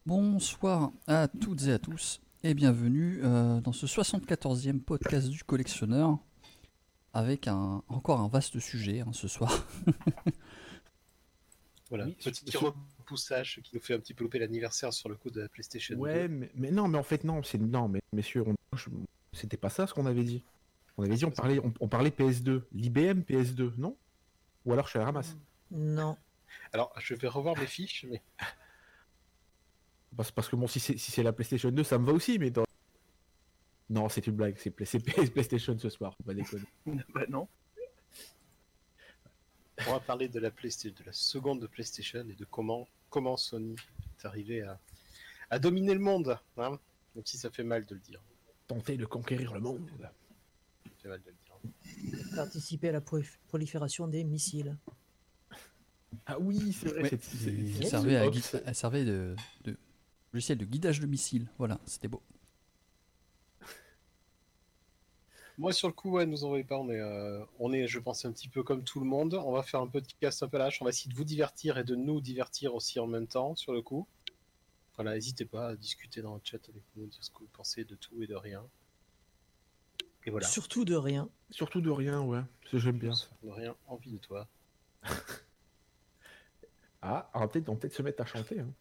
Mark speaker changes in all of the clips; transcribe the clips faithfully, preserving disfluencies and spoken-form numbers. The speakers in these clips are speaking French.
Speaker 1: Bonsoir à toutes et à tous et bienvenue euh, dans ce soixante-quatorzième podcast du collectionneur avec un, encore un vaste sujet hein, ce soir.
Speaker 2: Voilà,
Speaker 3: Oui,
Speaker 2: petit
Speaker 3: ce-
Speaker 2: repoussage qui nous fait un petit peu louper l'anniversaire sur le coup de la PlayStation
Speaker 3: Ouais,
Speaker 2: deux.
Speaker 3: mais, mais non, mais en fait, non, c'est non, mais messieurs, on- je- c'était pas ça ce qu'on avait dit. On avait dit, on parlait, on, on parlait P S deux, l'I B M P S deux, non? Ou alors je suis à la ramasse.
Speaker 4: Non.
Speaker 2: Alors, je vais revoir mes fiches, mais
Speaker 3: Parce, parce que bon, si c'est si c'est la PlayStation deux, ça me va aussi, mais dans... Non, c'est une blague, c'est, Play- c'est P S PlayStation ce soir, faut pas déconner.
Speaker 5: Bah non.
Speaker 2: on va parler de la PlayStation, de la seconde de PlayStation et de comment, comment Sony est arrivé à, à dominer le monde, hein, même si ça fait mal de le dire.
Speaker 3: Tenter de conquérir le monde.
Speaker 2: Ça fait mal de le dire.
Speaker 4: Participer à la pro- prolifération des missiles.
Speaker 3: Ah oui, c'est vrai,
Speaker 1: Ouais,
Speaker 3: c'est, c'est-
Speaker 1: Elle
Speaker 3: c'est-
Speaker 1: servait, à,
Speaker 3: Hop,
Speaker 1: gui-
Speaker 3: c'est-
Speaker 1: elle servait de, de logiciel de guidage de missiles. Voilà, c'était beau.
Speaker 2: Moi, sur le coup, ouais, nous en voyez pas, on est, euh, on est, je pense, un petit peu comme tout le monde. On va faire un podcast un peu lâche, on va essayer de vous divertir et de nous divertir aussi en même temps, sur le coup. Voilà, n'hésitez pas à discuter dans le chat avec nous, dire ce que vous pensez de tout et de rien. Et voilà.
Speaker 4: Surtout de rien.
Speaker 3: Surtout de rien, ouais, parce que j'aime bien ça.
Speaker 2: De rien, envie de toi.
Speaker 3: Ah, on va peut-être, on va peut-être se mettre à chanter. Hein.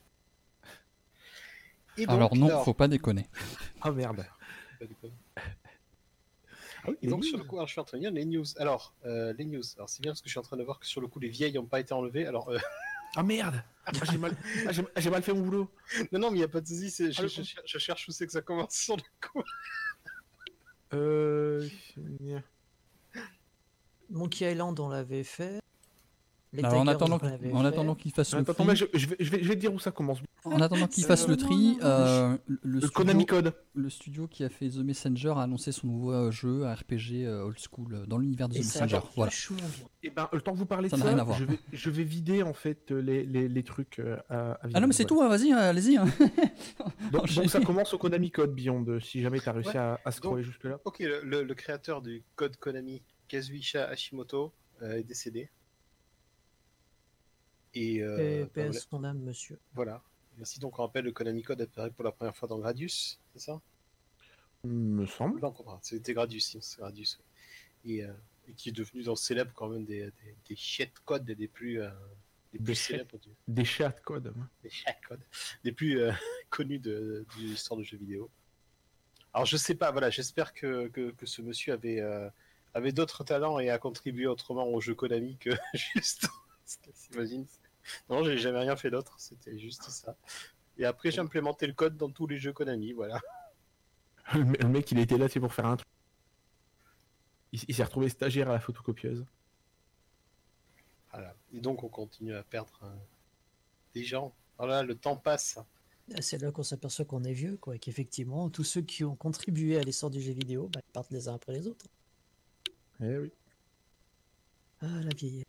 Speaker 2: Et donc,
Speaker 1: Alors non,
Speaker 2: alors-
Speaker 1: faut pas déconner.
Speaker 3: Ah merde.
Speaker 2: Pas déconner.
Speaker 3: Ah oui,
Speaker 2: Et
Speaker 3: les
Speaker 2: donc
Speaker 3: news.
Speaker 2: sur le coup, alors, je suis en train de lire les news. Alors, euh, les news. Alors c'est bien parce que je suis en train de voir que sur le coup, les vieilles n'ont pas été enlevées. Alors, euh,
Speaker 3: Ah merde. Ah, j'ai mal, ah, j'ai, j'ai mal fait mon boulot.
Speaker 2: non, non, mais il n'y a pas de souci. c'est- Je,
Speaker 3: Ah, le
Speaker 2: je, je cherche où c'est que ça commence sur le coup.
Speaker 3: Euh...
Speaker 4: Monkey Island, on l'avait fait. Les
Speaker 1: Alors en
Speaker 4: Tigers,
Speaker 1: attendant,
Speaker 4: on l'avait
Speaker 1: en
Speaker 4: fait.
Speaker 1: attendant qu'il fasse le
Speaker 3: Attends,
Speaker 1: tri,
Speaker 3: attends, mais je, je vais, je, vais, je vais te dire où ça commence.
Speaker 1: en attendant qu'il
Speaker 2: C'est
Speaker 1: fasse le tri,
Speaker 2: vraiment
Speaker 1: euh, le,
Speaker 3: Le
Speaker 1: studio,
Speaker 3: Konami Code.
Speaker 1: le studio qui a fait The Messenger a annoncé son nouveau euh, jeu à R P G euh, old school euh, dans l'univers de The
Speaker 4: Et ça a
Speaker 1: Messenger.
Speaker 4: l'air
Speaker 1: Voilà.
Speaker 4: vachement bien.
Speaker 3: Et ben, le temps que vous parlez
Speaker 1: Ça
Speaker 3: de
Speaker 1: n'a
Speaker 3: ça,
Speaker 1: rien à voir.
Speaker 3: je vais, je vais vider en fait les, les, les trucs euh, à, à vider.
Speaker 1: Ah non mais c'est
Speaker 3: Voilà.
Speaker 1: tout, hein, vas-y, hein, allez-y. hein.
Speaker 3: Donc,
Speaker 1: Enchaînez.
Speaker 3: donc ça commence au Konami Code Beyond, si jamais t'as réussi
Speaker 2: Ouais.
Speaker 3: à, à scroller jusque là.
Speaker 2: Ok, le, le- le créateur du code Konami, Kazuhisa Hashimoto, euh, est décédé. Et euh,
Speaker 4: P-
Speaker 2: ben,
Speaker 4: P S
Speaker 2: voilà.
Speaker 4: son âme, monsieur.
Speaker 2: Voilà. Merci, donc on rappelle le Konami Code apparaît pour la première fois dans Gradius, c'est ça?
Speaker 3: Me semble.
Speaker 2: Non, comprends. C'était Gradius, sinon c'est Gradius. ouais. Et, euh, et qui est devenu dans célèbre quand même des, des, des shit codes des plus, euh, des plus
Speaker 3: Des shit-
Speaker 2: célèbres, du-
Speaker 3: Des chats de code. hein.
Speaker 2: des shit codes, des plus euh, connus de, de l'histoire de jeux vidéo. Alors je sais pas, voilà, j'espère que, que, que ce monsieur avait, euh, avait d'autres talents et a contribué autrement au jeu Konami que juste. T'imagines? Non, j'ai jamais rien fait d'autre, c'était juste ça. Et après j'ai implémenté le code dans tous les jeux Konami, voilà.
Speaker 3: Le, me- le mec, il était là, c'est pour faire un truc. Il, il s'est retrouvé stagiaire à la photocopieuse.
Speaker 2: Voilà. Et donc on continue à perdre euh, des gens. Voilà, le temps passe.
Speaker 4: Ah, c'est là qu'on s'aperçoit qu'on est vieux, quoi. Et qu'effectivement, tous ceux qui ont contribué à l'essor du jeu vidéo, bah, ils partent les uns après les autres.
Speaker 3: Eh oui.
Speaker 4: Ah, la vieillesse.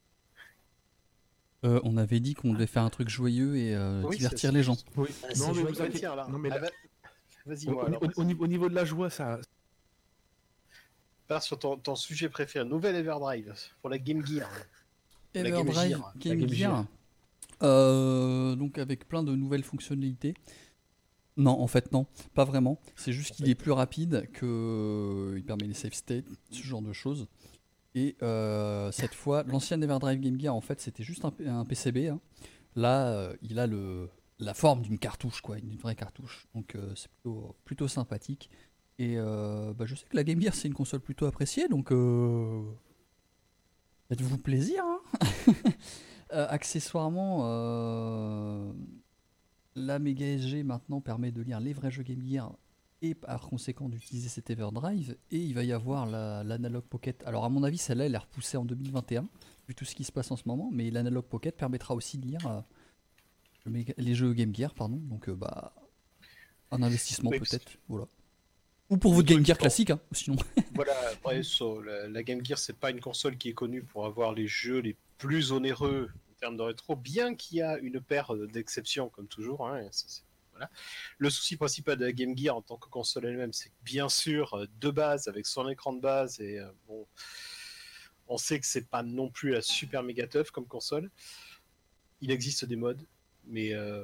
Speaker 1: Euh, on avait dit qu'on devait faire un truc joyeux et euh,
Speaker 2: Oui,
Speaker 1: divertir
Speaker 2: c'est-
Speaker 1: les gens.
Speaker 3: Oui.
Speaker 4: Ah,
Speaker 3: non,
Speaker 4: c'est
Speaker 3: mais
Speaker 4: joyeux.
Speaker 3: vous
Speaker 2: Ouais,
Speaker 3: inquiétez-
Speaker 2: tiens, là.
Speaker 3: non, mais
Speaker 2: Ah,
Speaker 3: là-
Speaker 2: va- Vas-y,
Speaker 3: au,
Speaker 2: moi.
Speaker 3: au-
Speaker 2: alors,
Speaker 3: au- au niveau, au niveau de la joie, ça.
Speaker 2: Pars sur ton, ton sujet préféré, nouvelle Everdrive pour la Game Gear. La Game
Speaker 1: Everdrive
Speaker 2: Gear.
Speaker 1: Game,
Speaker 3: La Game
Speaker 1: Gear.
Speaker 3: Gear.
Speaker 1: Euh, donc avec plein de nouvelles fonctionnalités. Non, en fait non, pas vraiment. C'est juste qu'il est plus rapide, que il permet les save states, ce genre de choses. Et euh, cette fois, l'ancienne Everdrive Game Gear, en fait, c'était juste un, P- un P C B. hein. Là, euh, il a le, la forme d'une cartouche, quoi, une vraie cartouche. Donc euh, c'est plutôt, plutôt sympathique. Et euh, bah, je sais que la Game Gear, c'est une console plutôt appréciée, donc euh, faites-vous plaisir. hein. Euh, accessoirement, euh, la Mega S G maintenant permet de lire les vrais jeux Game Gear et par conséquent d'utiliser cet Everdrive. Et il va y avoir la- l'Analog Pocket. Alors à mon avis, celle-là, elle est repoussée en deux mille vingt et un, vu tout ce qui se passe en ce moment. Mais l'Analog Pocket permettra aussi de lire euh, le Mega- les jeux Game Gear, pardon. Donc euh, bah, un investissement
Speaker 2: Oui,
Speaker 1: peut-être. Voilà. Ou pour votre
Speaker 2: Plutôt
Speaker 1: Game Gear
Speaker 2: équipant.
Speaker 1: classique, hein, sinon.
Speaker 2: Voilà, après, so, la, la Game Gear, c'est pas une console qui est connue pour avoir les jeux les plus onéreux en termes de rétro, bien qu'il y a une paire d'exceptions, comme toujours. hein, ça, c'est- voilà. Le souci principal de la Game Gear en tant que console elle-même, c'est que bien sûr, euh, de base, avec son écran de base, et euh, bon, on sait que c'est pas non plus la super méga teuf comme console. Il existe des modes, mais euh, bon, voilà.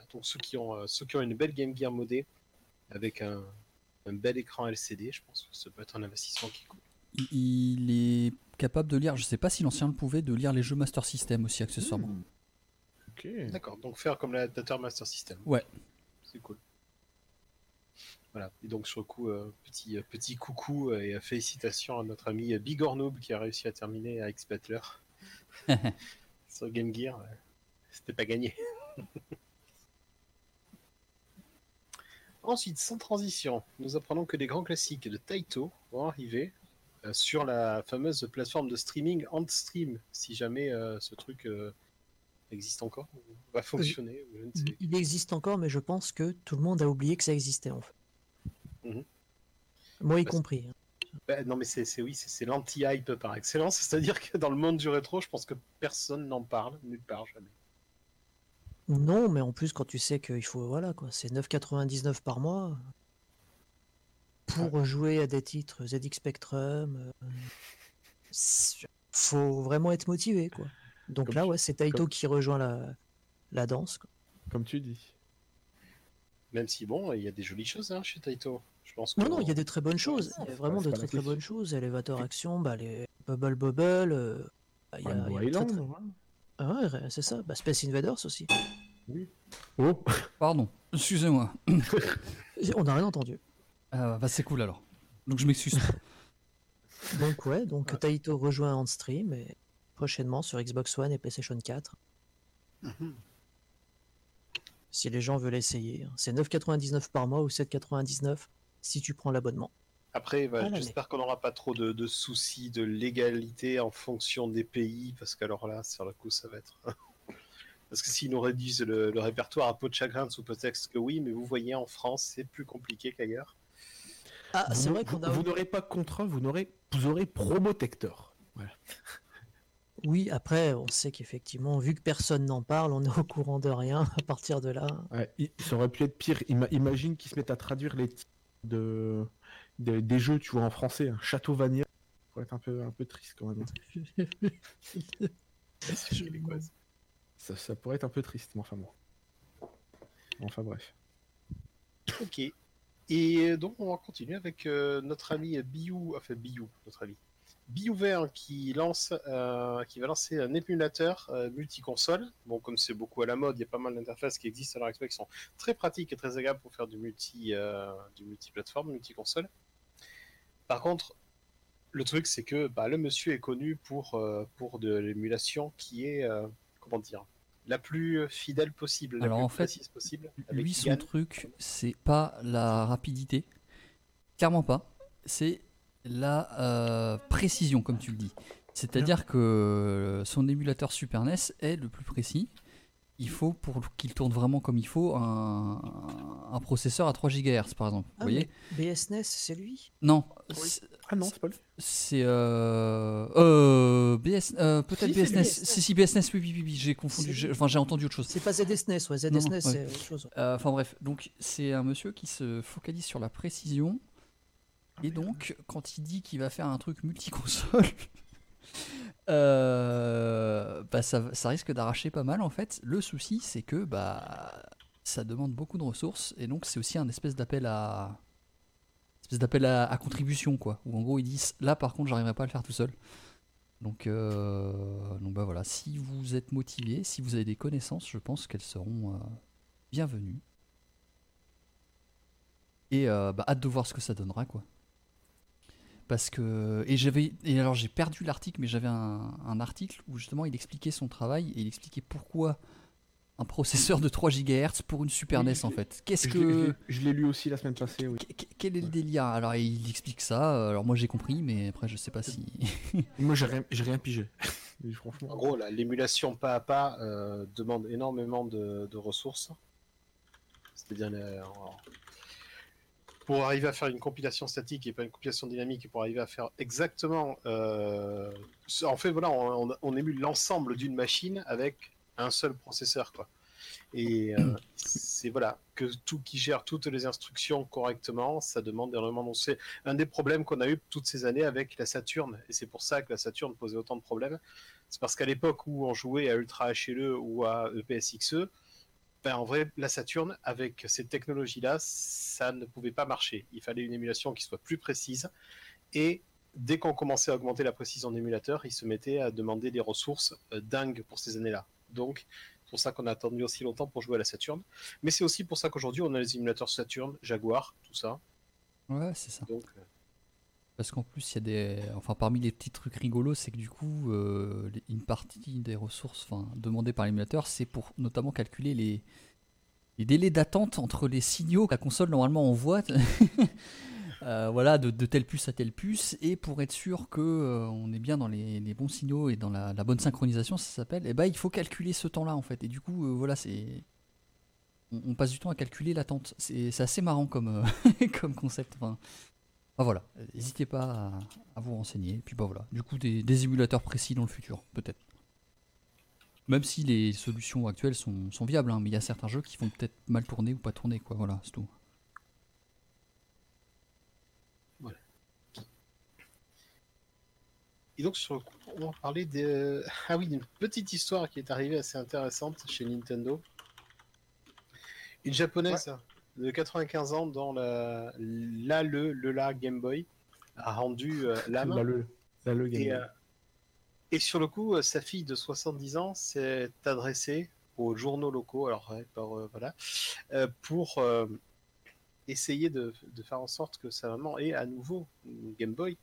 Speaker 2: Voilà. Donc ceux qui ont, euh, ceux qui ont une belle Game Gear modée avec un, un bel écran L C D, je pense que ça peut être un investissement qui coûte.
Speaker 1: Il, il est capable de lire, je sais pas si l'ancien le pouvait, de lire les jeux Master System aussi accessoirement.
Speaker 3: Hmm. Ok.
Speaker 2: D'accord, donc faire comme l'adaptateur Master System.
Speaker 1: Ouais.
Speaker 2: C'est cool. Voilà, et donc sur le coup, euh, petit, euh, petit coucou et euh, félicitations à notre ami Bigor Noob qui a réussi à terminer avec Battler sur Game Gear. euh, C'était pas gagné. Ensuite, sans transition, nous apprenons que les grands classiques de Taito vont arriver euh, sur la fameuse plateforme de streaming Antstream, si jamais euh, ce truc euh, existe encore, ou va fonctionner. ou je ne sais.
Speaker 4: Il existe encore, mais je pense que tout le monde a oublié que ça existait en fait.
Speaker 2: Mhm.
Speaker 4: Moi y
Speaker 2: Bah,
Speaker 4: compris. hein.
Speaker 2: Bah, non mais c'est c'est- oui, c'est c'est l'anti-hype par excellence, c'est-à-dire que dans le monde du rétro, je pense que personne n'en parle, nulle part, jamais.
Speaker 4: Non, mais en plus, quand tu sais qu'il faut, voilà quoi, c'est neuf quatre-vingt-dix-neuf par mois pour jouer à des titres Z X Spectrum, euh, c'est- faut vraiment être motivé quoi. Donc
Speaker 3: Comme
Speaker 4: là,
Speaker 3: tu-
Speaker 4: ouais, c'est Taito
Speaker 3: comme-
Speaker 4: qui rejoint la, la danse. quoi.
Speaker 3: Comme tu dis.
Speaker 2: Même si bon, il y a des jolies choses hein, chez Taito. Je pense
Speaker 4: Non,
Speaker 2: que-
Speaker 4: non, il y a des très bonnes choses. Il y a
Speaker 3: c'est
Speaker 4: vraiment
Speaker 3: pas- c'est
Speaker 4: de
Speaker 3: pas
Speaker 4: très
Speaker 3: la
Speaker 4: très
Speaker 3: question.
Speaker 4: bonnes choses. Elevator Action, bah, les Bubble Bubble, euh, bah, il y a,
Speaker 3: Rainbow
Speaker 4: il y a très,
Speaker 3: Island,
Speaker 4: très-
Speaker 3: voilà.
Speaker 4: Ah ouais, c'est ça. Bah, Space Invaders aussi.
Speaker 3: Oui. Oh,
Speaker 1: Pardon, excusez-moi.
Speaker 4: On n'a rien entendu.
Speaker 1: Euh, bah c'est cool alors. Donc je m'excuse.
Speaker 4: Donc ouais, donc
Speaker 2: Ouais.
Speaker 4: Taito rejoint Onstream et prochainement sur Xbox One et PlayStation quatre.
Speaker 2: Mhm.
Speaker 4: Si les gens veulent essayer, hein. C'est neuf quatre-vingt-dix-neuf par mois ou sept quatre-vingt-dix-neuf si tu prends l'abonnement.
Speaker 2: Après, bah,
Speaker 4: À l'année.
Speaker 2: j'espère qu'on n'aura pas trop de, de soucis de légalité en fonction des pays, parce qu'alors là, sur le coup, ça va être. Parce que s'ils nous réduisent le, le répertoire à peau de chagrin sous prétexte que oui, mais vous voyez, en France, c'est plus compliqué qu'ailleurs.
Speaker 4: Ah,
Speaker 3: vous,
Speaker 4: c'est vrai
Speaker 3: vous-
Speaker 4: qu'on a.
Speaker 3: vous n'aurez pas contrat, vous n'aurez, vous aurez Promotector. Voilà.
Speaker 4: Oui, après, on sait qu'effectivement, vu que personne n'en parle, on est au courant de rien à partir de là.
Speaker 3: Ouais, il- ça aurait pu être pire. Ima- imagine qu'ils se mettent à traduire les titres de, de- des jeux, tu vois, en français. Hein. Châteauvania, ça pourrait être un peu, un peu triste quand même.
Speaker 2: C'est québécoise.
Speaker 3: Ça, ça pourrait être un peu triste, mais enfin bon. Enfin bref.
Speaker 2: Ok. Et donc, on va continuer avec euh, notre ami Biou, enfin Biou, notre ami. Biouvert qui lance, euh, qui va lancer un émulateur euh, multiconsole. Bon, comme c'est beaucoup à la mode, il y a pas mal d'interfaces qui existent à l'heure actuelle qui sont très pratiques et très agréables pour faire du multi, euh, du multiplateforme, multiconsole. Par contre, le truc c'est que bah, le monsieur est connu pour euh, pour de l'émulation qui est euh, comment dire la plus fidèle possible, la
Speaker 1: Alors,
Speaker 2: plus
Speaker 1: en fait,
Speaker 2: précise possible. Avec
Speaker 1: Lui, son
Speaker 2: Yann.
Speaker 1: truc, c'est pas la rapidité, clairement pas. C'est la euh, précision, comme tu le dis. C'est-à-dire que son émulateur Super N E S est le plus précis. Il faut, pour qu'il tourne vraiment comme il faut, un, un processeur à trois gigahertz, par exemple.
Speaker 4: Ah,
Speaker 1: Vous voyez
Speaker 4: mais B S N E S, c'est lui?
Speaker 1: Non,
Speaker 2: Oui.
Speaker 1: c'est-
Speaker 3: Ah non, c'est pas le.
Speaker 1: c'est euh, euh, B S, euh, peut-être
Speaker 3: Si,
Speaker 1: B S N E S.
Speaker 4: c'est
Speaker 1: Si, si, B S N E S, oui, oui, oui, oui, j'ai confondu.
Speaker 4: C'est-
Speaker 1: j'ai- Enfin, j'ai entendu autre chose.
Speaker 4: C'est pas Z S N E S, ouais. Z S N E S,
Speaker 1: Non, non, ouais.
Speaker 4: c'est autre chose.
Speaker 1: Euh, Enfin bref, donc c'est un monsieur qui se focalise sur la précision. Et donc, quand il dit qu'il va faire un truc multiconsole, euh, bah ça, ça risque d'arracher pas mal en fait. Le souci, c'est que bah ça demande beaucoup de ressources et donc c'est aussi un espèce d'appel à espèce d'appel à, à contribution quoi. Où en gros ils disent là par contre j'arriverai pas à le faire tout seul. Donc, euh, donc bah voilà, si vous êtes motivé, si vous avez des connaissances, je pense qu'elles seront euh, bienvenues. Et euh, bah, hâte de voir ce que ça donnera quoi. Parce que et j'avais et alors j'ai perdu l'article, mais j'avais un, un article où justement il expliquait son travail et il expliquait pourquoi un processeur de trois gigahertz pour une Super
Speaker 3: Oui,
Speaker 1: N E S en
Speaker 3: je-
Speaker 1: fait. Qu'est-ce
Speaker 3: Je l'ai- je
Speaker 1: que
Speaker 3: l'ai- je l'ai lu aussi la semaine passée, oui.
Speaker 1: qu- quel est le délire? Alors il explique ça. Alors moi j'ai compris, mais après je sais pas si.
Speaker 3: Moi, j'ai rien, j'ai rien pigé. Mais
Speaker 2: En
Speaker 3: franchement.
Speaker 2: gros, là, l'émulation pas à pas euh, demande énormément de, de ressources. C'est-à-dire, euh, pour arriver à faire une compilation statique et pas une compilation dynamique, et pour arriver à faire exactement. Euh, en fait, voilà, on, on- on émule l'ensemble d'une machine avec un seul processeur, quoi. Et euh, c'est voilà que tout qui gère toutes les instructions correctement, ça demande énormément. Donc, c'est un des problèmes qu'on a eu toutes ces années avec la Saturn, et c'est pour ça que la Saturn posait autant de problèmes. C'est parce qu'à l'époque où on jouait à Ultra H L E ou à E P S X E, Ben, en vrai, la Saturn, avec cette technologie-là, ça ne pouvait pas marcher. Il fallait une émulation qui soit plus précise. Et dès qu'on commençait à augmenter la précision d'émulateur, ils se mettaient à demander des ressources euh, dingues pour ces années-là. Donc, c'est pour ça qu'on a attendu aussi longtemps pour jouer à la Saturn. Mais c'est aussi pour ça qu'aujourd'hui, on a les émulateurs Saturn, Jaguar, tout ça.
Speaker 1: Ouais, c'est ça.
Speaker 2: Donc, euh,
Speaker 1: Parce qu'en plus, il y a des. Enfin, parmi les petits trucs rigolos, c'est que du coup, euh, les- une partie des ressources enfin, demandées par l'émulateur, c'est pour notamment calculer les, les délais d'attente entre les signaux que la console normalement envoie. Euh, voilà, de, de telle puce à telle puce, et pour être sûr que euh, on est bien dans les, les bons signaux et dans la, la bonne synchronisation, ça s'appelle, et ben il faut calculer ce temps-là en fait. Et du coup, euh, voilà, c'est on, on passe du temps à calculer l'attente. C'est c'est assez marrant comme, euh, comme concept. Enfin, enfin, voilà, n'hésitez pas à, à vous renseigner. Et puis bah voilà, du coup des, des émulateurs précis dans le futur, peut-être. Même si les solutions actuelles sont, sont viables, hein, mais il y a certains jeux qui vont peut-être mal tourner ou pas tourner, quoi. Voilà, c'est tout.
Speaker 2: Et donc, sur le coup, on va parler de... ah oui, d'une petite histoire qui est arrivée assez intéressante chez Nintendo. Une japonaise de quatre-vingt-quinze ans dans la, la le, le la Game Boy a rendu euh, l'âme.
Speaker 3: Là, le, là, le Game
Speaker 2: Et,
Speaker 3: Boy.
Speaker 2: euh, et sur le coup, euh, sa fille de soixante-dix ans s'est adressée aux journaux locaux, alors ouais, par, euh, voilà, euh, pour euh, essayer de, de faire en sorte que sa maman ait à nouveau une Game Boy.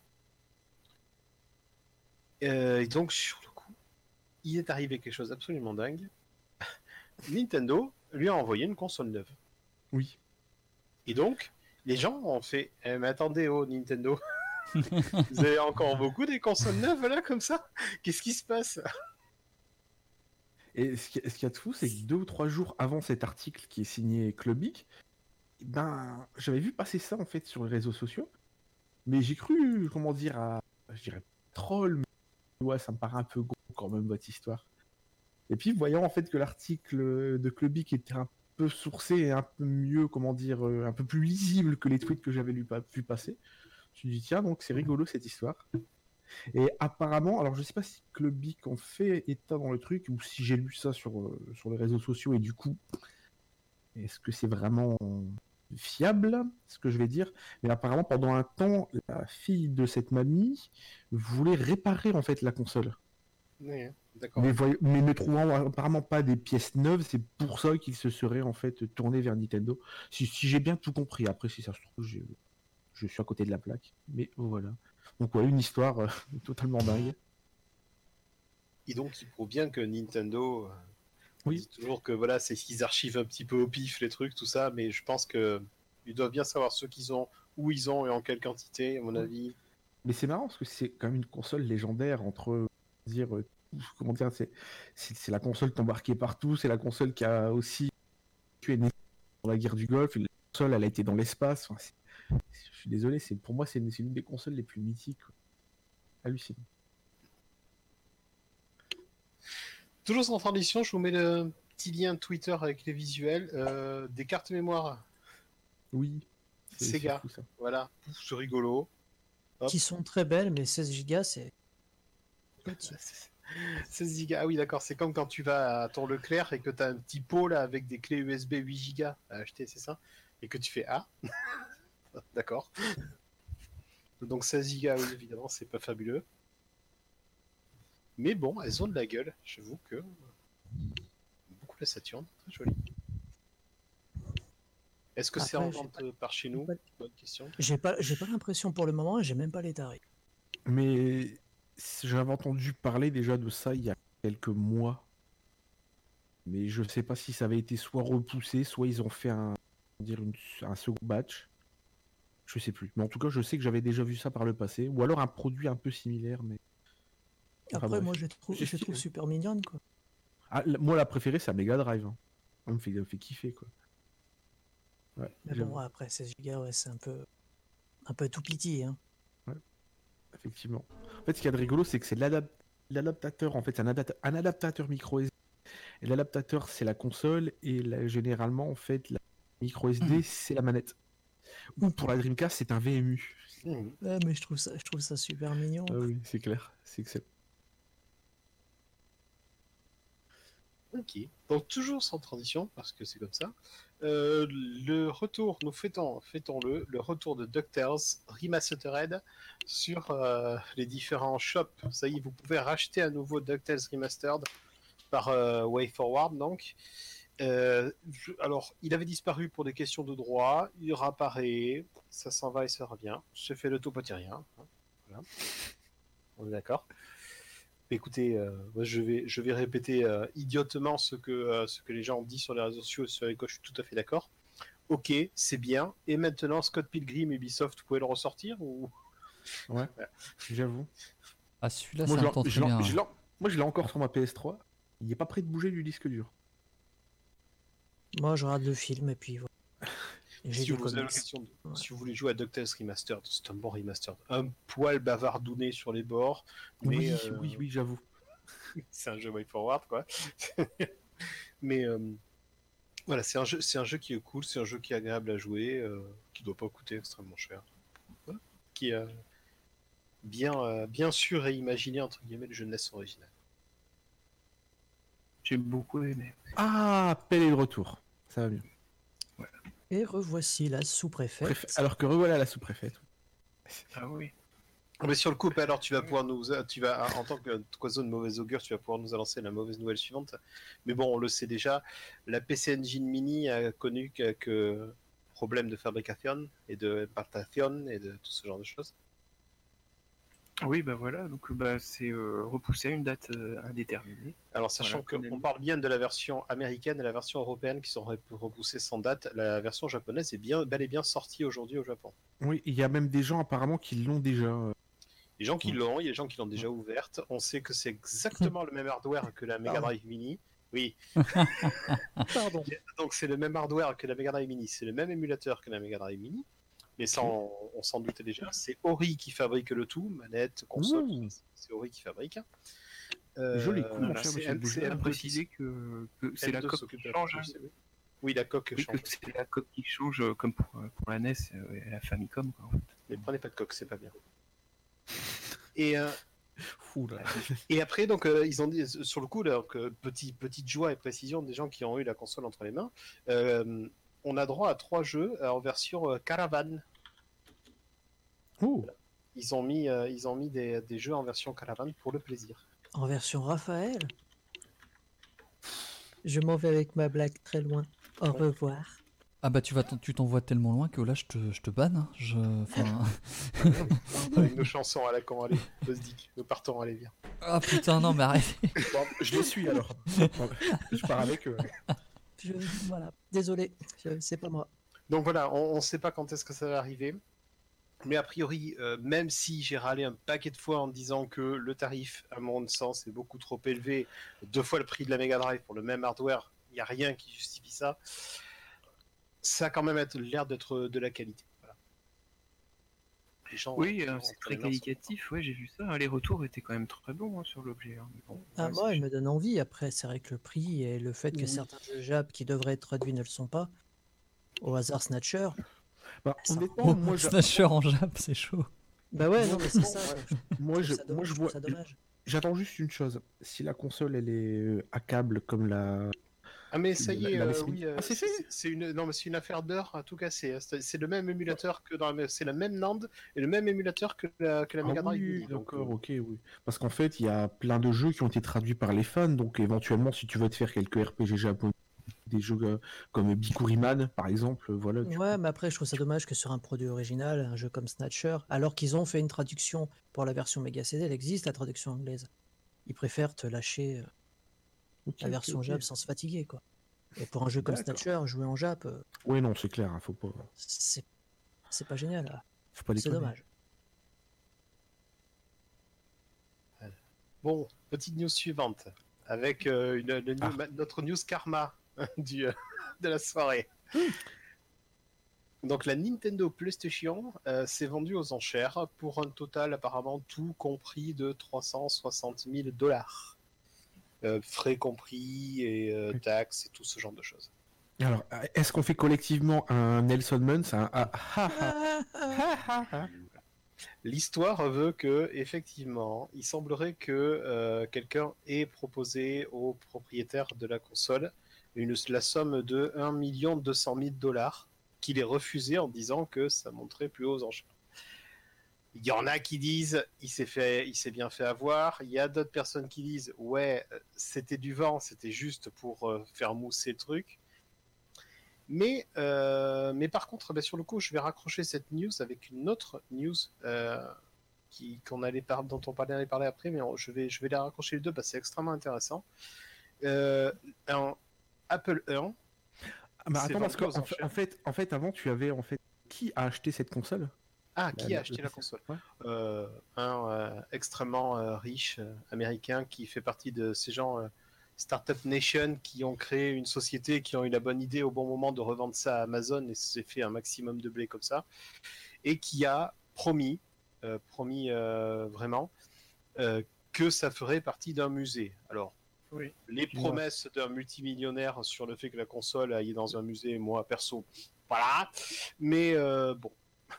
Speaker 2: Euh, et donc, sur le coup, il est arrivé quelque chose d'absolument dingue. Nintendo lui a envoyé une console neuve.
Speaker 3: Oui.
Speaker 2: Et donc, les gens ont fait eh, mais attendez, oh Nintendo, vous avez encore beaucoup des consoles neuves là comme ça? Qu'est-ce qui se passe?
Speaker 3: Et ce qui, ce qui est de fou, c'est que deux ou trois jours avant cet article qui est signé Clubic, ben, j'avais vu passer ça en fait sur les réseaux sociaux, mais j'ai cru, comment dire, à, je dirais troll, mais ouais, ça me paraît un peu gros quand même votre histoire. Et puis voyant en fait que l'article de Clubic était un peu sourcé et un peu mieux, comment dire, euh, un peu plus lisible que les tweets que j'avais lu, pas, vu passer, je me suis dit tiens, donc c'est rigolo cette histoire. Et apparemment, alors je sais pas si Clubic en fait état dans le truc ou si j'ai lu ça sur, euh, sur les réseaux sociaux et du coup, est-ce que c'est vraiment fiable, ce que je vais dire? Mais apparemment, pendant un temps, la fille de cette mamie voulait réparer en fait la console.
Speaker 2: Ouais, d'accord.
Speaker 3: Mais, voy- mais ne trouvant apparemment pas des pièces neuves, c'est pour ça qu'il se serait en fait tourné vers Nintendo. Si, si j'ai bien tout compris, après si ça se trouve, je, je suis à côté de la plaque. Mais voilà. Donc ouais, une histoire euh, totalement dingue.
Speaker 2: Et donc, il prouve bien que Nintendo, euh, on
Speaker 3: Oui.
Speaker 2: dit toujours que voilà, c'est qu'ils archivent un petit peu au pif les trucs, tout ça, mais je pense que ils doivent bien savoir ce qu'ils ont, où ils ont et en quelle quantité, à mon
Speaker 3: Ouais.
Speaker 2: avis.
Speaker 3: Mais c'est marrant parce que c'est quand même une console légendaire entre dire euh, comment dire, c'est c'est c'est la console embarquée partout, c'est la console qui a aussi tué dans la guerre du Golfe, la console elle a été dans l'espace. Enfin, c'est- je suis désolé, c'est pour moi c'est une, c'est une des consoles les plus mythiques. Quoi. Hallucinant.
Speaker 2: Toujours sans transition, je vous mets le petit lien Twitter avec les visuels euh, des cartes mémoire
Speaker 3: Oui. C'est c'est
Speaker 2: Sega.
Speaker 3: fou ça.
Speaker 2: Voilà, Pouf, c'est rigolo. Hop.
Speaker 4: Qui sont très belles, mais seize gigas, c'est petit.
Speaker 2: seize gigas, ah oui d'accord, c'est comme quand tu vas à ton Leclerc et que tu as un petit pot là avec des clés U S B huit gigas à acheter, c'est ça? Et que tu fais ah, d'accord. Donc seize gigas, oui évidemment, c'est pas fabuleux. Mais bon, elles ont de la gueule, j'avoue que beaucoup la Saturn, très joli. Est-ce que c'est
Speaker 4: Après,
Speaker 2: en
Speaker 4: j'ai
Speaker 2: vente
Speaker 4: pas-
Speaker 2: par chez nous?
Speaker 4: pas-
Speaker 2: Bonne question.
Speaker 4: J'ai pas, j'ai pas l'impression pour le moment, et j'ai même pas les tarifs.
Speaker 3: Mais j'avais entendu parler déjà de ça il y a quelques mois. Mais je sais pas si ça avait été soit repoussé, soit ils ont fait un, dire une- un second batch. Je sais plus. Mais en tout cas, je sais que j'avais déjà vu ça par le passé. Ou alors un produit un peu similaire. Mais enfin,
Speaker 4: Après,
Speaker 3: bref.
Speaker 4: moi, je les trouve,
Speaker 3: C'est
Speaker 4: je les trouve
Speaker 3: stylé.
Speaker 4: super mignonnes, quoi.
Speaker 3: Ah, la- moi, la préférée, c'est la Mega Drive. Hein. Elle me fait, elle me fait kiffer, quoi. Ouais,
Speaker 4: Mais
Speaker 3: j'avoue,
Speaker 4: bon, après, seize gigas, ouais, c'est un peu, un peu tout petit, hein.
Speaker 3: effectivement. En fait, ce qu'il y a de rigolo, c'est que c'est l'adap- l'adaptateur. En fait, c'est un, adapta- un adaptateur micro S D. Et l'adaptateur, c'est la console. Et la- généralement, en fait, la micro S D, c'est la manette. Ou pour la Dreamcast, c'est un V M U.
Speaker 2: Mmh.
Speaker 4: Ouais, mais je trouve ça, je trouve ça super mignon.
Speaker 3: Ah oui, c'est clair. C'est excellent.
Speaker 2: Ok, donc toujours sans transition, parce que c'est comme ça. Euh, le retour, nous fêtons, fêtons-le, le retour de DuckTales Remastered sur euh, les différents shops. Ça y est, vous pouvez racheter à nouveau DuckTales Remastered par euh, WayForward, donc. Euh, je- alors, il avait disparu pour des questions de droit, il réapparaît, ça s'en va et ça revient. Je fais le topo rien. Hein, voilà. On est d'accord. Écoutez, euh, moi, je vais, je vais répéter euh, idiotement ce que, euh, ce que les gens ont dit sur les réseaux sociaux, sur lesquels je suis tout à fait d'accord. Ok, c'est bien. Et maintenant, Scott Pilgrim, Ubisoft, vous pouvez le ressortir ou...
Speaker 3: Ouais, j'avoue.
Speaker 1: Ah, celui-là,
Speaker 3: Moi,
Speaker 1: ça
Speaker 3: je
Speaker 1: me
Speaker 3: l'en-
Speaker 1: tente
Speaker 3: je
Speaker 1: très
Speaker 3: l'en-
Speaker 1: bien.
Speaker 3: je l'en- moi, je l'ai encore sur ma P S trois. Il est pas prêt de bouger du disque dur.
Speaker 4: Moi, je regarde le film et puis voilà. Et j'ai
Speaker 2: Si
Speaker 4: des
Speaker 2: vous, avez
Speaker 4: comics.
Speaker 2: l'occasion de-
Speaker 4: Ouais.
Speaker 2: si vous voulez jouer à DuckTales Remastered, c'est un bon remastered. Un poil bavardouné sur les bords, mais
Speaker 3: oui,
Speaker 2: euh,
Speaker 3: oui, oui, j'avoue.
Speaker 2: c'est un jeu way forward, quoi. mais euh, voilà, c'est un, jeu, c'est un jeu qui est cool, c'est un jeu qui est agréable à jouer, euh, qui doit pas coûter extrêmement cher. Voilà. Qui est euh, bien, euh, bien sûr réimaginé, entre guillemets, le jeu de N E S original.
Speaker 5: J'ai beaucoup aimé.
Speaker 3: Ah, Pelle est de retour. Ça va mieux.
Speaker 4: Et revoici la sous-préfète.
Speaker 3: Préfet- Alors que revoilà la sous-préfète.
Speaker 5: Ah oui.
Speaker 2: Mais sur le coup, alors tu vas pouvoir nous, tu vas en tant que oiseau de mauvaise augure, tu vas pouvoir nous annoncer la mauvaise nouvelle suivante. Mais bon, on le sait déjà, la P C Engine Mini a connu quelques problèmes de fabrication et de importation et de tout ce genre de choses.
Speaker 5: Oui, bah voilà, donc bah, c'est euh, repoussé à une date euh, indéterminée.
Speaker 2: Alors sachant
Speaker 5: Voilà,
Speaker 2: qu'on parle bien de la version américaine et la version européenne qui sont rep- repoussées sans date, la version japonaise est bien, bel et bien sortie aujourd'hui au Japon.
Speaker 3: Oui, il y a même des gens apparemment qui l'ont déjà. euh.
Speaker 2: Les gens qui
Speaker 3: Ouais.
Speaker 2: l'ont, il y a des gens qui l'ont déjà ouverte. On sait que c'est exactement le même hardware que la Mega
Speaker 4: Pardon.
Speaker 2: Drive Mini. Oui,
Speaker 4: Pardon.
Speaker 2: donc c'est le même hardware que la Mega Drive Mini, c'est le même émulateur que la Mega Drive Mini. Mais ça, on, on s'en doutait déjà. C'est Ori qui fabrique le tout, manette, console,
Speaker 3: Ouh.
Speaker 2: c'est Ori qui fabrique. Euh,
Speaker 3: Joli coup, mon
Speaker 5: Voilà,
Speaker 3: cher
Speaker 5: c'est
Speaker 3: monsieur
Speaker 5: M-
Speaker 3: Bouger.
Speaker 5: c'est à
Speaker 2: M deux
Speaker 5: préciser que, que c'est la
Speaker 2: M deux
Speaker 5: coque
Speaker 2: s'occupe
Speaker 5: qui
Speaker 2: de
Speaker 5: change.
Speaker 2: la
Speaker 5: hein.
Speaker 2: partie, oui. Oui, la coque
Speaker 5: Oui,
Speaker 2: change.
Speaker 5: que c'est la coque qui change euh, comme pour, euh, pour la N E S euh, et la Famicom. Quoi, en fait.
Speaker 2: Mais prenez pas de coque, c'est pas bien. Et, euh,
Speaker 3: Ouh là.
Speaker 2: et après, donc, euh, ils ont dit sur le coup, là, que petit, petite joie et précision des gens qui ont eu la console entre les mains, euh, on a droit à trois jeux euh, en version euh, caravane.
Speaker 3: Oh,
Speaker 2: Ils ont mis, euh, ils ont mis des, des jeux en version caravane pour le plaisir.
Speaker 4: En version Raphaël. Je m'en vais avec ma blague très loin. Au revoir.
Speaker 1: Ah bah tu vas t'en- tu t'envoies tellement loin que là je te, je te banne. hein. Je, enfin...
Speaker 2: Avec nos chansons à la con, allez, Buzdick, nous partons, allez, viens.
Speaker 1: Ah putain non mais arrête.
Speaker 3: bon, je les suis alors. Je pars avec eux.
Speaker 4: Je... Voilà. Désolé, je- c'est pas moi.
Speaker 2: Donc voilà, on ne sait pas quand est-ce que ça va arriver. Mais a priori, euh, même si j'ai râlé un paquet de fois en disant que le tarif, à mon sens, est beaucoup trop élevé, deux fois le prix de la Mega Drive pour le même hardware, il n'y a rien qui justifie ça, ça a quand même l'air d'être de la qualité. Voilà. Les gens,
Speaker 5: Oui,
Speaker 2: euh,
Speaker 5: euh,
Speaker 2: qui
Speaker 5: c'est
Speaker 2: ont
Speaker 5: très
Speaker 2: les mains sont
Speaker 5: qualitatif, ouais, j'ai vu ça. Les retours étaient quand même très bons hein, sur l'objet. hein, mais bon,
Speaker 4: Ah,
Speaker 5: ouais,
Speaker 4: moi,
Speaker 5: c'est-
Speaker 4: il me donne envie. Après, c'est vrai que le prix et le fait que
Speaker 2: Oui.
Speaker 4: certains jeux Jap qui devraient être traduits ne le sont pas. Au hasard Snatcher.
Speaker 3: Bah,
Speaker 4: Ça-
Speaker 3: honnêtement,
Speaker 1: Oh,
Speaker 3: moi, je,
Speaker 1: Snatcher en Jap, c'est chaud.
Speaker 4: Bah ouais, non, mais c'est ça.
Speaker 3: Ouais.
Speaker 4: Je
Speaker 3: moi, je,
Speaker 4: trouve ça
Speaker 3: moi, je
Speaker 4: dommage,
Speaker 3: vois.
Speaker 4: je trouve ça dommage.
Speaker 3: J'attends juste une chose. Si la console elle est euh, à câble comme la.
Speaker 2: Ah mais ça y est,
Speaker 3: La- la
Speaker 2: euh,
Speaker 3: N E S
Speaker 2: oui, euh,
Speaker 3: Ah, c'est
Speaker 2: c'est
Speaker 3: fait
Speaker 2: c'est une, non mais c'est une affaire d'heure à tout casser. C'est c'est le même émulateur que dans la, c'est la même NAND et le même émulateur que la, que la
Speaker 3: Ah
Speaker 2: Mega Drive
Speaker 3: oui,
Speaker 2: Mini. Donc,
Speaker 3: d'accord,
Speaker 2: euh,
Speaker 3: ok, oui. Parce qu'en fait, il y a plein de jeux qui ont été traduits par les fans, donc éventuellement, si tu veux te faire quelques R P G japonais, des jeux euh, comme Bikuriman, par exemple, voilà. tu
Speaker 4: Ouais, mais après, je trouve ça dommage que sur un produit original, un jeu comme Snatcher, alors qu'ils ont fait une traduction pour la version Mega C D, elle existe la traduction anglaise. Ils préfèrent te lâcher euh,
Speaker 3: Ok,
Speaker 4: la
Speaker 3: ok,
Speaker 4: version
Speaker 3: ok.
Speaker 4: Jap sans se fatiguer, quoi. Et pour un jeu comme
Speaker 3: D'accord.
Speaker 4: Snatcher, jouer en Jap, euh,
Speaker 3: Ouais, non, c'est clair, hein, faut pas,
Speaker 4: c'est c'est pas génial. là.
Speaker 3: faut pas
Speaker 4: C'est
Speaker 3: déconner.
Speaker 4: dommage.
Speaker 2: bon, petite news suivante avec euh, une, une
Speaker 3: Ah.
Speaker 2: news- notre news karma du, euh, de la soirée. Donc la Nintendo PlayStation euh, s'est vendue aux enchères pour un total apparemment tout compris de trois cent soixante mille dollars. Euh, frais compris et euh, taxes et tout ce genre de choses.
Speaker 3: Alors, est-ce qu'on fait collectivement un Nelson Muntz, un ah, ah, ah, ah, ah, ah.
Speaker 2: L'histoire veut que, effectivement, il semblerait que euh, quelqu'un ait proposé au propriétaire de la console une, la somme de un million deux cent mille dollars, qu'il ait refusé en disant que ça monterait plus haut aux enchères. Il y en a qui disent il s'est fait, il s'est bien fait avoir. Il y a d'autres personnes qui disent ouais, c'était du vent, c'était juste pour euh, faire mousser le truc. Mais, euh, mais par contre, ben, sur le coup, je vais raccrocher cette news avec une autre news euh, qui, qu'on allait par, dont on allait parler après, mais on, je, vais, je vais les raccrocher les deux parce que c'est extrêmement intéressant. Euh, un Apple un.
Speaker 3: Ah, bah
Speaker 2: c'est
Speaker 3: attends, parce
Speaker 2: vendu aux
Speaker 3: qu'en fait,
Speaker 2: enchères.
Speaker 3: en fait, en fait, avant, tu avais en fait qui a acheté cette console?
Speaker 2: Ah,
Speaker 3: La-
Speaker 2: qui a
Speaker 3: la-
Speaker 2: acheté
Speaker 3: la
Speaker 2: la
Speaker 3: P C.
Speaker 2: console?
Speaker 3: Ouais.
Speaker 2: euh, Un euh, extrêmement euh, riche euh, américain qui fait partie de ces gens euh, Startup Nation qui ont créé une société, qui ont eu la bonne idée au bon moment de revendre ça à Amazon et s'est fait un maximum de blé comme ça, et qui a promis, euh, promis euh, vraiment, euh, que ça ferait partie d'un musée. Alors,
Speaker 5: Oui.
Speaker 2: les
Speaker 3: Dis-moi.
Speaker 2: promesses d'un multimillionnaire sur le fait que la console aille dans un musée, moi perso, voilà. Mais euh, bon.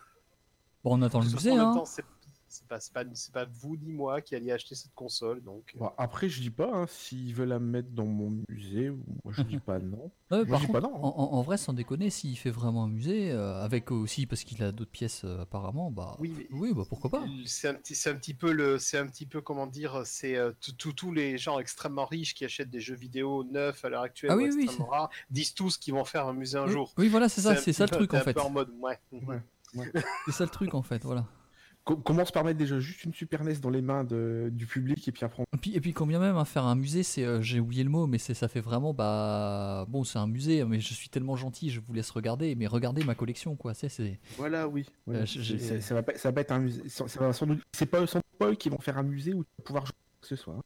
Speaker 1: Bon, on attend
Speaker 2: De
Speaker 1: le
Speaker 2: toute
Speaker 1: musée,
Speaker 2: façon, en même
Speaker 1: hein.
Speaker 2: temps, c'est c'est pas, c'est pas, c'est pas vous ni moi qui alliez acheter cette console, donc. euh,
Speaker 3: Bon, après, je dis pas, hein, s'ils veulent la mettre dans mon musée, ou- moi je dis pas non.
Speaker 1: Ouais,
Speaker 3: Moi
Speaker 1: par
Speaker 3: je dis
Speaker 1: contre,
Speaker 3: pas non. hein.
Speaker 1: en, en- en vrai, sans déconner, s'il fait vraiment un musée, euh, avec aussi parce qu'il a d'autres pièces euh, apparemment, bah
Speaker 2: Oui, mais
Speaker 1: oui, bah pourquoi pas.
Speaker 2: c'est un petit, c'est un petit peu le, c'est un petit peu comment dire, c'est euh, tout- tout- tous les gens extrêmement riches qui achètent des jeux vidéo neufs à l'heure actuelle
Speaker 1: Ah
Speaker 2: ou
Speaker 1: oui, oui,
Speaker 2: extrêmement rares disent tous qu'ils vont faire un musée un
Speaker 1: Oui,
Speaker 2: jour.
Speaker 1: oui, voilà, c'est ça,
Speaker 2: un
Speaker 1: c'est
Speaker 2: petit
Speaker 1: ça le
Speaker 2: peu-
Speaker 1: truc
Speaker 2: t'es
Speaker 1: en
Speaker 2: un
Speaker 1: fait.
Speaker 2: peu en mode ouais.
Speaker 3: Ouais, ouais.
Speaker 1: C'est ça le truc en fait, voilà.
Speaker 3: Co- commence par mettre déjà juste une Super N E S dans les mains de- du public et puis après. on-
Speaker 1: Et puis, et puis combien même, hein, faire un musée, c'est, euh, j'ai oublié le mot, mais c'est, ça fait vraiment, bah, bon, c'est un musée, mais je suis tellement gentil, je vous laisse regarder, mais regardez ma collection, quoi. C'est, c'est,
Speaker 3: Voilà, oui. voilà.
Speaker 1: Euh, je- j'ai-
Speaker 3: C'est- c'est- ça, va pas, ça va pas être un musée. ça- ça va sans doute- C'est pas sans doute pas eux qui vont faire un musée où tu vas pouvoir jouer quoi que ce soit. hein.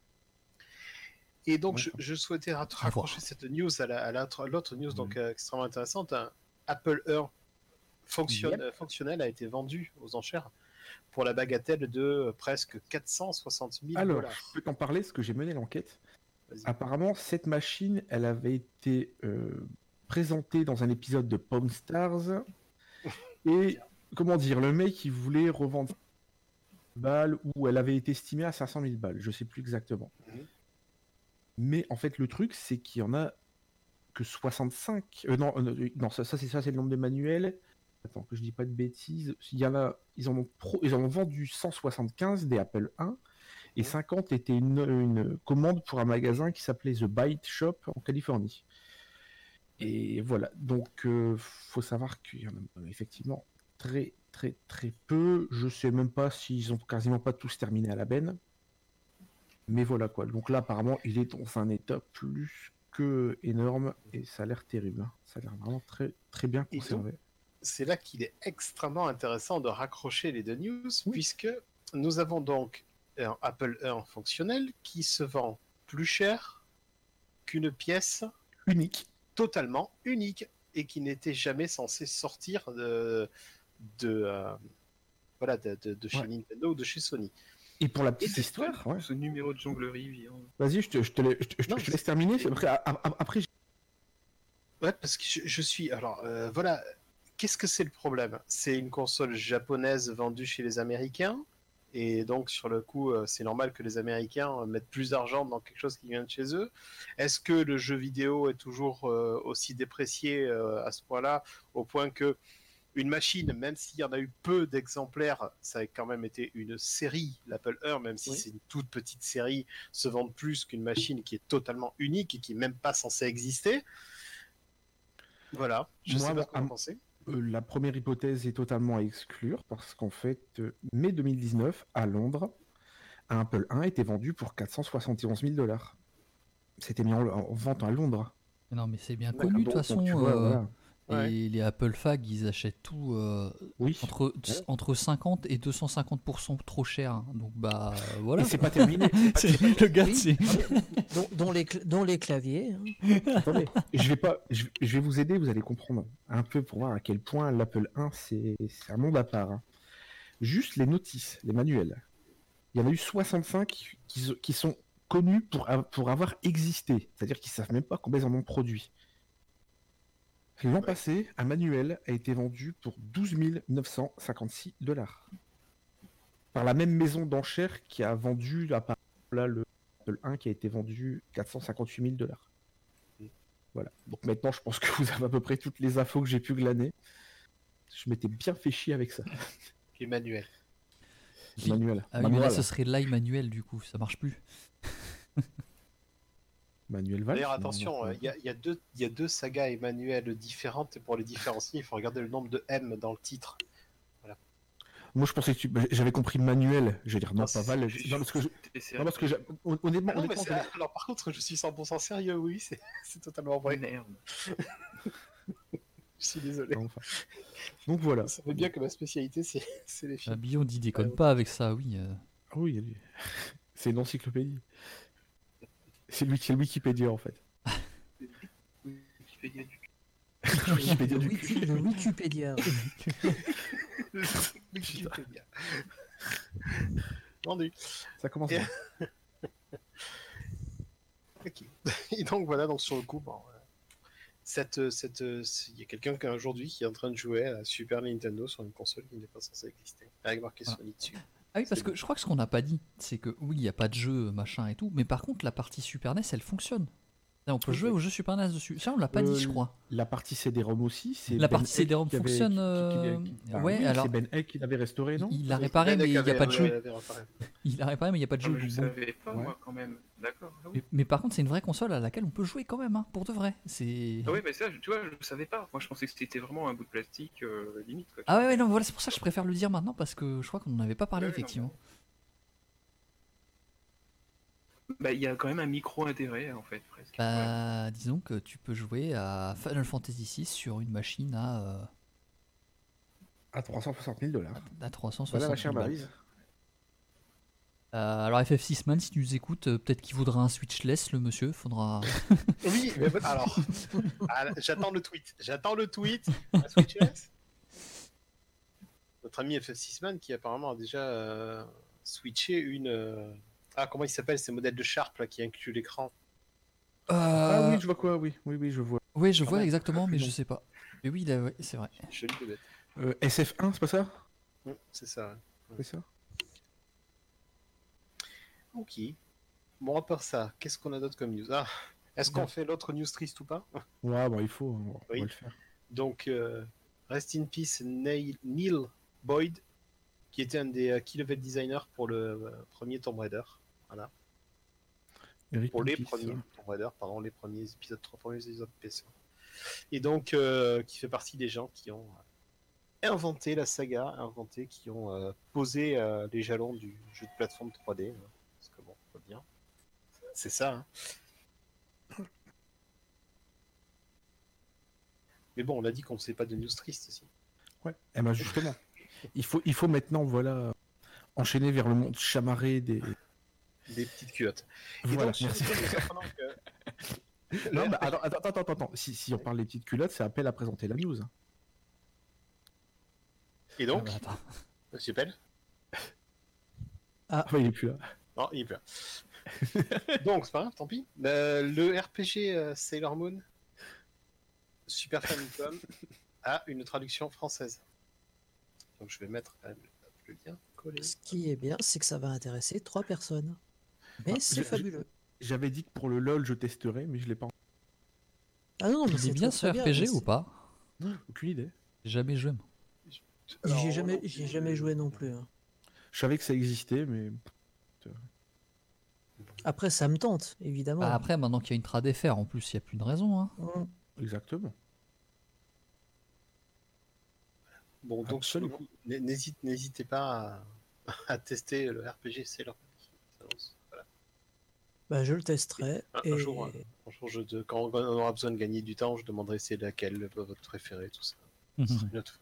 Speaker 2: Et donc,
Speaker 3: Ouais.
Speaker 2: je, je souhaitais ra-
Speaker 1: voir.
Speaker 2: raccrocher cette news à, la- à l'autre, l'autre news donc euh, extrêmement intéressante. Un Apple un fonction-
Speaker 3: Yep.
Speaker 2: euh, fonctionnel a été vendu aux enchères pour la bagatelle de euh, presque quatre cent soixante mille
Speaker 3: Alors,
Speaker 2: dollars.
Speaker 3: je peux t'en parler parce que j'ai mené l'enquête.
Speaker 2: Vas-y.
Speaker 3: Apparemment, cette machine, elle avait été euh, présentée dans un épisode de Pawn Stars. Et, comment dire, le mec, il voulait revendre balles ou elle avait été estimée à cinq cent mille balles. Je sais plus exactement.
Speaker 2: Mhm.
Speaker 3: Mais en fait, le truc, c'est qu'il y en a que soixante-cinq. Euh, non, euh, non, ça, ça, c'est ça, c'est le nombre de manuels. Attends, que je dis pas de bêtises. Il y en a, ils en ont, pro, ils en ont vendu cent soixante-quinze des Apple un. Et cinquante étaient une, une commande pour un magasin qui s'appelait The Byte Shop en Californie. Et voilà, donc euh, faut savoir qu'il y en a euh, effectivement très très très peu. Je sais même pas s'ils ont quasiment pas tous terminé à la benne. Mais voilà quoi. Donc là apparemment il est dans un état plus que énorme et ça a l'air terrible. hein. Ça a l'air vraiment très très bien
Speaker 2: Et
Speaker 3: conservé.
Speaker 2: C'est là qu'il est extrêmement intéressant de raccrocher les deux news,
Speaker 3: Oui.
Speaker 2: puisque nous avons donc un Apple un fonctionnel qui se vend plus cher qu'une pièce
Speaker 3: Unique.
Speaker 2: totalement unique et qui n'était jamais censé sortir de, de, euh, voilà, de, de, de chez
Speaker 3: Ouais.
Speaker 2: Nintendo ou de chez Sony.
Speaker 3: Et pour la petite
Speaker 2: c'est-
Speaker 3: histoire, ouais.
Speaker 5: Ce numéro de jonglerie vient.
Speaker 3: Vas-y, je te, je te, la- je te- je te-
Speaker 2: Non,
Speaker 3: je te laisse terminer.
Speaker 2: c'est-
Speaker 3: Après, a- a- après j'ai-
Speaker 2: Ouais, parce que je, je suis. Alors, euh, voilà. Qu'est-ce que c'est le problème? C'est une console japonaise vendue chez les Américains. Et donc, sur le coup, euh, c'est normal que les Américains euh, mettent plus d'argent dans quelque chose qui vient de chez eux. Est-ce que le jeu vidéo est toujours euh, aussi déprécié euh, à ce point-là, au point que une machine, même s'il y en a eu peu d'exemplaires, ça a quand même été une série, l'Apple un, même si
Speaker 3: Oui.
Speaker 2: c'est une toute petite série, se vend plus qu'une machine qui est totalement unique et qui n'est même pas censée exister. Voilà, je
Speaker 3: Moi,
Speaker 2: sais pas
Speaker 3: bon,
Speaker 2: ce que vous
Speaker 3: à-
Speaker 2: pensez.
Speaker 3: Euh, la première hypothèse est totalement à exclure parce qu'en fait, euh, mai deux mille dix-neuf, à Londres, un Apple un était vendu pour quatre cent soixante et onze mille dollars. C'était mis en, en vente à Londres.
Speaker 1: Non, mais c'est bien
Speaker 2: D'accord,
Speaker 1: connu de toute
Speaker 3: Donc- donc,
Speaker 1: façon.
Speaker 3: tu vois,
Speaker 1: euh,
Speaker 3: voilà.
Speaker 2: Ouais.
Speaker 1: Et les Apple Fag, ils achètent tout euh,
Speaker 3: Oui.
Speaker 1: entre,
Speaker 3: Ouais.
Speaker 1: entre cinquante et deux cent cinquante pour cent trop cher. hein. Donc, bah voilà.
Speaker 3: Et c'est pas terminé.
Speaker 1: C'est- le gars,
Speaker 4: Oui.
Speaker 1: c'est.
Speaker 4: dont, dont les, cl- dont les claviers. hein.
Speaker 3: Attendez, je vais pas, je, je vais vous aider, vous allez comprendre un peu pour voir à quel point l'Apple un c'est c'est un monde à part. hein. Juste les notices, les manuels. Il y en a eu soixante-cinq qui, qui sont connus pour, a- pour avoir existé, c'est-à-dire qu'ils savent même pas combien ils en ont produit. L'an passé, un manuel a été vendu pour douze mille neuf cent cinquante-six dollars. par la même maison d'enchères qui a vendu là, par- là, le Apple un qui a été vendu quatre cent cinquante-huit mille dollars. Voilà. Donc maintenant, je pense que vous avez à peu près toutes les infos que j'ai pu glaner. Je m'étais bien fait chier avec ça.
Speaker 2: Emmanuel.
Speaker 1: J-
Speaker 3: Manuel.
Speaker 1: Ah oui, mais là,
Speaker 3: Manuel.
Speaker 1: ce serait l'Emmanuel, du coup, ça marche plus.
Speaker 3: Manuel Valls.
Speaker 2: D'ailleurs,
Speaker 3: non,
Speaker 2: attention,
Speaker 3: non,
Speaker 2: il y, a- y a deux- y a deux sagas Emmanuel différentes, et pour les différencier, il faut regarder le nombre de M dans le titre.
Speaker 3: Moi, je pensais que tu... j'avais compris Manuel. Je vais dire non,
Speaker 2: Non,
Speaker 3: pas
Speaker 2: c'est-
Speaker 3: Val.
Speaker 5: Je
Speaker 3: Non, parce que je...
Speaker 5: T'es sérieux?
Speaker 3: non, parce que j'ai- hon- honnêtement,
Speaker 2: Ah non, mais
Speaker 3: honnêtement,
Speaker 2: c'est-
Speaker 3: j'avais-
Speaker 2: alors par contre, je suis cent pour cent sérieux, oui, c'est c'est totalement vrai.
Speaker 5: Merde.
Speaker 2: Je suis désolé.
Speaker 3: enfin. Donc voilà.
Speaker 2: Vous savez bien que ma spécialité, c'est c'est les
Speaker 1: Ah,
Speaker 2: films.
Speaker 1: Billon dit déconne
Speaker 2: Ouais.
Speaker 1: pas avec ça, oui. euh.
Speaker 3: Ah oui, lui. C'est une encyclopédie. C'est lui qui est le Wikipédia en fait.
Speaker 5: Wikipédia du cul.
Speaker 3: Le Wikipédia
Speaker 4: Le
Speaker 3: du
Speaker 4: Wiki-
Speaker 3: cul.
Speaker 4: le Wikipédia.
Speaker 2: Wikipédia. Vendu.
Speaker 3: Ça commence.
Speaker 2: Et-
Speaker 3: bien.
Speaker 2: Ok. Et donc voilà, donc sur le coup, bon, euh, cette, cette, euh, il y a quelqu'un qui aujourd'hui qui est en train de jouer à la Super Nintendo sur une console qui n'est pas censée exister, avec marqué
Speaker 1: Ah.
Speaker 2: Sony dessus.
Speaker 1: Ah oui, parce
Speaker 2: C'est
Speaker 1: que je crois que ce qu'on n'a pas dit, c'est que oui, il n'y a pas de jeu, machin et tout, mais par contre, la partie Super N E S, elle fonctionne. Là, on peut
Speaker 2: Oui,
Speaker 1: jouer
Speaker 2: oui.
Speaker 1: au jeu Super N E S dessus. Ça, on l'a pas
Speaker 3: Euh,
Speaker 1: dit, je crois.
Speaker 3: La partie C D-ROM aussi. c'est
Speaker 1: La
Speaker 3: Ben
Speaker 1: partie
Speaker 3: Heck
Speaker 1: C D-ROM
Speaker 3: qui avait-
Speaker 1: fonctionne,
Speaker 3: qui- qui-
Speaker 1: euh,
Speaker 3: qui- bah
Speaker 1: ouais,
Speaker 3: oui,
Speaker 1: alors-
Speaker 3: c'est Ben Heck qui l'avait restauré, non
Speaker 1: Il l'a réparé, mais il n'y a
Speaker 2: avait-
Speaker 1: pas de jeu.
Speaker 2: avait réparé.
Speaker 1: Il l'a réparé, mais il n'y a pas de
Speaker 5: Ah,
Speaker 1: jeu.
Speaker 5: mais je
Speaker 1: donc bon.
Speaker 5: savais pas,
Speaker 3: Ouais.
Speaker 5: moi, quand même. D'accord. Ah oui.
Speaker 1: Mais, mais par contre, c'est une vraie console à laquelle on peut jouer quand même, hein, pour de vrai. C'est.
Speaker 5: Ah ouais, mais ça, tu vois, je savais pas. Moi, je pensais que c'était vraiment un bout de plastique euh, limite. Quoi.
Speaker 1: Ah ouais, ouais, non, voilà, c'est pour ça que je préfère le dire maintenant parce que je crois qu'on n'en avait pas parlé
Speaker 5: Ouais, non,
Speaker 1: effectivement.
Speaker 5: Bah, il y a quand même un micro intégré, en fait, presque. Ouais.
Speaker 1: Bah, disons que tu peux jouer à Final Fantasy six sur une machine à, euh,
Speaker 3: À trois cent soixante mille dollars.
Speaker 1: à trois cent
Speaker 3: Voilà
Speaker 1: soixante
Speaker 3: ma chère
Speaker 1: balles.
Speaker 3: Maryse.
Speaker 1: Euh, alors F F six Man, si tu nous écoutes, euh, peut-être qu'il voudra un switchless, le monsieur. Faudra.
Speaker 2: Oui, mais bon, alors, ah, j'attends le tweet. J'attends le tweet. à Switch O S. Notre ami F F six Man qui apparemment a déjà euh, switché une. euh, Ah, comment il s'appelle ces modèles de Sharp là, qui incluent l'écran.
Speaker 3: Ah oui, je vois quoi, oui, oui, oui, je vois.
Speaker 1: Oui, je
Speaker 2: Ah
Speaker 1: vois
Speaker 2: ouais,
Speaker 1: exactement, mais
Speaker 3: non.
Speaker 1: je sais pas. Mais oui, là, ouais, c'est vrai.
Speaker 2: Joli bébête.
Speaker 3: Euh, S F un, c'est pas ça?
Speaker 2: Hum, C'est ça. Ouais.
Speaker 3: C'est ça.
Speaker 2: Ok. Bon, à part ça, qu'est-ce qu'on a d'autre comme news? Ah, est-ce qu'on fait l'autre news triste ou pas?
Speaker 3: Ouais, bon, il faut, on va
Speaker 2: Oui.
Speaker 3: le faire.
Speaker 2: Donc, euh, Rest in Peace Neil, Neil Boyd, qui était un des euh, key level designers pour le euh, premier Tomb Raider. Voilà.
Speaker 3: Eric
Speaker 2: Pour les
Speaker 3: Pimpis,
Speaker 2: premiers
Speaker 3: ça.
Speaker 2: Tomb Raider, pardon, les premiers épisodes, trois premiers épisodes P C. Et donc, euh, qui fait partie des gens qui ont inventé la saga, inventé, qui ont euh, posé euh, les jalons du jeu de plateforme trois D. hein. Parce que bon, faut bien. C'est ça. Hein. Mais bon, on a dit qu'on ne faisait pas de news tristes aussi.
Speaker 3: Ouais, eh ben justement. il, faut, il faut maintenant, voilà, enchaîner vers le monde chamarré des.
Speaker 2: Des petites culottes. Et
Speaker 3: Voilà,
Speaker 2: donc, sur
Speaker 3: merci.
Speaker 2: lequel nous apprenons que-
Speaker 3: Non, mais attends, attends, attends, attends, attends. Si, si on parle des petites culottes, c'est appel à présenter la news. hein.
Speaker 2: Et donc,
Speaker 1: Ah bah, attends.
Speaker 2: Monsieur Pell?
Speaker 3: Ah, bah, il est plus là.
Speaker 2: Non, il est plus là. Donc, c'est pas grave, tant pis. Euh, le R P G euh, Sailor Moon Super Famicom a une traduction française. Donc, je vais mettre quand même le lien collé.
Speaker 4: Ce qui est bien, c'est que ça va intéresser trois personnes. Mais
Speaker 3: Ah,
Speaker 4: c'est
Speaker 3: j'ai-
Speaker 4: fabuleux.
Speaker 3: J'avais dit que pour le LOL, je testerais, mais je l'ai pas.
Speaker 4: Ah non, mais
Speaker 1: Il
Speaker 4: c'est
Speaker 1: est bien
Speaker 4: très,
Speaker 1: ce
Speaker 4: très
Speaker 1: R P G
Speaker 4: mais
Speaker 1: ou
Speaker 4: c'est-
Speaker 1: pas?
Speaker 3: Aucune idée.
Speaker 1: J'ai jamais joué. moi.
Speaker 2: Alors,
Speaker 4: J'ai jamais,
Speaker 2: non,
Speaker 4: j'ai jamais joué non plus. hein.
Speaker 3: Je savais que ça existait, mais.
Speaker 4: Après, ça me tente, évidemment.
Speaker 1: Bah, après, maintenant qu'il y a une trad F R, en plus, il n'y a plus de raison. Hein.
Speaker 4: Hum.
Speaker 3: Exactement.
Speaker 2: Bon, donc, sur le
Speaker 3: Absolument.
Speaker 2: coup, n'hé- n'hésite- n'hésitez pas à, à tester le R P G Sailor Moon. Voilà.
Speaker 4: Bah, je le testerai.
Speaker 2: Un- un
Speaker 4: et...
Speaker 2: jour, hein. Un jour, je te- quand on aura besoin de gagner du temps, je demanderai c'est laquelle votre préférée, tout ça. Ce sera une autre-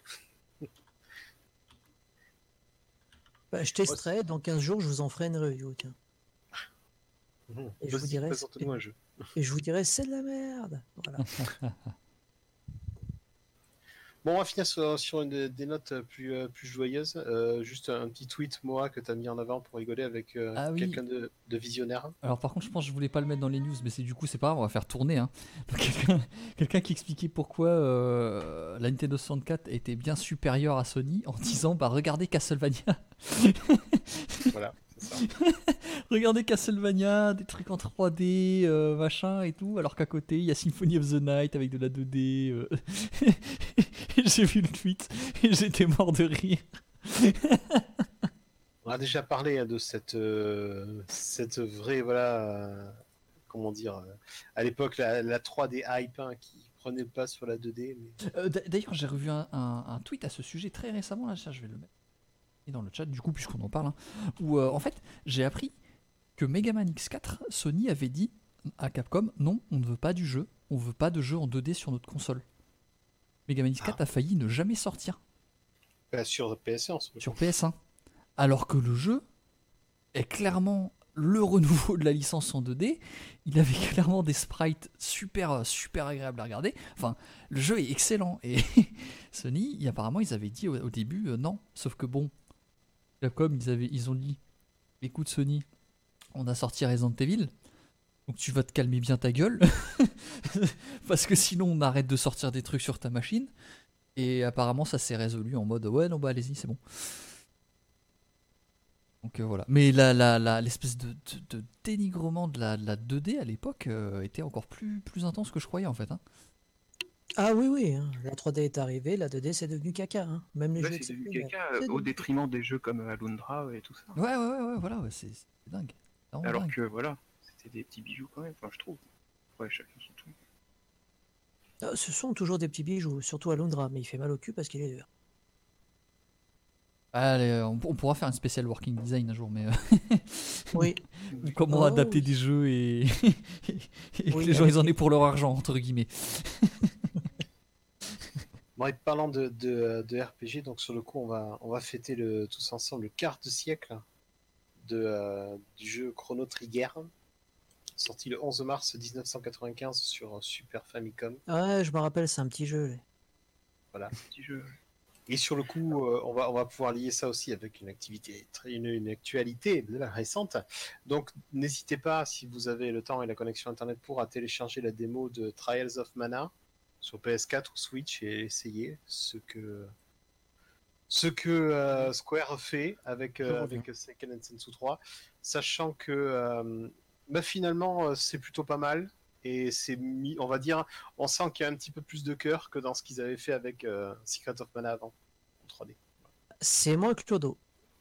Speaker 4: bah, je testerai. Dans quinze jours, je vous en ferai une review. Tiens.
Speaker 2: Mhm.
Speaker 4: Et je vous
Speaker 2: Vas-y,
Speaker 4: dirai-
Speaker 2: présente-nous un jeu.
Speaker 4: Et je vous dirai, c'est de la merde. Voilà.
Speaker 2: Bon, on va finir sur, sur une, des notes plus, euh, plus joyeuses. Euh, juste un petit tweet, moi, que tu as mis en avant pour rigoler avec euh,
Speaker 1: Ah oui.
Speaker 2: quelqu'un de, de visionnaire.
Speaker 1: Alors par contre, je pense que je voulais pas le mettre dans les news, mais c'est du coup c'est pas grave, on va faire tourner. Hein. Donc, quelqu'un, quelqu'un qui expliquait pourquoi euh, la Nintendo soixante-quatre était bien supérieure à Sony en disant bah regardez Castlevania.
Speaker 2: Voilà, c'est ça.
Speaker 1: Regardez Castlevania, des trucs en trois D, euh, machin et tout, alors qu'à côté il y a Symphony of the Night avec de la deux D. Euh... J'ai vu le tweet et j'étais mort de rire.
Speaker 2: On a déjà parlé hein, de cette, euh, cette vraie, voilà, euh, comment dire, euh, à l'époque, la, la trois D hype hein, qui prenait le pas sur la deux D. Mais...
Speaker 1: Euh, D'ailleurs, j'ai revu un, un, un tweet à ce sujet très récemment, là, je vais le mettre dans le chat, du coup, puisqu'on en parle, hein, où euh, en fait, j'ai appris que Mega Man X quatre, Sony avait dit à Capcom, non, on ne veut pas du jeu, on veut pas de jeu en deux D sur notre console. Mega Man X quatre
Speaker 2: Ah.
Speaker 1: a failli ne jamais sortir.
Speaker 2: Bah, sur P S un, en ce moment.
Speaker 1: Sur P S un. Alors que le jeu est clairement le renouveau de la licence en deux D. Il avait clairement des sprites super, super agréables à regarder. Enfin, le jeu est excellent. Et Sony, apparemment, ils avaient dit au, au début euh, non. Sauf que bon, Capcom, ils, avaient, ils ont dit écoute, Sony, on a sorti Resident Evil. Donc tu vas te calmer bien ta gueule. Parce que sinon, on arrête de sortir des trucs sur ta machine. Et apparemment, ça s'est résolu en mode ouais, non, bah allez-y, c'est bon. Donc euh, voilà. Mais la, la, la, l'espèce de, de, de dénigrement de la, de la deux D à l'époque euh, était encore plus, plus intense que je croyais en fait. Hein.
Speaker 4: Ah oui, oui, hein. La trois D est arrivée, la deux D c'est devenu caca. Hein. Même les
Speaker 5: Là,
Speaker 4: jeux
Speaker 5: c'est devenu
Speaker 4: exceptionnels.
Speaker 5: caca
Speaker 4: C'est
Speaker 5: euh, au
Speaker 4: devenu
Speaker 5: détriment des jeux comme Alundra et tout ça.
Speaker 1: Ouais, ouais, ouais, ouais voilà, ouais, c'est, c'est dingue. C'est vraiment
Speaker 5: Alors
Speaker 1: dingue.
Speaker 5: que voilà, c'était des petits bijoux quand même, enfin je trouve. Ouais, chacun son truc.
Speaker 4: Ah, ce sont toujours des petits bijoux, surtout à Lundra, mais il fait mal au cul parce qu'il est dur.
Speaker 1: Allez, on, on pourra faire un spécial working design un jour, mais euh,
Speaker 4: Oui.
Speaker 1: comment
Speaker 4: Oh,
Speaker 1: adapter
Speaker 4: oui.
Speaker 1: des jeux et, et que
Speaker 4: Oui,
Speaker 1: les gens
Speaker 4: avec
Speaker 1: ils en
Speaker 4: les-
Speaker 1: aient pour leur argent entre guillemets.
Speaker 2: Bon, et parlant de, de, de R P G, donc sur le coup, on va, on va fêter le, tous ensemble le quart de siècle de, euh, du jeu Chrono Trigger, sorti le onze mars dix-neuf cent quatre-vingt-quinze sur Super Famicom.
Speaker 4: Ouais, je me rappelle, c'est un petit jeu. là.
Speaker 2: Voilà.
Speaker 5: Petit jeu.
Speaker 2: Et sur le coup, euh, on, va, on va pouvoir lier ça aussi avec une activité, très- une, une actualité de la récente. Donc, n'hésitez pas, si vous avez le temps et la connexion Internet pour, à télécharger la démo de Trials of Mana sur P S quatre ou Switch et essayer ce que, ce que euh, Square fait avec, euh,
Speaker 3: reviens.
Speaker 2: avec Seiken Densetsu trois, sachant que euh, bah, finalement, euh, c'est plutôt pas mal. Et c'est mis, on va dire, on sent qu'il y a un petit peu plus de cœur que dans ce qu'ils avaient fait avec euh, Secret of Mana avant, en trois D.
Speaker 4: C'est moins Clodo.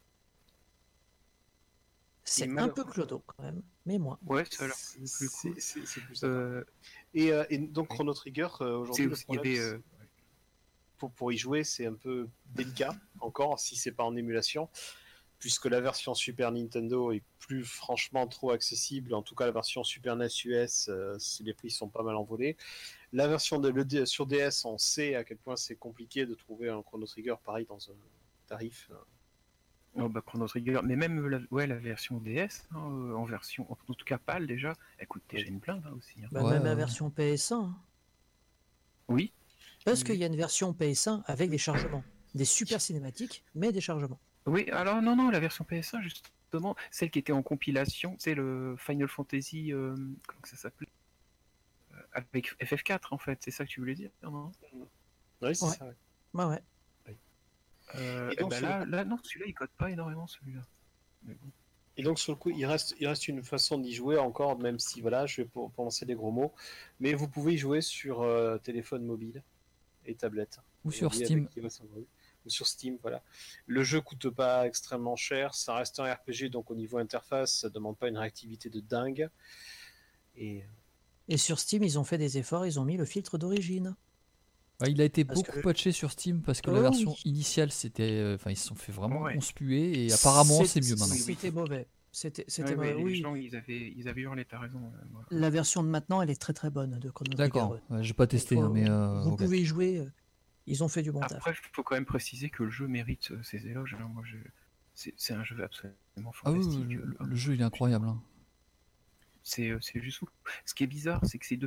Speaker 4: C'est
Speaker 2: Et
Speaker 4: un
Speaker 2: malheureux-
Speaker 4: peu Clodo quand même, mais moins.
Speaker 5: Ouais, ça a l'air plus
Speaker 2: C'est
Speaker 5: cool.
Speaker 2: c'est- c'est plus sympa.
Speaker 5: Euh,
Speaker 2: Et, euh, et donc Chrono Trigger, euh, aujourd'hui,
Speaker 5: c'est
Speaker 2: le
Speaker 5: aussi, il y
Speaker 2: problème,
Speaker 5: avait,
Speaker 2: c'est-
Speaker 5: euh,
Speaker 2: pour, pour y jouer, c'est un peu délicat, encore, si c'est pas en émulation, puisque la version Super Nintendo est plus franchement trop accessible. En tout cas, la version Super N E S U S, euh, les prix sont pas mal envolés. La version de le D- sur D S, on sait à quel point c'est compliqué de trouver un Chrono Trigger pareil dans un tarif. euh,
Speaker 5: oh, bah, Chrono Trigger, mais même la, ouais, la version D S, hein, euh, en version, en tout cas PAL déjà, elle coûte déjà une blinde hein, aussi. hein.
Speaker 4: Bah,
Speaker 1: Ouais,
Speaker 4: même la
Speaker 1: ouais.
Speaker 4: version P S un. hein.
Speaker 5: Oui,
Speaker 4: Parce qu'il y a une version P S un avec des chargements. Des super cinématiques, mais des chargements.
Speaker 5: oui, alors non, non, la version P S un, justement, celle qui était en compilation, c'est le Final Fantasy, euh, comment que ça s'appelait Euh, avec F F quatre en fait, c'est ça que tu voulais dire, non
Speaker 2: Oui, c'est
Speaker 4: Ouais.
Speaker 2: ça. ouais.
Speaker 4: Bah ouais.
Speaker 5: euh,
Speaker 2: Et
Speaker 5: eh
Speaker 2: donc,
Speaker 5: ben
Speaker 2: sur
Speaker 5: là, là, non, celui-là, il code pas énormément, celui-là. Mais bon.
Speaker 2: Et donc sur le coup, il reste, il reste une façon d'y jouer encore, même si voilà, je vais pour, pour lancer des gros mots, mais vous pouvez y jouer sur euh, téléphone mobile et tablette.
Speaker 1: Ou sur
Speaker 2: Aujourd'hui,
Speaker 1: Steam.
Speaker 2: avec iOS Android. Ou sur Steam, voilà. Le jeu coûte pas extrêmement cher, ça reste un R P G, donc au niveau interface, ça demande pas une réactivité de dingue. Et
Speaker 4: Et sur Steam, ils ont fait des efforts, ils ont mis le filtre d'origine.
Speaker 1: Ouais, il a été
Speaker 4: Parce
Speaker 1: beaucoup
Speaker 4: que-
Speaker 1: patché sur Steam parce que la
Speaker 4: Oh
Speaker 1: version
Speaker 4: oui.
Speaker 1: initiale c'était. euh, Enfin, ils se sont fait vraiment
Speaker 5: Ouais.
Speaker 1: conspuer et apparemment c'est
Speaker 4: C'est-
Speaker 1: mieux maintenant.
Speaker 4: C'était mauvais. C'était c'était
Speaker 5: Ouais,
Speaker 4: mauvais.
Speaker 5: ouais, les
Speaker 4: Oui.
Speaker 5: gens, ils avaient, ils avaient hurlé, t'as raison. euh, voilà.
Speaker 4: La version de maintenant, elle est très très bonne de Chrono Trigger.
Speaker 1: D'accord,
Speaker 4: ouais.
Speaker 1: ouais, j'ai pas testé,
Speaker 4: Faut-
Speaker 1: hein, mais. euh,
Speaker 4: Vous
Speaker 1: ok.
Speaker 4: pouvez y jouer. euh, Ils ont fait du bon taf.
Speaker 5: Après, il faut quand même préciser que le jeu mérite euh, ses éloges. hein. Moi, je... c'est c'est un jeu absolument
Speaker 1: Ah oui,
Speaker 5: fantastique.
Speaker 1: le,
Speaker 5: euh,
Speaker 1: le jeu il est incroyable. hein.
Speaker 5: C'est euh, c'est juste fou. Ce qui est bizarre, c'est que c'est devenu.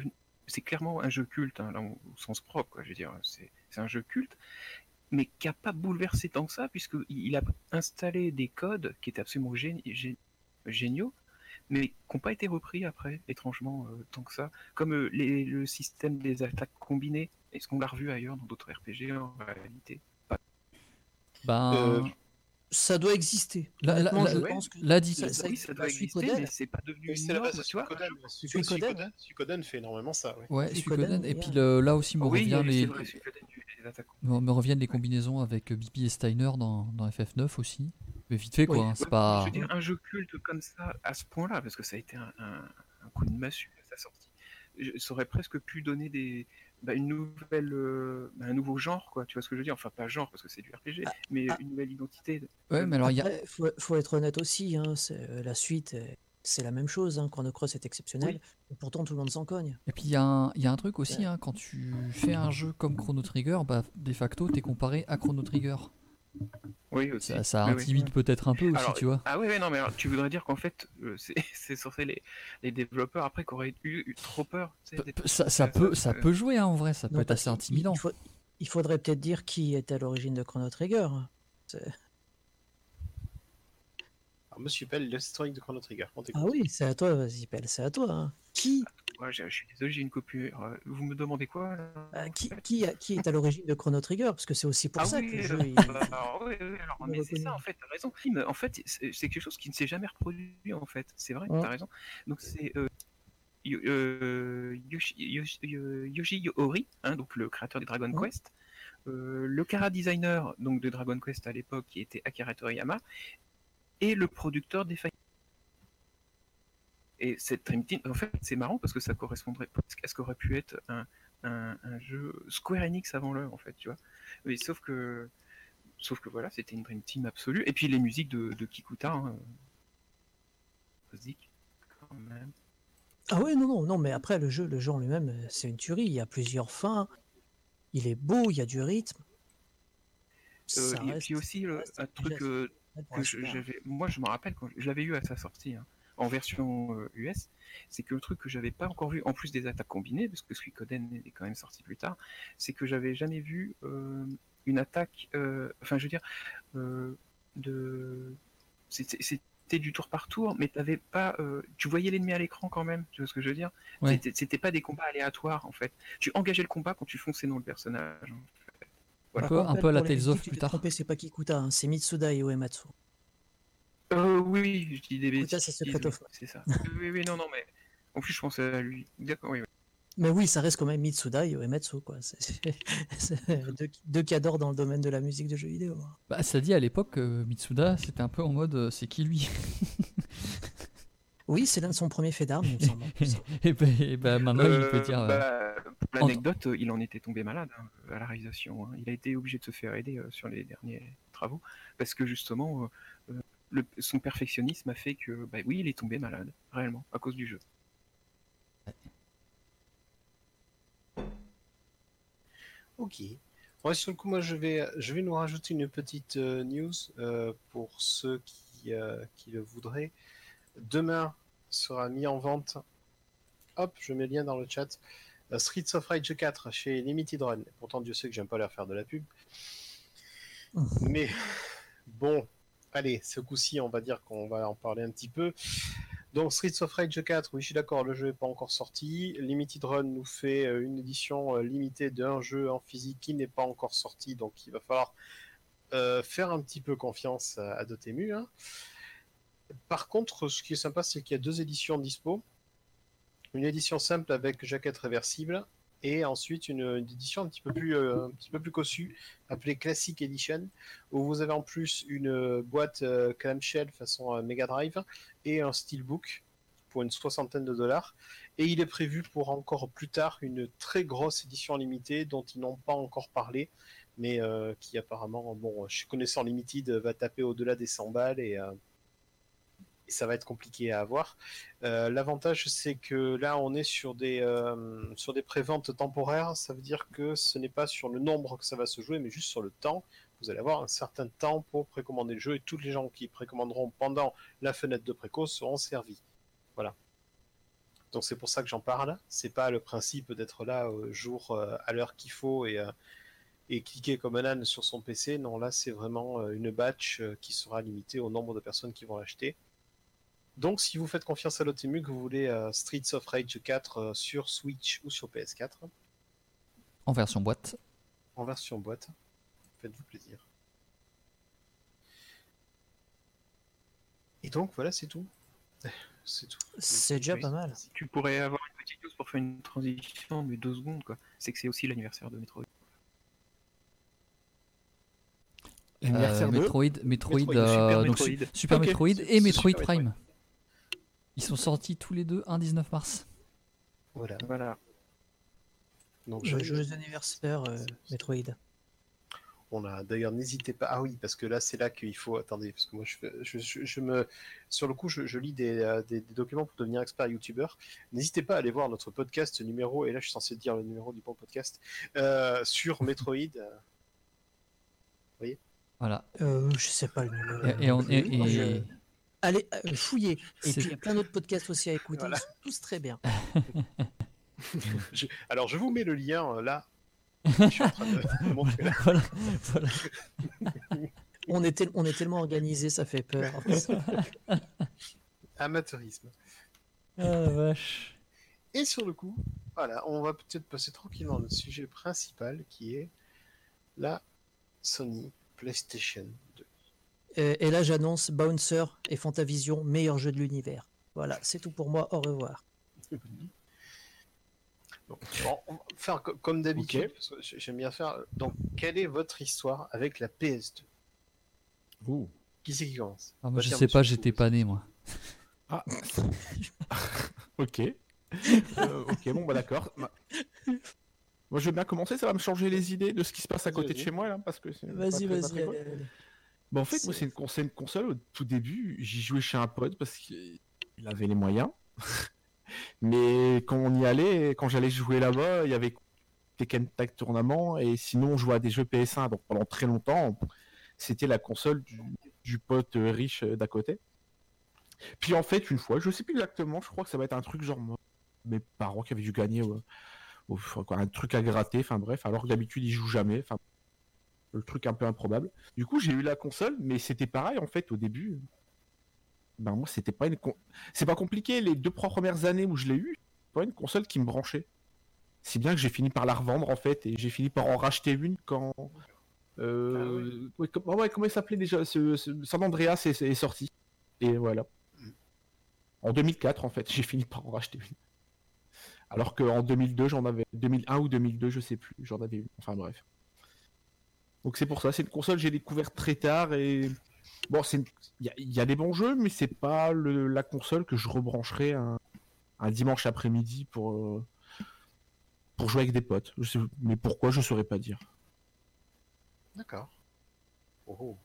Speaker 5: c'est clairement un jeu culte, hein, là, au sens propre, quoi, je veux dire, c'est, c'est un jeu culte, mais qui n'a pas bouleversé tant que ça, puisqu'il a installé des codes qui étaient absolument gé- gé- géniaux, mais qui n'ont pas été repris après, étrangement, euh, tant que ça. Comme euh, les- le système des attaques combinées, est-ce qu'on l'a revu ailleurs dans d'autres R P G en réalité? Pas.
Speaker 1: Ben,
Speaker 2: Euh,
Speaker 4: Ça doit exister.
Speaker 1: La- la-
Speaker 4: Honnêtement,
Speaker 1: la-
Speaker 4: je
Speaker 5: ouais,
Speaker 4: pense que
Speaker 1: là, dit-
Speaker 4: ça,
Speaker 5: Oui,
Speaker 4: ça
Speaker 5: oui, ça
Speaker 4: existe.
Speaker 5: doit
Speaker 4: Bah,
Speaker 5: exister,
Speaker 4: Suikoden,
Speaker 5: mais c'est pas devenu
Speaker 2: oui,
Speaker 5: une
Speaker 2: c'est le
Speaker 5: norme,
Speaker 2: reste de
Speaker 5: tu vois.
Speaker 2: Suikoden. Suikoden,
Speaker 4: Suikoden,
Speaker 2: Suikoden, Suikoden fait énormément ça. Ouais.
Speaker 1: ouais,
Speaker 4: Suikoden,
Speaker 1: Suikoden. Et
Speaker 4: oui,
Speaker 1: puis
Speaker 4: hein.
Speaker 1: le- là aussi me
Speaker 5: Oui,
Speaker 1: revient
Speaker 5: c'est
Speaker 1: les,
Speaker 5: vrai, Suikoden, les attaques.
Speaker 1: me me reviennent les combinaisons avec B P et Steiner dans, dans F F neuf aussi. Mais vite fait quoi,
Speaker 4: Oui.
Speaker 1: hein, c'est
Speaker 5: Ouais,
Speaker 1: pas.
Speaker 5: Je veux dire, un jeu culte comme ça, à ce point-là, parce que ça a été un, un- un coup de massue à sa sortie, je- ça aurait presque pu donner des, bah, une nouvelle, euh, bah, un nouveau genre, quoi. Tu vois ce que je veux dire? Enfin, pas genre, parce que c'est du R P G,
Speaker 4: Ah,
Speaker 5: mais
Speaker 4: ah.
Speaker 5: une nouvelle identité.
Speaker 1: Ouais, mais alors il y a.
Speaker 4: Après, faut, faut être honnête aussi, hein, c'est- euh, la suite, euh, c'est la même chose. Hein, Chrono Cross est exceptionnel,
Speaker 5: Oui.
Speaker 4: et pourtant tout le monde s'en cogne.
Speaker 1: Et puis il y, a un- il y a un truc aussi,
Speaker 4: Ouais.
Speaker 1: hein, quand tu fais un jeu comme Chrono Trigger, bah, de facto t'es comparé à Chrono Trigger.
Speaker 5: Oui, aussi.
Speaker 1: Ça, ça
Speaker 5: Oui, oui.
Speaker 1: intimide peut-être un peu aussi,
Speaker 5: Alors,
Speaker 1: tu vois.
Speaker 5: ah oui, oui, non, mais alors, tu voudrais dire qu'en fait, euh, c'est c'est censé les, les développeurs après qui auraient eu, eu trop peur. tu sais,
Speaker 1: Pe-
Speaker 5: des-
Speaker 1: pe- Ça, ça peut, ça
Speaker 5: euh,
Speaker 1: peut jouer hein, en vrai, ça peut
Speaker 4: Non,
Speaker 1: être
Speaker 4: parce
Speaker 1: assez
Speaker 4: qu'il-
Speaker 1: intimidant.
Speaker 4: Il, faut- il faudrait peut-être dire qui est à l'origine de Chrono Trigger. C'est-
Speaker 2: Alors, Monsieur Pell, l'historique de Chrono Trigger. On t'écoute.
Speaker 4: Ah oui, c'est à toi, vas-y, Pelle, c'est à toi. Hein. Qui,
Speaker 5: ouais, j'ai- je suis désolé, j'ai une coupure. Euh, Vous me demandez quoi là
Speaker 4: euh, qui, qui, a- qui est à l'origine de Chrono Trigger? Parce que c'est aussi pour
Speaker 5: Ah
Speaker 4: ça
Speaker 5: oui,
Speaker 4: que le
Speaker 5: euh,
Speaker 4: jeu. il-
Speaker 5: bah, alors, oui, oui, alors,
Speaker 4: il est
Speaker 5: mais c'est ça
Speaker 4: reconnu.
Speaker 5: en fait, t'as raison. Mais en fait, c'est c'est quelque chose qui ne s'est jamais reproduit en fait. C'est vrai,
Speaker 4: Ouais.
Speaker 5: t'as raison. Donc c'est euh, Yo- euh, Yoshi, Yoshi, euh, Yoshi Horii, hein, donc le créateur des Dragon
Speaker 4: Ouais.
Speaker 5: Quest, euh, le chara designer donc de Dragon Quest à l'époque qui était Akira Toriyama, et le producteur des Final. Et cette Dream Team, en fait, c'est marrant parce que ça correspondrait presque à ce qu'aurait pu être un, un, un jeu Square Enix avant l'heure, en fait, tu vois. Mais sauf que, sauf que voilà, c'était une Dream Team absolue. Et puis les musiques de, de Kikuta, hein, musique, quand même.
Speaker 4: Ah oui, non, non, non, mais après, le jeu, le jeu en lui-même, euh, c'est une tuerie. Il y a plusieurs fins. Il est beau, il y a du rythme.
Speaker 5: Euh,
Speaker 4: Ça
Speaker 5: et
Speaker 4: reste,
Speaker 5: puis aussi
Speaker 4: ça
Speaker 5: le-
Speaker 4: reste
Speaker 5: un truc
Speaker 4: efficace.
Speaker 5: euh,
Speaker 4: Pour
Speaker 5: que
Speaker 4: un
Speaker 5: je-
Speaker 4: super.
Speaker 5: j'avais, moi je me rappelle quand je l'avais eu à sa sortie, hein, en version euh, U S, c'est que le truc que j'avais pas encore vu, en plus des attaques combinées, parce que Suikoden est quand même sorti plus tard, c'est que j'avais jamais vu euh, une attaque, euh, enfin je veux dire, euh, de, c'était c'était du tour par tour, mais t'avais pas, euh, tu voyais l'ennemi à l'écran quand même, tu vois ce que je veux dire?
Speaker 1: Ouais.
Speaker 5: C'était c'était pas des combats aléatoires en fait. Tu engageais le combat quand tu fonçais dans le personnage. hein.
Speaker 1: Un
Speaker 4: Par
Speaker 1: peu,
Speaker 4: contre,
Speaker 1: un
Speaker 4: Pelle,
Speaker 1: peu à la
Speaker 4: pour les
Speaker 1: Tales
Speaker 4: musiques,
Speaker 1: of
Speaker 4: tu
Speaker 1: plus
Speaker 4: t'es
Speaker 1: tard.
Speaker 4: trompé, c'est pas Kikuta, hein, c'est Mitsuda et Uematsu.
Speaker 5: Euh, oui, oui, je dis des
Speaker 4: Écoute, ça,
Speaker 5: bêtises.
Speaker 4: c'est Secret
Speaker 5: oui,
Speaker 4: of Mana.
Speaker 5: c'est ça. oui, oui, non, non, mais en plus, je pensais à lui. D'accord, oui, oui.
Speaker 4: Mais oui, ça reste quand même Mitsuda et Uematsu, quoi. C'est c'est deux, deux cadors dans le domaine de la musique de jeux vidéo. hein.
Speaker 1: Bah, ça dit à l'époque, euh, Mitsuda, c'était un peu en mode euh, c'est qui lui?
Speaker 4: Oui, c'est l'un de son premier fait d'armes, il me semble. en plus, hein.
Speaker 1: Et ben et ben, maintenant il peut
Speaker 5: Euh,
Speaker 1: dire. euh,
Speaker 5: bah, pour
Speaker 1: en-
Speaker 5: l'anecdote, il en était tombé malade hein, à la réalisation. hein. Il a été obligé de se faire aider euh, sur les derniers travaux parce que justement, euh, euh, le- son perfectionnisme a fait que, bah oui, il est tombé malade, réellement, à cause du jeu.
Speaker 2: Ok. Ouais, sur le coup, moi, je vais, je vais nous rajouter une petite euh, news euh, pour ceux qui, euh, qui le voudraient. Demain sera mis en vente. Hop, je mets le lien dans le chat. euh, Streets of Rage quatre chez Limited Run. Pourtant, Dieu sait que j'aime pas leur faire de la pub. Mais bon, allez, ce coup-ci, on va dire qu'on va en parler un petit peu. Donc Streets of Rage quatre, oui je suis d'accord, le jeu n'est pas encore sorti. Limited Run nous fait euh, une édition euh, limitée d'un jeu en physique qui n'est pas encore sorti, donc il va falloir euh, faire un petit peu confiance à, à Dotemu. Hein. Par contre, ce qui est sympa, c'est qu'il y a deux éditions dispo. Une édition simple avec jaquette réversible et ensuite une, une édition un petit peu plus, euh, un petit peu plus cossue, appelée Classic Edition, où vous avez en plus une boîte euh, clamshell façon euh, Mega Drive et un steelbook pour une soixantaine de dollars. Et il est prévu pour encore plus tard une très grosse édition limitée dont ils n'ont pas encore parlé, mais euh, qui apparemment, bon, je connaissant Limited, va taper au-delà des cent balles et, euh, et ça va être compliqué à avoir. Euh, l'avantage, c'est que là, on est sur des, euh, sur des préventes temporaires. Ça veut dire que ce n'est pas sur le nombre que ça va se jouer, mais juste sur le temps. Vous allez avoir un certain temps pour précommander le jeu et tous les gens qui précommanderont pendant la fenêtre de préco seront servis. Voilà. Donc c'est pour ça que j'en parle. C'est pas le principe d'être là au jour euh, à l'heure qu'il faut et, euh, et cliquer comme un âne sur son P C. Non, là c'est vraiment euh, une batch euh, qui sera limitée au nombre de personnes qui vont l'acheter. Donc si vous faites confiance à Dotemu, que vous voulez euh, Streets of Rage quatre euh, sur Switch ou sur P S quatre,
Speaker 1: En version boîte.
Speaker 2: en version boîte, faites-vous plaisir. Et donc voilà, c'est tout. C'est tout.
Speaker 4: C'est déjà
Speaker 5: Oui.
Speaker 4: pas mal.
Speaker 5: Tu pourrais avoir une petite news pour faire une transition de deux secondes, quoi. C'est que c'est aussi l'anniversaire de Metroid.
Speaker 3: L'anniversaire
Speaker 1: Euh,
Speaker 3: de
Speaker 1: Metroid, Metroid,
Speaker 2: Metroid,
Speaker 1: euh,
Speaker 5: Super
Speaker 1: donc
Speaker 5: Metroid.
Speaker 1: Su- Super
Speaker 3: Ok,
Speaker 1: Metroid
Speaker 2: c'est-
Speaker 1: et
Speaker 2: c'est
Speaker 1: Metroid
Speaker 2: Super
Speaker 1: Prime.
Speaker 2: Metroid.
Speaker 1: Ils sont sortis tous les deux un dix-neuf mars.
Speaker 2: Voilà.
Speaker 5: Voilà.
Speaker 2: Donc
Speaker 4: Je-
Speaker 2: je-
Speaker 4: Joyeux anniversaire, euh, Metroid.
Speaker 2: On a d'ailleurs, n'hésitez pas. Ah oui, parce que là, c'est là qu'il faut. Attendez, parce que moi, je, fais- je, je, je me. Sur le coup, je, je lis des, euh, des, des documents pour devenir expert youtubeur. N'hésitez pas à aller voir notre podcast numéro, et là, je suis censé dire le numéro du bon podcast, euh, sur Metroid.
Speaker 1: Voilà.
Speaker 4: Euh, je sais pas le numéro.
Speaker 1: Et, et on, et- et-
Speaker 4: Je- Allez, euh, fouillez. Et
Speaker 1: C'est-
Speaker 4: puis il y a plein d'autres podcasts aussi à écouter.
Speaker 2: Voilà.
Speaker 4: Ils sont tous très bien.
Speaker 2: Je- Alors, je vous mets le lien euh, là. Je suis en train de de montrer là.
Speaker 1: voilà, voilà.
Speaker 4: On est, tel- on est tellement organisé, ça fait peur.
Speaker 2: Amateurisme.
Speaker 1: Ah la vache.
Speaker 2: Et sur le coup, voilà, on va peut-être passer tranquillement au sujet principal qui est la Sony PlayStation deux.
Speaker 4: Et, et là, j'annonce Bouncer et Fantavision, meilleur jeu de l'univers. Voilà, c'est tout pour moi. Au revoir.
Speaker 2: Donc, bon, on va faire co- comme d'habitude,
Speaker 3: Ok.
Speaker 2: parce que j'ai- j'aime bien faire. Donc, quelle est votre histoire avec la P S deux?
Speaker 3: Ouh.
Speaker 2: Qui c'est qui commence?
Speaker 1: Ah, moi, je
Speaker 2: Tiens,
Speaker 1: sais pas,
Speaker 2: monsieur
Speaker 1: j'étais
Speaker 2: Fou.
Speaker 1: pas né, moi.
Speaker 3: Ah. Ok. Euh, ok, bon, bah d'accord. Ma- Moi, je veux bien commencer, ça va me changer les idées de ce qui se passe à côté de
Speaker 2: Vas-y.
Speaker 3: chez moi, là, parce que c'est. pas
Speaker 4: Vas-y,
Speaker 3: très- pas
Speaker 4: vas-y.
Speaker 3: très cool.
Speaker 4: allez, allez.
Speaker 3: Bah, en fait, moi,
Speaker 4: C'est-
Speaker 3: c'est une, con- c'est une console, au tout début, j'y jouais chez un pote parce qu'il avait les moyens. Mais quand on y allait, quand j'allais jouer là-bas, il y avait Tekken Tag Tournament, et sinon, on jouait à des jeux P S un, donc pendant très longtemps, c'était la console du, du pote euh, riche euh, d'à côté. Puis en fait, une fois, je sais plus exactement, je crois que ça va être un truc genre moi, mes parents qui avaient dû gagner euh, au- enfin, quoi, un truc à gratter, enfin bref, alors que d'habitude ils jouent jamais, enfin le truc un peu improbable. Du coup, j'ai eu la console, mais c'était pareil en fait au début. Ben moi, c'était pas une con- c'est pas compliqué, les deux trois premières années où je l'ai eu, c'est pas une console qui me branchait. Si bien que j'ai fini par la revendre en fait, et j'ai fini par en racheter une quand euh... ouais, com- ouais, comment il s'appelait déjà ce, ce... San Andreas est, est sorti. Et voilà. En deux mille quatre, en fait, j'ai fini par en racheter une. Alors qu'en deux mille deux, j'en avais. deux mille un ou deux mille deux, je sais plus, j'en avais une. Enfin bref. Donc c'est pour ça, c'est une console que j'ai découverte très tard et. Bon, c'est une- il y, a- il y a des bons jeux, mais c'est pas le- la console que je rebrancherai un, un dimanche après-midi pour. euh, pour jouer avec des potes. Je sais- Mais pourquoi, je saurais pas dire.
Speaker 2: D'accord. Oh, oh.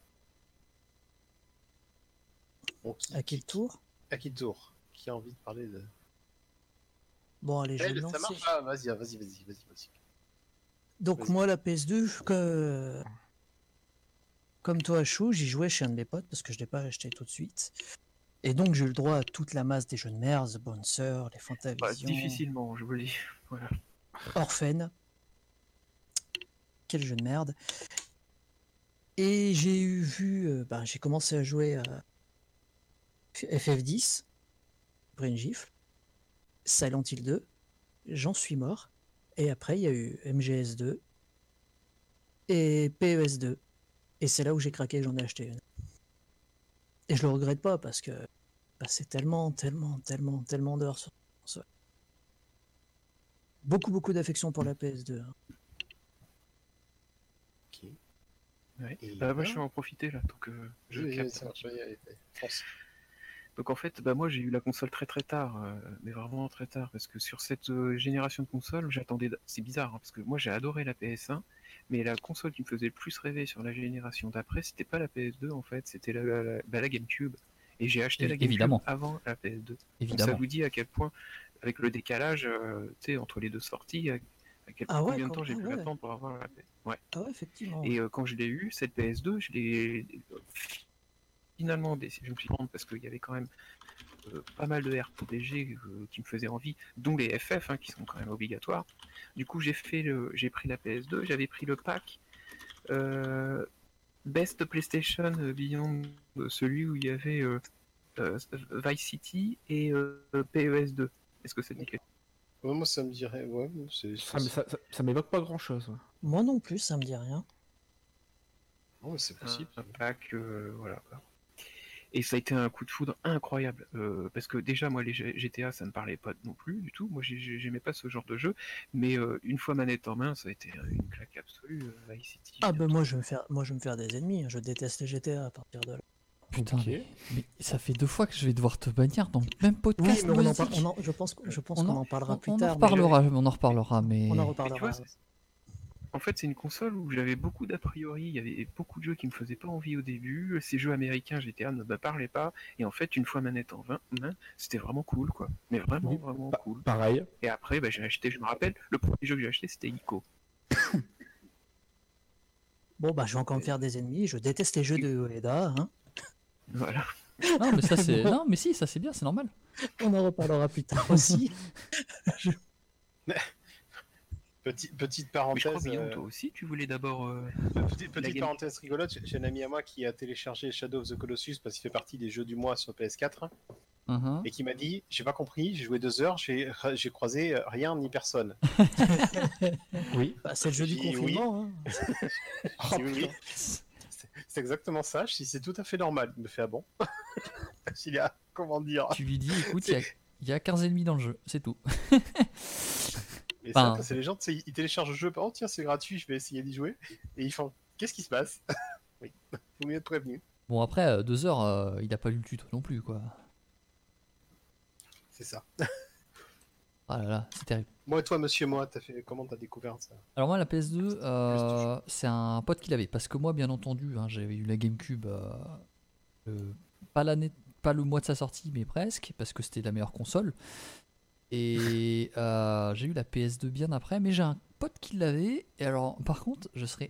Speaker 2: Bon, qui,
Speaker 4: À quel tour?
Speaker 2: à qui tour? Qui a envie de parler de.
Speaker 4: Bon, allez, je vais
Speaker 2: Elle,
Speaker 4: me
Speaker 2: ça
Speaker 4: lancer.
Speaker 2: marche? Ah, vas-y, vas-y, vas-y, vas-y, vas-y.
Speaker 4: Donc
Speaker 2: Vas-y.
Speaker 4: moi la P S deux, que... comme toi Chou, j'y jouais chez un de mes potes parce que je l'ai pas acheté tout de suite. Et donc j'ai eu le droit à toute la masse des jeux de merde, The Bouncer, les
Speaker 5: Bah,
Speaker 4: Fantavision,
Speaker 5: difficilement, je vous le dis. Voilà.
Speaker 4: Orphan. Quel jeu de merde. Et j'ai eu vu, euh, ben, j'ai commencé à jouer à F F dix, après une gifle, Silent Hill deux, j'en suis mort. Et après, il y a eu M G S deux et P E S deux. Et c'est là où j'ai craqué, j'en ai acheté une. Et je le regrette pas parce que bah, c'est tellement, tellement, tellement, tellement d'heures sur console. Beaucoup, beaucoup d'affection pour la P S deux. hein.
Speaker 2: Ok.
Speaker 5: Ouais.
Speaker 2: Et
Speaker 5: Bah, moi,
Speaker 2: voilà.
Speaker 5: je vais en profiter là, donc euh, je
Speaker 2: Oui,
Speaker 5: capte
Speaker 2: oui, ça
Speaker 5: un
Speaker 2: marche,
Speaker 5: petit peu.
Speaker 2: vas-y, allez, allez, fonce.
Speaker 5: Donc en fait, bah moi j'ai eu la console très très tard, euh, mais vraiment très tard, parce que sur cette euh, génération de consoles, j'attendais. d- C'est bizarre, hein, parce que moi j'ai adoré la P S un, mais la console qui me faisait le plus rêver sur la génération d'après, c'était pas la P S deux en fait, c'était la, la, la- bah, la GameCube. Et j'ai acheté
Speaker 1: Évi-
Speaker 5: la GameCube
Speaker 1: évidemment.
Speaker 5: avant la P S deux. Donc ça
Speaker 1: Évidemment.
Speaker 5: vous dit à quel point, avec le décalage, euh, tu sais, entre les deux sorties, à, à quel,
Speaker 4: Ah ouais,
Speaker 5: combien de
Speaker 4: quand-
Speaker 5: temps j'ai
Speaker 4: ah
Speaker 5: pu
Speaker 4: ouais.
Speaker 5: attendre pour avoir la P S deux. Ouais.
Speaker 4: Ah ouais, effectivement.
Speaker 5: Et euh, quand je l'ai eu, cette P S deux, je l'ai finalement décidé, je me suis dit, parce qu'il y avait quand même euh, pas mal de R P G euh, qui me faisaient envie, dont les F F, hein, qui sont quand même obligatoires. Du coup, j'ai fait le, j'ai pris la P S deux, j'avais pris le pack euh, Best PlayStation euh, Beyond, euh, celui où il y avait euh, euh, Vice City et euh, P E S deux. Est-ce que ça dit quelque chose?
Speaker 2: Ouais, moi, ça me dirait. Ouais, c'est.
Speaker 3: Ça, m- ça, ça, ça m'évoque pas grand-chose. ouais.
Speaker 4: Moi non plus, ça me dit rien.
Speaker 2: Non, mais c'est possible.
Speaker 5: Un pack, euh, voilà. Et ça a été un coup de foudre incroyable, euh, parce que déjà moi les G- GTA ça ne parlait pas non plus du tout, moi j'ai- j'ai- j'aimais pas ce genre de jeu, mais euh, une fois manette en main ça a été une claque absolue, euh, Vice City.
Speaker 4: Ah
Speaker 5: j'ai
Speaker 4: ben moi
Speaker 5: trouvé-
Speaker 4: je vais me faire, moi je vais me faire des ennemis. hein. Je déteste les G T A à partir de là.
Speaker 1: Putain,
Speaker 3: Ok.
Speaker 1: mais, mais ça fait deux fois que je vais devoir te bannir dans le même podcast.
Speaker 4: Oui, mais on en par-
Speaker 1: Modic.
Speaker 4: on en- je pense, que- je pense
Speaker 1: On
Speaker 4: qu'on
Speaker 1: en-
Speaker 4: en parlera
Speaker 1: on,
Speaker 4: plus
Speaker 1: on en
Speaker 4: tard. mais
Speaker 1: reparlera, on en reparlera, mais.
Speaker 4: On en
Speaker 5: Mais tu
Speaker 4: reparlera.
Speaker 5: vois,
Speaker 4: ouais.
Speaker 5: c'est- en fait c'est une console où j'avais beaucoup d'a priori, il y avait beaucoup de jeux qui me faisaient pas envie au début, ces jeux américains G T A ne me parlaient pas, et en fait une fois manette en vingt main, c'était vraiment cool quoi, mais vraiment
Speaker 3: Oui,
Speaker 5: vraiment
Speaker 3: pa-
Speaker 5: cool.
Speaker 3: Pareil.
Speaker 5: Et après bah, j'ai acheté, je me rappelle, le premier jeu que j'ai acheté c'était Ico.
Speaker 4: Bon bah je vais encore me faire des ennemis. Je déteste les jeux de Ueda. Hein.
Speaker 5: Voilà.
Speaker 1: Non, mais ça c'est.
Speaker 4: Bon.
Speaker 1: Non, mais si, ça c'est bien, c'est normal.
Speaker 4: On en reparlera plus tard aussi.
Speaker 2: Petit, petite
Speaker 5: Mais je crois
Speaker 2: parenthèse.
Speaker 5: Beyond,
Speaker 2: euh,
Speaker 5: toi aussi tu voulais d'abord... euh,
Speaker 2: Petite, petite
Speaker 5: game-
Speaker 2: parenthèse rigolote, j'ai j'ai un ami à moi qui a téléchargé Shadow of the Colossus parce qu'il fait partie des jeux du mois sur P S quatre
Speaker 1: Mhm.
Speaker 2: et qui m'a dit j'ai pas compris, j'ai joué deux heures, j'ai j'ai croisé rien ni personne.
Speaker 3: Oui.
Speaker 4: Bah, c'est le jeu du
Speaker 2: J'ai dit
Speaker 4: confinement. hein.
Speaker 2: Je dis, oui, oui. C'est c'est exactement ça, je dis c'est tout à fait normal. Il me fait ah bon. Il a comment dire.
Speaker 1: Tu lui dis, écoute, il y a- il y, a quinze ennemis dans le jeu, c'est tout.
Speaker 2: Et
Speaker 1: Enfin,
Speaker 2: ça, c'est les gens, tu sais, ils téléchargent le jeu, oh tiens c'est gratuit, je vais essayer d'y jouer, et ils font qu'est-ce qui se passe? Oui, faut mieux être prévenu.
Speaker 1: Bon, après, euh, deux heures, euh, il a pas lu le tuto non plus, quoi.
Speaker 2: C'est ça.
Speaker 1: Ah là là, c'est terrible.
Speaker 2: Moi et toi, monsieur, moi, t'as fait comment t'as découvert ça?
Speaker 1: Alors moi la P S deux, euh, c'est un pote qui l'avait, parce que moi bien entendu, hein, j'avais eu la GameCube, euh, euh, pas l'année, pas le mois de sa sortie, mais presque, parce que c'était la meilleure console. Et euh, j'ai eu la P S deux bien après, mais j'ai un pote qui l'avait. Et alors par contre, je serais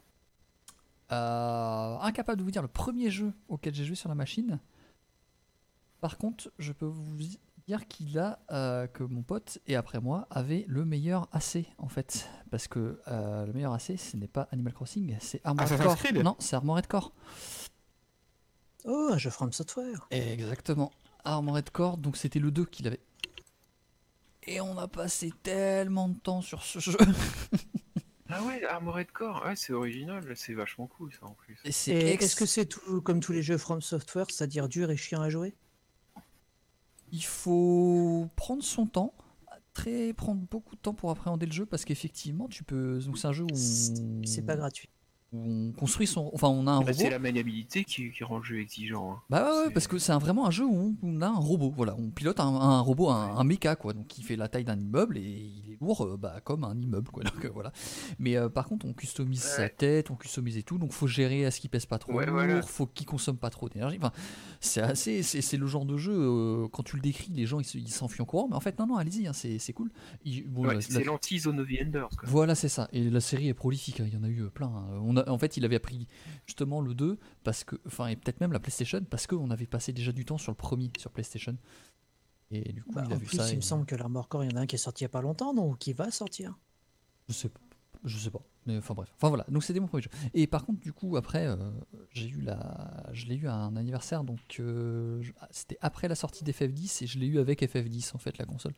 Speaker 1: euh, incapable de vous dire le premier jeu auquel j'ai joué sur la machine. Par contre, je peux vous dire qu'il a, euh, que mon pote et après moi avait le meilleur A C en fait, parce que euh, le meilleur A C ce n'est pas Animal Crossing, c'est Armored
Speaker 3: Assassin's
Speaker 1: Core.
Speaker 3: Creed.
Speaker 1: Non, c'est Armored Core.
Speaker 4: Oh, un jeu From Software.
Speaker 1: Exactement, Armored Core, donc c'était le deux qu'il avait. Et on a passé tellement de temps sur ce jeu.
Speaker 5: Ah ouais, Armored Core, ouais, c'est original, c'est vachement cool ça en plus.
Speaker 1: Et c'est
Speaker 4: Et
Speaker 1: ex-
Speaker 4: est-ce que c'est tout comme tous les jeux From Software, c'est-à-dire dur et chiant à jouer?
Speaker 1: il faut prendre son temps, très prendre beaucoup de temps pour appréhender le jeu, parce qu'effectivement tu peux. Donc c'est un jeu où on,
Speaker 4: C'est pas gratuit.
Speaker 1: où on construit son. Enfin, on a un
Speaker 5: Bah,
Speaker 1: robot.
Speaker 5: c'est la maniabilité qui, qui rend le jeu exigeant. hein.
Speaker 1: Bah ouais, ouais,
Speaker 5: C'est-
Speaker 1: parce que c'est un- vraiment un jeu où on, on a un robot, voilà, on pilote un, un robot, un, un méca quoi, donc il fait la taille d'un immeuble et il est lourd, euh, bah comme un immeuble quoi, donc euh, voilà. Mais euh, par contre on customise sa
Speaker 5: Ouais.
Speaker 1: tête, on customise et tout, donc faut gérer à ce qu'il pèse pas trop
Speaker 5: Ouais,
Speaker 1: lourd,
Speaker 5: voilà.
Speaker 1: faut qu'il consomme pas trop d'énergie. Enfin, c'est assez, c'est c'est le genre de jeu euh, quand tu le décris, les gens ils se- ils s'enfuient en courant, mais en fait non non, allez-y, hein, c'est c'est cool. Il- bon,
Speaker 5: Ouais,
Speaker 1: la-
Speaker 5: c'est
Speaker 1: la-
Speaker 5: l'anti-Zone of the Enders. Quoi.
Speaker 1: voilà, c'est ça. Et la série est prolifique, hein, il y en a eu euh, plein. hein. On a, en fait, il avait appris justement le deux, parce que, enfin, et peut-être même la PlayStation, parce qu'on avait passé déjà du temps sur le premier, sur PlayStation. Et du coup,
Speaker 4: Bah,
Speaker 1: il a
Speaker 4: en
Speaker 1: vu
Speaker 4: plus,
Speaker 1: ça.
Speaker 4: il
Speaker 1: et-
Speaker 4: me semble que l'Armor Core, il y en a un qui est sorti il y a pas longtemps, non? Ou qui va sortir.
Speaker 1: Je sais pas. Je sais pas. Mais enfin bref. Enfin voilà. Donc c'était mon premier jeu. Et par contre, du coup, après, euh, j'ai eu la, je l'ai eu à un anniversaire. Donc euh, je- ah, c'était après la sortie d'F F dix et je l'ai eu avec F F dix en fait la console.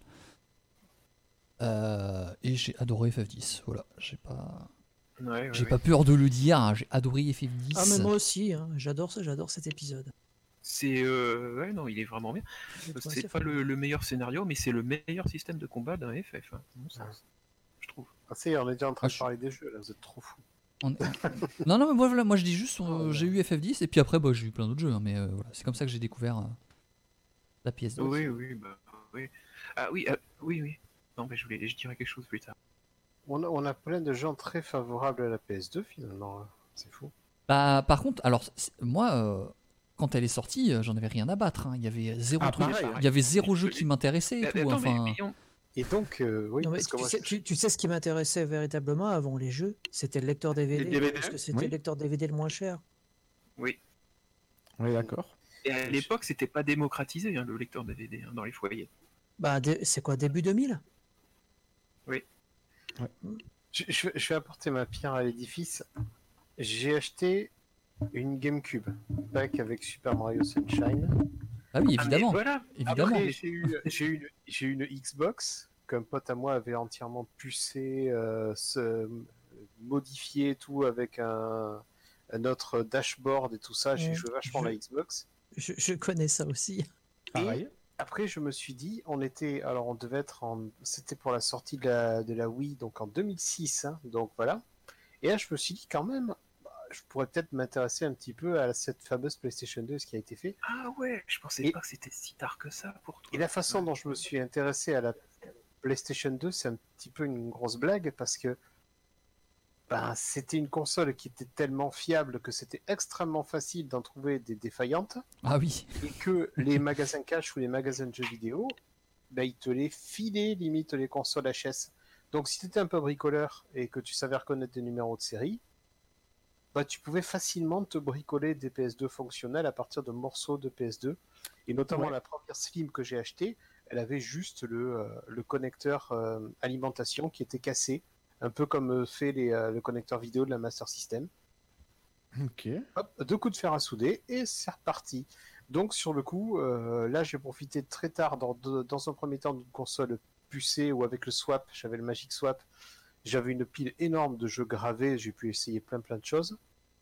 Speaker 1: Euh, et j'ai adoré F F dix. Voilà. J'ai pas.
Speaker 5: Ouais, ouais,
Speaker 1: J'ai
Speaker 5: ouais.
Speaker 1: pas peur de le dire, hein, j'ai adoré F F dix.
Speaker 4: Ah, mais moi aussi, hein, j'adore ça, j'adore cet épisode.
Speaker 5: C'est euh, ouais non, il est vraiment bien.
Speaker 4: Je trouve
Speaker 5: C'est
Speaker 4: assez
Speaker 5: pas le, le meilleur scénario, mais c'est le meilleur système de combat d'un F F, hein, à mon sens, je trouve.
Speaker 2: Ah, c'est, on est déjà en train
Speaker 1: Ah,
Speaker 2: de
Speaker 1: je-
Speaker 2: parler des jeux là, vous êtes trop fous.
Speaker 1: On- non, non, mais moi, voilà, moi je dis juste, euh,
Speaker 2: Oh,
Speaker 1: j'ai eu F F dix et puis après bah, j'ai eu plein d'autres jeux, hein, mais euh, voilà, c'est comme ça que j'ai découvert euh, la P S deux.
Speaker 5: Oui, oui, bah oui. Ah oui, ah, oui, oui. Non, mais je voulais, je dirais quelque chose plus tard.
Speaker 2: On a, on a plein de gens très favorables à la P S deux finalement, hein. C'est fou.
Speaker 1: Bah, par contre, alors c'est- moi, euh, quand elle est sortie, euh, j'en avais rien à battre. hein. Il y avait zéro
Speaker 3: Ah,
Speaker 1: truc,
Speaker 3: pareil.
Speaker 1: il y avait zéro
Speaker 5: Je
Speaker 1: jeu
Speaker 5: te
Speaker 1: qui
Speaker 5: dis.
Speaker 1: m'intéressait et
Speaker 5: Mais,
Speaker 1: tout.
Speaker 5: attends, mais-
Speaker 1: Enfin,
Speaker 5: mais on-
Speaker 2: Et donc, euh, oui,
Speaker 4: Non, mais
Speaker 2: parce que
Speaker 4: tu,
Speaker 2: moi,
Speaker 4: sais,
Speaker 2: je-
Speaker 4: tu- tu sais ce qui m'intéressait véritablement avant les jeux, c'était le lecteur D V D,
Speaker 5: Les D V D,
Speaker 4: parce que c'était
Speaker 3: oui.
Speaker 4: le lecteur D V D le moins cher.
Speaker 5: Oui.
Speaker 3: On est d'accord.
Speaker 5: Et à l'époque, c'était pas démocratisé, hein, le lecteur D V D hein, dans les foyers.
Speaker 4: Bah, dé- c'est quoi, début deux mille?
Speaker 2: Je, je- je vais apporter ma pierre à l'édifice. J'ai acheté une GameCube pack avec Super Mario Sunshine.
Speaker 1: Ah oui,
Speaker 5: Ah,
Speaker 1: évidemment.
Speaker 5: mais voilà.
Speaker 1: Évidemment.
Speaker 2: Après, j'ai eu, j'ai eu, une- j'ai eu une Xbox qu'un pote à moi avait entièrement pucé, euh, se, modifié et tout avec un, un autre dashboard et tout ça. J'ai
Speaker 4: Ouais,
Speaker 2: joué vachement
Speaker 4: je-
Speaker 2: la Xbox.
Speaker 4: Je, je connais ça aussi.
Speaker 3: Pareil.
Speaker 2: Après, je me suis dit, on était, alors on devait être en, c'était pour la sortie de la, de la Wii, donc en deux mille six, hein, donc voilà. Et là, je me suis dit quand même, bah, je pourrais peut-être m'intéresser un petit peu à cette fameuse PlayStation deux, ce qui a été fait.
Speaker 5: Ah ouais, je pensais
Speaker 2: Et-
Speaker 5: pas que c'était si tard que ça pour toi.
Speaker 2: Et la façon dont je me suis intéressé à la PlayStation deux, c'est un petit peu une grosse blague parce que ben, c'était une console qui était tellement fiable que c'était extrêmement facile d'en trouver des défaillantes
Speaker 1: Ah oui.
Speaker 2: et que les magasins cash ou les magasins de jeux vidéo, ben, ils te les filaient limite les consoles H S. Donc si tu étais un peu bricoleur et que tu savais reconnaître des numéros de série, bah, tu pouvais facilement te bricoler des P S deux fonctionnels à partir de morceaux de P S deux. Et notamment
Speaker 3: Ouais.
Speaker 2: la première Slim que j'ai achetée, elle avait juste le, euh, le connecteur euh, alimentation qui était cassé, un peu comme euh, fait les, euh, le connecteur vidéo de la Master System.
Speaker 3: Ok.
Speaker 2: Hop, deux coups de fer à souder et c'est reparti. Donc sur le coup, euh, là j'ai profité très tard dans, de- dans un premier temps d'une console pucée ou avec le swap, j'avais le Magic Swap, j'avais une pile énorme de jeux gravés, j'ai pu essayer plein plein de choses.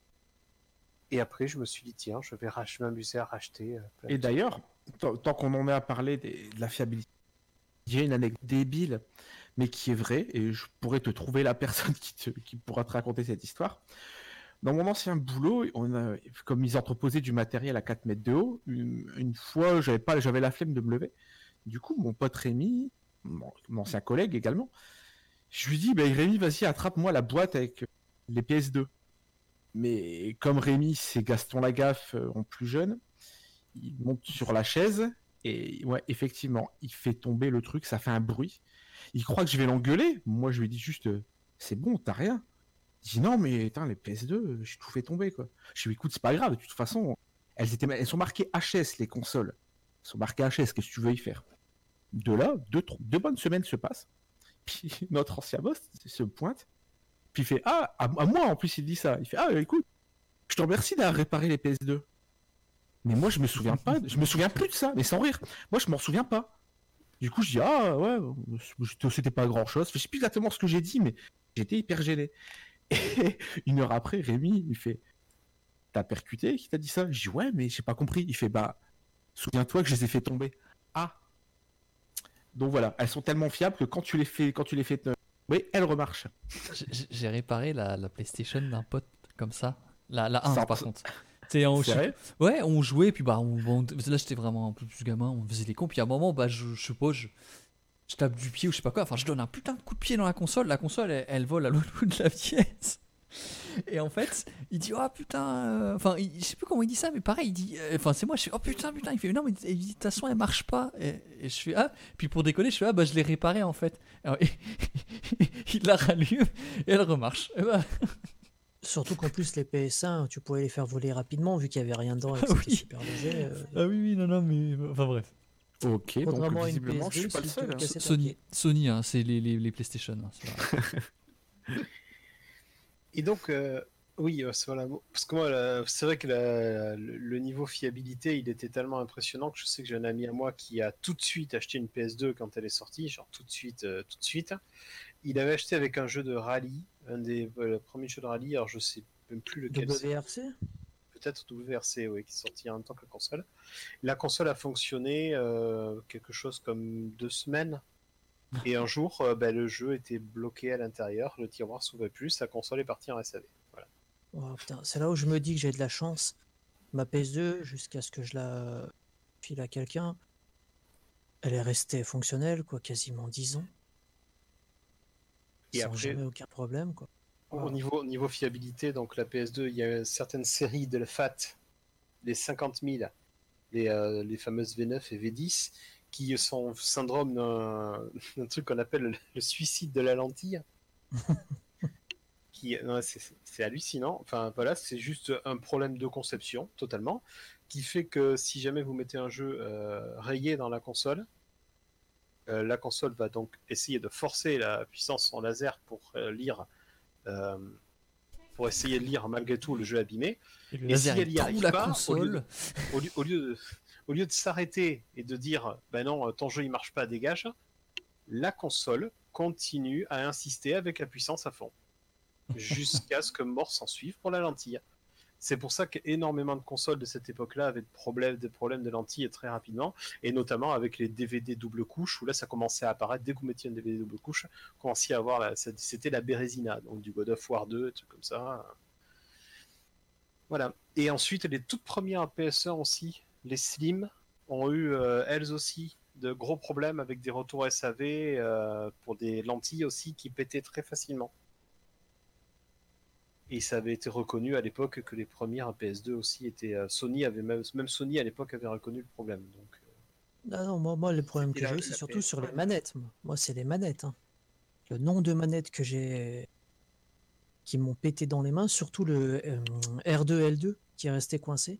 Speaker 2: Et après je me suis dit tiens, je vais rach- m'amuser à racheter. euh, plein
Speaker 3: Et
Speaker 2: de
Speaker 3: d'ailleurs, tant, tant qu'on en est à parler des- de la fiabilité, j'ai une anecdote débile, mais qui est vraie, et je pourrais te trouver la personne qui, te- qui pourra te raconter cette histoire. Dans mon ancien boulot, on a, comme ils entreposaient du matériel à quatre mètres de haut, une, une fois, j'avais pas, j'avais la flemme de me lever. Du coup, mon pote Rémi, mon, mon ancien collègue également, je lui dis, bah, Rémi, vas-y, attrape-moi la boîte avec les P S deux. Mais comme Rémi, c'est Gaston Lagaffe euh, en plus jeune, il monte sur la chaise et ouais, effectivement, il fait tomber le truc, ça fait un bruit. Il croit que je vais l'engueuler. Moi, je lui dis juste, euh, c'est bon, t'as rien. Il dit non, mais attends, les P S deux, euh, j'ai tout fait tomber quoi. Je lui dis, écoute, c'est pas grave, de toute façon, elles étaient, elles sont marquées H S les consoles. Elles sont marquées H S, qu'est-ce que tu veux y faire? De là, deux, trois- deux bonnes semaines se passent. Puis notre ancien boss se pointe. Puis il fait ah, à, à moi en plus il dit ça. Il fait ah, écoute, je te remercie d'avoir réparé les P S deux. Mais moi je me souviens pas, je me souviens plus de ça, mais sans rire. Moi je m'en souviens pas. Du coup je dis ah ouais, c'était pas grand chose. Je sais plus exactement ce que j'ai dit, mais j'étais hyper gêné. Et une heure après, Rémi il fait t'as percuté qui t'a dit ça? Je dis ouais, mais j'ai pas compris. Il fait bah souviens-toi que je les ai fait tomber. Ah. Donc voilà, elles sont tellement fiables que quand tu les fais, quand tu les fais tomber, elles remarchent.
Speaker 1: J'ai- J'ai réparé la, la PlayStation d'un pote comme ça. La, la un
Speaker 3: Sans-
Speaker 1: par contre. C'est en
Speaker 3: Sérieux?
Speaker 1: Ouais, on jouait, puis bah, on, on- là j'étais vraiment un peu plus gamin, on faisait les cons, puis à un moment, bah, je, je sais pas, je, je tape du pied ou je sais pas quoi, enfin je donne un putain de coup de pied dans la console, la console elle, elle vole à l'autre bout de la pièce. Et en fait, il dit oh putain, euh, enfin il- je sais plus comment il dit ça, mais pareil, il dit, euh, enfin c'est moi, je fais oh putain, putain, il fait non, mais il dit de toute façon elle marche pas, et, et je fais ah, puis pour déconner, je fais ah bah je l'ai réparée en fait. Alors, et- il la rallume et elle remarche. Et bah,
Speaker 4: Surtout qu'en plus, les P S un, tu pouvais les faire voler rapidement vu qu'il n'y avait rien dedans et que
Speaker 1: Ah
Speaker 4: c'était
Speaker 1: oui.
Speaker 4: super léger. euh,
Speaker 1: ah oui, oui, non, non, mais enfin bref.
Speaker 3: Ok, donc
Speaker 4: Contrairement à une
Speaker 3: visiblement,
Speaker 4: P S deux,
Speaker 3: je suis pas le
Speaker 4: si tu
Speaker 3: seul.
Speaker 4: te
Speaker 3: hein.
Speaker 4: cassais ton
Speaker 1: Sony,
Speaker 4: pied.
Speaker 1: Sony hein, c'est les, les, les PlayStation. hein, c'est vrai.
Speaker 2: Et donc, euh, oui, euh, c'est voilà, parce que moi, la- c'est vrai que la- le, le niveau fiabilité, il était tellement impressionnant que je sais que j'ai un ami à moi qui a tout de suite acheté une P S deux quand elle est sortie, genre tout de suite, euh, tout de suite. Il avait acheté avec un jeu de rallye, un des euh, premiers jeux de rallye, alors je sais même plus lequel c'est.
Speaker 4: W R C?
Speaker 2: Peut-être W R C, oui, qui est sorti en même temps que la console. La console a fonctionné euh, quelque chose comme deux semaines. Et un jour, euh, ben, le jeu était bloqué à l'intérieur, le tiroir s'ouvrait plus, la console est partie en S A V. Voilà.
Speaker 4: Oh, putain, c'est là où je me dis que j'ai de la chance. Ma P S deux, jusqu'à ce que je la file à quelqu'un, elle est restée fonctionnelle, quoi, quasiment dix ans.
Speaker 2: Et
Speaker 4: sans
Speaker 2: après-
Speaker 4: jamais aucun problème, quoi.
Speaker 2: Au niveau, au niveau fiabilité, donc la P S deux, il y a certaines séries de la F A T, les cinquante mille, les, euh, les fameuses V neuf et V dix, qui sont syndrome d'un d'un truc qu'on appelle le, le suicide de la lentille. qui, non, c'est, c'est hallucinant. Enfin voilà, c'est juste un problème de conception totalement, qui fait que si jamais vous mettez un jeu euh, rayé dans la console, euh, la console va donc essayer de forcer la puissance en laser pour euh, lire, euh, pour essayer de lire malgré tout le jeu abîmé.
Speaker 1: Et le
Speaker 2: Et si
Speaker 1: laser,
Speaker 2: elle
Speaker 1: il
Speaker 2: y
Speaker 1: trouve
Speaker 2: arrive
Speaker 1: la
Speaker 2: pas, au lieu, de,
Speaker 1: console.
Speaker 2: au, lieu, au, lieu de, au lieu de s'arrêter et de dire ben non, ton jeu il marche pas, dégage, la console continue à insister avec la puissance à fond jusqu'à ce que mort s'en suive pour la lentille. C'est pour ça qu'énormément de consoles de cette époque-là avaient des problèmes, des problèmes de lentilles très rapidement, et notamment avec les D V D double couche, où là ça commençait à apparaître, dès que vous mettiez un D V D double couche, vous commenciez à avoir, la, c'était la Bérésina, donc du God of War deux, des trucs comme ça. Voilà. Et ensuite, les toutes premières P S un aussi, les Slim, ont eu euh, elles aussi de gros problèmes avec des retours S A V euh, pour des lentilles aussi qui pétaient très facilement. Et ça avait été reconnu à l'époque que les premières P S deux aussi étaient. Euh, Sony avait même, même Sony à l'époque avait reconnu le problème. Donc, euh...
Speaker 4: Ah non, moi, moi, le problème que
Speaker 2: la,
Speaker 4: j'ai eu, c'est surtout
Speaker 2: P S.
Speaker 4: sur les manettes. Moi, moi c'est les manettes. Hein. Le nombre de manettes que j'ai qui m'ont pété dans les mains, surtout le euh, R deux L deux qui est resté coincé.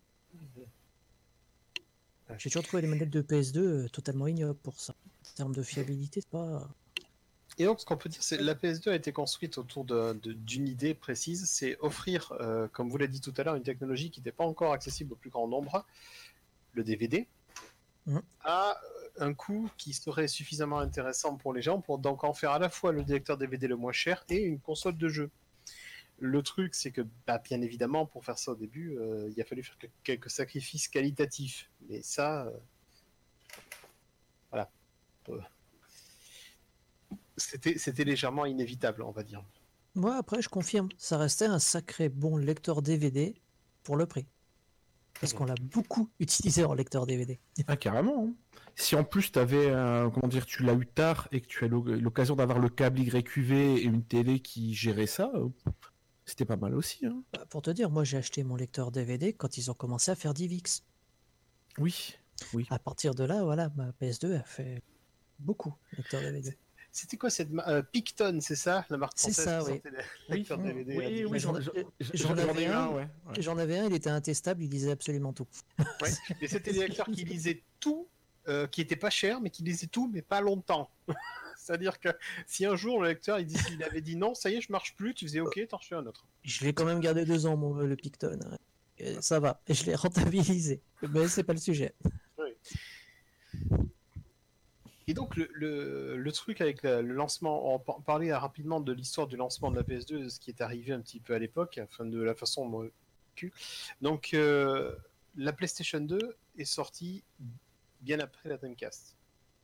Speaker 2: Ouais.
Speaker 4: J'ai toujours trouvé les manettes de P S deux euh, totalement ignobles pour ça. En termes de fiabilité, c'est pas.
Speaker 2: Et donc, ce qu'on peut dire, c'est que la P S deux a été construite autour de, de, d'une idée précise, c'est offrir, euh, comme vous l'avez dit tout à l'heure, une technologie qui n'était pas encore accessible au plus grand nombre, le D V D,
Speaker 4: mmh.
Speaker 2: à un coût qui serait suffisamment intéressant pour les gens pour donc en faire à la fois le lecteur D V D le moins cher et une console de jeu. Le truc, c'est que, bah, bien évidemment, pour faire ça au début, euh, il a fallu faire quelques sacrifices qualitatifs. Mais ça, euh, voilà. Euh, C'était, c'était légèrement inévitable, on va dire.
Speaker 4: Moi, après, je confirme, ça restait un sacré bon lecteur D V D pour le prix. Parce qu'on l'a beaucoup utilisé en lecteur D V D.
Speaker 3: Ah, carrément. Hein. Si en plus t'avais, euh, comment dire, tu l'as eu tard et que tu as l'occasion d'avoir le câble Y Q V et une télé qui gérait ça, euh, c'était pas mal aussi. Hein.
Speaker 4: Bah, pour te dire, moi, j'ai acheté mon lecteur D V D quand ils ont commencé à faire DivX.
Speaker 3: Oui, oui.
Speaker 4: À partir de là, voilà, ma P S deux a fait beaucoup lecteur D V D.
Speaker 2: C'était quoi cette ma- euh, Picton, c'est ça, la marque
Speaker 4: C'est
Speaker 2: française
Speaker 4: ça,
Speaker 2: qui
Speaker 4: oui.
Speaker 2: sortait les lecteurs
Speaker 3: Oui,
Speaker 2: D V D.
Speaker 3: oui,
Speaker 2: à
Speaker 3: oui,
Speaker 4: j'en-
Speaker 3: j'en,
Speaker 4: j'en avais
Speaker 3: ai eu
Speaker 4: un,
Speaker 3: ouais. ouais.
Speaker 4: J'en avais un, il était intestable, il lisait absolument tout.
Speaker 2: Ouais. Et c'était des lecteurs qui lisaient tout, euh, qui étaient pas chers, mais qui lisaient tout, mais pas longtemps. C'est-à-dire que si un jour le lecteur il, dit, il avait dit non, ça y est, je marche plus, tu faisais ok, t'en refais un autre.
Speaker 4: Je l'ai quand même gardé deux ans, mon, le Picton. Hein. Et ça va, et je l'ai rentabilisé. Mais c'est pas le sujet.
Speaker 2: Et donc le, le, le truc avec le, le lancement, on parlait rapidement de l'histoire du lancement de la P S deux, de ce qui est arrivé un petit peu à l'époque, enfin de la façon dont on... Donc euh, la PlayStation deux est sortie bien après la Dreamcast.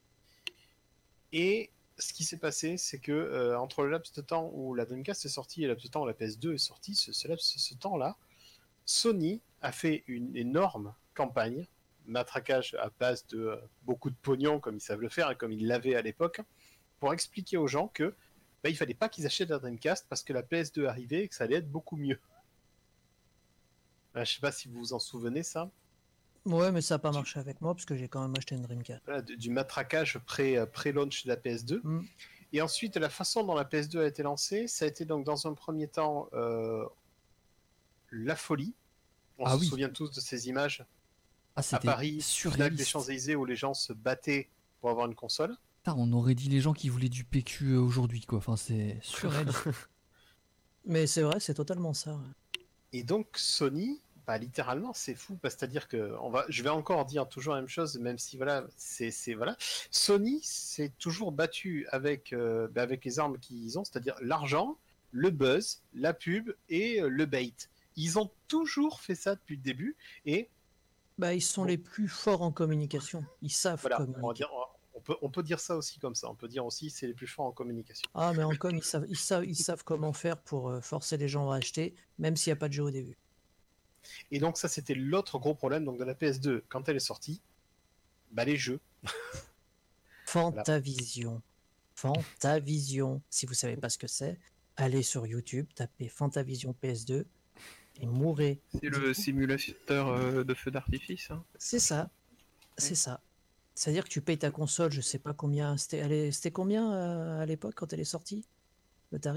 Speaker 2: Et ce qui s'est passé, c'est que euh, entre le laps de temps où la Dreamcast est sortie et le laps de temps où la P S deux est sortie, ce, ce, laps, ce temps-là, Sony a fait une énorme campagne, matraquage à base de euh, beaucoup de pognon, comme ils savent le faire et comme ils l'avaient à l'époque, pour expliquer aux gens que bah, il fallait pas qu'ils achètent la Dreamcast parce que la P S deux arrivait et que ça allait être beaucoup mieux. Euh, je sais pas si vous vous en souvenez, ça.
Speaker 4: Ouais, mais ça n'a pas marché avec moi parce que j'ai quand même acheté une Dreamcast.
Speaker 2: Voilà, du matraquage pré, pré-launch de la P S deux.
Speaker 4: Mm.
Speaker 2: Et ensuite, la façon dont la P S deux a été lancée, ça a été donc dans un premier temps euh, la folie. On
Speaker 1: ah
Speaker 2: se
Speaker 1: oui.
Speaker 2: souvient tous de ces images
Speaker 1: ah,
Speaker 2: à Paris, Fnac des Champs-Élysées, où les gens se battaient pour avoir une console.
Speaker 1: Putain, on aurait dit les gens qui voulaient du P Q aujourd'hui, quoi. Enfin, c'est surréaliste.
Speaker 4: Mais c'est vrai, c'est totalement ça. Ouais.
Speaker 2: Et donc Sony, bah, littéralement, c'est fou, parce c'est-à-dire que on va, je vais encore dire toujours la même chose, même si voilà, c'est, c'est voilà, Sony s'est toujours battu avec euh, bah, avec les armes qu'ils ont, c'est-à-dire l'argent, le buzz, la pub et euh, le bait. Ils ont toujours fait ça depuis le début et
Speaker 4: bah ils sont bon. les plus forts en communication. Ils savent
Speaker 2: voilà,
Speaker 4: communiquer.
Speaker 2: On va dire, on peut, on peut dire ça aussi comme ça. On peut dire aussi c'est les plus forts en communication.
Speaker 4: Ah mais en com ils savent, ils savent, ils savent comment faire pour euh, forcer les gens à acheter, même s'il n'y a pas de jeu au début.
Speaker 2: Et donc ça c'était l'autre gros problème donc de la P S deux quand elle est sortie, bah les jeux.
Speaker 4: Fantavision, Fantavision. Si vous savez pas ce que c'est, allez sur YouTube, tapez Fantavision P S deux et mourrez.
Speaker 5: C'est le simulateur euh, de feu d'artifice. Hein.
Speaker 4: C'est ça, c'est ça. C'est-à-dire que tu payes ta console, je sais pas combien. C'était, elle est, c'était combien euh, à l'époque quand elle est sortie, le tarif?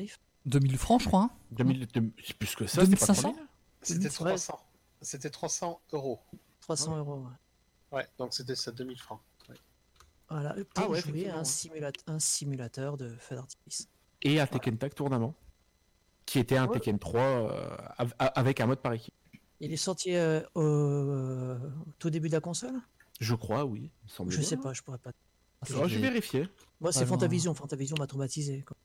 Speaker 1: deux mille francs, je crois. Hein.
Speaker 3: deux mille, deux- c'est plus que ça, c'est pas
Speaker 1: deux mille cinq cents.
Speaker 3: trois mille.
Speaker 2: C'était
Speaker 4: Ouais.
Speaker 2: trois cents. C'était trois cents euros.
Speaker 4: trois cents euros. Ouais.
Speaker 2: Ouais, donc c'était ça, deux mille francs. Ouais.
Speaker 4: Voilà,
Speaker 3: Ah
Speaker 4: pour
Speaker 3: ouais,
Speaker 4: jouer
Speaker 3: effectivement,
Speaker 4: un,
Speaker 3: ouais.
Speaker 4: simulate- un simulateur de feu d'artifice.
Speaker 3: Et un Tekken Tag Tournament, qui était un
Speaker 4: Ouais.
Speaker 3: Tekken trois euh, av- avec un mode par équipe.
Speaker 4: Il est sorti euh, au tout début de la console?
Speaker 3: Je crois, oui. il me semble
Speaker 4: Je
Speaker 3: bien.
Speaker 4: sais pas, je pourrais pas.
Speaker 1: Ah, ça
Speaker 3: Oh, je
Speaker 1: devait-
Speaker 3: vais vérifier.
Speaker 4: Moi, c'est
Speaker 1: Pas loin.
Speaker 4: Fantavision. Fantavision m'a traumatisé. quoi.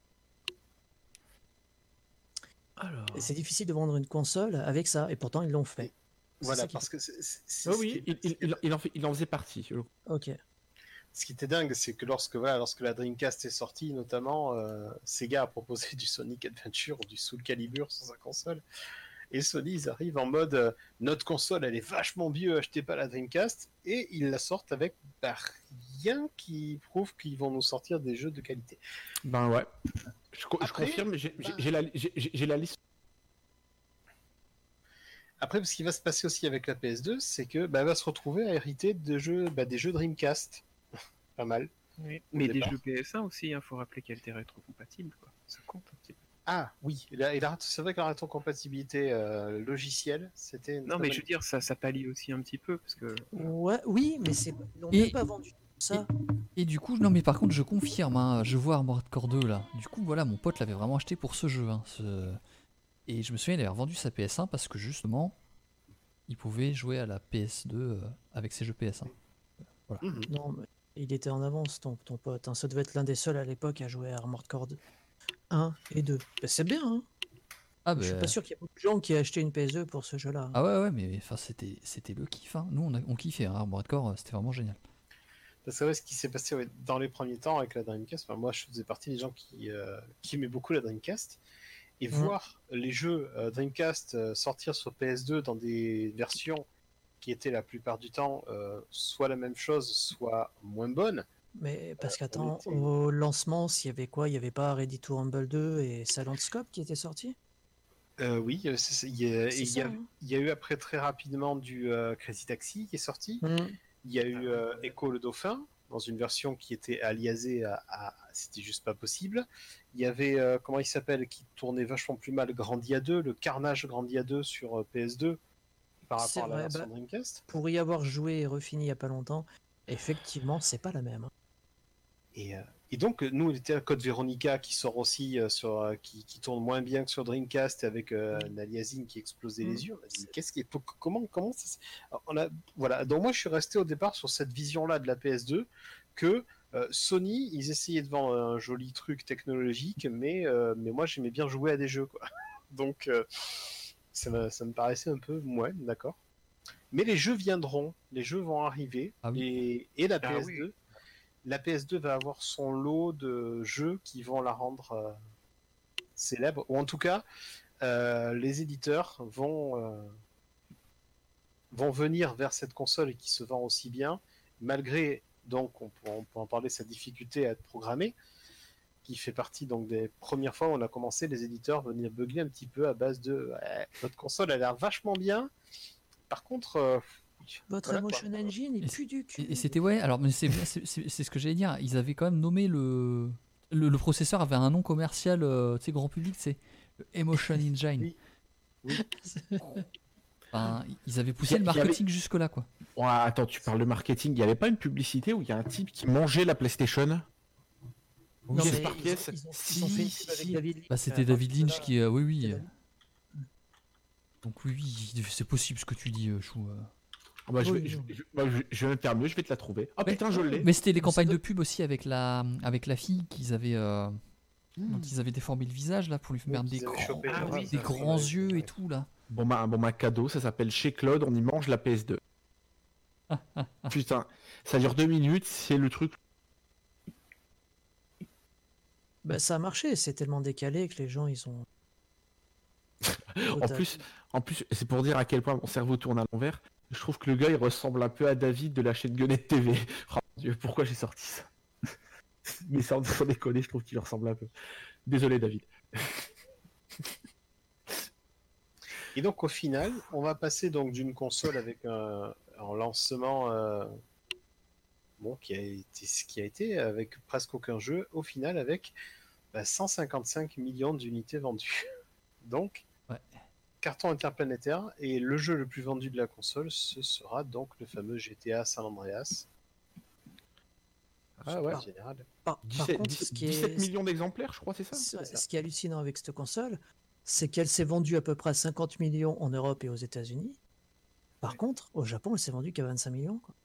Speaker 3: Alors.
Speaker 4: Et c'est difficile de vendre une console avec ça, et pourtant ils l'ont fait. C'est
Speaker 2: Voilà,
Speaker 4: ça qui-
Speaker 2: parce que c'est, c'est- c'est
Speaker 3: Oh
Speaker 2: ce
Speaker 3: oui,
Speaker 2: qui-
Speaker 3: il, il- il- il en fait- il en faisait partie. je-
Speaker 4: Ok.
Speaker 2: Ce qui était dingue, c'est que lorsque, voilà, lorsque la Dreamcast est sortie, notamment, euh, Sega a proposé du Sonic Adventure ou du Soul Calibur sur sa console. Et Sony, ils arrivent en mode euh, notre console, elle est vachement mieux, achetez pas la Dreamcast. Et ils la sortent avec bah, rien qui prouve qu'ils vont nous sortir des jeux de qualité.
Speaker 3: Ben ouais. Je, co- je
Speaker 2: Après,
Speaker 3: confirme, j'ai j'ai-
Speaker 2: bah-
Speaker 3: j'ai la, j'ai- j'ai- j'ai la liste.
Speaker 2: Après, ce qui va se passer aussi avec la P S deux, c'est que bah, elle va se retrouver à hériter de jeux, bah, des jeux Dreamcast. Pas mal.
Speaker 5: Oui.
Speaker 2: Au
Speaker 5: Mais des
Speaker 2: départ.
Speaker 5: jeux P S un aussi, il faut rappeler qu'elle était rétrocompatible. Quoi. Ça compte un petit peu.
Speaker 2: Ah oui, et la- et la- c'est vrai que la rétrocompatibilité euh, logicielle, c'était. une
Speaker 5: Non,
Speaker 2: très
Speaker 5: mais
Speaker 2: bonne-
Speaker 5: je veux dire, ça, ça pallie aussi un petit peu. Parce que
Speaker 4: Ouais, oui, mais c'est ils n'ont
Speaker 1: Et-
Speaker 4: même pas vendu ça.
Speaker 1: Et du coup, non mais par contre, je confirme, hein, je vois Armored Core deux là. Du coup, voilà, mon pote l'avait vraiment acheté pour ce jeu. Hein, ce- Et je me souviens, il avait revendu sa P S un parce que justement, il pouvait jouer à la P S deux euh, avec ses jeux P S un.
Speaker 2: Mhm.
Speaker 4: Non, mais il était en avance, ton, ton pote. hein. Ça devait être l'un des seuls à l'époque à jouer à Armored Core un et deux. Ben, c'est bien, hein.
Speaker 1: Ah
Speaker 4: Je suis
Speaker 1: bah,
Speaker 4: pas sûr qu'il y ait beaucoup de gens qui aient acheté une P S deux pour ce jeu-là. hein.
Speaker 1: ah ouais, ouais, mais enfin, c'était, c'était le kiff. Hein. Nous, on, a, on kiffait, hein, Armored Core, c'était vraiment génial.
Speaker 2: Parce que ouais, ce qui s'est passé ouais, dans les premiers temps avec la Dreamcast, enfin, moi je faisais partie des gens qui, euh, qui aimaient beaucoup la Dreamcast. Et
Speaker 4: Mhm.
Speaker 2: voir les jeux euh, Dreamcast euh, sortir sur P S deux dans des versions qui étaient la plupart du temps euh, soit la même chose, soit moins bonnes.
Speaker 4: Mais parce
Speaker 2: Euh,
Speaker 4: qu'attends,
Speaker 2: on était-
Speaker 4: au lancement, s'il y avait quoi? Il y avait pas Ready to Rumble deux et Silent Scope qui étaient sortis?
Speaker 2: Euh, oui, euh, c'est- c'est- il y, a-
Speaker 4: C'est
Speaker 2: il y a-
Speaker 4: ça, hein.
Speaker 2: il y a eu après très rapidement du euh, Crazy Taxi qui est sorti.
Speaker 4: Mhm.
Speaker 2: Il y a eu euh, Echo le Dauphin dans une version qui était aliasée à, à- c'était juste pas possible. Il y avait euh, comment il s'appelle qui tournait vachement plus mal, Grandia deux, le Carnage Grandia deux sur euh, P S deux par
Speaker 4: C'est
Speaker 2: rapport à la
Speaker 4: vrai,
Speaker 2: version
Speaker 4: bah-
Speaker 2: Dreamcast.
Speaker 4: Pour y avoir joué et refini il y a pas longtemps, effectivement, c'est pas la même. hein.
Speaker 2: Et, euh, et donc euh, nous, il était un Code Veronica qui sort aussi euh, sur, euh, qui, qui tourne moins bien que sur Dreamcast avec euh, un aliasing qui explosait
Speaker 4: Mm.
Speaker 2: les yeux. On a dit, mais qu'est-ce qui est, comment, comment ça se- Alors, on a, voilà. Donc moi, je suis resté au départ sur cette vision-là de la P S deux que euh, Sony, ils essayaient de vendre un joli truc technologique, mais euh, mais moi, j'aimais bien jouer à des jeux, quoi. Donc euh, ça, me, ça me paraissait un peu, ouais, d'accord. Mais les jeux viendront, les jeux vont arriver,
Speaker 1: Ah oui.
Speaker 2: et, et la
Speaker 5: Ah
Speaker 2: P S deux.
Speaker 5: oui.
Speaker 2: La P S deux va avoir son lot de jeux qui vont la rendre euh, célèbre, ou en tout cas, euh, les éditeurs vont, euh, vont venir vers cette console qui se vend aussi bien, malgré, donc, on peut, on peut en parler, sa difficulté à être programmée, qui fait partie donc des premières fois où on a commencé, les éditeurs venir bugler un petit peu à base de ouais, votre console a l'air vachement bien, par contre. euh,
Speaker 4: Votre
Speaker 2: voilà, quoi.
Speaker 4: Emotion Engine
Speaker 1: Et
Speaker 4: est plus du cul.
Speaker 1: Et, et c'était, ouais, alors, mais c'est, c'est, c'est- c'est ce que j'allais dire. Ils avaient quand même nommé le. Le, le processeur avait un nom commercial, euh, tu sais, grand public, c'est le Emotion Engine.
Speaker 2: Oui.
Speaker 1: Enfin, ils avaient poussé
Speaker 3: Il y
Speaker 1: le
Speaker 3: a- il y avait-
Speaker 1: marketing jusque-là, quoi.
Speaker 3: Ouais, attends, tu parles de marketing. Il n'y avait pas une publicité où il y a un type qui mangeait la PlayStation
Speaker 4: Non,
Speaker 3: pièce
Speaker 4: mais
Speaker 3: par
Speaker 4: ils ont-
Speaker 3: pièce.
Speaker 4: Ils ont,
Speaker 3: Si,
Speaker 4: ils ont fait une
Speaker 3: si,
Speaker 4: pub avec
Speaker 3: si.
Speaker 4: David Lynch.
Speaker 1: Bah,
Speaker 4: à
Speaker 1: c'était
Speaker 4: partir
Speaker 1: David
Speaker 4: de
Speaker 1: Lynch
Speaker 4: là.
Speaker 1: qui. euh, oui, oui.
Speaker 4: C'est
Speaker 1: euh, Donc, oui, oui, c'est possible ce que tu dis, euh, Chou. euh.
Speaker 3: Ah bah, je,
Speaker 4: Oui,
Speaker 3: vais, je,
Speaker 4: non.
Speaker 3: je- bah, je- je vais me faire mieux, je vais te la trouver. Ah
Speaker 1: Mais-
Speaker 3: putain, je l'ai.
Speaker 1: Mais c'était les
Speaker 4: Mais ça
Speaker 1: campagnes
Speaker 4: doit-
Speaker 1: de pub aussi avec la, avec la fille qu'ils avaient. euh,
Speaker 3: Hmm.
Speaker 1: dont ils avaient déformé le visage là pour lui faire
Speaker 2: Oui,
Speaker 1: des,
Speaker 2: qu'ils avaient
Speaker 1: grands,
Speaker 2: chopé,
Speaker 5: Ah oui,
Speaker 1: des
Speaker 5: ça,
Speaker 1: grands
Speaker 2: ouais,
Speaker 1: yeux
Speaker 2: ouais.
Speaker 1: et tout là.
Speaker 3: Bon bah, bon bah cadeau, ça s'appelle Chez Claude, on y mange la P S deux. Putain, ça dure deux minutes, c'est le truc.
Speaker 4: Bah, ça a marché, c'est tellement décalé que les gens, ils ont.
Speaker 3: En plus, en plus, c'est pour dire à quel point mon cerveau tourne à l'envers. Je trouve que le gars il ressemble un peu à David de la chaîne Gunnet T V. Oh mon Dieu, pourquoi j'ai sorti ça? Mais sans, sans déconner, je trouve qu'il ressemble un peu. Désolé David.
Speaker 2: Et donc au final, on va passer donc d'une console avec un, un lancement euh, bon qui a été ce qui a été avec presque aucun jeu, au final avec bah, cent cinquante-cinq millions d'unités vendues. Donc,
Speaker 6: Ouais.
Speaker 2: carton interplanétaire, et le jeu le plus vendu de la console, ce sera donc le fameux G T A San Andreas.
Speaker 3: Ah ouais.
Speaker 2: En général.
Speaker 4: Par, par
Speaker 3: dix-sept,
Speaker 4: contre, ce qui
Speaker 3: dix-sept
Speaker 4: est,
Speaker 3: millions d'exemplaires, je crois, c'est ça
Speaker 4: ce-
Speaker 2: c'est ça.
Speaker 4: ce qui est hallucinant avec cette console, c'est qu'elle s'est vendue à peu près à cinquante millions en Europe et aux États-Unis. Par
Speaker 2: Ouais.
Speaker 4: contre, au Japon, elle s'est vendue qu'à vingt-cinq millions, quoi.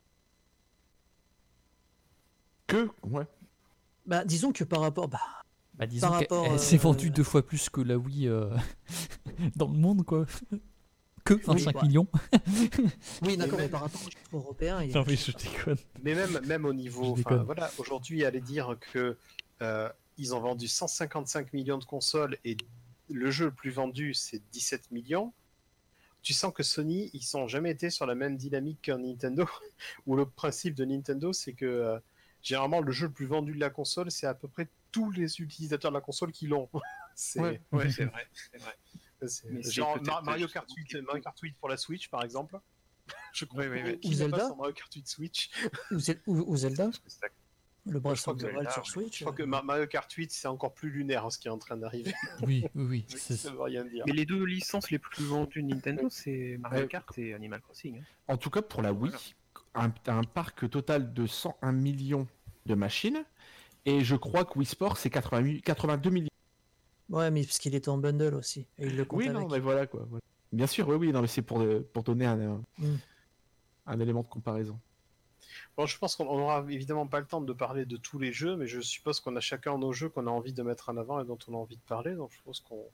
Speaker 3: Que Ouais.
Speaker 4: Bah, disons que par rapport, bah,
Speaker 6: Bah, disons qu'elle
Speaker 4: rapport,
Speaker 6: elle s'est
Speaker 4: euh,
Speaker 6: vendue deux fois plus que la Wii euh, dans le monde, quoi. Que vingt-cinq
Speaker 4: bah.
Speaker 6: millions.
Speaker 4: oui, d'accord,
Speaker 2: même-
Speaker 4: mais par rapport au chiffre européen, il y a
Speaker 6: Non,
Speaker 4: un
Speaker 6: mais
Speaker 4: chiffre-
Speaker 6: je déconne.
Speaker 2: Mais même, même au niveau,
Speaker 6: Je
Speaker 2: enfin
Speaker 6: déconne.
Speaker 2: voilà, aujourd'hui, aller dire que euh, ils ont vendu cent cinquante-cinq millions de consoles et le jeu le plus vendu c'est dix-sept millions. Tu sens que Sony, ils sont jamais été sur la même dynamique qu'un Nintendo, où le principe de Nintendo, c'est que euh, généralement le jeu le plus vendu de la console, c'est à peu près tous les utilisateurs de la console qui l'ont. c'est
Speaker 3: Ouais.
Speaker 5: Ouais, c'est vrai. C'est vrai.
Speaker 2: c'est-
Speaker 5: Mais c'est
Speaker 2: genre
Speaker 5: peut-être
Speaker 2: Mar- Mario
Speaker 5: justement
Speaker 2: Kart huit,
Speaker 5: quelque
Speaker 2: Mario
Speaker 5: chose.
Speaker 2: Kart huit pour la Switch par exemple. Je crois
Speaker 5: Oui, oui, oui.
Speaker 2: que- qui
Speaker 4: Ou
Speaker 2: n'a pas
Speaker 4: Zelda
Speaker 2: son Mario Kart huit Switch.
Speaker 4: ou, Zel- ou- ou Zelda,
Speaker 5: Parce que c'est-
Speaker 4: le Breath
Speaker 2: crois
Speaker 4: of the
Speaker 2: que
Speaker 4: Wild
Speaker 5: Zelda,
Speaker 4: sur
Speaker 5: ouais.
Speaker 4: Switch.
Speaker 2: Je crois que
Speaker 4: euh,
Speaker 2: Ma- Mario Kart huit c'est encore plus lunaire hein, ce qui est en train d'arriver.
Speaker 6: Oui, oui, oui. c'est-
Speaker 2: Ça veut rien dire.
Speaker 5: Mais les deux licences les plus vendues de Nintendo, c'est Mario
Speaker 3: Ouais.
Speaker 5: Kart et Animal Crossing. hein.
Speaker 3: En tout cas, pour la Wii, un, t'as un parc total de cent un millions de machines. Et je crois que Wii Sport, c'est quatre-vingt-huit quatre-vingt-deux millions.
Speaker 4: Ouais, mais parce qu'il était en bundle aussi. Et il le compte
Speaker 3: Oui,
Speaker 4: avec.
Speaker 3: non, mais voilà quoi. voilà. Bien sûr, oui, oui, non, mais c'est pour, euh, pour donner un, un,
Speaker 4: Mm.
Speaker 3: un élément de comparaison.
Speaker 2: Bon, je pense qu'on n'aura évidemment pas le temps de parler de tous les jeux, mais je suppose qu'on a chacun nos jeux qu'on a envie de mettre en avant et dont on a envie de parler, donc je pense qu'on...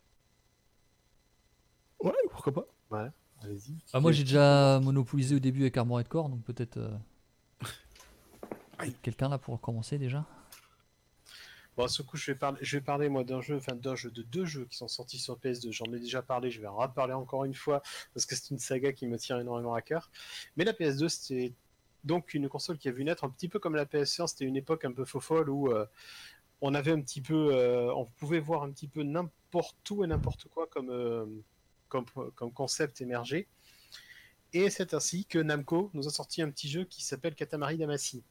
Speaker 3: Ouais, pourquoi pas.
Speaker 2: Ouais, allez-y.
Speaker 6: Ah, moi, j'ai déjà monopolisé au début avec Armored Core, donc peut-être euh,
Speaker 3: Aïe.
Speaker 6: quelqu'un là pour commencer déjà.
Speaker 2: Bon, à ce coup, je vais parler, je vais parler moi d'un jeu, enfin d'un jeu, de deux jeux qui sont sortis sur P S deux. J'en ai déjà parlé, je vais en reparler encore une fois parce que c'est une saga qui me tient énormément à cœur. Mais la P S deux, c'était donc une console qui a vu naître un petit peu comme la P S un. C'était une époque un peu faux folle où euh, on avait un petit peu, euh, on pouvait voir un petit peu n'importe où et n'importe quoi comme, euh, comme, comme concept émerger. Et c'est ainsi que Namco nous a sorti un petit jeu qui s'appelle Katamari Damacy.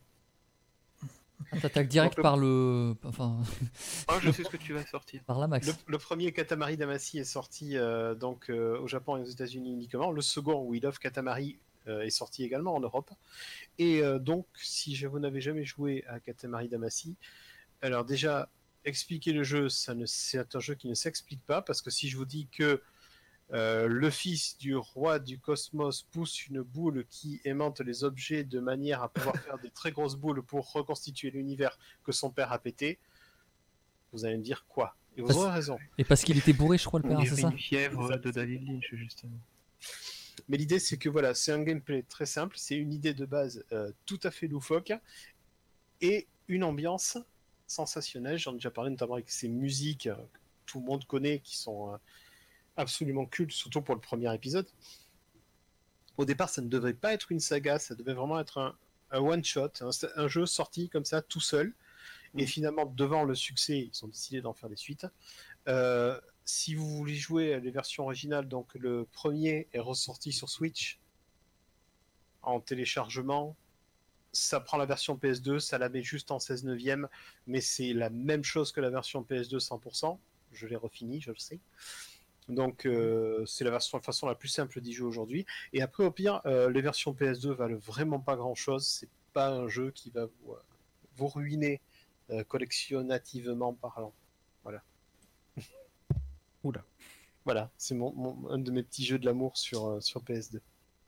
Speaker 6: Ah, t'attaques direct
Speaker 2: Donc, le-
Speaker 6: par le. Enfin,
Speaker 5: Ah, je sais ce que tu vas sortir.
Speaker 6: par la max.
Speaker 2: Le, le premier Katamari Damacy est sorti euh, donc euh, au Japon et aux États-Unis uniquement. Le second, We Love Katamari, euh, est sorti également en Europe. Et euh, donc, si je, vous n'avez jamais joué à Katamari Damacy, alors déjà, expliquer le jeu, ça ne, c'est un jeu qui ne s'explique pas, parce que si je vous dis que euh, le fils du roi du cosmos pousse une boule qui aimante les objets de manière à pouvoir faire des très grosses boules pour reconstituer l'univers que son père a pété, vous allez me dire quoi? Et vous
Speaker 6: Parce-
Speaker 2: aurez raison.
Speaker 6: Et parce qu'il était bourré, je crois, le
Speaker 5: On
Speaker 6: père, c'est
Speaker 5: dirait
Speaker 6: ça?
Speaker 5: une fièvre
Speaker 2: Exact.
Speaker 5: de David Lynch, justement.
Speaker 2: Mais l'idée, c'est que voilà, c'est un gameplay très simple, c'est une idée de base euh, tout à fait loufoque et une ambiance sensationnelle. J'en ai déjà parlé notamment avec ces musiques euh, que tout le monde connaît qui sont euh, absolument cultes, surtout pour le premier épisode. Au départ, ça ne devait pas être une saga, ça devait vraiment être un, un one-shot, un, un jeu sorti comme ça tout seul. Et finalement, devant le succès, ils ont décidé d'en faire des suites. Euh, si vous voulez jouer à les versions originales, donc le premier est ressorti sur Switch en téléchargement. Ça prend la version P S deux, ça la met juste en seize neuvième, mais c'est la même chose que la version P S deux cent pour cent. Je l'ai refini, je le sais. Donc euh, c'est la version de façon la plus simple d'y jouer aujourd'hui. Et après, au pire, euh, les versions P S deux valent vraiment pas grand-chose. C'est pas un jeu qui va vous, euh, vous ruiner euh, collectionnativement parlant. Voilà.
Speaker 3: Oula.
Speaker 2: Voilà, c'est mon, mon- un de mes petits jeux de l'amour sur, euh, sur P S deux.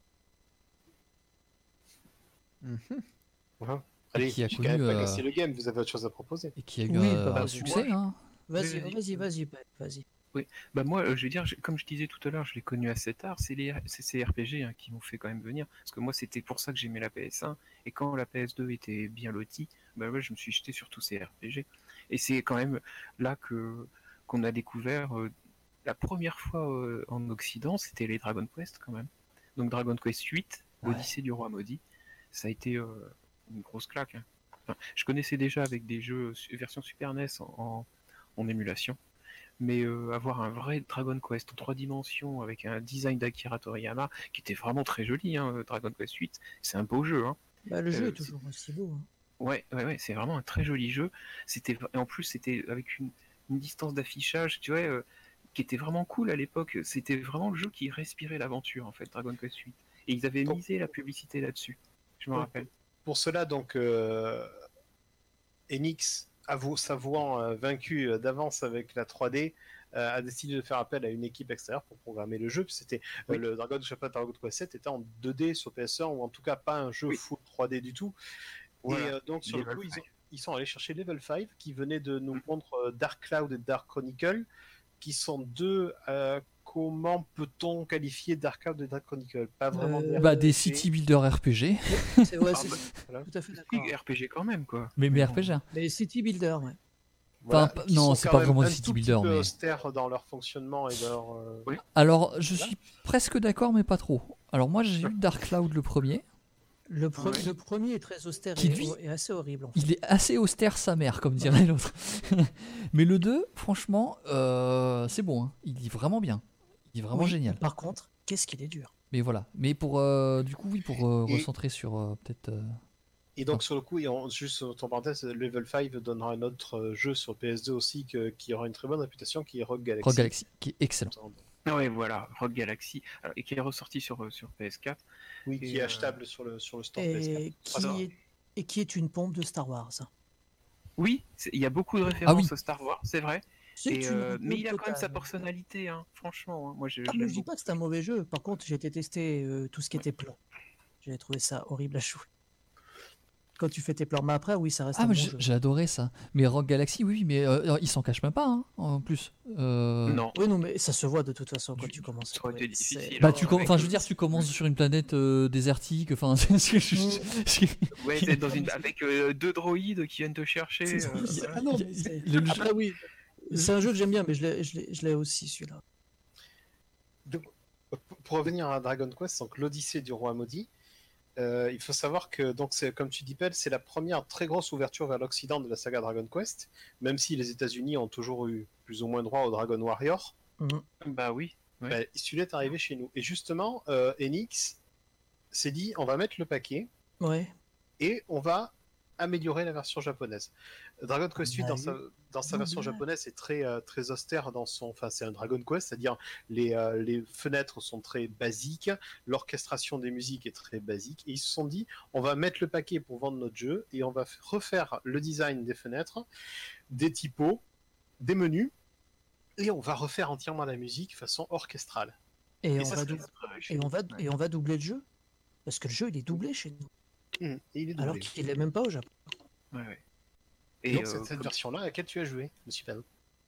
Speaker 3: Mhm.
Speaker 2: Voilà. Allez,
Speaker 6: qui a
Speaker 2: j'ai quand même
Speaker 6: connu,
Speaker 2: pas
Speaker 6: euh,
Speaker 2: cassé le game, vous avez autre chose à proposer.
Speaker 6: Et qui a eu
Speaker 4: Oui,
Speaker 6: un,
Speaker 4: bah,
Speaker 6: un
Speaker 4: moi,
Speaker 6: succès, hein.
Speaker 4: Vas-y,
Speaker 5: Vas-y.
Speaker 4: vas-y, vas-y, Pat, vas-y.
Speaker 5: Bah moi, euh, je veux dire, j'ai- comme je disais tout à l'heure, je l'ai connu assez tard. C'est les, c'est ces R P G hein, qui m'ont fait quand même venir. Parce que moi, c'était pour ça que j'aimais la P S un. Et quand la P S deux était bien lotie, bah ouais, je me suis jeté sur tous ces R P G. Et c'est quand même là que qu'on a découvert euh, la première fois euh, en Occident, c'était les Dragon Quest quand même. Donc Dragon Quest huit,
Speaker 6: Ouais.
Speaker 5: l'Odyssée du roi maudit, ça a été euh, une grosse claque. hein. Enfin, je connaissais déjà avec des jeux su- version Super N E S en, en- en émulation. Mais euh, avoir un vrai Dragon Quest en trois dimensions avec un design d'Akira Toriyama qui était vraiment très joli, hein, Dragon Quest huit, c'est un beau jeu. Hein.
Speaker 4: Bah, le jeu
Speaker 5: Euh,
Speaker 4: est toujours aussi beau. hein.
Speaker 5: Ouais, ouais, ouais, c'est vraiment un très joli jeu. C'était et en plus c'était avec une, une distance d'affichage, tu vois, euh, qui était vraiment cool à l'époque. C'était vraiment le jeu qui respirait l'aventure en fait, Dragon Quest huit. Et ils avaient
Speaker 2: Donc-
Speaker 5: misé la publicité là-dessus. Je me
Speaker 2: Donc,
Speaker 5: rappelle.
Speaker 2: Pour cela, donc, euh, Enix, avou- s'avouant euh, vaincu euh, d'avance avec la trois D, euh, a décidé de faire appel à une équipe extérieure pour programmer le jeu. Puis C'était euh,
Speaker 5: Oui.
Speaker 2: le Dragon Chapter Dragon Quest sept était en deux D sur P S un, ou en tout cas pas un jeu
Speaker 5: Oui.
Speaker 2: full trois D du tout.
Speaker 5: Voilà.
Speaker 2: Et euh, donc sur le
Speaker 5: Level
Speaker 2: coup, ils,
Speaker 5: cinq.
Speaker 2: ont- ils sont allés chercher Level cinq, qui venait de nous
Speaker 5: Mm.
Speaker 2: prendre euh, Dark Cloud et Dark Chronicle, qui sont deux. euh, comment peut-on qualifier Dark Cloud et Dark Chronicle? Pas vraiment
Speaker 4: Euh,
Speaker 2: des
Speaker 6: Bah,
Speaker 2: R P G.
Speaker 6: des city builder R P G,
Speaker 4: C'est ouais,
Speaker 5: Ah,
Speaker 4: c'est
Speaker 5: bah,
Speaker 2: voilà.
Speaker 4: tout à fait
Speaker 5: Si,
Speaker 4: d'accord.
Speaker 5: R P G quand même quoi.
Speaker 6: mais, mais
Speaker 5: bon.
Speaker 6: R P G. hein.
Speaker 4: Mais City Builder, ouais.
Speaker 2: Voilà,
Speaker 6: Enfin,
Speaker 2: qui
Speaker 6: non,
Speaker 2: sont
Speaker 6: c'est
Speaker 2: quand
Speaker 6: pas
Speaker 2: même
Speaker 6: vraiment
Speaker 2: un
Speaker 6: City
Speaker 2: tout
Speaker 6: Builder,
Speaker 2: petit peu
Speaker 6: mais-
Speaker 2: austères dans leur fonctionnement et leur. euh,
Speaker 5: Oui.
Speaker 6: Alors, je
Speaker 2: Voilà.
Speaker 6: suis presque d'accord, mais pas trop. Alors, moi, j'ai eu Dark Cloud le premier.
Speaker 4: Le, pre-
Speaker 5: Ouais.
Speaker 4: le premier est très austère
Speaker 6: Qui,
Speaker 4: et,
Speaker 6: lui,
Speaker 4: et assez horrible. En fait.
Speaker 6: Il est assez austère, sa mère, comme dirait l'autre. Mais le deux, franchement, euh, c'est bon. hein. Il est vraiment bien. Il est vraiment
Speaker 4: Oui,
Speaker 6: génial.
Speaker 4: Par contre, qu'est-ce qu'il est dur.
Speaker 6: Mais voilà. Mais pour, euh, du coup, oui, pour euh,
Speaker 2: Et-
Speaker 6: recentrer sur euh, peut-être. euh,
Speaker 2: Et donc, sur le coup, et en- juste entre parenthèses, Level cinq donnera un autre euh, jeu sur P S deux aussi que- qui aura une très bonne réputation, qui est Rogue Galaxy.
Speaker 6: Rogue Galaxy, qui est excellent.
Speaker 5: Ah ouais, voilà, Rogue Galaxy, alors, et qui est ressorti sur, euh, sur P S quatre.
Speaker 2: Oui, qui
Speaker 5: Et,
Speaker 2: est
Speaker 5: euh,
Speaker 2: achetable sur le, sur le store P S quatre.
Speaker 4: Et
Speaker 2: Ah, non.
Speaker 4: qui, est, et qui est une pompe de Star Wars.
Speaker 5: Oui, c'est- il y a beaucoup de références
Speaker 6: oui.
Speaker 5: au Star Wars, c'est vrai.
Speaker 4: C'est
Speaker 5: Et,
Speaker 4: une
Speaker 5: euh, mais
Speaker 4: rigole
Speaker 5: il a quand même sa
Speaker 4: totale.
Speaker 5: personnalité, hein, franchement. hein. Moi, je,
Speaker 4: Ah,
Speaker 5: je
Speaker 4: mais
Speaker 5: l'aime
Speaker 4: je dis
Speaker 5: beaucoup.
Speaker 4: pas que c'est un mauvais jeu. Par contre, j'ai été testé euh, tout ce qui était plan. J'ai trouvé ça horrible à jouer. Quand tu fais tes plans, mais après, oui, ça reste
Speaker 6: Ah,
Speaker 4: un
Speaker 6: mais
Speaker 4: bon
Speaker 6: j'ai
Speaker 4: jeu.
Speaker 6: j'ai adoré ça. Mais Rogue Galaxy, oui, mais euh, il s'en cache même pas, hein, en plus. Euh,
Speaker 5: Non,
Speaker 4: Oui, non, mais ça se voit de toute façon quand
Speaker 6: Du-
Speaker 4: tu commences.
Speaker 5: ça aurait été
Speaker 4: Ouais,
Speaker 5: difficile,
Speaker 4: c'est-
Speaker 6: Bah,
Speaker 5: hein,
Speaker 6: tu com-
Speaker 5: avec
Speaker 6: enfin, je
Speaker 5: le-
Speaker 6: veux dire, tu commences sur une planète euh, désertique. Enfin, c'est ce que je- je-
Speaker 5: ouais, d'être dans une... avec euh, deux droïdes qui viennent te chercher.
Speaker 4: C'est-
Speaker 5: euh,
Speaker 4: c'est-
Speaker 5: voilà.
Speaker 4: ah non,
Speaker 6: y a-
Speaker 4: mais c'est-
Speaker 6: le- le jeu-
Speaker 4: Après, oui. C'est un jeu que j'aime bien, mais je l'ai- je l'ai je l'ai aussi celui-là.
Speaker 2: Donc, pour revenir à Dragon Quest, donc l'Odyssée du roi maudit, euh, il faut savoir que, donc, c'est, comme tu dis, Pell, c'est la première très grosse ouverture vers l'Occident de la saga Dragon Quest, même si les États-Unis ont toujours eu plus ou moins droit au Dragon Warrior.
Speaker 4: Mhm.
Speaker 5: Bah oui. Ouais.
Speaker 2: Bah, celui-là est arrivé chez nous. Et justement, euh, Enix s'est dit, on va mettre le paquet
Speaker 4: Ouais.
Speaker 2: et on va améliorer la version japonaise. Dragon Quest huit,
Speaker 4: Bah,
Speaker 2: dans sa, dans sa
Speaker 4: non,
Speaker 2: version
Speaker 4: mais-
Speaker 2: japonaise, est très, euh, très austère dans son... Enfin, c'est un Dragon Quest, c'est-à-dire les, euh, les fenêtres sont très basiques, l'orchestration des musiques est très basique, et ils se sont dit, on va mettre le paquet pour vendre notre jeu, et on va f- refaire le design des fenêtres, des typos, des menus, et on va refaire entièrement la musique façon orchestrale.
Speaker 4: Et,
Speaker 2: Et
Speaker 4: on
Speaker 2: ça,
Speaker 4: va
Speaker 2: c'est
Speaker 4: dou-
Speaker 5: Ouais,
Speaker 4: et, on va,
Speaker 5: ouais.
Speaker 4: et on va doubler le jeu. Parce que le jeu, il est doublé chez nous.
Speaker 2: Hum, et il est doublé.
Speaker 4: Alors qu'il est même pas au Japon.
Speaker 5: Ouais, ouais. Et
Speaker 2: Donc,
Speaker 5: euh,
Speaker 2: c'est cette
Speaker 5: comme-
Speaker 2: version-là à laquelle tu as joué, Monsieur Pell.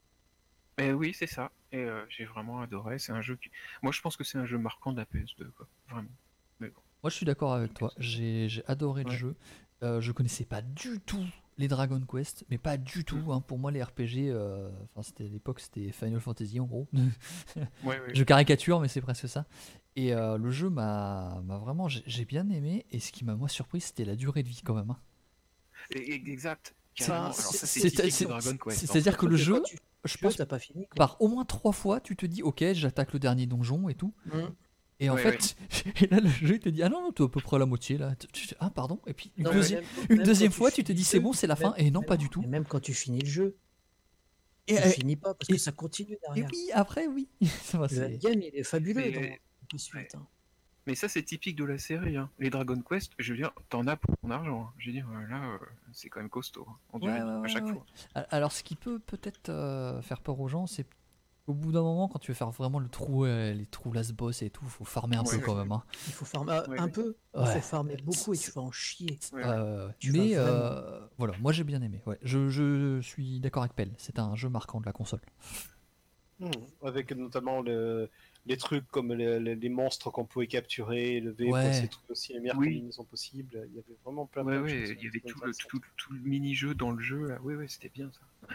Speaker 5: Eh oui, c'est ça. Et euh, j'ai vraiment adoré. C'est un jeu qui. Moi, je pense que c'est un jeu marquant de la P S deux, quoi. Vraiment.
Speaker 6: Moi, je suis d'accord avec toi. J'ai j'ai adoré le
Speaker 5: Ouais.
Speaker 6: jeu. Euh, je connaissais pas du tout les Dragon Quest, mais pas du tout. hein. Pour moi, les R P G, euh, enfin, c'était à l'époque, c'était Final Fantasy en gros.
Speaker 5: Ouais, ouais.
Speaker 6: Je caricature, mais c'est presque ça. Et euh, le jeu m'a m'a vraiment, j'ai j'ai bien aimé. Et ce qui m'a moi surpris, c'était la durée de vie quand même. hein.
Speaker 5: Et- et- Exact.
Speaker 4: C'est-
Speaker 5: Carrément. Alors
Speaker 4: c'est-
Speaker 5: ça,
Speaker 6: c'est-
Speaker 5: c'est typique
Speaker 6: c'est-
Speaker 5: de Dragon Quest.
Speaker 6: c'est-
Speaker 5: en
Speaker 6: C'est-à-dire
Speaker 5: fait.
Speaker 6: que le jeu,
Speaker 4: Quand tu
Speaker 6: je
Speaker 4: joues,
Speaker 6: pense,
Speaker 4: t'as pas fini. quoi.
Speaker 6: par au moins trois fois, tu te dis, ok, j'attaque le dernier donjon et tout.
Speaker 4: Mhm.
Speaker 6: Et en
Speaker 5: Ouais,
Speaker 6: fait, et là, le jeu, il te dit, ah non, non, t'es à peu près à la moitié là. Tu- tu fais, ah, pardon. Et puis, une,
Speaker 4: Non,
Speaker 6: deuxi-
Speaker 4: mais même-
Speaker 6: une
Speaker 4: même
Speaker 6: deuxième
Speaker 4: quand
Speaker 6: fois, tu te
Speaker 4: finis
Speaker 6: dis,
Speaker 4: le
Speaker 6: c'est
Speaker 4: jeu,
Speaker 6: bon, c'est la
Speaker 4: même-
Speaker 6: fin. Et non,
Speaker 4: mais
Speaker 6: pas du tout.
Speaker 4: Et même quand tu finis le jeu,
Speaker 6: Et,
Speaker 4: tu
Speaker 6: euh,
Speaker 4: finis pas parce
Speaker 6: et-
Speaker 4: que ça continue
Speaker 6: et
Speaker 4: derrière.
Speaker 6: oui, après, oui. Ça va,
Speaker 4: Le
Speaker 6: c'est-
Speaker 4: game, il est fabuleux
Speaker 5: Mais-
Speaker 4: dans le suite. hein.
Speaker 5: Mais ça, c'est typique de la série. Hein. Les Dragon Quest, je veux dire, t'en as pour ton argent. hein. Je veux dire, euh, là, euh, c'est quand même costaud. hein, en durée
Speaker 6: Ouais,
Speaker 5: de vie,
Speaker 6: ouais,
Speaker 5: à
Speaker 6: ouais,
Speaker 5: chaque
Speaker 6: ouais.
Speaker 5: fois.
Speaker 6: Alors, ce qui peut peut-être euh, faire peur aux gens, c'est qu'au bout d'un moment, quand tu veux faire vraiment le trou, euh, les trous last boss et tout, faut farmer un
Speaker 5: Ouais,
Speaker 6: peu
Speaker 5: ouais.
Speaker 6: quand même. hein.
Speaker 4: Il faut farmer ah,
Speaker 5: Ouais,
Speaker 4: un
Speaker 5: ouais.
Speaker 4: peu. Il
Speaker 6: Ouais.
Speaker 4: faut farmer beaucoup et tu vas en chier.
Speaker 5: Ouais, ouais.
Speaker 6: Euh,
Speaker 4: Tu vas
Speaker 6: mais
Speaker 4: vraiment-
Speaker 6: euh, voilà, moi j'ai bien aimé. Ouais. Je, je suis d'accord avec Pell. C'est un jeu marquant de la console.
Speaker 2: Hmm, avec notamment le- les trucs comme les, les- les monstres qu'on pouvait capturer, lever pour
Speaker 6: Ouais.
Speaker 2: essayer de trouver aussi les meilleures
Speaker 5: Oui.
Speaker 2: combinaisons possibles. Il y avait vraiment plein,
Speaker 5: Ouais,
Speaker 2: plein de
Speaker 5: ouais,
Speaker 2: choses.
Speaker 5: il y avait
Speaker 2: très
Speaker 5: tout le,
Speaker 2: intéressantes.
Speaker 5: tout, tout le mini-jeu dans le jeu. Là. Ouais, ouais, c'était bien ça.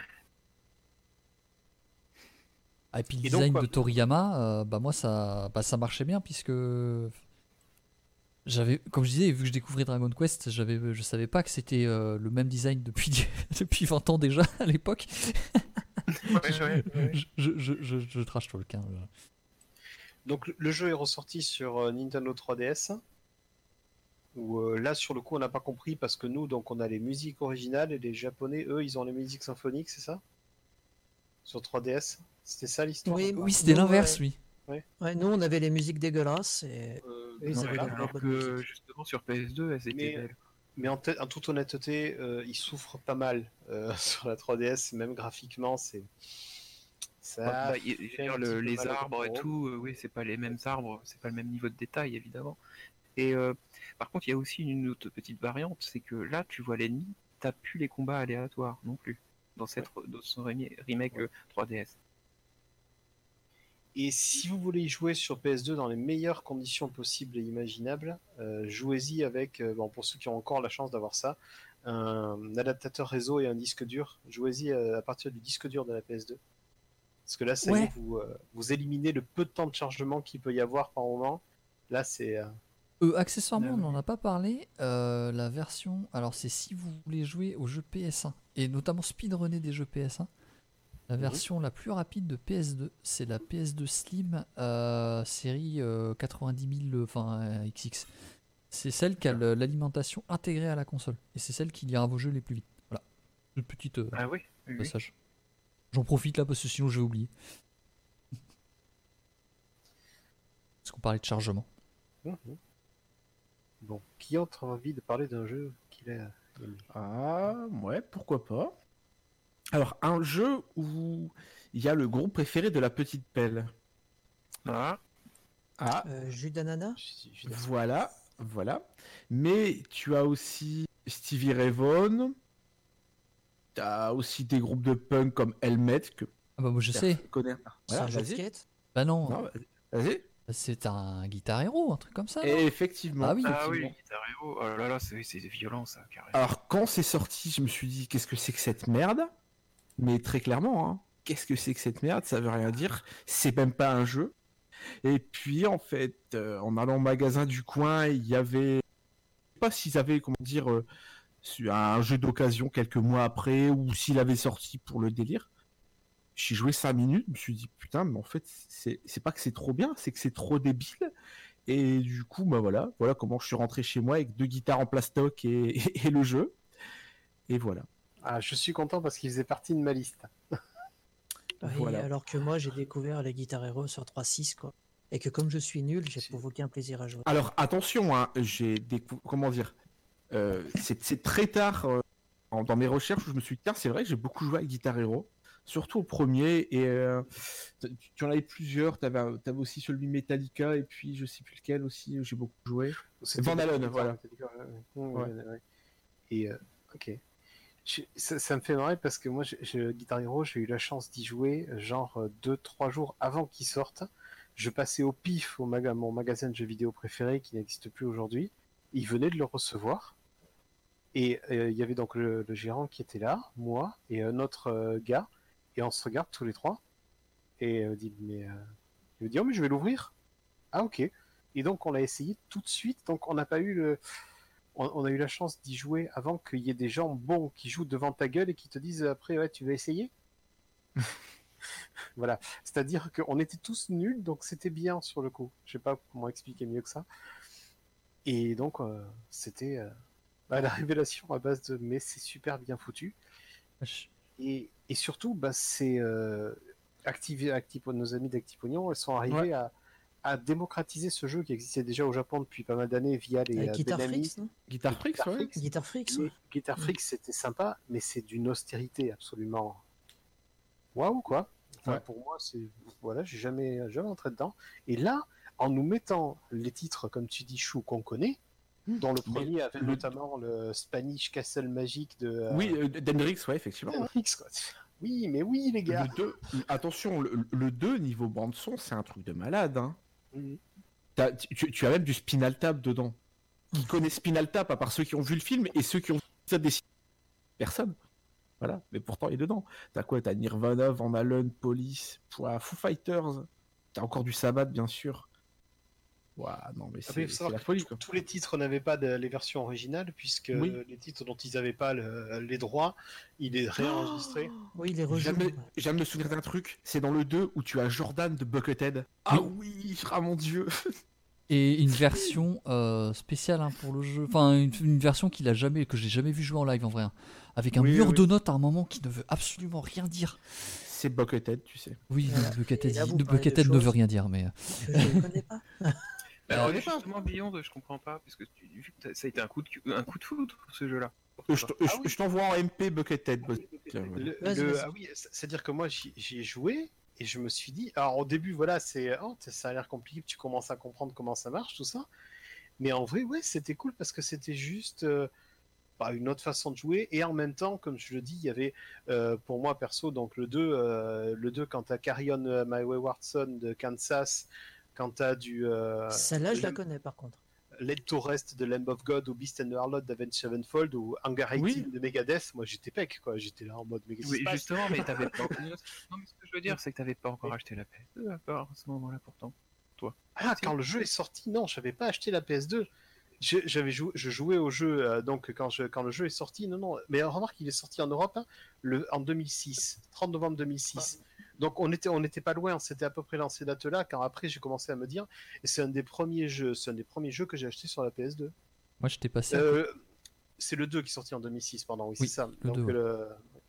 Speaker 6: Ah, et puis le
Speaker 2: Et donc,
Speaker 6: design
Speaker 2: quoi-
Speaker 6: de Toriyama, euh, bah moi ça, bah, ça marchait bien puisque j'avais, comme je disais, vu que je découvrais Dragon Quest, j'avais, je savais pas que c'était euh, le même design depuis depuis vingt ans déjà à l'époque.
Speaker 5: Ouais, ouais, ouais.
Speaker 6: Je, je, je, je, je trash talk. hein.
Speaker 2: Donc le- le jeu est ressorti sur euh, Nintendo trois D S Où euh, là, sur le coup, on n'a pas compris parce que nous, donc, on a les musiques originales et les Japonais, eux, ils ont les musiques symphoniques, c'est ça? Sur trois D S? C'était ça l'histoire?
Speaker 4: Oui,
Speaker 2: un peu
Speaker 6: Oui, c'était
Speaker 4: Nous,
Speaker 6: l'inverse,
Speaker 4: ouais.
Speaker 6: oui.
Speaker 4: Ouais, nous, on avait les musiques dégueulasses et
Speaker 2: Euh,
Speaker 4: eux, ils
Speaker 5: Non,
Speaker 4: avaient
Speaker 2: voilà.
Speaker 4: la
Speaker 5: alors
Speaker 4: bonne
Speaker 5: que
Speaker 4: musique.
Speaker 5: justement sur P S deux, elles étaient
Speaker 2: Mais-
Speaker 5: belles.
Speaker 2: Mais en, te- en toute honnêteté, euh, ils souffrent pas mal euh, sur la trois D S, même graphiquement, c'est. Ça
Speaker 5: Bah, y- je veux
Speaker 2: fait
Speaker 5: dire,
Speaker 2: un
Speaker 5: le-
Speaker 2: petit peu
Speaker 5: les
Speaker 2: mal au
Speaker 5: arbres et
Speaker 2: contrôle.
Speaker 5: tout, euh, oui, c'est pas les mêmes arbres, c'est pas le même niveau de détail évidemment. Et euh, par contre, il y a aussi une autre petite variante, c'est que là, tu vois l'ennemi, t'as plus les combats aléatoires non plus dans cette dans son remi- remake
Speaker 2: Ouais.
Speaker 5: euh, trois D S.
Speaker 2: Et si vous voulez y jouer sur P S deux dans les meilleures conditions possibles et imaginables, euh, jouez-y avec, euh, bon, pour ceux qui ont encore la chance d'avoir ça, un adaptateur réseau et un disque dur. Jouez-y euh, à partir du disque dur de la P S deux. Parce que là, ça y
Speaker 6: Ouais.
Speaker 2: est, vous, euh, vous éliminez le peu de temps de chargement qu'il peut y avoir par moment. Là, c'est. euh,
Speaker 6: Euh, accessoirement,
Speaker 5: Ah
Speaker 6: on
Speaker 5: oui.
Speaker 6: n'en a pas parlé. euh, la version, alors c'est si vous voulez jouer aux jeux P S un et notamment speedrunner des jeux P S un. La
Speaker 2: Mhm.
Speaker 6: version la plus rapide de P S deux, c'est la P S deux Slim euh, série euh, quatre-vingt-dix mille, euh, enfin euh, X X. C'est celle qui a le- l'alimentation intégrée à la console et c'est celle qui lira vos jeux les plus vite. Voilà, une petite euh,
Speaker 5: Ah oui, oui, oui.
Speaker 6: passage. J'en profite là parce que sinon je vais oublier. Parce qu'on parlait de chargement.
Speaker 2: mhm. Bon, qui autre a envie de parler d'un jeu qu'il a aimé?
Speaker 3: Ah, ouais, pourquoi pas. Alors, un jeu où il y a le groupe préféré de la petite pelle.
Speaker 5: Ah,
Speaker 3: Ah,
Speaker 4: Euh, jus d'ananas?
Speaker 2: Je- je- je-
Speaker 3: voilà, voilà. Mais tu as aussi Stevie Ray Vaughan. Tu as aussi des groupes de punk comme Helmet, que
Speaker 6: Ah bah moi je sais.
Speaker 3: personne connaît.
Speaker 4: C'est
Speaker 3: Voilà,
Speaker 4: un jeu de
Speaker 3: vas-y.
Speaker 4: skate?
Speaker 6: Bah non,
Speaker 3: Non, vas-y.
Speaker 6: c'est un Guitar Hero, un truc comme ça. non
Speaker 3: Et effectivement.
Speaker 6: Ah oui.
Speaker 5: ah oui,
Speaker 3: effectivement.
Speaker 5: Guitar Hero, oh là là, c'est c'est violent ça, carrément.
Speaker 3: Alors, quand c'est sorti, je me suis dit, qu'est-ce que c'est que cette merde? Mais très clairement, hein, qu'est-ce que c'est que cette merde? Ça veut rien dire. C'est même pas un jeu. Et puis, en fait, euh, en allant au magasin du coin, il y avait. Je sais pas s'ils avaient, comment dire, euh, su- un jeu d'occasion quelques mois après, ou s'il avait sorti pour le délire. J'ai joué cinq minutes, je me suis dit, putain, mais en fait, c'est c'est pas que c'est trop bien, c'est que c'est trop débile. Et du coup, bah voilà, voilà comment je suis rentré chez moi avec deux guitares en plastoc et, et, et le jeu. Et voilà.
Speaker 2: Ah, je suis content parce qu'il faisait partie de ma liste.
Speaker 4: Oui,
Speaker 3: Voilà.
Speaker 4: alors que moi, j'ai découvert les Guitar Hero sur trois six, quoi. Et que comme je suis nul, j'ai
Speaker 2: Si.
Speaker 4: provoqué un plaisir à jouer.
Speaker 3: Alors attention, hein, j'ai décou- comment dire, euh, c'est c'est très tard euh, en- dans mes recherches où je me suis dit, tiens, c'est vrai que j'ai beaucoup joué avec Guitar Hero, surtout au premier, et euh, tu, tu en avais plusieurs, tu avais aussi celui Metallica, et puis je sais plus lequel aussi, où j'ai beaucoup joué.
Speaker 2: C'était
Speaker 3: Van Halen,
Speaker 2: beaucoup-
Speaker 3: voilà.
Speaker 2: Ouais, ouais,
Speaker 3: Ouais.
Speaker 2: ouais, ouais. Et euh, ok. Je- ça, ça me fait marrer parce que moi, je, je- Guitar Hero, j'ai eu la chance d'y jouer genre deux trois jours avant qu'il sorte. Je passais au pif au maga- mon magasin de jeux vidéo préféré qui n'existe plus aujourd'hui. Il venait de le recevoir. Et euh, il y avait donc le, le gérant qui était là, moi et un autre euh, gars. Et on se regarde tous les trois. Et euh, dit, mais, euh, il me dit, oh, mais je vais l'ouvrir. Ah, ok. Et donc, on l'a essayé tout de suite. Donc, on n'a pas eu le. On, on a eu la chance d'y jouer avant qu'il y ait des gens bons qui jouent devant ta gueule et qui te disent après, ouais, tu vas essayer. Voilà. C'est-à-dire qu'on était tous nuls, donc c'était bien sur le coup. Je sais pas comment expliquer mieux que ça. Et donc, euh, c'était euh, bah, la révélation à base de mais c'est super bien foutu.
Speaker 6: Vache.
Speaker 2: Et, et surtout, bah, c'est euh, Activ- Actipo- nos amis d'Actipognon, elles sont arrivés
Speaker 3: Ouais.
Speaker 2: à, à démocratiser ce jeu qui existait déjà au Japon depuis pas mal d'années via les
Speaker 4: Avec
Speaker 2: euh,
Speaker 4: Guitar
Speaker 2: Benami.
Speaker 4: Freaks, non?
Speaker 3: Guitar Freaks,
Speaker 2: Guitar
Speaker 3: ouais.
Speaker 2: Freaks.
Speaker 4: Guitar Freaks,
Speaker 2: Mais
Speaker 4: ouais.
Speaker 2: Guitar Freaks, c'était sympa, mais c'est d'une austérité absolument. Waouh, quoi. Enfin,
Speaker 3: Ouais.
Speaker 2: pour moi, c'est. Voilà, j'ai jamais, jamais entré dedans. Et là, en nous mettant les titres, comme tu dis, Chou, qu'on connaît, dont le
Speaker 3: Mais
Speaker 2: premier avait
Speaker 3: le-
Speaker 2: notamment le Spanish Castle Magic de. euh,
Speaker 3: Oui, euh, d'Hendrix, ouais, effectivement.
Speaker 2: Hendrix, quoi. Oui, mais oui, les gars.
Speaker 3: Le deux, attention, le, le deux, niveau bande-son, c'est un truc de malade. Hein.
Speaker 2: Mhm.
Speaker 3: T'as- tu, tu as même du Spinal Tap dedans. Qui connaît Spinal Tap, à part ceux qui ont vu le film et ceux qui ont vu ça des personne. Voilà, mais pourtant il est dedans. T'as quoi? T'as Nirvana, Van Halen, Police, Pouah, Foo Fighters. T'as encore du Sabbath, bien sûr. Ouah, non, mais
Speaker 2: Après,
Speaker 3: c'est
Speaker 2: il faut
Speaker 3: c'est
Speaker 2: savoir
Speaker 3: la
Speaker 2: que
Speaker 3: folie,
Speaker 2: tous-
Speaker 3: quoi.
Speaker 2: tous les titres n'avaient pas de, les versions originales, puisque
Speaker 3: Oui.
Speaker 2: les titres dont ils n'avaient pas le- les droits, il est réenregistré.
Speaker 4: Oui, les
Speaker 3: Je
Speaker 4: rejoues.
Speaker 3: viens, de me,
Speaker 4: ouais.
Speaker 3: je viens de me souvenir d'un truc, c'est dans le deux où tu as Jordan de Buckethead. Ah oui, ah mon dieu.
Speaker 6: Et une version euh, spéciale hein, pour le jeu. Enfin, une, une version qu'il a jamais, que j'ai jamais vu jouer en live en vrai. hein. Avec un
Speaker 3: Oui,
Speaker 6: mur
Speaker 3: oui.
Speaker 6: de notes à un moment qui ne veut absolument rien dire.
Speaker 3: C'est Buckethead, tu sais.
Speaker 6: Oui,
Speaker 4: Voilà.
Speaker 6: Buckethead,
Speaker 4: Et là, vous
Speaker 6: le
Speaker 4: parlez de
Speaker 6: Buckethead ne veut
Speaker 4: choses-
Speaker 6: rien dire, mais.
Speaker 4: que je ne connais pas.
Speaker 5: Bah,
Speaker 6: Euh,
Speaker 5: justement, Beyond, je comprends pas, parce que tu, vu que t'as- ça a été un coup de, cu- un coup de foudre, ce jeu-là.
Speaker 3: Euh, Je, t-
Speaker 2: Ah
Speaker 3: je-
Speaker 2: oui.
Speaker 3: je t'envoie en M P Buckethead. boss. Tiens, voilà.
Speaker 2: Le-
Speaker 4: Vas-y,
Speaker 2: le-
Speaker 4: vas-y.
Speaker 2: ah oui, c- c'est-à-dire que moi j'y j'y ai joué et je me suis dit, alors au début voilà, c'est oh, t- ça a l'air compliqué, tu commences à comprendre comment ça marche tout ça, mais en vrai ouais c'était cool parce que c'était juste euh, bah, une autre façon de jouer et en même temps comme je le dis il y avait euh, pour moi perso donc le deux euh, le deux quand t'as Carrion euh, My Wayward Son de Kansas, quand t'as du euh,
Speaker 4: Celle-là, je la
Speaker 2: Lamb-
Speaker 4: connais par contre.
Speaker 2: Led to Rest de Lamb of God ou Beast and the Harlot d'Avenged Sevenfold ou Hangar
Speaker 3: Oui.
Speaker 2: eighteen de Megadeth, moi j'étais pec quoi, j'étais là en mode mais qu'est-ce qui
Speaker 5: Oui,
Speaker 2: se passe
Speaker 5: justement, mais t'avais pas. Non, mais ce que je veux dire, c'est que t'avais pas encore acheté la P S deux à ce moment-là, pourtant.
Speaker 2: Ah, quand le jeu est sorti, non, je n'avais pas acheté la P S deux. Je, j'avais joué, je jouais au jeu euh, donc quand, je, quand le jeu est sorti, non, non. Mais remarque, il est sorti en Europe hein, le, en deux mille six, trente novembre deux mille six. Donc on était, on n'était pas loin, c'était à peu près lancé date-là. Quand après j'ai commencé à me dire, et c'est un des premiers jeux, c'est un des premiers jeux que j'ai acheté sur la P S deux.
Speaker 6: Moi, j'étais passé. à
Speaker 2: Euh, c'est le deux qui est sorti en deux mille six, pardon, oui,
Speaker 6: Oui,
Speaker 2: c'est ça.
Speaker 6: le
Speaker 2: Donc,
Speaker 6: deux, ouais.
Speaker 2: le-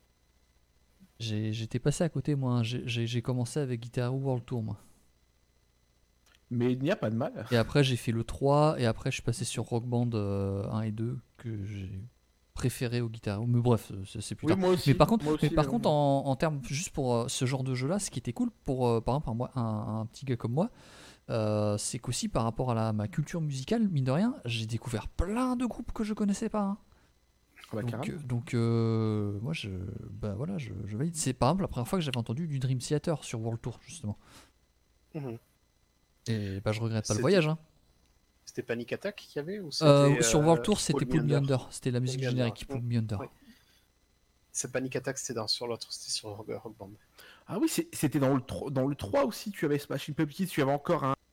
Speaker 6: J'ai- J'étais passé à côté, moi. hein. J'ai- J'ai j'ai commencé avec Guitar Hero World Tour, moi.
Speaker 3: Mais il n'y a pas de mal.
Speaker 6: Et après, j'ai fait le trois, et après, je suis passé sur Rock Band euh, un et deux, que j'ai préféré au Guitar Hero. Mais bref, c'est c'est plus
Speaker 3: Oui,
Speaker 6: tard.
Speaker 3: moi aussi.
Speaker 6: Mais par contre,
Speaker 3: moi aussi,
Speaker 6: mais par
Speaker 3: euh,
Speaker 6: contre en, en termes, juste pour euh, ce genre de jeu-là, ce qui était cool pour, euh, par exemple, un, moi- un, un petit gars comme moi, euh, c'est qu'aussi par rapport à la, ma culture musicale, mine de rien, j'ai découvert plein de groupes que je connaissais pas. hein.
Speaker 3: ah bah,
Speaker 6: Donc,
Speaker 3: carrément.
Speaker 6: euh, donc euh, moi, je, bah, voilà, je, je valide. C'est par exemple la première fois que j'avais entendu du Dream Theater sur World Tour, justement.
Speaker 2: Mhm.
Speaker 6: Et bah, je regrette pas le
Speaker 2: C'était-
Speaker 6: voyage. Hein.
Speaker 2: C'était Panic Attack qu'il y avait ou
Speaker 6: Euh,
Speaker 2: c'était,
Speaker 6: sur
Speaker 2: euh,
Speaker 6: World Tour, c'était
Speaker 2: Pull Me
Speaker 6: Pull Me
Speaker 2: Under.
Speaker 6: Under. C'était la musique
Speaker 2: Me Under,
Speaker 6: générique,
Speaker 2: ouais.
Speaker 6: Pull Me Under.
Speaker 2: Ouais. C'est Panic Attack, c'était dans, sur l'autre, c'était sur Rock Rock Band.
Speaker 3: Ah oui, c'est- c'était dans le, tro- dans le trois aussi, tu avais Smashing Pumpkins, tu avais encore un.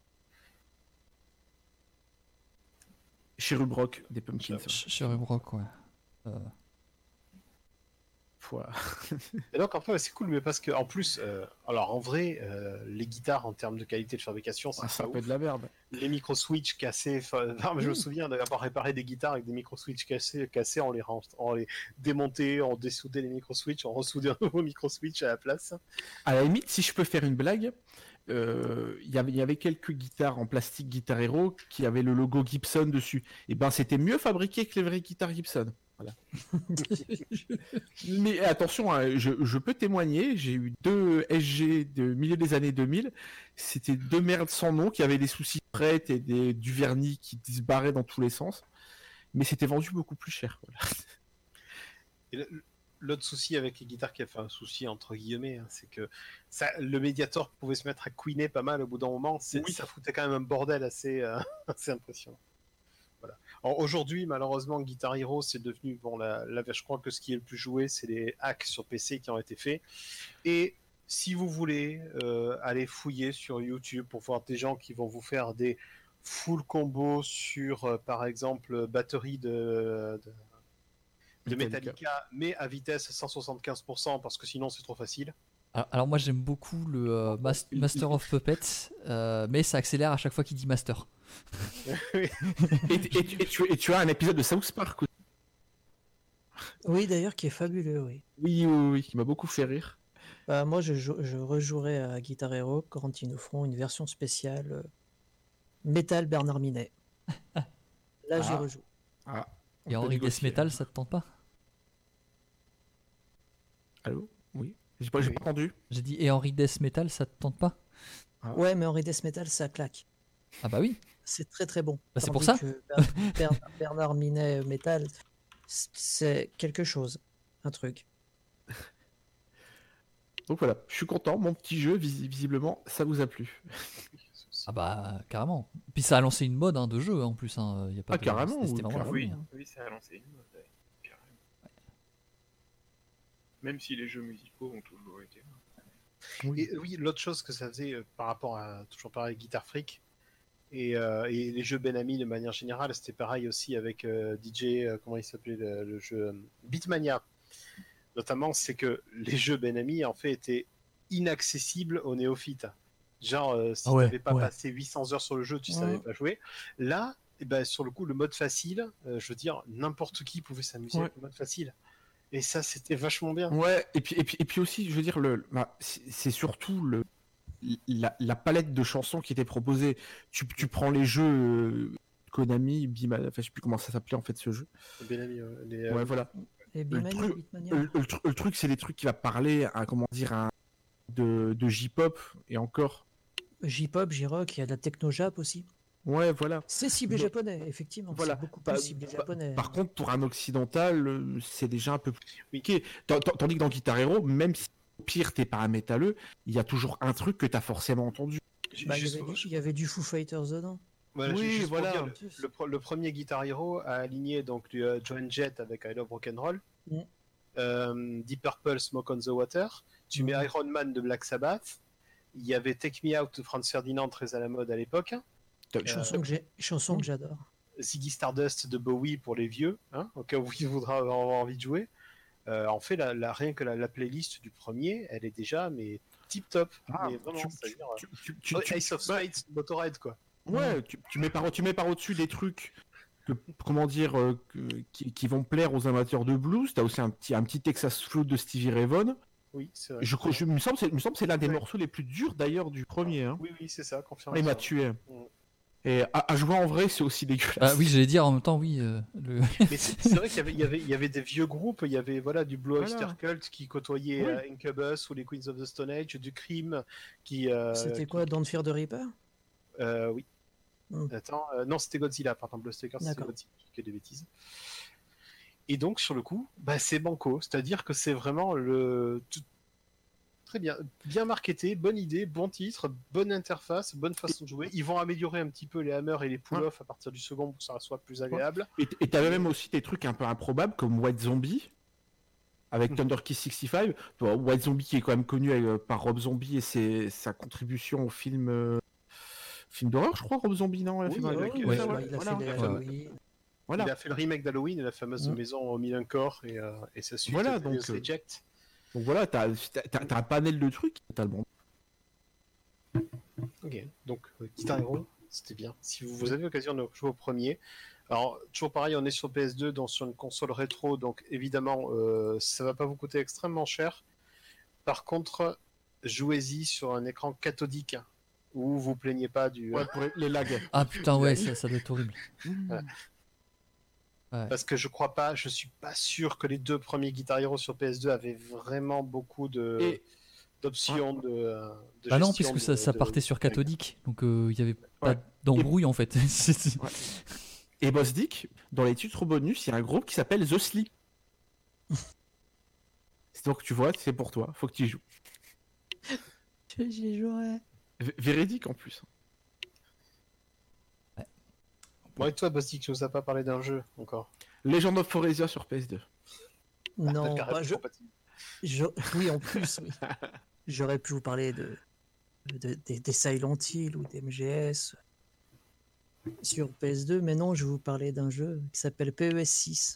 Speaker 3: Cherub Rock des Pumpkins.
Speaker 6: Ch- Cherub Rock, ouais. Euh,
Speaker 3: Fois.
Speaker 2: Et donc, en fait, ouais, c'est cool, mais parce que, en plus, euh, alors en vrai, euh, les guitares en termes de qualité de fabrication, c'est
Speaker 3: Ah, c'est
Speaker 2: pas
Speaker 3: un peu
Speaker 2: ouf.
Speaker 3: de la merde.
Speaker 2: Les micro-switch cassés, enfin, non, mais je me souviens d'avoir réparé des guitares avec des micro-switch cassés, cassés on, les ren- on les démontait, on dessoudait les micro-switch, on ressoudait un nouveau micro-switch à la place.
Speaker 3: À la limite, si je peux faire une blague, euh, il y avait- il y avait quelques guitares en plastique Guitar Hero qui avaient le logo Gibson dessus. Et ben, c'était mieux fabriqué que les vraies guitares Gibson. Voilà. Mais attention, hein, je, je peux témoigner, j'ai eu deux S G de milieu des années deux mille. C'était deux merdes sans nom qui avaient des soucis de prête et des, du vernis qui disparaît dans tous les sens. Mais c'était vendu beaucoup plus cher. Voilà.
Speaker 2: Et le- l'autre souci avec les guitares qui a fait un souci entre guillemets, hein, c'est que ça, le Mediator pouvait se mettre à couiner pas mal au bout d'un moment. C'est-
Speaker 3: Oui.
Speaker 2: Ça foutait quand même un bordel assez, euh, assez impressionnant. Voilà. Alors, aujourd'hui, malheureusement, Guitar Hero, c'est devenu bon. La, la, je crois que ce qui est le plus joué, c'est les hacks sur P C qui ont été faits. Et si vous voulez euh, aller fouiller sur YouTube pour voir des gens qui vont vous faire des full combos sur, euh, par exemple, batterie de, de de
Speaker 3: Metallica.
Speaker 2: Metallica, mais à vitesse cent soixante-quinze pour cent, parce que sinon c'est trop facile.
Speaker 6: Alors, alors moi j'aime beaucoup le euh, Mas- Master of Puppets, euh, mais ça accélère à chaque fois qu'il dit Master.
Speaker 3: Et, et tu, et tu- et tu as un épisode de South Park.
Speaker 4: Oui, d'ailleurs, qui est fabuleux, oui.
Speaker 3: Oui, oui, oui, qui m'a beaucoup fait rire.
Speaker 4: Bah, moi, je, jou- je rejouerai à Guitar Hero quand ils nous feront une version spéciale euh, Metal Bernard Minet. Là, j'y
Speaker 3: Ah.
Speaker 4: rejoue.
Speaker 3: Ah, on
Speaker 6: Et
Speaker 3: peut
Speaker 6: Henry
Speaker 3: négocier.
Speaker 6: Death Metal, ça te tente pas?
Speaker 3: Allô? Oui. J'ai pas, j'ai
Speaker 2: Oui.
Speaker 3: pas entendu.
Speaker 6: J'ai dit et Henry Death Metal, ça te tente pas?
Speaker 3: Ah.
Speaker 4: Ouais, mais Henry Death Metal, ça claque.
Speaker 6: Ah bah oui.
Speaker 4: C'est très très bon.
Speaker 6: Bah, c'est pour
Speaker 4: Tandis
Speaker 6: ça.
Speaker 4: que Ber- Ber- Bernard Minet Metal, c- c'est quelque chose. Un truc.
Speaker 3: Donc voilà, je suis content. Mon petit jeu, visi- visiblement, ça vous a plu.
Speaker 6: Ah bah carrément. Puis ça a lancé une mode hein, de jeu en plus. Hein. Y a pas
Speaker 3: Ah,
Speaker 6: de-
Speaker 3: carrément,
Speaker 6: C'était c'était
Speaker 3: oui,
Speaker 6: vraiment la
Speaker 3: carrément.
Speaker 6: folie,
Speaker 5: Oui,
Speaker 6: hein.
Speaker 5: oui, ça a lancé une mode, ouais, carrément. Même si les jeux musicaux ont toujours été là.
Speaker 2: Et oui, l'autre chose que ça faisait euh, par rapport à, toujours pareil, Guitar Freak, et, euh, et les jeux Benami de manière générale, c'était pareil aussi avec euh, D J, euh, comment il s'appelait le, le jeu euh, Beatmania. Notamment, c'est que les jeux Benami, en fait, étaient inaccessibles aux néophytes. Genre, euh, si
Speaker 6: Ah ouais,
Speaker 2: t'avais pas
Speaker 6: ouais.
Speaker 2: passé huit cents heures sur le jeu, tu
Speaker 4: Ouais.
Speaker 2: savais pas jouer. Là, eh ben, sur le coup, le mode facile, euh, je veux dire, n'importe qui pouvait s'amuser
Speaker 3: Ouais.
Speaker 2: avec le mode facile. Et ça, c'était vachement bien.
Speaker 3: Ouais, et puis, et puis, et puis aussi, je veux dire, le, bah, c'est c'est surtout le, la, la palette de chansons qui était proposée. Tu, tu prends les jeux euh, Konami, Bima, enfin, je sais plus comment ça s'appelait en fait ce jeu.
Speaker 2: Bien aimé, euh, les, euh,
Speaker 3: Ouais, voilà.
Speaker 4: Et
Speaker 3: Le
Speaker 4: Beatmania,
Speaker 3: truc-
Speaker 4: Beatmania.
Speaker 3: Le, le tru- le truc, c'est les trucs qui va parler à, comment dire, à, de, de J-pop et encore.
Speaker 4: J-pop, J-rock, il y a de la techno-jap aussi.
Speaker 3: Ouais, voilà.
Speaker 4: C'est ciblé
Speaker 3: Donc,
Speaker 4: japonais, effectivement.
Speaker 3: voilà.
Speaker 4: C'est beaucoup
Speaker 3: Bah,
Speaker 4: plus ciblé
Speaker 3: bah,
Speaker 4: japonais.
Speaker 3: Par contre, pour un occidental, euh, c'est déjà un peu plus
Speaker 2: Oui.
Speaker 3: compliqué. T- t- Tandis que dans Guitar Hero, même si au pire t'es pas un métalleux, il y a toujours un truc que t'as forcément entendu.
Speaker 2: ju-
Speaker 4: Bah, il, y
Speaker 2: juste
Speaker 4: avait
Speaker 2: pour-
Speaker 4: du, il y avait du Foo Fighters dedans.
Speaker 2: voilà,
Speaker 3: Oui,
Speaker 2: ju- juste pour
Speaker 3: voilà.
Speaker 2: dire, le, le pro- le premier Guitar Hero a aligné donc du euh, Joan Jett avec I Love Rock'n'Roll,
Speaker 4: Mm.
Speaker 2: euh, Deep Purple, Smoke on the Water. Tu mets
Speaker 4: Mm.
Speaker 2: Iron Man de Black Sabbath. Il y avait Take Me Out de Franz Ferdinand, très à la mode à l'époque.
Speaker 3: T'as-
Speaker 4: Chanson que j'ai- chanson que j'adore.
Speaker 2: Ziggy Stardust de Bowie pour les vieux, hein, au cas où il voudra avoir envie de jouer. Euh, en fait, la, la- rien que la, la playlist du premier, elle est déjà mais tip top.
Speaker 3: Ah,
Speaker 2: mais vraiment,
Speaker 3: tu-
Speaker 2: c'est-à-dire,
Speaker 3: tu- tu- tu-
Speaker 2: euh,
Speaker 3: tu-
Speaker 2: Ace of
Speaker 3: bah,
Speaker 2: Spades, Motorhead, quoi.
Speaker 3: Ouais, tu, tu mets par, tu mets par au-dessus des trucs que, comment dire, euh, que- qui, qui vont plaire aux amateurs de blues. T'as aussi un petit, un petit Texas Float de Stevie Ray Vaughan.
Speaker 2: Oui, c'est vrai.
Speaker 3: Je, crois- je, il me semble, c'est- il me semble que c'est l'un des
Speaker 2: Ouais.
Speaker 3: morceaux les plus durs d'ailleurs du premier. Hein.
Speaker 2: Oui, oui, c'est ça, confirmé.
Speaker 3: Il m'a tué.
Speaker 2: Mm.
Speaker 3: Et à, à jouer en vrai, c'est aussi dégueulasse.
Speaker 6: Ah oui, j'allais dire en même temps, oui. euh, le...
Speaker 2: Mais c'est c'est vrai qu'il y avait, il y, avait, il y avait des vieux groupes, il y avait voilà, du Blue Oyster
Speaker 3: Voilà.
Speaker 2: Cult qui côtoyait
Speaker 3: Oui.
Speaker 2: euh, Incubus ou les Queens of the Stone Age, du Cream qui. euh,
Speaker 4: C'était
Speaker 2: qui-
Speaker 4: quoi, Don't Fear the Reaper?
Speaker 2: euh, Oui.
Speaker 4: Mm.
Speaker 2: Attends, euh, non, c'était Godzilla, pardon, Blue Oyster Cult, c'était
Speaker 4: D'accord.
Speaker 2: Godzilla, je dis que des bêtises. Et donc, sur le coup, bah, c'est banco, c'est-à-dire que c'est vraiment le. tout- Très bien, bien marketé, bonne idée, bon titre, bonne interface, bonne façon de jouer. Ils vont améliorer un petit peu les hammers et les pull-off à partir du second pour que ça soit plus agréable.
Speaker 3: Et et t'avais même aussi des trucs un peu improbables comme White Zombie avec
Speaker 2: Mhm.
Speaker 3: Thunder Kiss soixante-quinze. Bon, White Zombie qui est quand même connu euh, par Rob Zombie et ses- sa contribution au film euh, film d'horreur, je crois, Rob Zombie, non? il a
Speaker 2: Oui,
Speaker 3: fait-
Speaker 2: ouais,
Speaker 3: il a
Speaker 2: ouais,
Speaker 3: fait-
Speaker 2: ouais,
Speaker 4: il a
Speaker 3: voilà.
Speaker 4: fait les
Speaker 2: ouais.
Speaker 4: Halloween.
Speaker 3: Voilà.
Speaker 2: Il a fait le remake d'Halloween et la fameuse
Speaker 3: Mhm.
Speaker 2: maison au Million Corps et, euh, et sa suite,
Speaker 3: Voilà,
Speaker 2: Deus
Speaker 3: donc, euh,
Speaker 2: Reject.
Speaker 3: Donc voilà, t'as t'as- t'as un panel de trucs totalement.
Speaker 2: Ok, donc euh, Guitar Hero, c'était bien. Si vous, vous avez l'occasion de jouer au premier, alors toujours pareil, on est sur P S deux, donc sur une console rétro, donc évidemment, euh, ça va pas vous coûter extrêmement cher. Par contre, jouez-y sur un écran cathodique où vous plaignez pas du.
Speaker 3: Ouais, pour les lags.
Speaker 6: Ah putain, ouais, ça, ça doit être horrible.
Speaker 2: Voilà.
Speaker 6: Ouais.
Speaker 2: Parce que je crois pas, je suis pas sûr que les deux premiers Guitar Hero sur P S deux avaient vraiment beaucoup de
Speaker 3: Et-
Speaker 2: d'options de, euh, de
Speaker 6: Bah non,
Speaker 2: gestion
Speaker 6: puisque ça,
Speaker 2: de-
Speaker 6: ça
Speaker 2: de-
Speaker 6: partait sur cathodique, donc euh, il y avait pas
Speaker 3: Ouais.
Speaker 6: d'embrouille en fait. C'est- c'est-
Speaker 3: Ouais. Et Boss Dick, dans les titres bonus, il y a un groupe qui s'appelle The Sleep. Donc tu vois, c'est pour toi, faut que tu y joues.
Speaker 4: J'y jouerai.
Speaker 3: V- Véridique en plus.
Speaker 2: Bon, et toi, Basti, tu nous as pas parlé d'un jeu encore.
Speaker 3: Legend of Foresia sur P S deux.
Speaker 4: Non,
Speaker 2: Peut-être carrément
Speaker 4: bah, je,
Speaker 2: compatible.
Speaker 4: je- oui, en plus, oui. J'aurais pu vous parler de, de- des- des Silent Hill ou des M G S sur P S deux, mais non, je vais vous parler d'un jeu qui s'appelle P E S six.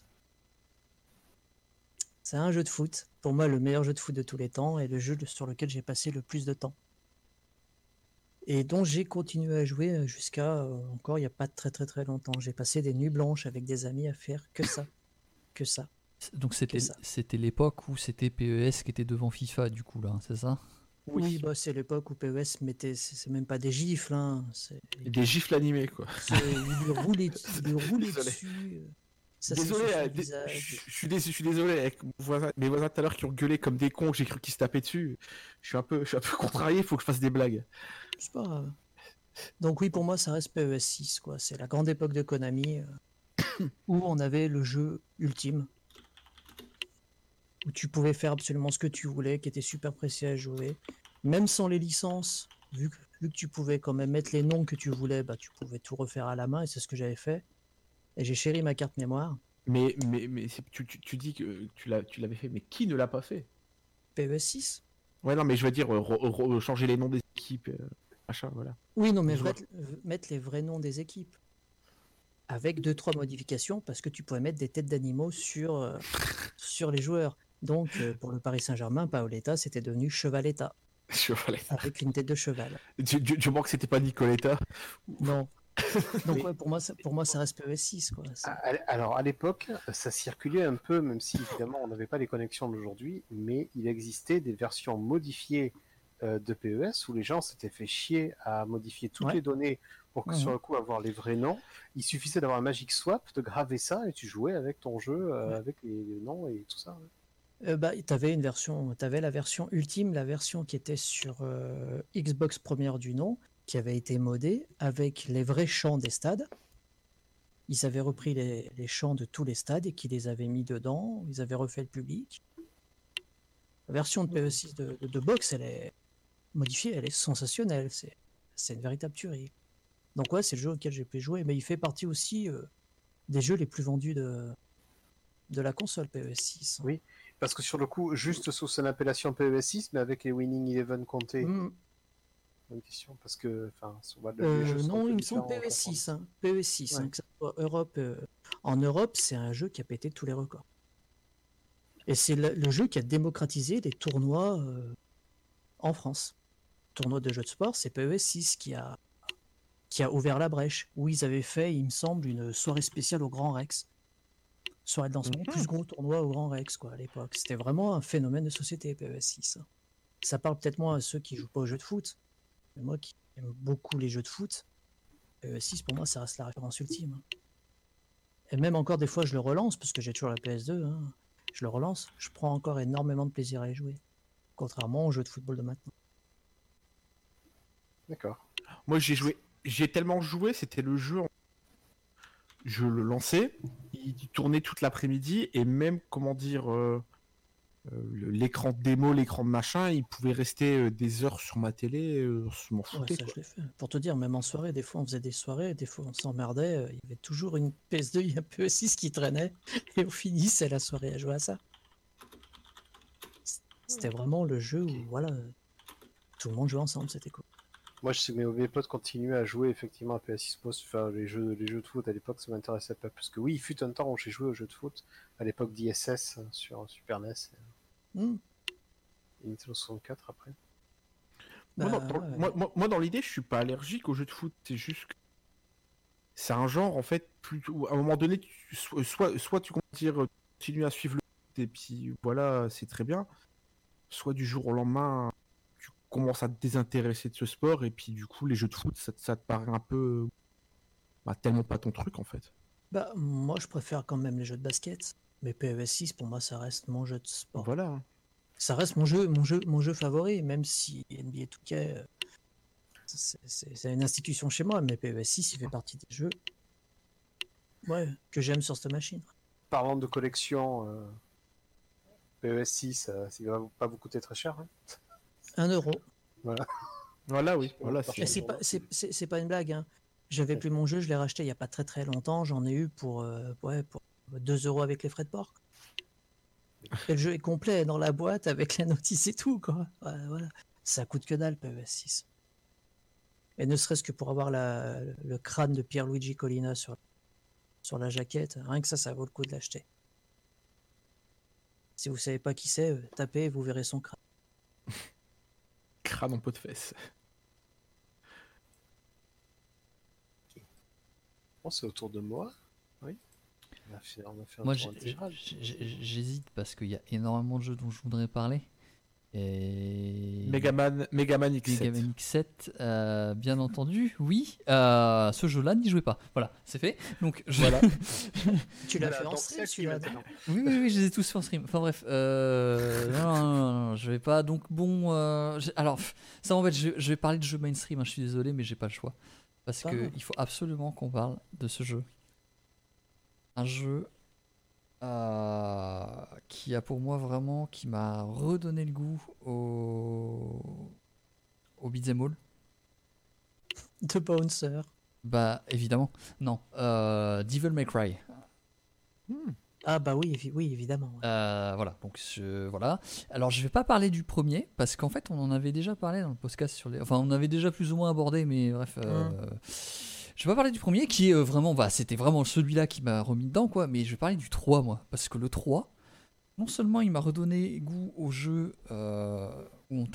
Speaker 4: C'est un jeu de foot, pour moi le meilleur jeu de foot de tous les temps et le jeu sur lequel j'ai passé le plus de temps. Et dont j'ai continué à jouer jusqu'à euh, encore il n'y a pas très très très longtemps. J'ai passé des nuits blanches avec des amis à faire que ça. Que ça.
Speaker 6: Donc c'était
Speaker 4: Que ça.
Speaker 6: c'était l'époque où c'était P E S qui était devant FIFA du coup là, c'est ça?
Speaker 4: Oui, bah, c'est l'époque où P E S mettait, c'est c'est même pas des gifles, hein, c'est,
Speaker 3: Et des gifles animés quoi.
Speaker 4: c'est- il lui roulait, il lui roulait
Speaker 3: Désolé.
Speaker 4: dessus. euh, Ça
Speaker 3: Désolé,
Speaker 4: s'est fait sur
Speaker 3: euh,
Speaker 4: le
Speaker 3: dé-
Speaker 4: visage.
Speaker 3: je je suis dés- je suis désolé avec mon voisin- mes voisins tout à l'heure qui ont gueulé comme des cons, que j'ai cru qu'ils se tapaient dessus. Je suis un peu, je suis un peu contrarié, il faut que je fasse des blagues.
Speaker 4: C'est pas grave. Donc oui, pour moi, ça reste P E S six, quoi. C'est la grande époque de Konami euh, où on avait le jeu ultime, où tu pouvais faire absolument ce que tu voulais, qui était super précis à jouer, même sans les licences. Vu que, vu que tu pouvais quand même mettre les noms que tu voulais, bah tu pouvais tout refaire à la main et c'est ce que j'avais fait. Et j'ai chéri ma carte mémoire.
Speaker 3: Mais, mais, mais c'est- tu, tu, tu dis que tu l'as, tu l'avais fait, mais qui ne l'a pas fait?
Speaker 4: P E S six.
Speaker 3: Ouais, non, mais je veux dire, euh, re- re- changer les noms des équipes, euh, machin, voilà.
Speaker 4: Oui, non, mais
Speaker 3: Je
Speaker 4: vrai- mettre les vrais noms des équipes. Avec deux, trois modifications, parce que tu pouvais mettre des têtes d'animaux sur, euh, sur les joueurs. Donc, euh, pour le Paris Saint-Germain, Paoletta, c'était devenu Chevaletta.
Speaker 3: Chevalet.
Speaker 4: avec une tête de cheval.
Speaker 3: Du, du, du moment que c'était pas Nicoletta.
Speaker 4: Non. Donc
Speaker 2: Mais-
Speaker 4: ouais, pour moi, ça, pour moi, ça reste P E S six, quoi. C'est-
Speaker 2: Ah, à- Alors à l'époque, ça circulait un peu, même si évidemment on n'avait pas les connexions d'aujourd'hui, mais il existait des versions modifiées euh, de P E S où les gens s'étaient fait chier à modifier toutes
Speaker 4: Ouais.
Speaker 2: les données pour que
Speaker 4: Mhm.
Speaker 2: sur le coup avoir les vrais noms. Il suffisait d'avoir un Magic Swap, de graver ça et tu jouais avec ton jeu, euh,
Speaker 4: Ouais.
Speaker 2: avec les, les noms et tout ça. ouais.
Speaker 4: Euh, bah, t'avais une version, t'avais la version ultime, la version qui était sur euh, Xbox première du nom, qui avait été modée avec les vrais chants des stades. Ils avaient repris les, les chants de tous les stades et qui les avaient mis dedans. Ils avaient refait le public. La version de P E six de, de, de box, elle est modifiée, elle est sensationnelle. C'est, c'est une véritable tuerie. Donc ouais, c'est le jeu auquel j'ai pu jouer, mais il fait partie aussi euh, des jeux les plus vendus de, de la console P E S six.
Speaker 2: Oui. Parce que sur le coup, juste sous son appellation P E S six, mais avec les Winning Eleven comptés,
Speaker 4: Mm.
Speaker 2: bonne question, parce que enfin, sur- bah,
Speaker 4: Euh,
Speaker 2: les jeux sont un
Speaker 4: non,
Speaker 2: peu
Speaker 4: il me semble
Speaker 2: différents,
Speaker 4: P E S
Speaker 2: on
Speaker 4: six. Hein. P E S six, hein,
Speaker 2: Ouais.
Speaker 4: que ça soit Europe. euh, En Europe, c'est un jeu qui a pété tous les records. Et c'est le, le jeu qui a démocratisé les tournois euh, en France. Tournoi de jeux de sport, c'est P E S six qui a, qui a ouvert la brèche. Où ils avaient fait, il me semble, une soirée spéciale au Grand Rex. Soirée de lancement,
Speaker 3: Mhm.
Speaker 4: plus gros tournoi au Grand Rex, quoi, à l'époque. C'était vraiment un phénomène de société, P E S six. hein. Ça parle peut-être moins à ceux qui jouent pas aux jeux de foot. Mais moi qui aime beaucoup les jeux de foot, P E S six, pour moi, ça reste la référence ultime. hein. Et même encore des fois, je le relance, parce que j'ai toujours la P S deux. hein. Je le relance, je prends encore énormément de plaisir à y jouer. Contrairement aux jeux de football de maintenant.
Speaker 2: D'accord.
Speaker 3: Moi, j'ai joué. J'ai tellement joué, c'était le jeu. en- Je le lançais, il tournait toute l'après-midi et même, comment dire, euh, euh, le- l'écran de démo, l'écran de machin, il pouvait rester euh, des heures sur ma télé, euh, je m'en
Speaker 4: Ouais,
Speaker 3: foutais.
Speaker 4: ça,
Speaker 3: quoi.
Speaker 4: je l'ai fait. Pour te dire, même en soirée, des fois, on faisait des soirées, des fois, on s'emmerdait. euh, Il y avait toujours une P S deux, il y a un P E S six qui traînait. Et on finissait la soirée à jouer à ça. C'était vraiment le jeu où, voilà, euh, tout le monde jouait ensemble, c'était cool.
Speaker 2: Moi, je sais que mes, mes potes continuaient à jouer effectivement à P S six. Moi, enfin, les jeux, les jeux de foot à l'époque, ça m'intéressait pas. Parce que oui, il fut un temps où j'ai joué aux jeux de foot à l'époque d'I S S sur Super N E S
Speaker 4: Hmm.
Speaker 2: et Nintendo soixante-quatre après.
Speaker 3: Moi, dans,
Speaker 4: Bah,
Speaker 3: dans-
Speaker 4: ouais.
Speaker 3: moi- moi- moi, dans l'idée, je suis pas allergique aux jeux de foot. C'est juste que c'est un genre, en fait, plutôt. À un moment donné, tu- soit, soit, soit tu comment dire, euh, continues à suivre le foot et puis voilà, c'est très bien. Soit du jour au lendemain, tu commences à te désintéresser de ce sport et puis du coup, les jeux de foot, ça, te- ça te paraît un peu. Bah, tellement pas ton truc, en fait.
Speaker 4: Bah, moi, je préfère quand même les jeux de basket. Mais P E S six, pour moi, ça reste mon jeu de sport.
Speaker 3: Voilà.
Speaker 4: Ça reste mon jeu, mon jeu, mon jeu favori, même si N B A deux K, euh, c'est c'est- c'est une institution chez moi, mais P E S six, il fait partie des jeux ouais, que j'aime sur cette machine.
Speaker 2: Parlant de collection, euh, P E S six, euh, ça va pas vous coûter très cher. Hein.
Speaker 4: Un euro.
Speaker 3: Voilà, oui. Voilà,
Speaker 2: Et
Speaker 3: c'est-
Speaker 4: Et c'est pas, c'est- c'est- c'est pas une blague. Hein. J'avais plus mon jeu, je l'ai racheté il y a pas très très longtemps. J'en ai eu pour, euh, ouais, pour deux euros avec les frais de port. Et le jeu est complet dans la boîte avec la notice et tout, quoi. Ouais, voilà. Ça coûte que dalle, P E S six. Et ne serait-ce que pour avoir la, le crâne de Pierluigi Collina sur, sur la jaquette, rien que ça, ça vaut le coup de l'acheter. Si vous savez pas qui c'est, euh, tapez et vous verrez son crâne.
Speaker 3: crâne en pot de fesses.
Speaker 2: Bon, c'est autour de moi. Oui. On a fait, on a fait un
Speaker 6: Moi,
Speaker 2: tour
Speaker 6: j'ai-
Speaker 2: intégral.
Speaker 6: j'ai- j'hésite parce qu'il y a énormément de jeux dont je voudrais parler. Et...
Speaker 3: Megaman, Megaman X sept.
Speaker 6: Megaman X sept, euh, bien entendu, oui. Euh, ce jeu-là, n'y jouez pas. Voilà, c'est fait. Donc, je...
Speaker 3: Voilà.
Speaker 4: Tu l'as
Speaker 2: Voilà,
Speaker 4: fait en
Speaker 2: donc
Speaker 4: stream,
Speaker 2: celle qui
Speaker 4: celui-là.
Speaker 2: maintenant.
Speaker 6: oui, oui, oui, je les ai tous fait en stream. Enfin bref, euh... non, non, non, non, je vais pas. Donc bon, euh, j'ai- alors pff, ça en fait, je, je vais parler de jeux mainstream. hein, je suis désolé, mais j'ai pas le choix parce
Speaker 4: Pas
Speaker 6: que
Speaker 4: grave.
Speaker 6: il faut absolument qu'on parle de ce jeu. Un jeu euh, qui a pour moi vraiment, qui m'a redonné le goût au au beat'em all.
Speaker 4: De Bouncer.
Speaker 6: Bah évidemment, non. Euh, Devil May Cry.
Speaker 4: Ah bah oui, évi- oui évidemment. ouais.
Speaker 6: Euh, voilà, donc je, voilà. Alors je vais pas parler du premier parce qu'en fait on en avait déjà parlé dans le podcast sur les, enfin on avait déjà plus ou moins abordé, mais bref. Euh, je vais pas parler du premier qui est euh, vraiment, bah c'était vraiment celui-là qui m'a remis dedans quoi, mais je vais parler du trois moi parce que le trois, non seulement il m'a redonné goût au jeu euh, où on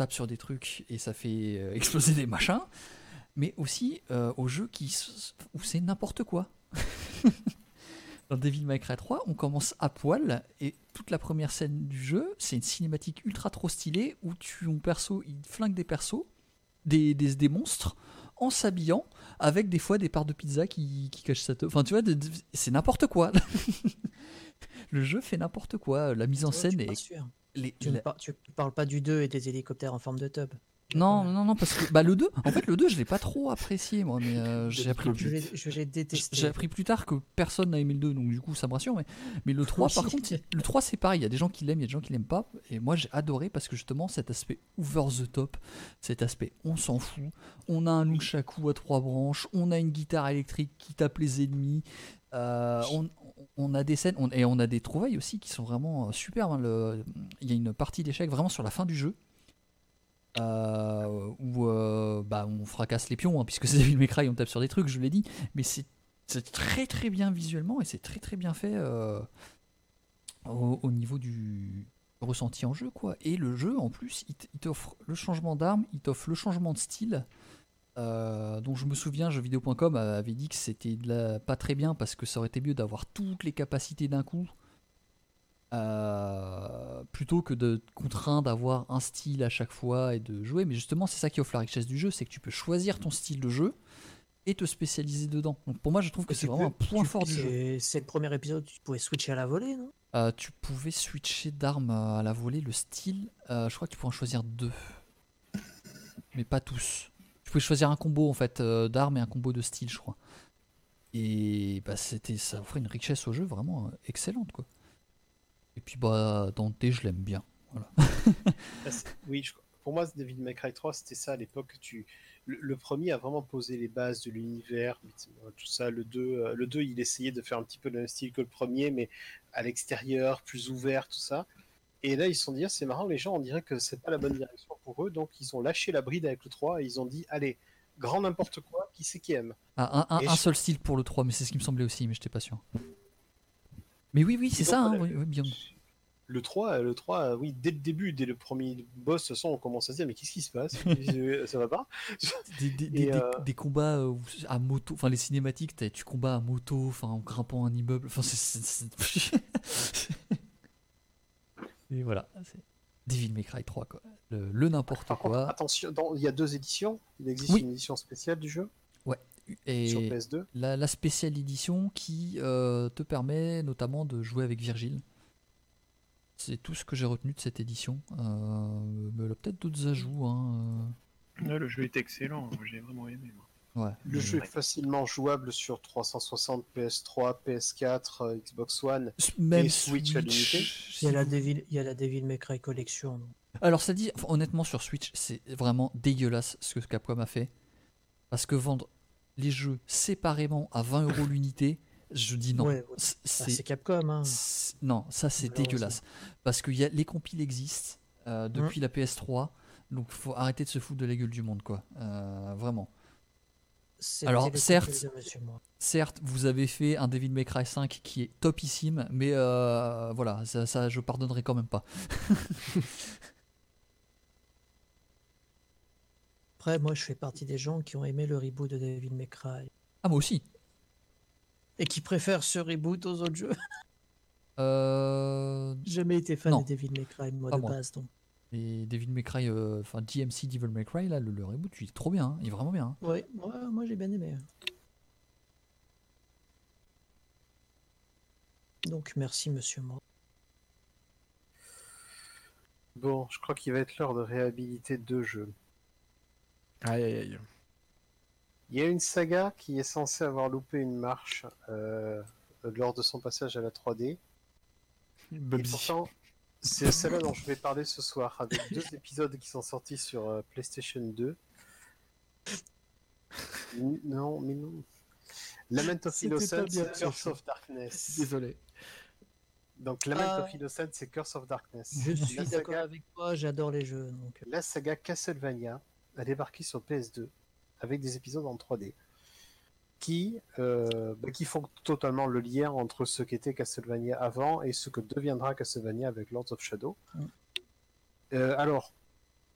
Speaker 6: tape sur des trucs et ça fait euh, exploser des machins, mais aussi euh, aux jeux qui, s- où c'est n'importe quoi. Dans Devil May Cry trois, on commence à poil et toute la première scène du jeu, c'est une cinématique ultra trop stylée où tu, ton perso, il flingue des persos, des, des, des monstres, en s'habillant, avec des fois des parts de pizza qui, qui cachent sa tête. Enfin, tu vois, de- de- c'est n'importe quoi. Le jeu fait n'importe quoi. La mise en
Speaker 4: C'est vrai,
Speaker 6: scène
Speaker 4: je suis pas
Speaker 6: est.
Speaker 4: sûr.
Speaker 6: les-
Speaker 4: Tu ne
Speaker 6: la-
Speaker 4: par- tu parles pas du deux et des hélicoptères en forme de tub.
Speaker 6: Non, non, non, parce que bah, le deux, en fait, le deux, je l'ai pas trop apprécié, moi, mais euh, j'ai appris,
Speaker 4: Je l'ai je l'ai
Speaker 6: j'ai
Speaker 4: détesté.
Speaker 6: j'ai appris plus tard que personne n'a aimé le deux, donc du coup, ça me rassure. Mais, mais le trois, par
Speaker 4: Oui.
Speaker 6: contre, le trois, c'est pareil. Il y a des gens qui l'aiment, il y a des gens qui l'aiment pas. Et moi, j'ai adoré parce que justement, cet aspect over the top, cet aspect on s'en fout. On a un nunchaku à trois branches, on a une guitare électrique qui tape les ennemis. euh, on, on a des scènes on- et on a des trouvailles aussi qui sont vraiment euh, superbes. hein. Le- Il y a une partie d'échecs vraiment sur la fin du jeu. Euh, où euh, bah, on fracasse les pions, hein, puisque c'est Devil May Cry, on tape sur des trucs, je l'ai dit, mais c'est c'est très très bien visuellement et c'est très très bien fait euh, au, au niveau du ressenti en jeu, quoi. Et le jeu, en plus, il t- il t'offre le changement d'arme, il t'offre le changement de style. Euh, dont je me souviens, jeux vidéo point com avait dit que c'était de la- pas très bien parce que ça aurait été mieux d'avoir toutes les capacités d'un coup. Euh, plutôt que de te contraindre d'avoir un style à chaque fois et de jouer. Mais justement, c'est ça qui offre la richesse du jeu, c'est que tu peux choisir ton style de jeu et te spécialiser dedans. Donc pour moi, je trouve que
Speaker 4: Et
Speaker 6: c'est
Speaker 4: tu
Speaker 6: vraiment
Speaker 4: peux-
Speaker 6: un point
Speaker 4: tu-
Speaker 6: fort du jeu.
Speaker 4: c'est- C'est le premier épisode, tu pouvais switcher à la volée, non?
Speaker 6: Euh, tu pouvais switcher d'armes à la volée, le style, euh, je crois que tu pouvais en choisir deux, mais pas tous. Tu pouvais choisir un combo en fait euh, d'armes et un combo de style, je crois. Et bah, c'était, ça offrait une richesse au jeu vraiment euh, excellente, quoi. Et puis bah Dante, je l'aime bien. Voilà.
Speaker 2: Là, c'est- Oui, je- pour moi, Devil May Cry trois, c'était ça à l'époque. Tu... Le, le premier a vraiment posé les bases de l'univers, tout ça. Le deux, euh, le deux, il essayait de faire un petit peu le même style que le premier, mais à l'extérieur, plus ouvert, tout ça. Et là, ils se sont dit, ah, c'est marrant, les gens, on dirait que c'est pas la bonne direction pour eux, donc ils ont lâché la bride avec le trois et ils ont dit, allez, grand n'importe quoi, qui c'est qui aime?
Speaker 6: Ah, un, un-
Speaker 2: Et
Speaker 6: un
Speaker 2: je-
Speaker 6: seul style pour le trois, mais c'est ce qui me semblait aussi, mais j'étais pas sûr. Mais oui, oui, c'est
Speaker 2: Et donc,
Speaker 6: ça, hein,
Speaker 2: voilà,
Speaker 6: oui, oui, Beyond.
Speaker 2: Le trois, euh, le trois, euh, oui, dès le début, dès le premier boss, de toute façon, on commence à se dire, mais qu'est-ce qui se passe? Euh, Ça va pas?
Speaker 6: Des, des-
Speaker 2: Et,
Speaker 6: des- des-
Speaker 2: euh,
Speaker 6: des combats euh, où- à moto, enfin les cinématiques, t'as- tu combats à moto, enfin en grimpant un immeuble, enfin c'est. c'est- c'est- Et voilà, c'est Devil May Cry trois, quoi. Le, le n'importe
Speaker 2: Par contre,
Speaker 6: quoi.
Speaker 2: attention, dans- il y a deux éditions. Il existe
Speaker 6: Oui.
Speaker 2: une édition spéciale du jeu sur
Speaker 6: Et
Speaker 2: P S deux.
Speaker 6: la, la spéciale édition qui euh, te permet notamment de jouer avec Virgile. C'est tout ce que j'ai retenu de cette édition. Euh, mais elle a peut-être d'autres ajouts. Hein.
Speaker 5: Ouais, le jeu est excellent, j'ai vraiment aimé. Moi.
Speaker 6: euh, ouais.
Speaker 2: Le
Speaker 6: Mais-
Speaker 2: jeu est facilement jouable sur trois cent soixante, P S trois, P S quatre, euh, Xbox One.
Speaker 6: Même
Speaker 2: Et Switch à l'unité.
Speaker 4: Il y
Speaker 6: si
Speaker 4: a la
Speaker 6: vous-
Speaker 4: Devil, il y a la Devil May Cry Collection. non
Speaker 6: Alors ça dit, enfin, honnêtement sur Switch, c'est vraiment dégueulasse ce que Capcom a fait. Parce que vendre les jeux séparément à vingt euros l'unité, je dis non.
Speaker 4: Ouais, ouais.
Speaker 6: C'est-
Speaker 4: Ah,
Speaker 6: c'est-
Speaker 4: c'est Capcom, hein.
Speaker 6: c'est- non, ça c'est
Speaker 4: Malheureusement.
Speaker 6: dégueulasse. Parce que y a, les compiles existent euh, depuis la P S trois, donc faut arrêter de se foutre de la gueule du monde, quoi. Euh, vraiment.
Speaker 4: C'est
Speaker 6: Alors,
Speaker 4: le téléconseil
Speaker 6: certes-
Speaker 4: de Monsieur Moi.
Speaker 6: Certes, vous avez fait un Devil May Cry cinq qui est topissime, mais euh, voilà, ça, ça je pardonnerai quand même pas.
Speaker 4: Après, moi, je fais partie des gens qui ont aimé le reboot de Devil May Cry
Speaker 6: Ah moi aussi.
Speaker 4: et qui préfèrent ce reboot aux autres jeux.
Speaker 6: Euh,
Speaker 4: J'ai jamais été fan
Speaker 6: Non.
Speaker 4: de Devil May Cry, moi,
Speaker 6: Pas
Speaker 4: de
Speaker 6: moi.
Speaker 4: base. Donc.
Speaker 6: et Devil May Cry, euh, enfin D M C Devil May Cry, là, le, le reboot, il est trop bien, hein, il est vraiment bien. hein.
Speaker 4: Ouais, moi, moi j'ai bien aimé. Donc, merci, Monsieur Moi.
Speaker 2: Bon, je crois qu'il va être l'heure de réhabiliter deux jeux.
Speaker 3: Aïe aïe aïe.
Speaker 2: Il y a une saga qui est censée avoir loupé une marche euh, lors de son passage à la trois D. Et
Speaker 3: Bubsy.
Speaker 2: pourtant, c'est celle-là dont je vais parler ce soir, avec deux épisodes qui sont sortis sur euh, PlayStation deux. N- Non, mais non. Lament of
Speaker 4: C'était pas
Speaker 2: Innocence,
Speaker 4: bien,
Speaker 2: Curse
Speaker 4: ça.
Speaker 2: of Darkness.
Speaker 3: Désolé.
Speaker 2: Donc Lament
Speaker 4: Ah.
Speaker 2: of Innocence, c'est Curse of Darkness.
Speaker 4: Je suis
Speaker 2: La
Speaker 4: d'accord
Speaker 2: saga,
Speaker 4: avec toi, j'adore les jeux. Donc...
Speaker 2: la saga Castlevania a débarqué sur P S deux avec des épisodes en trois D qui, euh, bah, qui font totalement le lien entre ce qu'était Castlevania avant et ce que deviendra Castlevania avec Lords of Shadow.
Speaker 4: Mm.
Speaker 2: Euh, alors,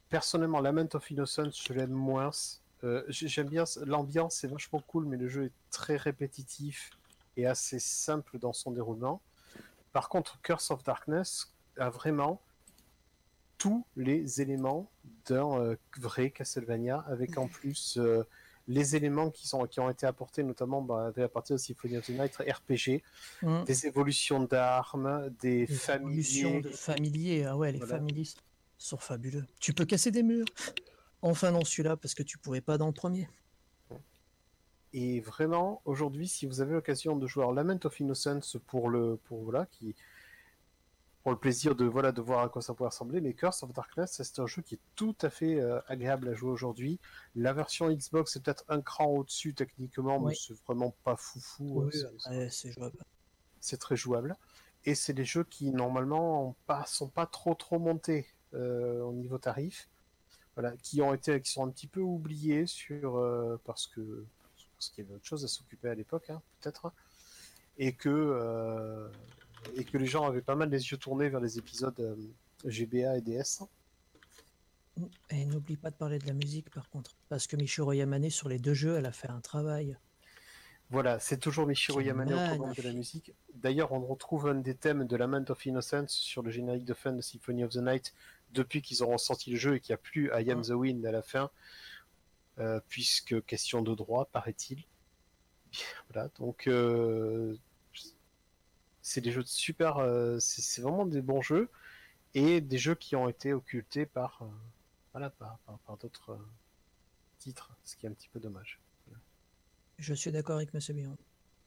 Speaker 2: personnellement, Lament of Innocence, je l'aime moins. Euh, j'ai- j'aime bien c- l'ambiance, c'est vachement cool, mais le jeu est très répétitif et assez simple dans son déroulement. Par contre, Curse of Darkness a vraiment tous les éléments d'un euh, vrai Castlevania, avec en plus euh, les éléments qui, sont, qui ont été apportés, notamment bah, à partir de Symphony of the Night, R P G,
Speaker 4: Hum,
Speaker 2: des évolutions d'armes, des
Speaker 4: Les évolutions
Speaker 2: familiers.
Speaker 4: de familiers, ah ouais, les
Speaker 2: Voilà.
Speaker 4: familiers sont fabuleux. Tu peux casser des murs. Enfin dans celui-là, parce que tu pouvais pas dans le premier.
Speaker 2: Et vraiment, aujourd'hui, si vous avez l'occasion de jouer à Lament of Innocence pour le, pour, voilà, qui, pour le plaisir de, voilà, de voir à quoi ça pourrait ressembler, mais Curse of Darkness, c'est un jeu qui est tout à fait euh, agréable à jouer aujourd'hui. La version Xbox est peut-être un cran au-dessus techniquement, mais
Speaker 4: Oui.
Speaker 2: c'est vraiment pas foufou.
Speaker 4: Oui,
Speaker 2: euh, c'est-
Speaker 4: après, c'est jouable.
Speaker 2: c'est très jouable. Et c'est des jeux qui, normalement, ont pas, sont pas trop trop montés euh, au niveau tarif. Voilà, qui ont été, qui sont un petit peu oubliés sur, euh, parce que parce qu'il y avait autre chose à s'occuper à l'époque, hein, peut-être, et que euh, et que les gens avaient pas mal les yeux tournés vers les épisodes euh, G B A et D S.
Speaker 4: Et n'oublie pas de parler de la musique par contre, parce que Michiru Yamane sur les deux jeux, elle a fait un travail.
Speaker 2: Voilà, c'est toujours Michiru
Speaker 4: Qui est
Speaker 2: Yamane aux commandes de la
Speaker 4: magnifique.
Speaker 2: musique. D'ailleurs, on retrouve un des thèmes de Lament of Innocence sur le générique de fin de Symphony of the Night depuis qu'ils auront sorti le jeu et qu'il n'y a plus I Am the Wind à la fin, euh, puisque question de droit, paraît-il. Voilà, donc euh, c'est des jeux de super, euh, c'est c'est vraiment des bons jeux et des jeux qui ont été occultés par, euh, voilà, par, par, par d'autres euh, titres, ce qui est un petit peu dommage.
Speaker 4: Je suis d'accord avec Monsieur Biron.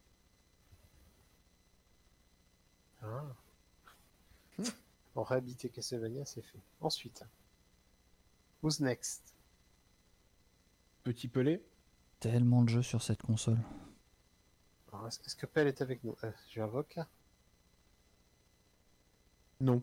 Speaker 2: Ah. Bon, réhabiliter Castlevania, c'est fait. Ensuite, who's next?
Speaker 3: Petit Pelé.
Speaker 6: Tellement de jeux sur cette console.
Speaker 2: Alors, Est-ce est-ce que Pell est avec nous? euh, J'invoque.
Speaker 3: Non.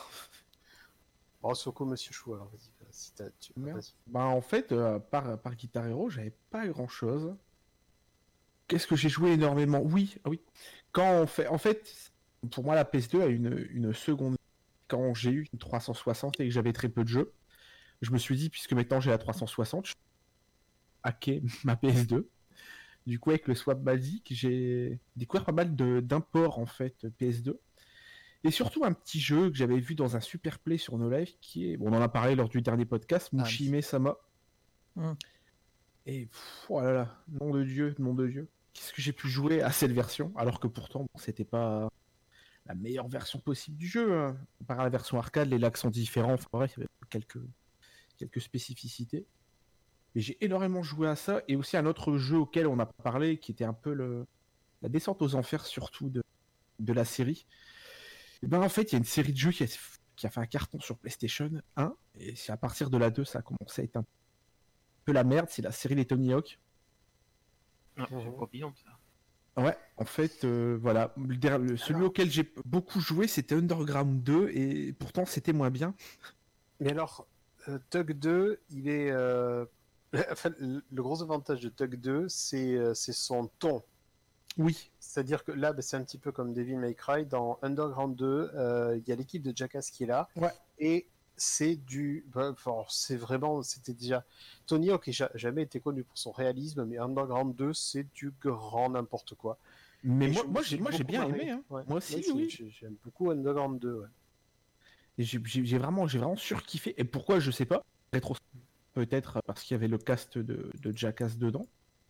Speaker 2: Bon, Soko, Monsieur Chou, alors vas-y, euh, si t'as, tu...
Speaker 3: Merde.
Speaker 2: vas-y.
Speaker 3: Bah en fait, euh, par, par Guitar Hero, j'avais pas grand chose. Qu'est-ce que j'ai joué énormément? Oui, ah oui. Quand on fait, en fait, pour moi la P S deux a une, une seconde. Quand j'ai eu une trois cent soixante et que j'avais très peu de jeux, je me suis dit puisque maintenant j'ai la trois cent soixante, je hacker ma P S deux. Du coup avec le swap basique, j'ai découvert pas mal de d'imports en fait P S deux. Et surtout un petit jeu que j'avais vu dans un super play sur No Life qui est, bon, on en a parlé lors du dernier podcast,
Speaker 6: Ah,
Speaker 3: Mushime Sama.
Speaker 4: Hum.
Speaker 3: Et pff, oh là là, nom de Dieu, nom de Dieu. Qu'est-ce que j'ai pu jouer à cette version, alors que pourtant bon, c'était pas la meilleure version possible du jeu. Hein. Par la version arcade, les lacs sont différents. Enfin, bref, il y avait quelques quelques spécificités. Mais j'ai énormément joué à ça et aussi un autre jeu auquel on a parlé, qui était un peu le la descente aux enfers surtout de de la série. Et ben en fait, il y a une série de jeux qui a, qui a fait un carton sur PlayStation un, et c'est à partir de la deux, ça a commencé à être un peu la merde, c'est la série des Tony Hawk.
Speaker 5: Ah, c'est
Speaker 2: Mhm.
Speaker 5: pas bien ça.
Speaker 3: Ouais, en fait, euh, voilà, le der- le- celui
Speaker 2: Alors-
Speaker 3: auquel j'ai beaucoup joué, c'était Underground deux, et pourtant c'était moins bien.
Speaker 2: Mais alors, euh, Tug deux, il est. euh, Enfin, le le gros avantage de Tug deux, c'est euh, c'est son ton.
Speaker 3: Oui,
Speaker 2: C'est-à-dire que là, bah, c'est un petit peu comme Devil May Cry. Dans Underground deux, euh, il y a l'équipe de Jackass qui est là.
Speaker 3: Ouais.
Speaker 2: Et c'est du. bah, enfin, c'est vraiment. C'était déjà. Tony Hawk n'a jamais été connu pour son réalisme, mais Underground deux, c'est du grand n'importe quoi.
Speaker 3: mais
Speaker 2: Et
Speaker 3: moi,
Speaker 2: je me
Speaker 3: moi,
Speaker 2: suis
Speaker 3: j'ai, moi j'ai
Speaker 2: beaucoup
Speaker 3: bien
Speaker 2: marré.
Speaker 3: aimé, hein.
Speaker 2: Ouais.
Speaker 3: Moi aussi,
Speaker 2: Ouais, c'est-
Speaker 3: oui.
Speaker 2: j'ai- J'aime beaucoup Underground deux. Ouais.
Speaker 3: Et j'ai, j'ai- j'ai vraiment, j'ai vraiment surkiffé. Et pourquoi, je sais pas. Rétro, peut-être parce qu'il y avait le cast de, de Jackass dedans.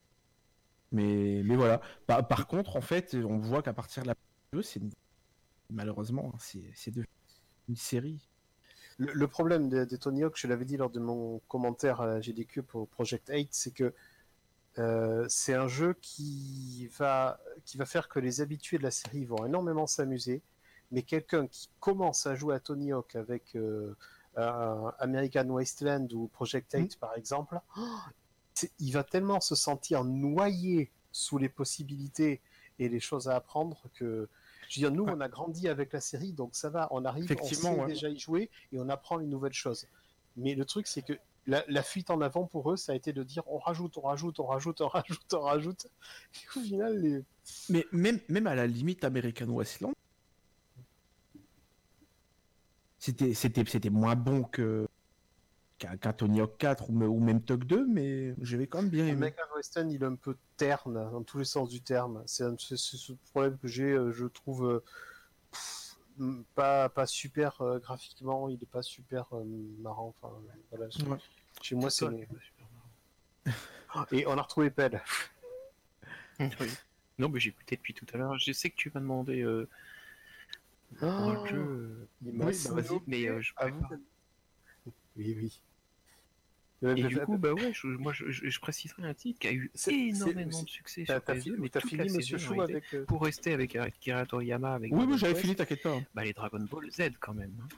Speaker 3: Mais, mais voilà. Par, par contre, en fait, on voit qu'à partir de la deux, c'est une- malheureusement, hein, c'est, c'est devenu une série.
Speaker 2: Le, le problème des de Tony Hawk, je l'avais dit lors de mon commentaire à G D Q pour Project huit, c'est que euh, c'est un jeu qui va, qui va faire que les habitués de la série vont énormément s'amuser, mais quelqu'un qui commence à jouer à Tony Hawk avec euh, euh, American Wasteland ou Project huit par exemple, c'est- il va tellement se sentir noyé sous les possibilités et les choses à apprendre que, je veux dire, nous,
Speaker 3: Ouais.
Speaker 2: on a grandi avec la série, donc ça va, on arrive, on
Speaker 3: Effectivement,
Speaker 2: sait
Speaker 3: ouais.
Speaker 2: déjà y jouer et on apprend une nouvelle chose. Mais le truc, c'est que la, la fuite en avant pour eux, ça a été de dire on rajoute, on rajoute, on rajoute, on rajoute, on rajoute. Et au final, les...
Speaker 3: Mais même, même à la limite, American Wasteland, c'était, c'était, c'était moins bon que, qu'un qu'un Tony Hawk quatre ou, me- ou même Tug deux, mais j'avais quand même bien
Speaker 2: Le
Speaker 3: aimé.
Speaker 2: Mega Western, il est un peu terne dans tous les sens du terme. C'est un- c'est- c'est ce problème que j'ai, euh, je trouve, euh, pff, m- pas, pas super euh, graphiquement, il est pas super euh, marrant. Enfin, voilà, je-
Speaker 3: Ouais.
Speaker 2: chez moi, c'est.
Speaker 5: toi, t'es pas super marrant.
Speaker 2: Et on a retrouvé Pelle.
Speaker 5: Oui. Non, mais j'écoutais depuis tout à l'heure. Je sais que tu m'as demandé euh, pour un
Speaker 2: Oh,
Speaker 5: jeu, euh,
Speaker 2: il m'a
Speaker 3: Oui, bah vas-y.
Speaker 2: snobé,
Speaker 5: mais euh, je
Speaker 2: à vous.
Speaker 5: prépare.
Speaker 2: Oui, oui. Euh,
Speaker 5: Et
Speaker 2: bah,
Speaker 5: du
Speaker 2: bah,
Speaker 5: coup, bah ouais, je, moi je, je- je préciserai un titre qui a eu
Speaker 2: C'est-
Speaker 5: énormément
Speaker 2: c'est-
Speaker 5: de succès
Speaker 2: T'as
Speaker 5: sur
Speaker 2: t'as
Speaker 5: P S deux,
Speaker 2: fini,
Speaker 5: mais
Speaker 2: t'as
Speaker 5: toute
Speaker 2: fini,
Speaker 5: la
Speaker 2: Monsieur
Speaker 5: série en
Speaker 2: Chou,
Speaker 5: réalité.
Speaker 2: avec. euh,
Speaker 5: Pour rester avec Akira Toriyama, avec
Speaker 3: Oui, oui,
Speaker 5: Dragon
Speaker 3: j'avais
Speaker 5: Quest,
Speaker 3: fini, t'inquiète pas.
Speaker 5: bah les Dragon Ball Z quand même. hein.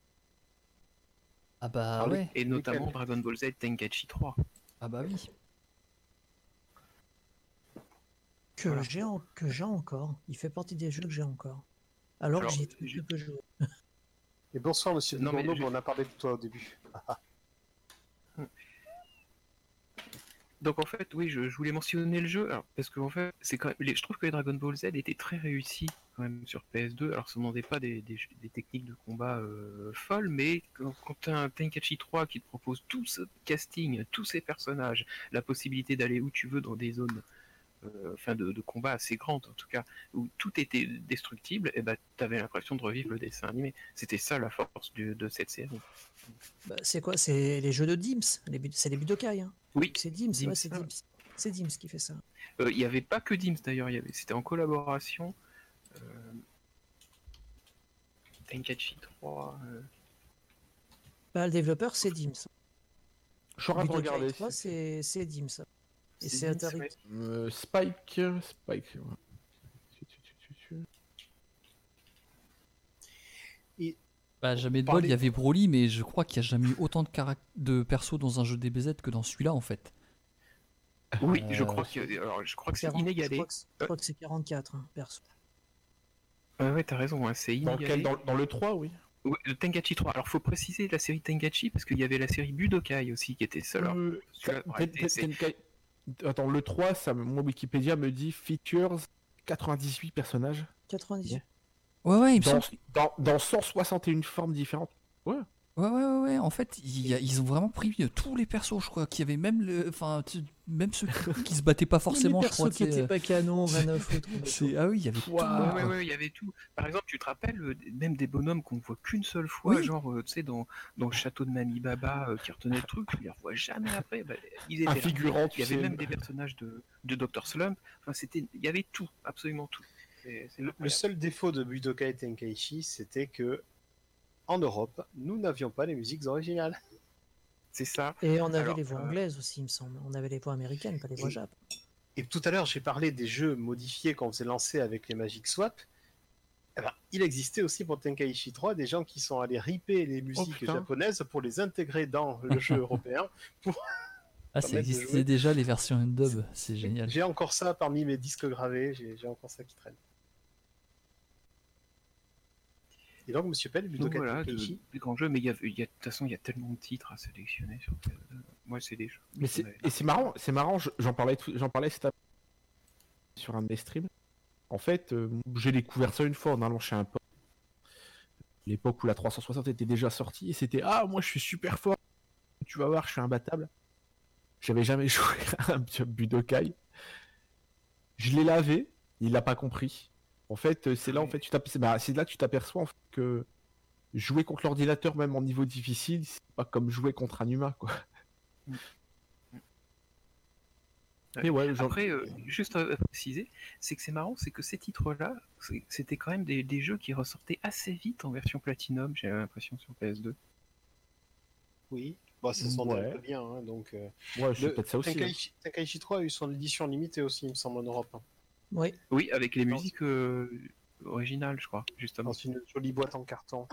Speaker 6: Ah bah
Speaker 2: Alors, les-
Speaker 6: ouais.
Speaker 5: Et notamment
Speaker 2: Lesquels
Speaker 5: Dragon Ball Z Tenkaichi trois.
Speaker 6: Ah bah oui.
Speaker 4: Que
Speaker 5: Voilà.
Speaker 4: j'ai en- que j'ai encore. Il fait partie des jeux que j'ai encore. Alors,
Speaker 5: Alors,
Speaker 4: que j'y ai très
Speaker 5: j'ai-
Speaker 4: peu joué.
Speaker 2: Et bonsoir, Monsieur
Speaker 5: Non, mais
Speaker 2: Bigorneau,
Speaker 5: je-
Speaker 2: on a parlé de toi au début.
Speaker 5: Donc en fait, oui, je, je voulais mentionner le jeu, alors, parce que en fait, c'est quand même, les- je trouve que les Dragon Ball Z étaient très réussis quand même sur P S deux. Alors ça ne demandait pas des, des- des techniques de combat euh, folles, mais quand, quand tu as un Tenkaichi trois qui te propose tout ce casting, tous ces personnages, la possibilité d'aller où tu veux dans des zones, euh, enfin de, de combat assez grandes en tout cas, où tout était destructible, et ben tu avais l'impression de revivre le dessin animé. C'était ça la force du- de cette série.
Speaker 4: Bah, c'est quoi? C'est les jeux de Dims. Les Bud- C'est les Budokai. Hein.
Speaker 5: Oui,
Speaker 4: C'est Dims,
Speaker 5: Dims.
Speaker 4: ouais, c'est Dims. C'est Dims qui fait ça.
Speaker 5: Euh, Il n'y avait pas que Dims d'ailleurs, il y avait- c'était en collaboration. Euh, Tenkaichi trois. euh,
Speaker 4: Bah, le développeur, c'est Dims.
Speaker 3: Je suis en train de
Speaker 4: Budokai
Speaker 3: regarder.
Speaker 4: trois, c'est c'est Dims. Et c'est
Speaker 5: Dims,
Speaker 4: Atari.
Speaker 5: ouais.
Speaker 3: Euh, Spike. Spike. ouais. Tu, tu, tu, tu, tu.
Speaker 6: Bah jamais de
Speaker 2: Parlez-
Speaker 6: bol, il y avait Broly, mais je crois qu'il n'y a jamais eu autant de, carac- de persos dans un jeu D B Z que dans celui-là en fait.
Speaker 5: Oui,
Speaker 6: Euh,
Speaker 5: je crois que, alors, je crois que c'est
Speaker 4: quarante Je
Speaker 5: inégalé.
Speaker 4: crois que c'est- je crois que c'est quarante-quatre, hein, perso.
Speaker 5: Ouais, ouais, t'as raison, hein, c'est
Speaker 3: Dans,
Speaker 5: inégalé.
Speaker 3: lequel, dans, dans le trois, oui.
Speaker 5: Ouais, le Tenkaichi trois. Alors, faut préciser la série Tenkaichi parce qu'il y avait la série Budokai aussi qui était seule. Alors,
Speaker 3: Euh,
Speaker 5: celui-là,
Speaker 3: Ten-
Speaker 5: en réalité,
Speaker 3: Ten-
Speaker 5: c'est-
Speaker 3: Tenkai- Attends, le trois, ça, me- mon Wikipédia me dit features quatre-vingt-dix-huit personnages
Speaker 4: quatre-vingt-dix-huit.
Speaker 6: Ouais, ouais, il me
Speaker 3: dans,
Speaker 6: semble.
Speaker 3: dans, dans cent soixante et une formes différentes.
Speaker 6: Ouais, ouais, ouais, ouais. En fait, il y a- ils ont vraiment pris euh, tous les persos, je crois. Qu'il y avait même, le... enfin, tu- même ceux qui, qui se battaient pas forcément,
Speaker 4: les
Speaker 6: je crois.
Speaker 4: persos qui
Speaker 6: tu sais,
Speaker 4: étaient pas canon, rien à foutre.
Speaker 6: euh, c'est- Ah oui, il y avait tout.
Speaker 3: Waouh.
Speaker 5: Ouais, ouais, ouais, il y avait tout. Par exemple, tu te rappelles euh, même des bonhommes qu'on ne voit qu'une seule fois,
Speaker 6: Oui.
Speaker 5: genre, euh, tu sais, dans, dans le château de Mamie Baba euh, qui retenait le truc, tu les revois jamais après. Bah, ils étaient
Speaker 3: Un
Speaker 5: là.
Speaker 3: figurant,
Speaker 5: Il
Speaker 3: tu
Speaker 5: y avait
Speaker 3: sais.
Speaker 5: même des personnages de, de docteur Slump. Enfin, c'était, il y avait tout, absolument tout. C'est- c'est
Speaker 2: Le, le
Speaker 5: incroyable.
Speaker 2: seul défaut de Budokai Tenkaichi, c'était que en Europe, nous n'avions pas les musiques originales.
Speaker 5: C'est ça.
Speaker 4: Et on avait
Speaker 5: Alors,
Speaker 4: les voix
Speaker 5: euh,
Speaker 4: anglaises aussi, il me semble. On avait les voix américaines, pas les voix
Speaker 2: Et-
Speaker 4: jap.
Speaker 2: Et tout à l'heure, j'ai parlé des jeux modifiés qu'on faisait lancer avec les Magic Swap. Eh ben, il existait aussi pour Tenkaichi trois des gens qui sont allés ripper les musiques
Speaker 3: putain.
Speaker 2: japonaises pour les intégrer dans le jeu européen.
Speaker 6: Ah,
Speaker 2: Ça
Speaker 6: ça
Speaker 2: m'aide de
Speaker 6: existait
Speaker 2: jouer.
Speaker 6: déjà les versions dub, c'est génial.
Speaker 2: J'ai encore ça parmi mes disques gravés, j'ai j'ai encore ça qui traîne. Et donc, Monsieur Pell,
Speaker 5: Donc
Speaker 2: Budokai
Speaker 5: voilà, de,
Speaker 2: Tenkaichi,
Speaker 5: des grands jeux, mais il y a, il y a- de toute façon, il y a tellement de titres à sélectionner sur P S deux. Moi, c'est des jeux.
Speaker 3: Mais c'est, et c'est marrant, c'est marrant, je- j'en parlais, tout- j'en parlais cet après- sur un de mes streams. En fait, euh, j'ai découvert ça une fois en allant chez un pote. L'époque où la trois cent soixante était déjà sortie, et c'était ah, moi je suis super fort, tu vas voir, je suis imbattable. J'avais jamais joué à un petit Budokai. Je l'ai lavé, il l'a pas compris. En fait, euh, c'est là en fait, tu t'app- c'est bah, c'est là que tu t'aperçois en fait, que jouer contre l'ordinateur, même en niveau difficile, c'est pas comme jouer contre un humain, quoi.
Speaker 5: Mm.
Speaker 3: Mais ouais, genre-
Speaker 5: Après, euh, juste à à préciser, c'est que c'est marrant, c'est que ces titres-là, c'est- c'était quand même des, des jeux qui ressortaient assez vite en version Platinum, j'ai l'impression, sur P S deux.
Speaker 2: oui. Bon, ça s'en
Speaker 3: Ouais.
Speaker 2: un peu bien, hein, donc... euh,
Speaker 3: ouais, c'est
Speaker 2: le-
Speaker 3: peut-être ça aussi. hein.
Speaker 2: Tenkaichi, Tenkaichi trois a eu son édition limitée aussi, il me semble, en Europe. hein.
Speaker 4: Oui,
Speaker 5: Oui, avec les
Speaker 2: Non.
Speaker 5: musiques euh, originales, je crois, justement.
Speaker 2: Dans une jolie boîte en carton.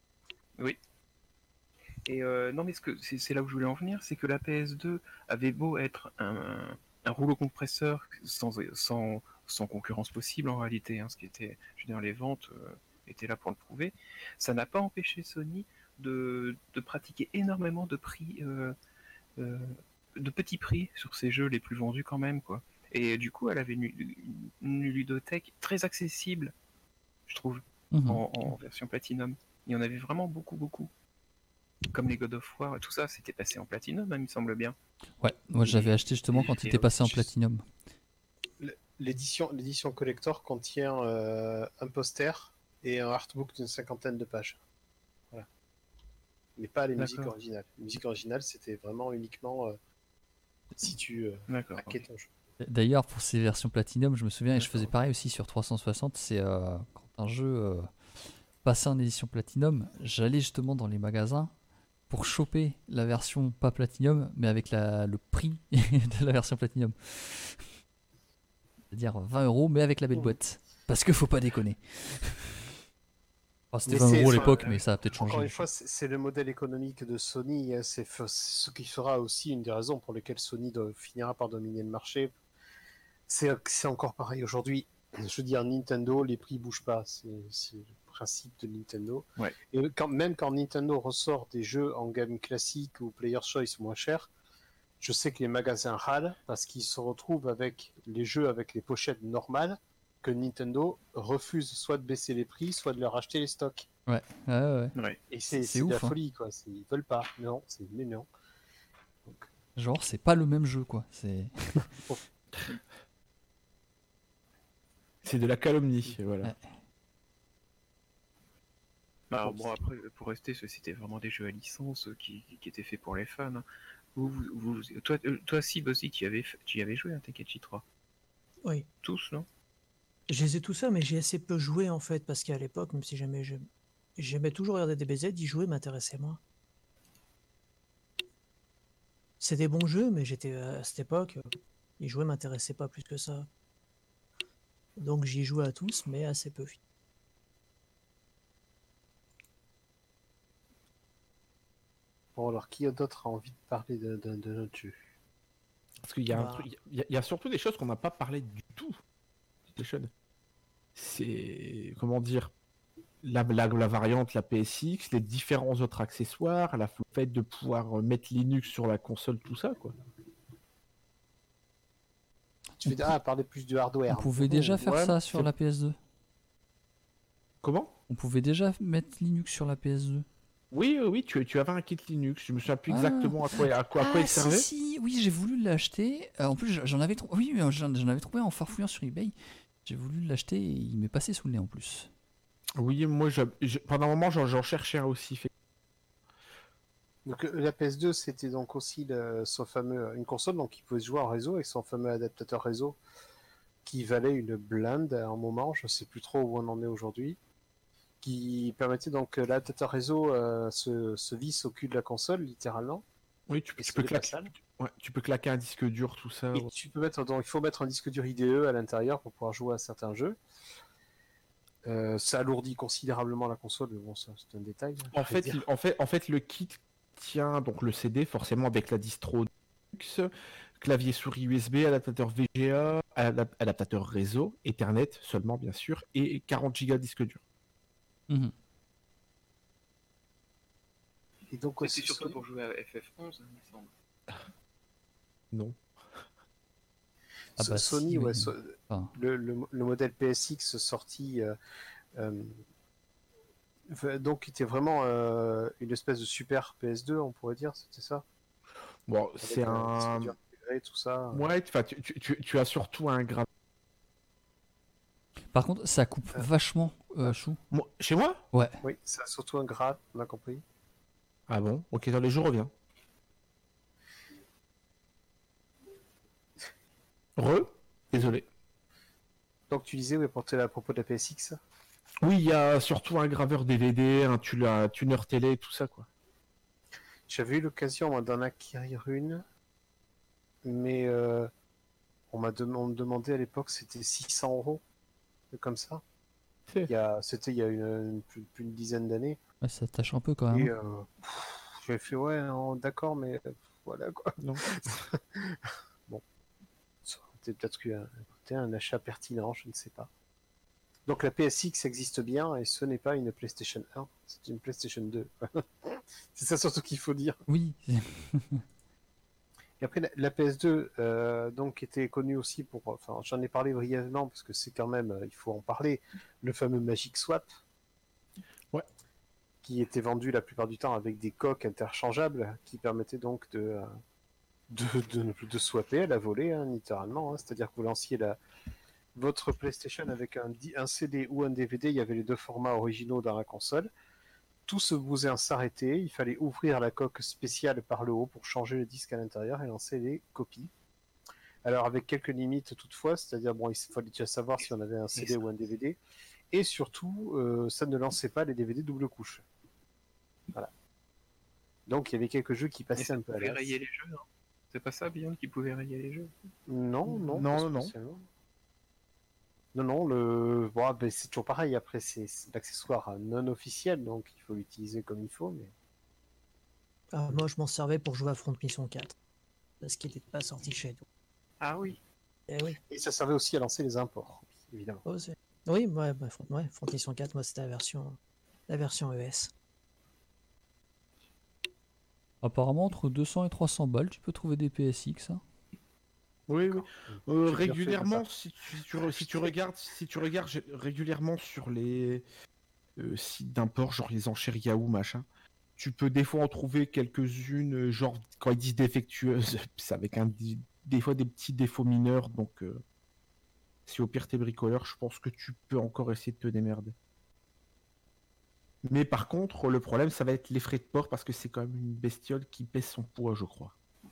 Speaker 5: Et euh, non, mais ce que c'est c'est là où je voulais en venir, c'est que la P S deux avait beau être un, un rouleau compresseur sans, sans, sans concurrence possible en réalité, hein, ce qui était, je veux dire, les ventes euh, étaient là pour le prouver. Ça n'a pas empêché Sony de, de pratiquer énormément de prix, euh, euh, de petits prix sur ses jeux les plus vendus quand même, quoi. Et du coup, elle avait une, une- une ludothèque très accessible, je trouve,
Speaker 6: Mhm.
Speaker 5: en, en version Platinum. Il y en avait vraiment beaucoup, beaucoup. comme les God of War et tout ça, c'était passé en Platinum, hein, il me semble bien.
Speaker 6: Ouais, moi j'avais acheté justement quand il
Speaker 5: Et-
Speaker 6: était passé en
Speaker 2: juste-
Speaker 6: Platinum.
Speaker 2: L'édition, l'édition collector contient euh, un poster et un artbook d'une cinquantaine de pages. Voilà. Mais pas les musiques
Speaker 5: D'accord.
Speaker 2: originales. Les musiques originales, c'était vraiment uniquement euh, si tu euh,
Speaker 5: D'accord.
Speaker 2: hackais ton jeu.
Speaker 6: D'ailleurs, pour ces versions Platinum, je me souviens, et je faisais
Speaker 5: D'accord.
Speaker 6: pareil aussi sur trois cent soixante, c'est euh, quand un jeu euh, passait en édition Platinum, j'allais justement dans les magasins pour choper la version pas Platinum, mais avec la, le prix de la version Platinum. C'est-à-dire vingt euros, mais avec la belle
Speaker 2: Mmh.
Speaker 6: boîte. Parce que faut pas déconner. Enfin, c'était
Speaker 2: Mais
Speaker 6: vingt
Speaker 2: c'est-
Speaker 6: euros à
Speaker 2: enfin,
Speaker 6: l'époque,
Speaker 2: euh,
Speaker 6: mais ça a peut-être
Speaker 2: Encore
Speaker 6: changé.
Speaker 2: une fois, c'est c'est le modèle économique de Sony. hein, C'est f- ce qui sera aussi une des raisons pour lesquelles Sony doit- finira par dominer le marché. C'est c'est encore pareil aujourd'hui. Je veux dire, Nintendo, les prix bougent pas. C'est c'est le principe de Nintendo.
Speaker 5: Ouais.
Speaker 2: Et quand, même quand Nintendo ressort des jeux en gamme classique ou Player's Choice moins cher, je sais que les magasins râlent parce qu'ils se retrouvent avec les jeux avec les pochettes normales que Nintendo refuse soit de baisser les prix, soit de leur acheter les stocks.
Speaker 6: Ouais, ouais, ouais.
Speaker 5: Ouais.
Speaker 2: Et c'est
Speaker 6: C'est
Speaker 2: c'est de
Speaker 6: ouf,
Speaker 2: la
Speaker 6: hein.
Speaker 2: folie, quoi. C'est- Ils veulent pas. Non, c'est mais non.
Speaker 6: Genre, c'est pas le même jeu, quoi. C'est...
Speaker 3: C'est de la calomnie, voilà.
Speaker 6: Ouais.
Speaker 5: Bah, alors, bon, après, pour rester, ce- c'était vraiment des jeux à licence euh, qui, qui étaient faits pour les fans. hein. Vous, vous, vous- toi, euh, toi, si, Bossy, tu y avais, f- tu y avais joué à Tenkaichi trois.
Speaker 4: Oui.
Speaker 5: Tous, non?
Speaker 4: Je les ai tous ça, mais j'ai assez peu joué en fait, parce qu'à l'époque, même si jamais je- j'aimais toujours regarder des B Z, y jouer m'intéressait moins. C'est des bons jeux, mais j'étais à cette époque, euh, y jouer m'intéressait pas plus que ça. Donc j'y jouais à tous, mais assez peu.
Speaker 2: Bon, alors qui d'autre a envie de parler de, de, de notre jeu?
Speaker 3: Parce qu'il y a un
Speaker 4: Bah.
Speaker 3: truc, il y, a- il y a surtout des choses qu'on n'a pas parlé du tout. PlayStation. C'est comment dire la, la, la variante, la P S X, les différents autres accessoires, la le fait de pouvoir mettre Linux sur la console, tout ça quoi.
Speaker 2: Tu veux ah, parler plus du
Speaker 6: On
Speaker 2: hardware.
Speaker 6: pouvait
Speaker 2: Oh,
Speaker 6: déjà faire
Speaker 3: ouais,
Speaker 6: ça sur
Speaker 3: c'est-
Speaker 6: la P S deux.
Speaker 3: Comment?
Speaker 6: On pouvait déjà mettre Linux sur la P S deux.
Speaker 3: Oui, oui, oui, tu, tu avais un kit Linux. Je me souviens plus
Speaker 6: Ah.
Speaker 3: exactement à quoi, à quoi, à quoi
Speaker 6: Ah,
Speaker 3: il servait.
Speaker 6: si, si, oui, j'ai voulu l'acheter. Euh, en plus, j'en avais, trou- oui, euh, j'en j'en avais trouvé en farfouillant sur eBay. J'ai voulu l'acheter et il m'est passé sous le nez en plus.
Speaker 3: Oui, moi, je, je- pendant un moment, j'en j'en cherchais un aussi. Fait.
Speaker 2: Donc euh, la P S deux, c'était donc aussi le- son fameux, une console donc qui pouvait jouer en réseau avec son fameux adaptateur réseau qui valait une blinde à un moment, je sais plus trop où on en est aujourd'hui, qui permettait donc que l'adaptateur réseau euh, se, se visse au cul de la console littéralement.
Speaker 3: Oui, tu,
Speaker 2: Et
Speaker 3: tu
Speaker 2: c'est
Speaker 3: peux
Speaker 2: des
Speaker 3: claquer.
Speaker 2: passages.
Speaker 3: Ouais, tu peux claquer un disque dur, tout ça.
Speaker 2: Et tu peux mettre, donc, il faut mettre un disque dur I D E à l'intérieur pour pouvoir jouer à certains jeux. Euh, ça alourdit considérablement la console, mais bon, ça c'est un détail. hein,
Speaker 3: En
Speaker 2: je vais
Speaker 3: fait,
Speaker 2: dire.
Speaker 3: il- en fait, en fait, le kit tient donc le C D forcément avec la distro Linux, clavier souris U S B, adaptateur V G A, adap- adaptateur réseau, Ethernet seulement bien sûr, et quarante gigas de disque dur.
Speaker 6: Mhm.
Speaker 2: Et donc,
Speaker 5: C'est
Speaker 2: aussi,
Speaker 5: surtout
Speaker 2: Sony-
Speaker 5: pour jouer à F F onze, il me semble.
Speaker 3: Non.
Speaker 6: Ah
Speaker 2: So-
Speaker 6: bah
Speaker 2: Sony,
Speaker 6: si,
Speaker 2: ouais,
Speaker 6: oui.
Speaker 2: so-
Speaker 6: Enfin,
Speaker 2: le, le- le modèle P S X sorti, euh, euh, v- donc était vraiment euh, une espèce de super P S deux, on pourrait dire, c'était ça.
Speaker 3: Bon,
Speaker 2: Avec
Speaker 3: c'est un.
Speaker 2: disque dur intégré, tout ça.
Speaker 3: Ouais, enfin, tu, tu, tu, tu as surtout un grave.
Speaker 6: par contre, ça coupe
Speaker 2: Euh.
Speaker 6: vachement, euh, Chou.
Speaker 3: Moi- Chez moi?
Speaker 6: Ouais.
Speaker 2: Oui, ça a surtout un grade, on a compris.
Speaker 3: Ah bon? Ok, dans les jours, reviens. Re? Désolé.
Speaker 2: Donc tu disais, oui, pour te- à propos de la P S X.
Speaker 3: Oui, il y a surtout un graveur D V D, un, tu- un tuner télé, tout ça quoi.
Speaker 2: J'avais eu l'occasion moi, d'en acquérir une, mais euh, on m'a dem- on me demandait à l'époque, c'était six cents euros, comme ça.
Speaker 3: C'est-
Speaker 2: Il y a- C'était il y a une, une- plus, plus d'une dizaine d'années.
Speaker 6: Ouais, ça tâche un peu quand même.
Speaker 2: Et euh, pff, j'ai fait, ouais, non, d'accord, mais euh, voilà quoi.
Speaker 3: Non.
Speaker 2: Bon, ça aurait été peut-être qu'un- peut-être un achat pertinent, je ne sais pas. Donc la P S X existe bien et ce n'est pas une PlayStation un, c'est une PlayStation deux. C'est ça surtout qu'il faut dire.
Speaker 6: Oui.
Speaker 2: Et après la, la P S deux, euh, donc était connue aussi pour, enfin j'en ai parlé brièvement parce que c'est quand même, euh, il faut en parler, le fameux Magic Swap.
Speaker 3: Ouais.
Speaker 2: qui étaient vendus la plupart du temps avec des coques interchangeables qui permettaient donc de, euh, de, de, de swapper à la volée, hein, littéralement. Hein. C'est-à-dire que vous lanciez la, votre PlayStation avec un, un C D ou un D V D, il y avait les deux formats originaux dans la console. Tout ce besoin s'arrêtait, il fallait ouvrir la coque spéciale par le haut pour changer le disque à l'intérieur et lancer les copies. Alors avec quelques limites toutefois, c'est-à-dire bon, il fallait déjà savoir si on avait un C D ou un D V D, et surtout euh, ça ne lançait pas les D V D double couche. Voilà. Donc il y avait quelques jeux qui passaient un peu à
Speaker 5: l'as.
Speaker 2: l'as.
Speaker 5: Rayer les jeux, hein. C'est pas ça, Beyond, qui pouvait rayer les jeux?
Speaker 2: Non, non,
Speaker 3: Non, non.
Speaker 2: Non, non, le... bon, ben, c'est toujours pareil, après c'est l'accessoire non officiel, donc il faut l'utiliser comme il faut, mais...
Speaker 4: Ah, moi, je m'en servais pour jouer à Front Mission quatre, parce qu'il n'était pas sorti chez nous.
Speaker 5: Ah oui.
Speaker 4: Eh oui.
Speaker 2: Et ça servait aussi à lancer les imports, évidemment.
Speaker 4: Oh, oui, ouais, bah, Front, ouais, Front Mission quatre, moi, c'était la version, la version E S.
Speaker 6: Apparemment, entre deux cents et trois cents balles, tu peux trouver des P S X. Hein.
Speaker 3: Oui, oui. Euh,
Speaker 2: J'ai
Speaker 3: régulièrement,
Speaker 2: fait
Speaker 3: si tu, si, tu, si tu regardes, si tu regardes j'ai- régulièrement sur les euh, sites d'import, genre les enchères Yahoo, machin, tu peux des fois en trouver quelques-unes, euh, genre quand ils disent défectueuses, c'est avec un, des fois des petits défauts mineurs, donc euh, si au pire t'es bricoleur, je pense que tu peux encore essayer de te démerder. Mais par contre, le problème, ça va être les frais de port, parce que c'est quand même une bestiole qui pèse son poids, je crois.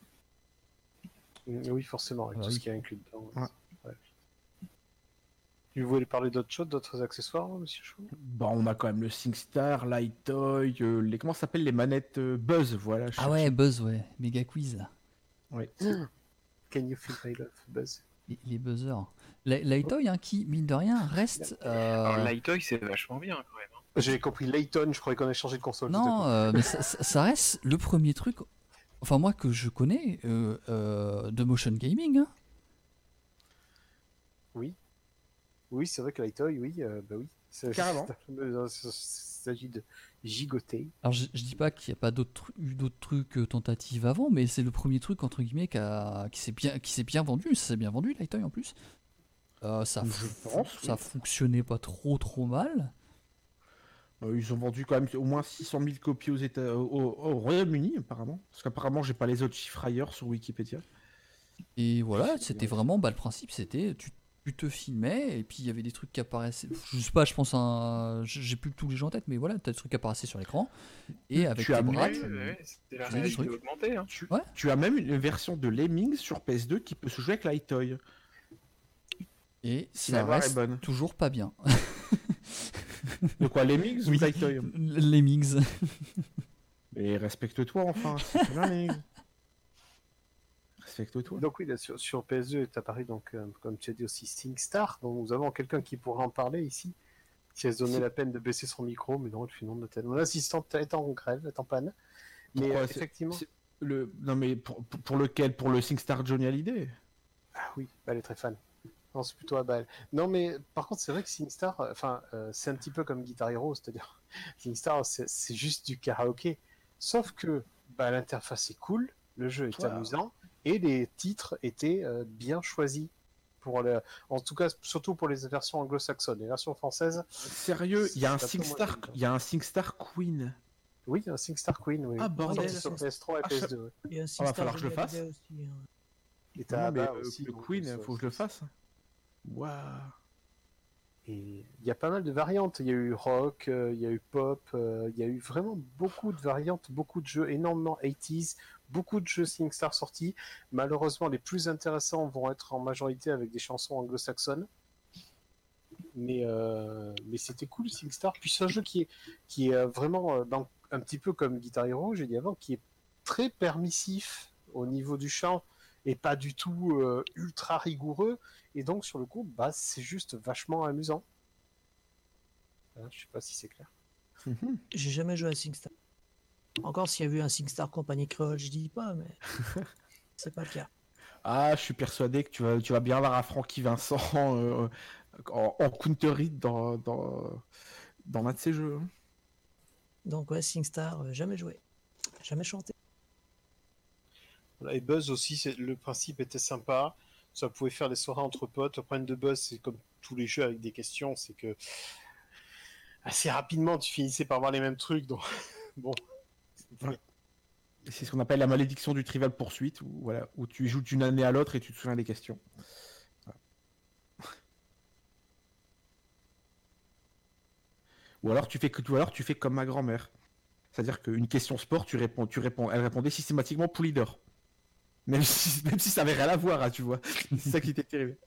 Speaker 2: Oui, forcément, avec
Speaker 6: Ah,
Speaker 2: tout
Speaker 6: oui.
Speaker 2: ce qui est inclus dedans.
Speaker 3: Ouais.
Speaker 2: Ouais. Tu voulais parler d'autres choses, d'autres accessoires, monsieur Chou?
Speaker 3: Bah, on a quand même le SingStar, l'iToy, euh, les comment ça s'appelle les manettes euh, Buzz, voilà. je
Speaker 6: Ah ouais,
Speaker 3: cherchais.
Speaker 6: Buzz, ouais. Méga quiz.
Speaker 3: Ouais.
Speaker 2: Can you feel my love, Buzz?
Speaker 6: Les, les buzzers. La- L'iToy, hein, qui, mine de rien, reste. euh,
Speaker 5: Alors, l'iToy, c'est vachement bien, quand même. hein.
Speaker 2: J'avais compris Layton, je croyais qu'on avait changé de console. tout à
Speaker 6: Non,
Speaker 2: coup.
Speaker 6: euh, mais ça, ça- ça reste le premier truc. Enfin, moi que je connais euh, euh, de motion gaming. Hein.
Speaker 2: Oui. Oui, c'est vrai que Lightoy, oui, euh, bah oui. C'est-
Speaker 3: Carrément.
Speaker 2: Il s'agit de gigoter.
Speaker 6: Alors, je, je dis pas qu'il n'y a pas d'autres tru- eu d'autres trucs euh, tentatives avant, mais c'est le premier truc entre guillemets qui, a- qui s'est bien, qui s'est bien vendu. Ça s'est bien vendu, Lightoy en plus. Euh, ça,
Speaker 3: Je
Speaker 6: f-
Speaker 3: pense,
Speaker 6: ça
Speaker 3: oui.
Speaker 6: fonctionnait pas trop trop mal.
Speaker 3: Euh, ils ont vendu quand même au moins six cent mille copies aux États, au, au Royaume-Uni, apparemment. Parce qu'apparemment, j'ai pas les autres chiffres ailleurs sur Wikipédia.
Speaker 6: Et voilà, c'était vraiment, bah, le principe, c'était tu, tu te filmais et puis il y avait des trucs qui apparaissaient. Je sais pas, je pense à un- j'ai plus tous les gens en tête, mais voilà, t'as des trucs qui apparaissaient sur l'écran et avec
Speaker 3: Tu
Speaker 6: tes
Speaker 3: as
Speaker 6: bras.
Speaker 3: même-
Speaker 6: tu-
Speaker 5: Ouais, ouais, c'était la
Speaker 6: faisais des
Speaker 5: réalité
Speaker 6: trucs.
Speaker 5: augmentée. Hein.
Speaker 3: Tu,
Speaker 6: Ouais.
Speaker 3: tu as même une version de Lemmings sur P S deux qui peut se jouer avec l'iToy.
Speaker 6: Et
Speaker 3: Si
Speaker 6: ça
Speaker 3: la barre est
Speaker 6: reste
Speaker 3: bonne.
Speaker 6: toujours pas bien.
Speaker 3: De quoi, Lemmings
Speaker 6: Oui.
Speaker 3: ou l'iToy?
Speaker 6: Les mix.
Speaker 3: Mais respecte-toi enfin, c'est très bien, Lemmings. Respecte-toi.
Speaker 2: Donc oui, là, sur, sur P S deux est apparu, donc, euh, comme tu as dit aussi, SingStar. Donc nous avons quelqu'un qui pourrait en parler ici, qui a se donné
Speaker 3: Si.
Speaker 2: la peine de baisser son micro, mais non, le fait non de tête. Mon assistante est en grève, est en panne. Mais
Speaker 3: Pourquoi,
Speaker 2: euh,
Speaker 3: c'est-
Speaker 2: effectivement,
Speaker 3: c'est- Le... Non mais pour, pour- pour lequel? Pour le SingStar Johnny Hallyday?
Speaker 2: ah oui, bah, elle est très fan. Non, c'est plutôt à balle. Non, mais par contre, c'est vrai que SingStar, euh, enfin, euh, c'est un petit peu comme Guitar Hero, c'est-à-dire, SingStar, c'est c'est juste du karaoké. Sauf que bah, l'interface est cool, le jeu est
Speaker 3: Wow.
Speaker 2: amusant, et les titres étaient euh, bien choisis. Pour le... En tout cas, surtout pour les versions anglo-saxonnes. Les versions françaises,
Speaker 3: Sérieux, il y a un
Speaker 2: C'est un peu
Speaker 3: SingStar,
Speaker 2: moins évident.
Speaker 3: il y a un SingStar Queen.
Speaker 2: oui, un SingStar Queen, oui.
Speaker 3: Ah, bordel.
Speaker 2: Sorti sur P S trois et
Speaker 3: Ah,
Speaker 2: P S deux. ouais.
Speaker 4: Il y a un
Speaker 3: Ah, va falloir que je le fasse.
Speaker 4: Aussi, hein.
Speaker 2: Et t'as
Speaker 3: Non, mais
Speaker 2: Abba
Speaker 3: euh,
Speaker 2: aussi,
Speaker 3: le
Speaker 2: donc,
Speaker 3: Queen,
Speaker 2: ça-
Speaker 3: faut que je le fasse. Waouh.
Speaker 2: Et il y a pas mal de variantes. Il y a eu rock, euh, il y a eu pop, euh, il y a eu vraiment beaucoup de variantes, beaucoup de jeux, énormément eighties, beaucoup de jeux SingStar sortis. Malheureusement, les plus intéressants vont être en majorité avec des chansons anglo-saxonnes. Mais, euh, mais c'était cool SingStar. Puis c'est un jeu qui est, qui est euh, vraiment euh, dans, un petit peu comme Guitar Hero, j'ai dit avant, qui est très permissif au niveau du chant et pas du tout euh, ultra rigoureux. Et donc sur le coup, bah, c'est juste vachement amusant. Hein, je sais pas si c'est clair.
Speaker 4: J'ai jamais joué à SingStar. Encore s'il y a eu un SingStar Compagnie Créole, je dis pas, mais c'est pas le cas.
Speaker 3: Ah, je suis persuadé que tu vas, tu vas bien avoir un Francky Vincent euh, en, en counter hit dans, dans, dans un de ces jeux. hein.
Speaker 4: Donc ouais, SingStar, euh, jamais joué. Jamais chanté.
Speaker 2: Voilà, et Buzz aussi, c'est- le principe était sympa. Ça pouvait faire des soirées entre potes. Le problème de Buzz, c'est comme tous les jeux avec des questions, c'est que assez rapidement, tu finissais par voir les mêmes trucs. Donc, bon.
Speaker 3: Ouais. C'est ce qu'on appelle la malédiction du Trivial Pursuit, où, voilà, où tu joues d'une année à l'autre et tu te souviens des questions. Voilà. Ou alors tu fais que, ou alors tu fais comme ma grand-mère. C'est-à-dire qu'une question sport, tu réponds, tu réponds, elle répondait systématiquement pour leader. Même si, même si ça avait rien à voir, hein, tu vois. C'est ça qui était terrible.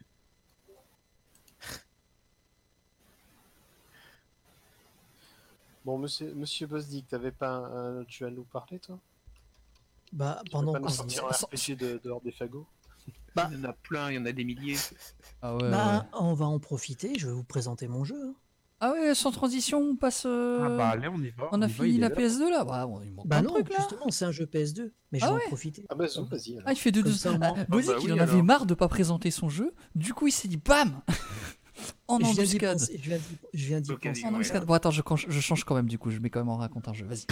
Speaker 2: Bon, monsieur, monsieur Bosdick, t'avais pas un, un- tu vas nous parler, toi?
Speaker 4: Bah,
Speaker 2: Tu
Speaker 4: pendant
Speaker 2: peux pas nous
Speaker 4: qu'on
Speaker 2: sortir un R P G de, dehors des fagots?
Speaker 4: Bah-
Speaker 5: Il y en a plein, il y en a des milliers.
Speaker 6: Ah ouais,
Speaker 4: Bah,
Speaker 6: ouais.
Speaker 4: on va en profiter, je vais vous présenter mon jeu. hein.
Speaker 6: Ah ouais, sans transition, on passe. euh,
Speaker 3: Ah bah allez, on y va.
Speaker 6: on a
Speaker 3: y va,
Speaker 6: fini
Speaker 3: il est
Speaker 6: la
Speaker 3: là.
Speaker 6: P S deux là. Bah, bon, il manque
Speaker 4: Bah
Speaker 6: plein de
Speaker 4: non,
Speaker 6: trucs là.
Speaker 4: justement, c'est un jeu P S deux, mais je
Speaker 6: Ah
Speaker 4: vais
Speaker 6: ouais
Speaker 4: en profiter.
Speaker 2: Ah bah, zou, vas-y. alors.
Speaker 6: Ah, il fait deux
Speaker 4: Comme
Speaker 6: deux.
Speaker 4: ça, au moins.
Speaker 6: Ah, Bosic,
Speaker 5: bah oui,
Speaker 6: il en avait
Speaker 5: alors.
Speaker 6: marre de pas présenter son jeu. Du coup, il s'est dit bam en
Speaker 4: Je viens d'y
Speaker 6: embuscade.
Speaker 4: penser, je viens d'y- je viens d'y
Speaker 5: L'occasion,
Speaker 4: penser.
Speaker 6: En
Speaker 5: ouais.
Speaker 6: embuscade. Bon, attends, je, je change quand même du coup. Je mets quand même en raconte un jeu. Vas-y.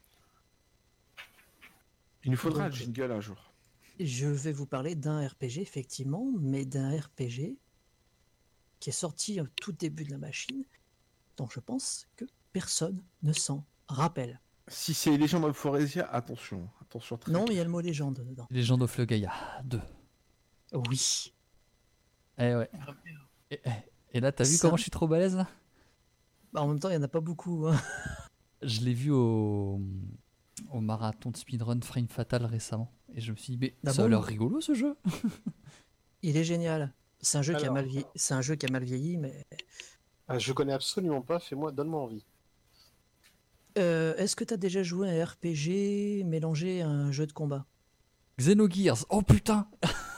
Speaker 3: Il nous faudra un
Speaker 4: Donc,
Speaker 3: jingle un jour.
Speaker 4: Je vais vous parler d'un R P G, effectivement, mais d'un R P G qui est sorti au tout début de la machine, dont je pense que personne ne s'en rappelle.
Speaker 3: Si c'est Legend of Foresia, attention. Attention très
Speaker 4: Non, mais il y a le mot légende dedans.
Speaker 6: Legend of le Gaia deux.
Speaker 4: Oui.
Speaker 6: Eh ouais.
Speaker 5: Ah, merde.
Speaker 6: Et, et- et là, t'as vu
Speaker 4: Ça-
Speaker 6: comment je suis trop balèze là
Speaker 4: Bah, en même temps, il n'y en a pas beaucoup. hein.
Speaker 6: Je l'ai vu au, au marathon de speedrun Frame Fatal récemment. Et je me suis dit, mais
Speaker 4: Ah
Speaker 6: ça a
Speaker 4: bon
Speaker 6: l'air rigolo ce jeu.
Speaker 4: Il est génial. C'est un jeu qui a
Speaker 2: Alors.
Speaker 4: mal vieilli. C'est un jeu qui a mal vieilli, mais
Speaker 2: Ah, je connais absolument pas, fais-moi, donne-moi envie.
Speaker 4: Euh, est-ce que tu as déjà joué à un R P G mélangé à un jeu de combat?
Speaker 6: Xenogears. Oh putain.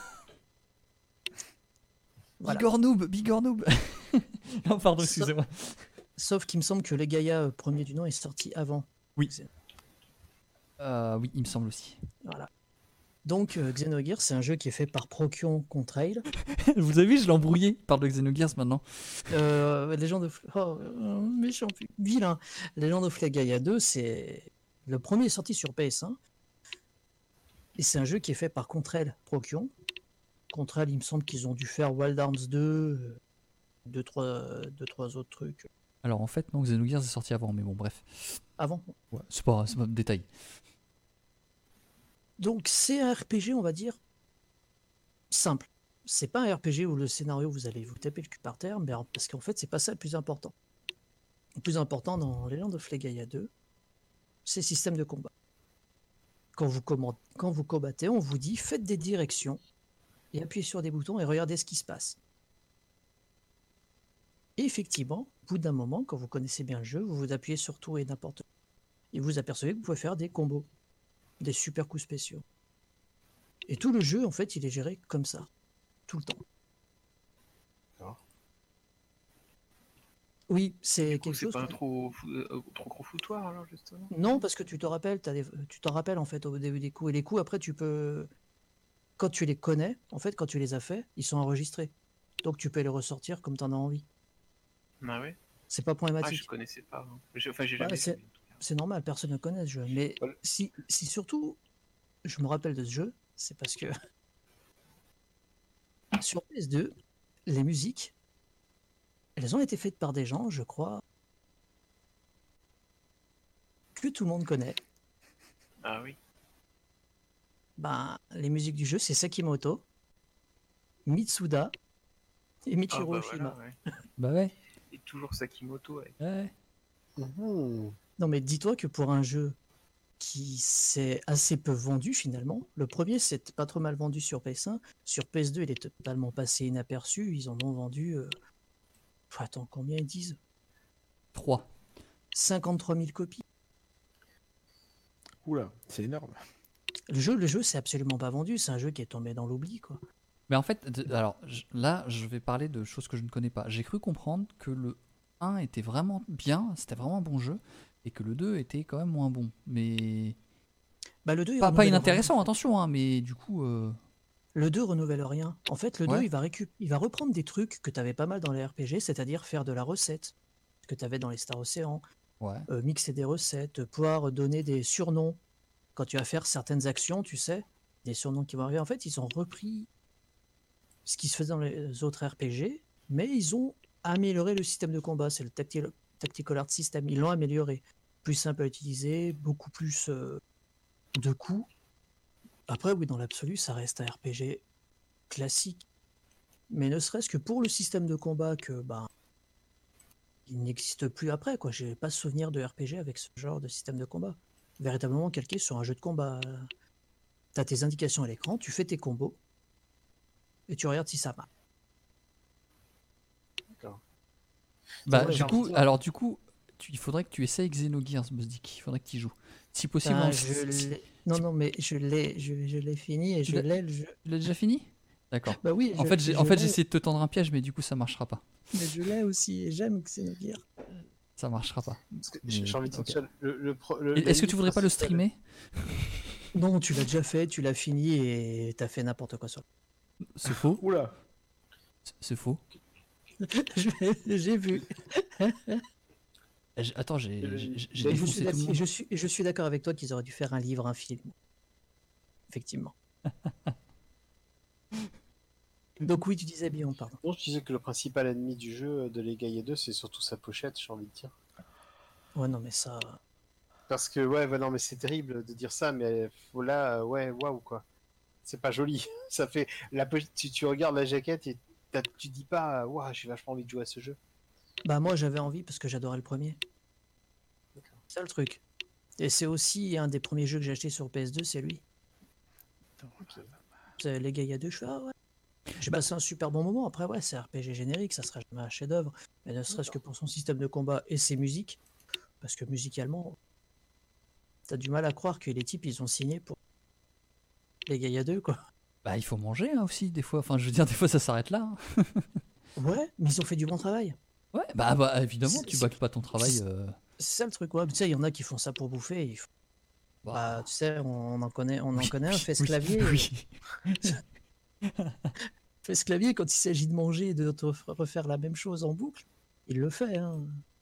Speaker 4: Voilà.
Speaker 6: Bigor noob, bigor noob. Non, pardon,
Speaker 4: Ça-
Speaker 6: excusez-moi.
Speaker 4: Sauf qu'il me semble que le Gaïa euh, premier du nom est sorti avant.
Speaker 6: Oui. Euh, oui, il me semble aussi.
Speaker 4: Voilà. Donc euh, Xenogears, c'est un jeu qui est fait par Procyon Contrail.
Speaker 6: Vous avez vu, je l'ai embrouillé. Il parle de Xenogears maintenant.
Speaker 4: Euh, Legend of... Oh, euh, méchant, pu- vilain. Legend of Gaïa deux, c'est... Le premier est sorti sur P S un. Et c'est un jeu qui est fait par Contrail Procyon. Contrail, il me semble qu'ils ont dû faire Wild Arms deux, euh, deux, trois, deux, trois autres trucs.
Speaker 6: Alors en fait, non, Xenogears est sorti avant, mais bon, bref.
Speaker 4: Avant.
Speaker 6: Ouais, c'est pas, c'est pas un détail.
Speaker 4: Donc c'est un R P G, on va dire, simple. C'est pas un R P G où le scénario, vous allez vous taper le cul par terre, mais alors- parce qu'en fait, c'est pas ça le plus important. Le plus important dans Legend of Gaïa deux, c'est le système de combat. Quand vous, command- quand vous combattez, on vous dit faites des directions et appuyez sur des boutons et regardez ce qui se passe. Et effectivement, au bout d'un moment, quand vous connaissez bien le jeu, vous vous appuyez sur tout et n'importe quoi. Et vous apercevez que vous pouvez faire des combos, des super coups spéciaux. Et tout le jeu, en fait, il est géré comme ça, tout le temps.
Speaker 2: D'accord.
Speaker 4: Oui, c'est
Speaker 5: Du coup,
Speaker 4: quelque
Speaker 5: c'est
Speaker 4: chose.
Speaker 5: pas un
Speaker 4: que-
Speaker 5: trop, fou- euh, trop gros foutoir alors justement.
Speaker 4: Non, parce que tu te rappelles, t'as des- tu t'en rappelles en fait au début des coups. Et les coups, après, tu peux. Quand tu les connais, en fait, quand tu les as faits, ils sont enregistrés. Donc tu peux les ressortir comme tu en as envie.
Speaker 5: Ah ouais.
Speaker 4: C'est pas
Speaker 5: Ah,
Speaker 4: problématique.
Speaker 5: je connaissais pas. hein. Je- Enfin, j'ai
Speaker 4: Ouais,
Speaker 5: jamais
Speaker 4: c'est-
Speaker 5: fait, en tout cas.
Speaker 4: C'est normal, personne ne connaît ce jeu. Mais
Speaker 2: Voilà.
Speaker 4: si, si surtout je me rappelle de ce jeu, c'est parce que sur P S deux, les musiques, elles ont été faites par des gens, je crois, que tout le monde connaît.
Speaker 5: Ah oui.
Speaker 4: Ben, les musiques du jeu, c'est Sakimoto, Mitsuda et
Speaker 5: Ah,
Speaker 4: Michiro
Speaker 5: bah,
Speaker 4: Oshima.
Speaker 5: voilà, ouais.
Speaker 6: Bah ouais.
Speaker 5: Et toujours Sakimoto. Ouais.
Speaker 6: ouais.
Speaker 2: Mhm.
Speaker 4: Non, mais dis-toi que pour un jeu qui s'est assez peu vendu finalement, le premier s'est pas trop mal vendu sur P S un, sur P S deux il est totalement passé inaperçu, ils en ont vendu... euh, pff, attends, combien ils disent?
Speaker 6: trois.
Speaker 4: cinquante-trois mille copies.
Speaker 3: Oula, c'est énorme.
Speaker 4: Le jeu, le jeu c'est absolument pas vendu, c'est un jeu qui est tombé dans l'oubli, quoi.
Speaker 6: Mais en fait, de- alors je- là, je vais parler de choses que je ne connais pas. J'ai cru comprendre que le un était vraiment bien, c'était vraiment un bon jeu, et que le deux était quand même moins bon. Mais
Speaker 4: Bah, le deux, il
Speaker 6: pas, pas
Speaker 4: renouvelle
Speaker 6: inintéressant,
Speaker 4: rien.
Speaker 6: attention, hein, mais du coup, euh,
Speaker 4: Le deux renouvelle rien. En fait, le
Speaker 6: Ouais.
Speaker 4: deux, il va, récup- il va reprendre des trucs que tu avais pas mal dans les R P G, c'est-à-dire faire de la recette, que tu avais dans les Star Ocean,
Speaker 6: ouais.
Speaker 4: euh, mixer des recettes, pouvoir donner des surnoms. Quand tu vas faire certaines actions, tu sais, des surnoms qui vont arriver. En fait, ils ont repris ce qui se faisait dans les autres R P G, mais ils ont amélioré le système de combat. C'est le tactile Tactical Art System. Ils l'ont amélioré. Plus simple à utiliser, beaucoup plus euh, de coups. Après, oui, dans l'absolu, ça reste un R P G classique. Mais ne serait-ce que pour le système de combat que ben, il n'existe plus après, quoi. J'ai pas souvenir de R P G avec ce genre de système de combat. Véritablement calqué sur un jeu de combat. T'as tes indications à l'écran, tu fais tes combos et tu regardes si ça marche.
Speaker 6: Bah,
Speaker 4: Ouais,
Speaker 6: du
Speaker 4: genre,
Speaker 6: coup, alors du coup, tu- il faudrait que tu essayes Xenogears, Buzdik. Il faudrait que tu y joues. Si possible,
Speaker 4: Ah,
Speaker 6: en-
Speaker 4: je
Speaker 6: si-
Speaker 4: l'ai- non, non, mais je l'ai, je, je l'ai fini et
Speaker 6: Tu
Speaker 4: je
Speaker 6: l'as-
Speaker 4: l'ai le jeu.
Speaker 6: tu l'as déjà fini? D'accord.
Speaker 4: Bah oui,
Speaker 6: En
Speaker 4: je-
Speaker 6: fait, j'ai
Speaker 4: je
Speaker 6: en fait,
Speaker 4: l'ai,
Speaker 6: j'ai essayé de te tendre un piège, mais du coup, ça marchera pas.
Speaker 4: mais je l'ai aussi et j'aime Xenogears.
Speaker 6: Ça marchera pas.
Speaker 2: Parce que
Speaker 6: Mais-
Speaker 2: j'ai j'ai envie de
Speaker 6: ok.
Speaker 2: dire, le, le, pro- le-
Speaker 6: Et
Speaker 2: la
Speaker 6: Est-ce que tu
Speaker 2: limite
Speaker 6: voudrais pas le
Speaker 2: principale-
Speaker 6: streamer?
Speaker 4: Non, tu l'as déjà fait, tu l'as fini et t'as fait n'importe quoi sur.
Speaker 6: C'est faux.
Speaker 3: Oula.
Speaker 6: C'est- C'est faux.
Speaker 4: J'ai vu.
Speaker 6: Eh, j'ai- Attends, j'ai
Speaker 2: Le-
Speaker 6: j'ai- j'ai
Speaker 2: Et
Speaker 4: Et je
Speaker 6: défoncé
Speaker 4: suis
Speaker 6: tout le
Speaker 4: d'ac- et
Speaker 6: monde.
Speaker 4: je suis, et je suis d'accord avec toi qu'ils auraient dû faire un livre, un film. Effectivement. Donc oui, tu disais bien, pardon.
Speaker 2: Non, je disais que le principal ennemi du jeu de Legaia deux, c'est surtout sa pochette, j'ai envie de dire.
Speaker 4: Ouais, non, mais ça.
Speaker 2: Parce que, ouais, ouais, non, mais c'est terrible de dire ça, mais faut là, euh, ouais, waouh, quoi. C'est pas joli. Ça fait. La pochette, tu, tu regardes la jaquette et t'as- tu dis pas, waouh, j'ai vachement envie de jouer à ce jeu.
Speaker 4: Bah moi j'avais envie parce que j'adorais le premier.
Speaker 2: D'accord.
Speaker 4: C'est ça le truc. Et c'est aussi un des premiers jeux que j'ai acheté sur P S deux, c'est lui. C'est les Gaia deux, je fais ah ouais. J'ai passé un super bon moment. Après ouais, c'est R P G générique, ça sera jamais un chef-d'œuvre, mais ne serait-ce que pour son système de combat et ses musiques, parce que musicalement, t'as du mal à croire que les types ils ont signé pour les Gaia deux quoi.
Speaker 6: Bah, il faut manger hein, aussi, des fois. Enfin, je veux dire, des fois, ça s'arrête là. hein.
Speaker 4: Ouais, mais ils ont fait du bon travail.
Speaker 6: Ouais, bah, bah évidemment,
Speaker 4: C'est-
Speaker 6: tu
Speaker 4: c'est-
Speaker 6: bâcles pas ton travail. euh,
Speaker 4: C'est ça le truc, ouais. Tu sais, il y en a qui font ça pour bouffer. Il faut- Bah, tu sais, on en connaît, on en
Speaker 6: oui,
Speaker 4: connaît un,
Speaker 6: oui,
Speaker 4: fait
Speaker 6: oui,
Speaker 4: clavier.
Speaker 6: oui.
Speaker 4: Fait clavier quand il s'agit de manger et de te ref- refaire la même chose en boucle, il le fait. Hein.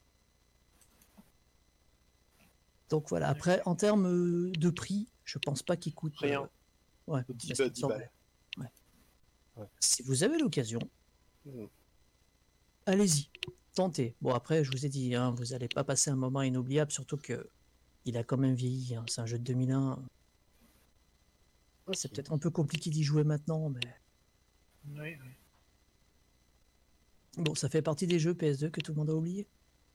Speaker 4: Donc voilà. Après, en termes euh, de prix, je pense pas qu'il coûte
Speaker 2: Rien.
Speaker 4: euh, ouais,
Speaker 2: dix
Speaker 4: mais
Speaker 2: balles,
Speaker 4: c'est
Speaker 2: dix
Speaker 4: cent
Speaker 2: balles.
Speaker 4: Ouais.
Speaker 2: Ouais.
Speaker 4: Si vous avez l'occasion,
Speaker 2: Mhm.
Speaker 4: allez-y, tentez. Bon après, je vous ai dit, hein, vous allez pas passer un moment inoubliable, surtout que il a quand même vieilli. Hein. C'est un jeu de deux mille un. C'est
Speaker 2: Ok.
Speaker 4: peut-être un peu compliqué d'y jouer maintenant, mais
Speaker 2: Ouais, ouais.
Speaker 4: bon, ça fait partie des jeux P S deux que tout le monde a oublié.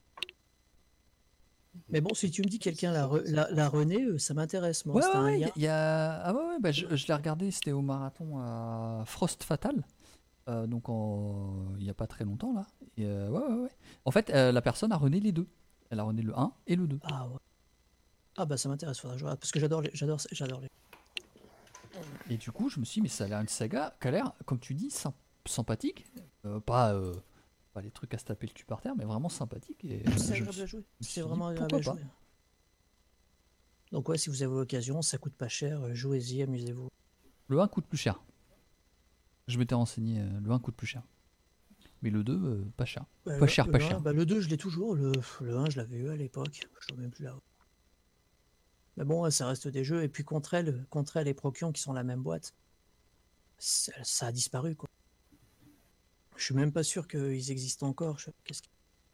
Speaker 4: Mais bon, si tu me dis quelqu'un l'a re- l'a l'a rené, euh, ça m'intéresse. Moi,
Speaker 6: Ouais,
Speaker 4: c'est
Speaker 6: ouais,
Speaker 4: un
Speaker 6: ouais,
Speaker 4: lien.
Speaker 6: il y a... Ah ouais, ouais, bah, je, je l'ai regardé, c'était au marathon à Frost Fatal, euh, donc en- il n'y a pas très longtemps là. Et, euh, ouais, ouais, ouais. En fait, euh, la personne a rené les deux. Elle a rené le un et le deux.
Speaker 4: Ah ouais. Ah bah ça m'intéresse, faudra jouer. Parce que j'adore les, j'adore, j'adore les.
Speaker 6: Et du coup, je me suis dit, mais ça a l'air une saga qui a l'air, comme tu dis, symp- sympathique. Euh, pas, euh, pas les trucs à se taper le cul par terre, mais vraiment sympathique. Et, euh,
Speaker 4: C'est
Speaker 6: je me
Speaker 4: agréable
Speaker 6: suis-
Speaker 4: à jouer.
Speaker 6: me suis
Speaker 4: C'est
Speaker 6: dit,
Speaker 4: vraiment agréable
Speaker 6: pourquoi
Speaker 4: à
Speaker 6: pas.
Speaker 4: jouer. Donc ouais, si vous avez l'occasion, ça coûte pas cher. euh, Jouez-y, amusez-vous.
Speaker 6: Le un coûte plus cher. Je m'étais renseigné, euh, le un coûte plus cher. Mais le deux, euh, pas cher.
Speaker 4: Bah,
Speaker 6: Pas
Speaker 4: le-
Speaker 6: cher,
Speaker 4: le
Speaker 6: pas
Speaker 4: un,
Speaker 6: cher.
Speaker 4: bah, le deux, je l'ai toujours. Le, le un, je l'avais eu à l'époque. Je ne même plus là. Mais bon, ouais, ça reste des jeux. Et puis contre elle, contre elle et Prokion qui sont la même boîte, ça, ça a disparu quoi. Je suis même pas sûr qu'ils existent encore. Je... Qu'est-ce qui...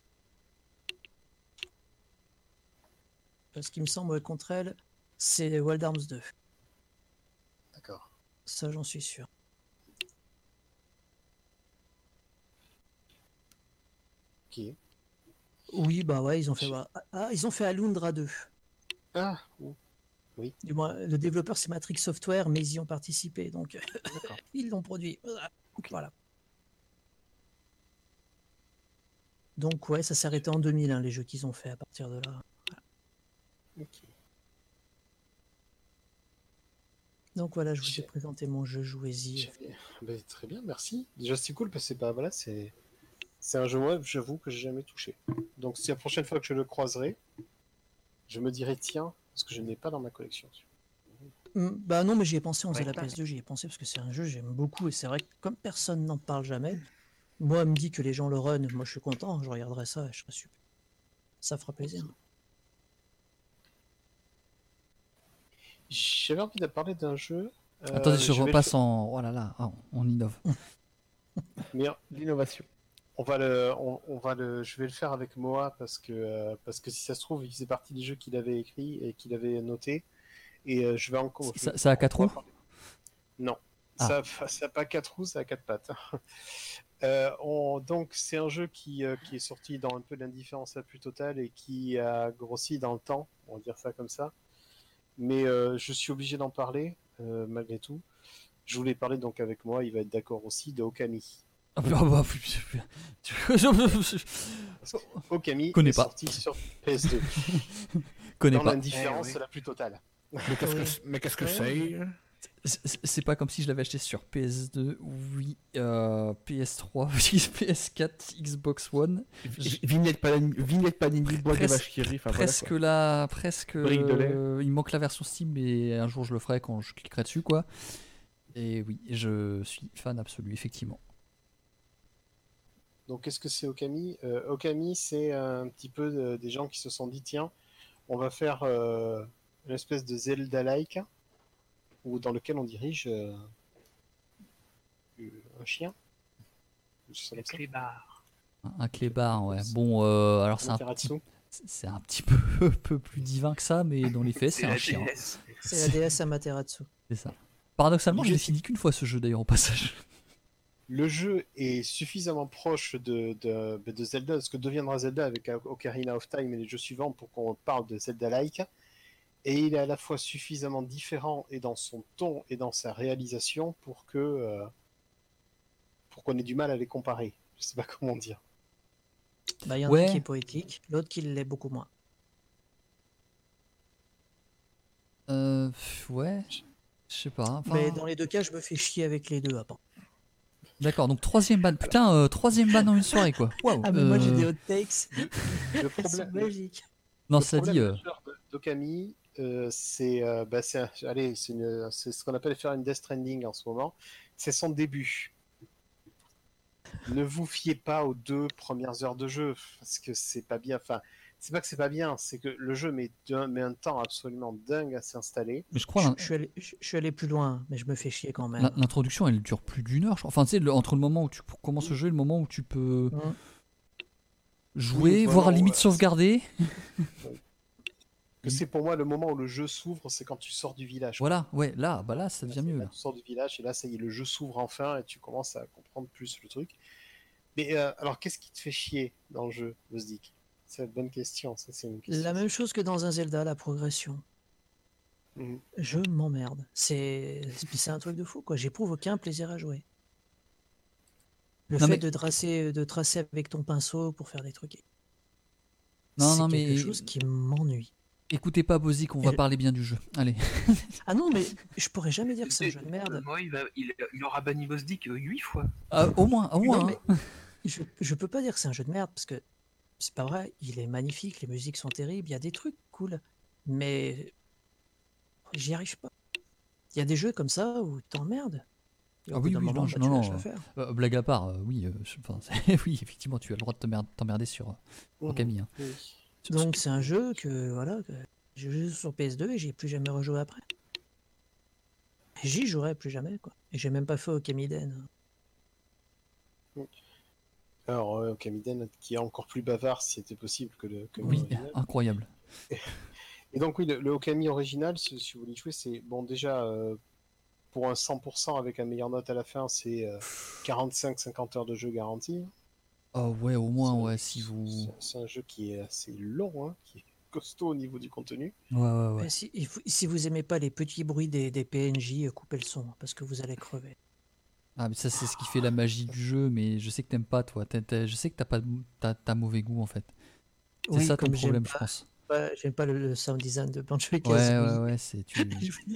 Speaker 4: Parce qu'il me semble, ouais, contre elle, c'est Wild Arms deux.
Speaker 2: D'accord.
Speaker 4: Ça, j'en suis sûr.
Speaker 2: Ok.
Speaker 4: Oui, bah ouais, ils ont fait. voilà. Ah, ils ont fait Alundra deux.
Speaker 2: Ah, ouh.
Speaker 4: Du moins, le développeur c'est Matrix Software, mais ils y ont participé, donc
Speaker 2: D'accord.
Speaker 4: ils l'ont produit. Voilà. Donc ouais, ça s'est arrêté en deux mille, hein, les jeux qu'ils ont fait à partir de là.
Speaker 2: Ok.
Speaker 4: Donc voilà, je vous ai
Speaker 2: J'ai-
Speaker 4: présenté mon jeu, jouez-y.
Speaker 2: J'ai- Ben, très bien, merci. Déjà, c'est cool parce que c'est pas voilà, c'est c'est un jeu moi, j'avoue que j'ai jamais touché. Donc, si la prochaine fois que je le croiserai, je me dirai tiens, parce que je n'ai pas dans ma collection.
Speaker 4: Hmm, Bah non, mais j'y ai pensé, on faisait
Speaker 5: Ouais,
Speaker 4: la
Speaker 5: pareil.
Speaker 4: P S deux, j'y ai pensé parce que c'est un jeu que j'aime beaucoup et c'est vrai que comme personne n'en parle jamais, moi, elle me dit que les gens le run, moi je suis content, je regarderai ça et je serai super. Ça fera plaisir.
Speaker 2: J'avais envie de parler d'un jeu. euh,
Speaker 6: Attendez, je
Speaker 2: vais le
Speaker 6: repasse
Speaker 2: faire-
Speaker 6: en. Oh là là, ah, on innove.
Speaker 2: Mais
Speaker 3: L'innovation.
Speaker 2: on va le, on, on va le, je vais le faire avec Moa parce que euh, parce que si ça se trouve, il faisait partie des jeux qu'il avait écrit et qu'il avait noté. Et euh, je vais encore.
Speaker 6: Ça, ça a quatre roues?
Speaker 2: Non,
Speaker 6: Ah.
Speaker 2: ça, ça a pas quatre roues, ça a quatre pattes. Euh, on, donc c'est un jeu qui, euh, qui est sorti dans un peu d'indifférence la plus totale et qui a grossi dans le temps, on va dire ça comme ça. Mais euh, je suis obligé d'en parler euh, malgré tout. Je voulais parler donc avec moi, il va être d'accord aussi, de Okami.
Speaker 6: Ah, bah, bah,
Speaker 2: Okami
Speaker 6: Connais
Speaker 2: est
Speaker 6: pas.
Speaker 2: sorti sur P S deux.
Speaker 6: Connais
Speaker 2: Dans
Speaker 6: pas.
Speaker 2: l'indifférence
Speaker 5: Eh oui.
Speaker 2: la plus totale.
Speaker 3: Mais qu'est-ce
Speaker 4: Oui.
Speaker 3: que, mais qu'est-ce que
Speaker 4: Ouais.
Speaker 3: c'est?
Speaker 6: C'est c'est pas comme si je l'avais acheté sur P S deux, oui, euh, P S trois, P S quatre, Xbox One.
Speaker 3: Vi- Vignette Panini, vignette Panini, boîte de
Speaker 6: Presque-
Speaker 3: vache qui rit, enfin voilà,
Speaker 6: presque
Speaker 3: quoi.
Speaker 6: là, presque.
Speaker 3: Brique de lait.
Speaker 6: euh, il me manque la version Steam, mais un jour je le ferai quand je cliquerai dessus, quoi. Et oui, je suis fan absolu, effectivement.
Speaker 2: Donc qu'est-ce que c'est Okami euh, Okami, c'est un petit peu de- des gens qui se sont dit tiens, on va faire euh, une espèce de Zelda-like ou dans lequel on dirige euh, un chien. Je sais
Speaker 5: Le
Speaker 2: pas ça.
Speaker 5: clébard.
Speaker 6: Un, un clébard, ouais. Bon, euh, alors c'est un,
Speaker 2: Amaterasu.
Speaker 6: petit, c'est un petit peu, peu plus divin que ça, mais dans les faits, c'est
Speaker 5: la
Speaker 6: un chien.
Speaker 5: D S.
Speaker 4: C'est la déesse Amaterasu.
Speaker 6: C'est ça. Paradoxalement, je l'ai
Speaker 2: L'idée,
Speaker 6: fini qu'une fois ce jeu d'ailleurs au passage.
Speaker 2: Le jeu est suffisamment proche de, de, de Zelda, ce que deviendra Zelda avec Ocarina of Time et les jeux suivants pour qu'on parle de Zelda-like. Et il est à la fois suffisamment différent et dans son ton et dans sa réalisation pour que euh, pour qu'on ait du mal à les comparer. Je sais pas comment dire.
Speaker 4: Bah, il y en a
Speaker 6: Ouais.
Speaker 4: un qui est poétique, l'autre qui l'est beaucoup moins.
Speaker 6: Euh, pff, ouais, je sais pas. Enfin,
Speaker 4: Mais dans les deux cas, je me fais chier avec les deux après.
Speaker 6: D'accord, donc troisième ban. Putain, euh, troisième ban en une soirée, quoi. Waouh.
Speaker 4: Ah, mais moi j'ai
Speaker 6: euh,
Speaker 4: des hot takes.
Speaker 2: Le
Speaker 4: Elles sont
Speaker 2: problème,
Speaker 4: magiques.
Speaker 6: Non,
Speaker 2: le
Speaker 6: ça
Speaker 2: problème
Speaker 6: dit. euh,
Speaker 2: majeur de- d'Okami, euh, c'est euh, bah, c'est un- allez, c'est une- c'est ce qu'on appelle faire une Death Stranding en ce moment. C'est son début. Ne vous fiez pas aux deux premières heures de jeu parce que c'est pas bien. Enfin, c'est pas que c'est pas bien, c'est que le jeu met, d'un- met un temps absolument dingue à s'installer.
Speaker 6: Mais je crois
Speaker 4: Je,
Speaker 6: l'in-
Speaker 4: je suis allé, je, je suis allé plus loin, mais je me fais chier quand
Speaker 6: l'in-
Speaker 4: même.
Speaker 6: l'introduction, elle dure plus d'une heure. je crois. Enfin, tu sais, le- entre le moment où tu commences le jeu et le moment où tu peux
Speaker 4: Hein.
Speaker 6: jouer,
Speaker 2: Oui,
Speaker 6: voire
Speaker 2: vraiment,
Speaker 6: limite
Speaker 2: ouais.
Speaker 6: sauvegarder.
Speaker 2: Que c'est pour moi le moment où le jeu s'ouvre, c'est quand tu sors du village.
Speaker 6: Voilà, ouais, là, bah là, ça
Speaker 2: Là,
Speaker 6: devient
Speaker 2: c'est-
Speaker 6: mieux.
Speaker 2: là,
Speaker 6: Là.
Speaker 2: tu sors du village et là, ça y est, le jeu s'ouvre enfin et tu commences à comprendre plus le truc. Mais euh, alors, qu'est-ce qui te fait chier dans le jeu, Vosdik? C'est une bonne question. Ça, c'est une question.
Speaker 4: La même chose que dans un Zelda, la progression.
Speaker 2: Mhm.
Speaker 4: Je m'emmerde. C'est c'est un truc de fou, quoi. J'éprouve aucun plaisir à jouer. Le
Speaker 6: Non,
Speaker 4: fait
Speaker 6: mais-
Speaker 4: de tracer, de tracer avec ton pinceau pour faire des trucs,
Speaker 6: Non,
Speaker 4: c'est
Speaker 6: non,
Speaker 4: quelque
Speaker 6: mais
Speaker 4: chose qui m'ennuie.
Speaker 6: écoutez pas Bozik, on va
Speaker 4: Et-
Speaker 6: parler bien du jeu. Allez.
Speaker 4: Ah non, mais je pourrais jamais dire que c'est un
Speaker 5: C'est-
Speaker 4: jeu de merde.
Speaker 5: Euh, Moi, il, va, il, il aura banni Bosdick huit fois.
Speaker 6: Ah, au moins, au moins.
Speaker 4: Non,
Speaker 6: hein.
Speaker 4: mais je, je peux pas dire que c'est un jeu de merde parce que c'est pas vrai. Il est magnifique, les musiques sont terribles, il y a des trucs cool, mais j'y arrive pas. Il y a des jeux comme ça où t'emmerdes. Et au
Speaker 6: Ah
Speaker 4: bout
Speaker 6: oui,
Speaker 4: d'un
Speaker 6: oui,
Speaker 4: moment,
Speaker 6: non,
Speaker 4: bah,
Speaker 6: je-
Speaker 4: tu
Speaker 6: non,
Speaker 4: lâches
Speaker 6: non,
Speaker 4: l'affaire.
Speaker 6: Euh, blague à part, euh, oui, euh, je- enfin, c'est- oui, effectivement, tu as le droit de t'emmer- t'emmerder sur, euh, sur
Speaker 2: Mhm.
Speaker 6: Camille. hein.
Speaker 2: Oui.
Speaker 6: Sur-
Speaker 4: Donc
Speaker 6: sur-
Speaker 4: c'est un jeu que voilà, que j'ai joué sur P S deux et j'ai plus jamais rejoué après. J'y jouerai plus jamais quoi. Et j'ai même pas fait au Kamiden.
Speaker 2: Alors, euh, Kamiden, qui est encore plus bavard si c'était possible que le que
Speaker 6: Oui,
Speaker 2: l'original.
Speaker 6: incroyable.
Speaker 2: Et donc, oui, le, le Okami original, si, si vous voulez y jouer, c'est bon, déjà euh, pour un cent pour cent avec un meilleur note à la fin, c'est euh, quarante-cinq à cinquante heures de jeu garantie.
Speaker 6: Oh ouais, au moins,
Speaker 2: C'est-
Speaker 6: ouais, si vous...
Speaker 2: c'est- C'est un jeu qui est assez long, hein, qui est costaud au niveau du contenu.
Speaker 6: Ouais, ouais, ouais.
Speaker 4: Mais si, il faut- si vous aimez pas les petits bruits des, des P N J, euh, coupez le son parce que vous allez crever.
Speaker 6: Ah, mais ça, c'est ce qui fait la magie du jeu, mais je sais que t'aimes pas, toi. T'as- t'as- je sais que t'as pas de- t'as- t'as mauvais goût, en fait. C'est
Speaker 4: Oui,
Speaker 6: ça ton
Speaker 4: comme j'aime
Speaker 6: problème, je
Speaker 4: pas-
Speaker 6: pense.
Speaker 4: Ouais, j'aime pas le, le sound design de Banjo et
Speaker 6: Ouais,
Speaker 4: Kazooie.
Speaker 6: ouais, ouais, c'est... Tu...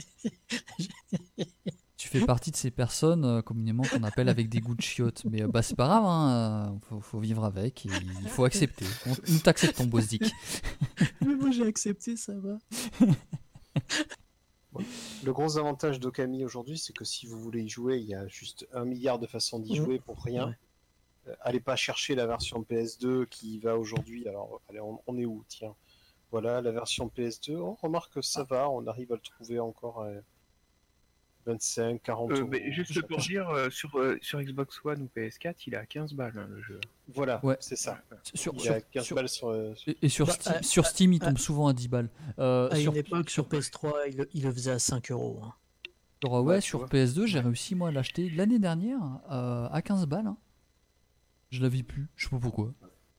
Speaker 6: Tu fais partie de ces personnes euh, communément qu'on appelle avec des goûts de chiottes. Mais euh, bah c'est pas grave, hein, euh, faut, faut vivre avec et il faut accepter. On, nous t'acceptons, Bosdik.
Speaker 4: Mais moi j'ai accepté, ça va.
Speaker 2: Le gros avantage d'Okami aujourd'hui, c'est que si vous voulez y jouer, il y a juste un milliard de façons d'y
Speaker 4: Mhm.
Speaker 2: jouer pour rien.
Speaker 4: Ouais.
Speaker 2: Euh, allez pas chercher la version P S deux qui va aujourd'hui. Alors, allez, on, on est où? Tiens, voilà la version P S deux. On remarque que ça va, on arrive à le trouver encore. euh, vingt-cinq, quarante
Speaker 5: Euh,
Speaker 2: euros.
Speaker 5: mais juste pour dire, euh, sur, euh, sur Xbox One ou P S quatre, il est à quinze balles hein, le jeu.
Speaker 2: Voilà,
Speaker 1: Ouais.
Speaker 2: c'est ça.
Speaker 6: Sur,
Speaker 2: Il
Speaker 6: sur-
Speaker 2: est à quinze
Speaker 6: sur-
Speaker 2: balles sur. euh, sur-
Speaker 6: et, et sur,
Speaker 4: Bah,
Speaker 6: Steam,
Speaker 4: à-
Speaker 6: sur Steam, il
Speaker 4: à-
Speaker 6: tombe souvent à dix balles. Euh,
Speaker 4: À
Speaker 6: sur,
Speaker 4: une époque, sur P S trois, il, le- il le faisait à cinq euros. hein.
Speaker 6: sur, ouais,
Speaker 2: Ouais, tu
Speaker 6: sur
Speaker 2: vois.
Speaker 6: P S deux, j'ai
Speaker 2: Ouais.
Speaker 6: réussi moi à l'acheter l'année dernière euh, à quinze balles. hein. Je l'avais plus, je sais pas pourquoi.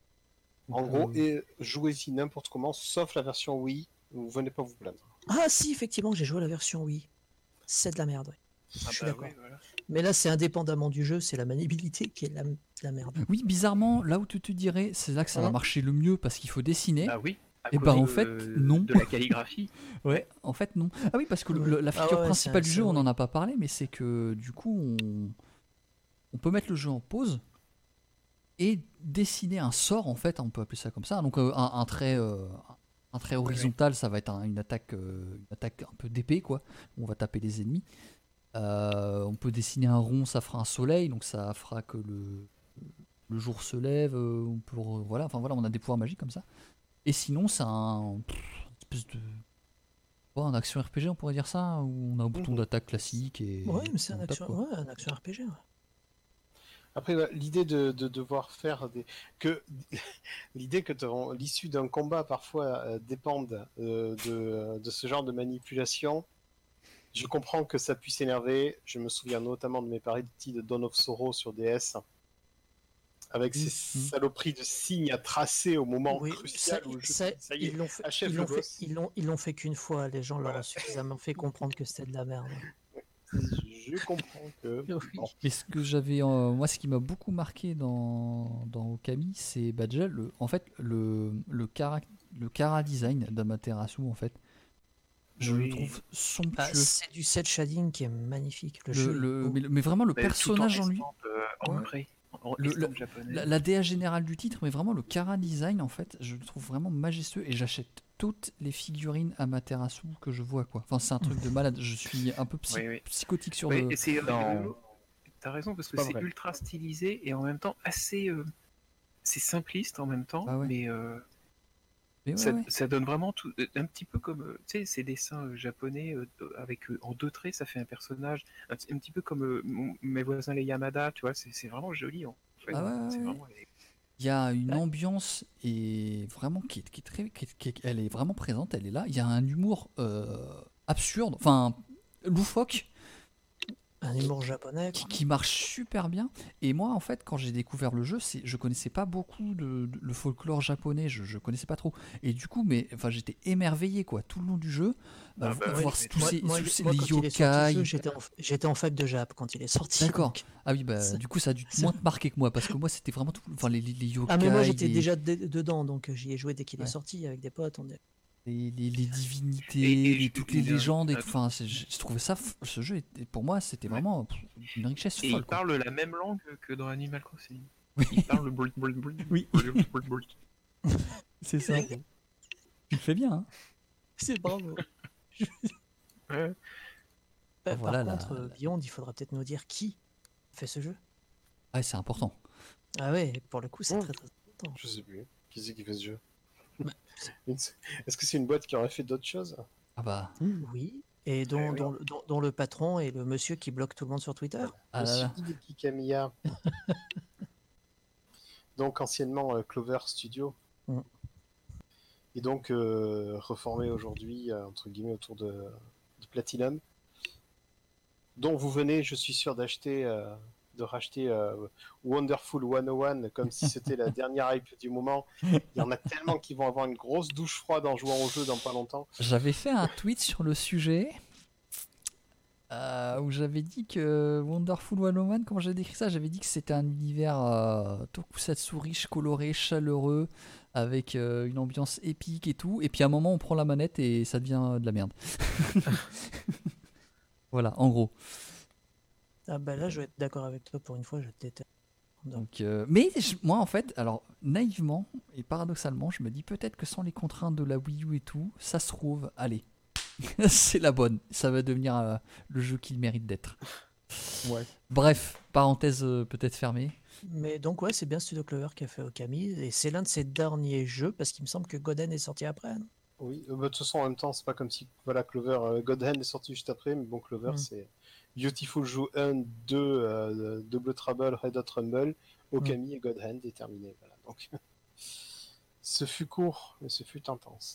Speaker 2: En
Speaker 6: Donc,
Speaker 2: gros,
Speaker 6: euh,
Speaker 2: et jouez-y n'importe comment, sauf la version Wii. Vous venez pas vous plaindre.
Speaker 4: Ah si, effectivement, j'ai joué à la version Wii. C'est de la merde, oui.
Speaker 5: Ah
Speaker 4: Je suis
Speaker 5: bah
Speaker 4: d'accord.
Speaker 5: oui, voilà.
Speaker 4: Mais là, c'est indépendamment du jeu, c'est la maniabilité qui est de la, de la merde.
Speaker 6: Oui, bizarrement, là où tu te dirais, c'est là que ça va
Speaker 4: Ouais.
Speaker 6: marcher le mieux parce qu'il faut dessiner.
Speaker 5: Bah oui. à
Speaker 6: Eh
Speaker 5: cause
Speaker 6: ben, en
Speaker 5: de-
Speaker 6: fait, non.
Speaker 5: De la calligraphie.
Speaker 6: Ouais, en fait non. Ah oui, parce que le-
Speaker 4: Ouais.
Speaker 6: le- la
Speaker 4: Ah
Speaker 6: feature
Speaker 4: ouais,
Speaker 6: principale
Speaker 4: c'est-
Speaker 6: du jeu,
Speaker 4: c'est
Speaker 6: on n'en
Speaker 4: horrible.
Speaker 6: a pas parlé, mais c'est que du coup, on, on peut mettre le jeu en pause et dessiner un sort, en fait, on peut appeler ça comme ça. Donc euh, un, un trait, euh, un trait horizontal, ça va être un- une attaque, euh, une attaque un peu d'épée, quoi. On va taper les ennemis. Euh, on peut dessiner un rond, ça fera un soleil, donc ça fera que le, le jour se lève. euh, on peut, re- voilà, enfin voilà, on a des pouvoirs magiques comme ça. Et sinon, c'est un pff, une espèce de ouais, un action R P G, on pourrait dire ça, où on a un bouton
Speaker 2: Mhm.
Speaker 6: d'attaque classique et
Speaker 4: Ouais, mais c'est un
Speaker 6: on tape,
Speaker 4: action,
Speaker 6: quoi.
Speaker 4: ouais, un action R P G. ouais.
Speaker 2: Après, ouais, l'idée de, de devoir faire des. que l'idée que ton- l'issue d'un combat parfois euh, dépende euh, de, de ce genre de manipulation, je comprends que ça puisse énerver. Je me souviens notamment de mes parties de Dawn of Sorrow sur D S, avec ces
Speaker 6: Mhm.
Speaker 2: saloperies de signes à tracer au moment
Speaker 4: Oui,
Speaker 2: crucial
Speaker 4: ça,
Speaker 2: où le jeu.
Speaker 4: ça,
Speaker 2: Ça y est,
Speaker 4: ils l'ont fait,
Speaker 2: achève
Speaker 4: ils
Speaker 2: le
Speaker 4: l'ont fait,
Speaker 2: boss.
Speaker 4: ils l'ont, ils l'ont fait qu'une fois. Les gens leur
Speaker 2: Voilà.
Speaker 4: ont suffisamment fait comprendre que c'était de la merde.
Speaker 2: Je comprends que.
Speaker 4: Oui.
Speaker 2: Bon.
Speaker 6: Mais ce que j'avais, euh, moi, ce qui m'a beaucoup marqué dans, dans Okami, c'est bah, déjà le, en fait le le cara, le cara design d'Amaterasu, en fait, je
Speaker 5: Oui.
Speaker 6: le trouve
Speaker 4: Ah,
Speaker 6: somptueux.
Speaker 4: c'est du set shading qui est magnifique. Le,
Speaker 6: Le,
Speaker 4: jeu est
Speaker 6: le-
Speaker 4: beau.
Speaker 6: mais, le- mais vraiment le
Speaker 5: Mais
Speaker 6: personnage
Speaker 5: tout
Speaker 6: en
Speaker 5: en
Speaker 6: lui,
Speaker 5: estampe, euh,
Speaker 6: Ouais.
Speaker 5: ancré, en
Speaker 6: Le-
Speaker 5: estampe
Speaker 6: le-
Speaker 5: japonaise.
Speaker 6: la, la D A générale du titre, mais vraiment le cara design, en fait, je le trouve vraiment majestueux et j'achète toutes les figurines Amaterasu que je vois, quoi. Enfin, c'est un truc de malade. Je suis un peu psy-
Speaker 5: Oui, oui.
Speaker 6: psychotique sur
Speaker 5: Ouais,
Speaker 6: le.
Speaker 5: et c'est
Speaker 3: Dans-
Speaker 5: rigolo. T'as raison parce que
Speaker 3: pas
Speaker 5: c'est
Speaker 3: vrai.
Speaker 5: ultra stylisé et en même temps assez, euh, c'est simpliste en même temps,
Speaker 6: Ah ouais.
Speaker 5: mais euh,
Speaker 6: Mais ouais,
Speaker 5: ça,
Speaker 6: ouais.
Speaker 5: ça donne vraiment tout, euh, un petit peu comme, euh, tu sais, ces dessins euh, japonais euh, avec euh, en deux traits, ça fait un personnage, un, petit- un petit peu comme euh, mon- mes voisins les Yamada, tu vois, c'est c'est vraiment joli en fait.
Speaker 6: Ah ouais, ouais,
Speaker 5: c'est
Speaker 6: ouais.
Speaker 5: vraiment,
Speaker 6: Il y a une
Speaker 4: Ouais.
Speaker 6: ambiance et vraiment qui est, qui est très, qui est- qui est- elle est vraiment présente, elle est là. Il y a un humour euh, absurde, enfin loufoque,
Speaker 4: Un humour japonais.
Speaker 6: qui,
Speaker 4: quoi.
Speaker 6: qui marche super bien. Et moi, en fait, quand j'ai découvert le jeu, c'est, je connaissais pas beaucoup de, de- le folklore japonais, je, je connaissais pas trop. Et du coup, mais enfin, j'étais émerveillé quoi tout le long du jeu,
Speaker 5: Ah
Speaker 6: euh,
Speaker 5: bah
Speaker 6: voir
Speaker 5: oui,
Speaker 6: voir
Speaker 5: mais
Speaker 6: tous
Speaker 4: Moi,
Speaker 6: ces,
Speaker 4: moi,
Speaker 6: tous
Speaker 4: il-
Speaker 6: ces-
Speaker 4: moi,
Speaker 6: les
Speaker 4: quand il est sorti, le jeu,
Speaker 6: yokai.
Speaker 4: j'étais en, j'étais en fac de Jap quand il est sorti.
Speaker 6: D'accord.
Speaker 4: donc-
Speaker 6: Ah oui, bah
Speaker 4: Ça-
Speaker 6: du coup, ça a dû
Speaker 4: ça-
Speaker 6: moins te marquer que moi parce que moi, c'était vraiment tout, enfin les, les, les yokai,
Speaker 4: Ah mais moi j'étais
Speaker 6: les-
Speaker 4: déjà de- dedans, donc euh, j'y ai joué dès qu'il
Speaker 6: Ouais.
Speaker 4: est sorti avec des potes. On est...
Speaker 6: les, les, les divinités,
Speaker 5: Et- et
Speaker 6: les-
Speaker 5: je-
Speaker 6: toutes les
Speaker 5: il y a un-
Speaker 6: légendes et
Speaker 5: un
Speaker 6: tout. Enfin, c'est- je, je trouvais ça, f- ce jeu, était, pour moi, c'était
Speaker 5: Ouais.
Speaker 6: vraiment pff, une richesse
Speaker 5: et
Speaker 6: folle.
Speaker 5: il
Speaker 6: quoi.
Speaker 5: parle la même langue que dans Animal Crossing.
Speaker 6: Oui.
Speaker 5: Il parle le bruit, bruit, bruit,
Speaker 6: Oui.
Speaker 5: bruit, bruit, bruit.
Speaker 6: C'est ça. Tu le fais bien, hein.
Speaker 4: C'est bravo.
Speaker 5: Ouais.
Speaker 4: Bah,
Speaker 6: Voilà,
Speaker 4: Par
Speaker 6: la-
Speaker 4: contre, euh, Beyond, il faudra peut-être nous dire qui fait ce jeu.
Speaker 6: Ah, c'est important.
Speaker 4: Ah ouais, pour le coup c'est
Speaker 2: Oh.
Speaker 4: très très important.
Speaker 2: Je sais plus. Qui c'est qui fait ce jeu
Speaker 4: Bah,
Speaker 2: Est-ce que c'est une boîte qui aurait fait d'autres choses
Speaker 6: Ah bah,
Speaker 4: Oui, et dont,
Speaker 2: Eh oui.
Speaker 4: dont, dont- dont le patron est le monsieur qui bloque tout le monde sur Twitter.
Speaker 6: ah là
Speaker 2: Monsieur
Speaker 6: là.
Speaker 2: Hideki Kamiya. Donc anciennement euh, Clover Studio.
Speaker 4: Mm.
Speaker 2: Et donc euh, reformé aujourd'hui, euh, entre guillemets, autour de, de Platinum. Dont vous venez, je suis sûr, d'acheter, euh, de racheter euh, Wonderful cent un comme si c'était la dernière hype du moment. Il y en a tellement qui vont avoir une grosse douche froide en jouant au jeu dans pas longtemps.
Speaker 6: J'avais fait un tweet sur le sujet euh, où j'avais dit que Wonderful cent un, comment j'ai décrit ça, j'avais dit que c'était un univers euh, tokusatsu riche, coloré, chaleureux, avec euh, une ambiance épique et tout. Et puis à un moment, on prend la manette et ça devient de la merde. Voilà, en gros.
Speaker 4: Ah bah là je vais être d'accord avec toi pour une fois, je déteste.
Speaker 6: Donc, euh, mais je- moi, en fait, alors naïvement et paradoxalement, je me dis peut-être que sans les contraintes de la Wii U et tout, ça se trouve, allez, c'est la bonne. Ça va devenir euh, le jeu qu'il mérite d'être.
Speaker 3: Ouais.
Speaker 6: Bref, parenthèse euh, peut-être fermée.
Speaker 4: Mais donc ouais, c'est bien Studio Clover qui a fait Okami, et c'est l'un de ses derniers jeux, parce qu'il me semble que Goden est sorti après. non
Speaker 2: Oui, euh, bah, de toute façon, en même temps, c'est pas comme si voilà, Clover, euh, God Hand est sorti juste après, mais bon, Clover,
Speaker 4: Mm.
Speaker 2: c'est Beautiful Joe un, deux, euh, Double Trouble, Red Hot Rumble, Okami et God Hand est terminé. Voilà. Donc, ce fut court, mais ce fut intense.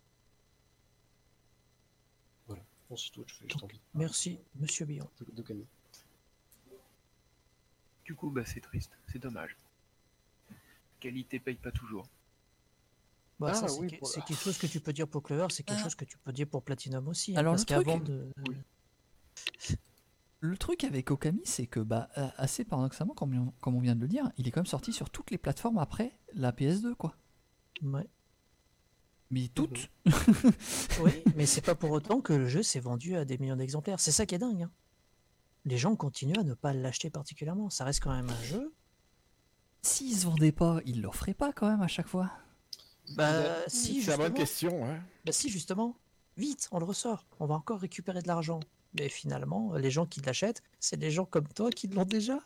Speaker 2: Voilà. Bon, c'est tout. Je fais juste envie.
Speaker 4: Merci, Monsieur Billon.
Speaker 2: d'Okami.
Speaker 5: Du coup, bah, c'est triste, c'est dommage. Qualité paye pas toujours.
Speaker 4: Bah,
Speaker 2: Ah,
Speaker 4: ça, c'est
Speaker 2: oui,
Speaker 4: que-
Speaker 2: pour-
Speaker 4: c'est quelque chose que tu peux dire pour Clover, c'est quelque
Speaker 6: Ah.
Speaker 4: chose que tu peux dire pour Platinum aussi. hein,
Speaker 6: Alors,
Speaker 4: parce
Speaker 6: le truc-
Speaker 4: qu'avant de.
Speaker 2: Oui.
Speaker 6: Le truc avec Okami, c'est que, bah, euh, assez paradoxalement, comme on, comme on vient de le dire, il est quand même sorti sur toutes les plateformes après la P S deux, quoi.
Speaker 4: Ouais.
Speaker 6: Mais toutes.
Speaker 4: Oui, mais c'est pas pour autant que le jeu s'est vendu à des millions d'exemplaires. C'est ça qui est dingue. hein. Les gens continuent à ne pas l'acheter particulièrement. Ça reste quand même un jeu.
Speaker 6: S'il se vendait pas, il le ferait pas quand même à chaque fois.
Speaker 4: Bah, si,
Speaker 3: C'est la bonne
Speaker 4: justement.
Speaker 3: question. Ouais.
Speaker 4: Bah, si, justement. Vite, on le ressort. On va encore récupérer de l'argent. Mais finalement, les gens qui l'achètent, c'est les gens comme toi qui l'ont déjà.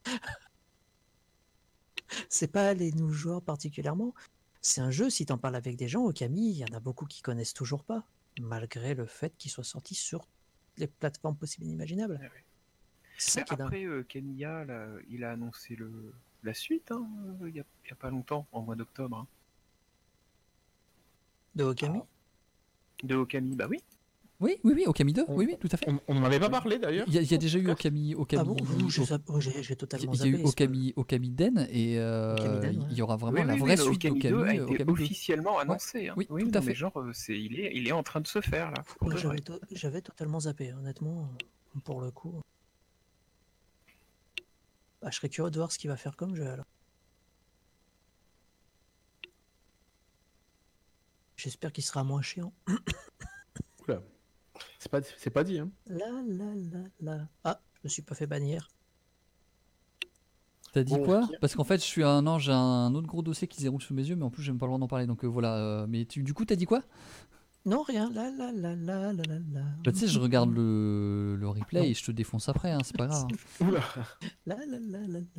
Speaker 4: C'est pas les nouveaux joueurs particulièrement. C'est un jeu, si t'en parles avec des gens, Okami, il y en a beaucoup qui connaissent toujours pas, malgré le fait qu'il soit sorti sur les plateformes possibles et inimaginables.
Speaker 5: Ah ouais.
Speaker 4: C'est ça
Speaker 5: Mais
Speaker 4: qui est dingue.
Speaker 5: après, euh, Kenya, là, il a annoncé le... la suite, hein, euh, il n'y a, il y a pas longtemps, en mois d'octobre. hein.
Speaker 4: De Okami.
Speaker 5: De Okami, bah oui.
Speaker 6: Oui, oui, oui, Okami deux,
Speaker 3: On-
Speaker 6: oui, oui, tout à fait.
Speaker 3: On n'en avait pas parlé d'ailleurs.
Speaker 6: Il y a, il y a déjà eu Okami, Okami.
Speaker 4: Ah bon Ouh, j'ai zapp- oh, j'ai- j'ai
Speaker 6: Il
Speaker 4: totalement
Speaker 6: y a eu
Speaker 4: zappé. est-ce que-
Speaker 6: Okami, Okami Den et euh,
Speaker 4: Okami Den,
Speaker 6: il
Speaker 4: ouais.
Speaker 6: y aura vraiment
Speaker 5: Oui,
Speaker 6: la
Speaker 5: oui,
Speaker 6: vraie
Speaker 5: oui,
Speaker 6: suite
Speaker 5: Okami deux a
Speaker 6: d'Okami,
Speaker 5: été
Speaker 6: Okami deux.
Speaker 5: officiellement annoncé. hein.
Speaker 6: Oui,
Speaker 5: oui,
Speaker 6: tout
Speaker 5: non,
Speaker 6: à
Speaker 5: mais
Speaker 6: fait.
Speaker 5: genre, euh, c'est, il, est, il est en train de se faire, là. pour
Speaker 4: Moi,
Speaker 5: de
Speaker 4: j'avais,
Speaker 5: vrai.
Speaker 4: to- j'avais totalement zappé, honnêtement, pour le coup. Bah, je serais curieux de voir ce qu'il va faire comme jeu alors. J'espère qu'il sera moins chiant.
Speaker 3: Oula. C'est pas, c'est pas dit. Hein.
Speaker 4: La la la la. Ah, je me suis pas fait bannir.
Speaker 6: T'as dit
Speaker 2: Bon,
Speaker 6: quoi?
Speaker 2: Pierre.
Speaker 6: Parce qu'en fait, je suis un non, j'ai un autre gros dossier qui se déroule sous mes yeux, mais en plus, j'ai même pas le droit d'en parler. Donc euh, voilà. euh, mais tu- du coup, t'as dit quoi?
Speaker 4: Non, rien. La la la la la la la.
Speaker 6: Bah, tu sais, je regarde le, le replay et je te défonce après. Hein, c'est pas grave. hein.
Speaker 3: Oula.
Speaker 4: La la la la la.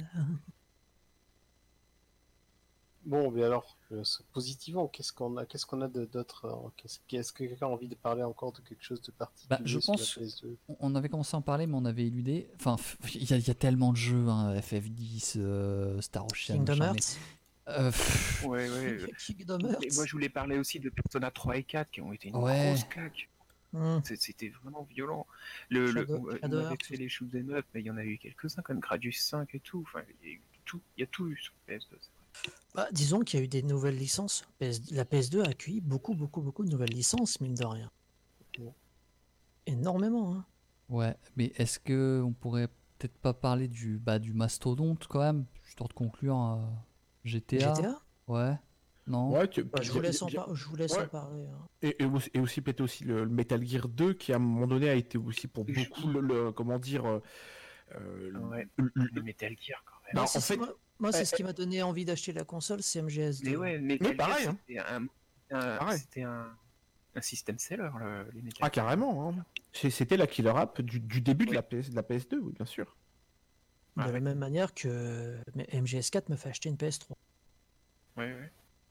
Speaker 2: Bon, mais alors, euh, positivement, qu'est-ce qu'on a, qu'est-ce qu'on a de- d'autre euh, qu'est-ce, Est-ce que quelqu'un a envie de parler encore de quelque chose de particulier
Speaker 6: Bah, je
Speaker 2: sur la
Speaker 6: pense-
Speaker 2: P S deux?
Speaker 6: On- On avait commencé à en parler, mais on avait éludé. Enfin, f- il y, a- il y a tellement de jeux, hein, F F dix, euh, Star Ocean.
Speaker 4: Kingdom
Speaker 6: machin, mais-
Speaker 4: Hearts.
Speaker 6: Euh, pff,
Speaker 5: Ouais, ouais. euh,
Speaker 4: Kingdom
Speaker 5: Et
Speaker 4: Hearts.
Speaker 5: moi, je voulais parler aussi de Persona trois et quatre qui ont été une
Speaker 6: Ouais.
Speaker 5: grosse claque.
Speaker 4: Hmm.
Speaker 5: C'est- C'était vraiment violent. Le, le,
Speaker 4: Shadow-
Speaker 5: on on
Speaker 4: Shadow
Speaker 5: avait
Speaker 4: Hearts
Speaker 5: fait les shoot'em up, mais il y en a eu quelques-uns, comme Gradius cinq et tout. Enfin, il y a eu tout, il y a tout eu sur P S deux. c'est vrai.
Speaker 4: Bah, disons qu'il y a eu des nouvelles licences. P S La P S deux a accueilli beaucoup, beaucoup, beaucoup de nouvelles licences, mine de rien.
Speaker 2: Ouais.
Speaker 4: Énormément, hein.
Speaker 6: ouais, mais est-ce que on pourrait peut-être pas parler du, bah, du mastodonte quand même, histoire de conclure euh, G T A?
Speaker 4: G T A
Speaker 6: Ouais. Non.
Speaker 3: Ouais, tu-
Speaker 4: Bah, je vous laisse en, par- je vous laisse
Speaker 3: Ouais.
Speaker 4: en parler. hein.
Speaker 3: Et, et aussi, et aussi peut-être aussi le, le Metal Gear deux qui à un moment donné a été aussi pour
Speaker 5: Je-
Speaker 3: beaucoup le, le- comment dire euh, euh,
Speaker 5: Ouais.
Speaker 3: le- le-
Speaker 5: Le Metal Gear, quand même.
Speaker 3: Non,
Speaker 4: Moi, c'est
Speaker 3: en
Speaker 4: ce-
Speaker 3: fait-
Speaker 4: moi, moi, c'est
Speaker 3: eh,
Speaker 4: ce qui m'a donné envie d'acheter la console, c'est M G S deux.
Speaker 5: Mais ouais, Metal
Speaker 3: Mais pareil,
Speaker 5: Gear,
Speaker 3: hein.
Speaker 5: c'était un, un-
Speaker 3: Pareil.
Speaker 5: c'était un, un système seller, le- les Metal
Speaker 3: Ah
Speaker 5: Gear.
Speaker 3: carrément. Hein. C'est- C'était la killer app du, du début de
Speaker 5: Oui.
Speaker 3: la P S de la P S deux, oui bien sûr.
Speaker 4: De
Speaker 5: Ah
Speaker 4: la
Speaker 5: ouais.
Speaker 4: même manière que mais M G S quatre me fait acheter une P S trois.
Speaker 5: Ouais, ouais.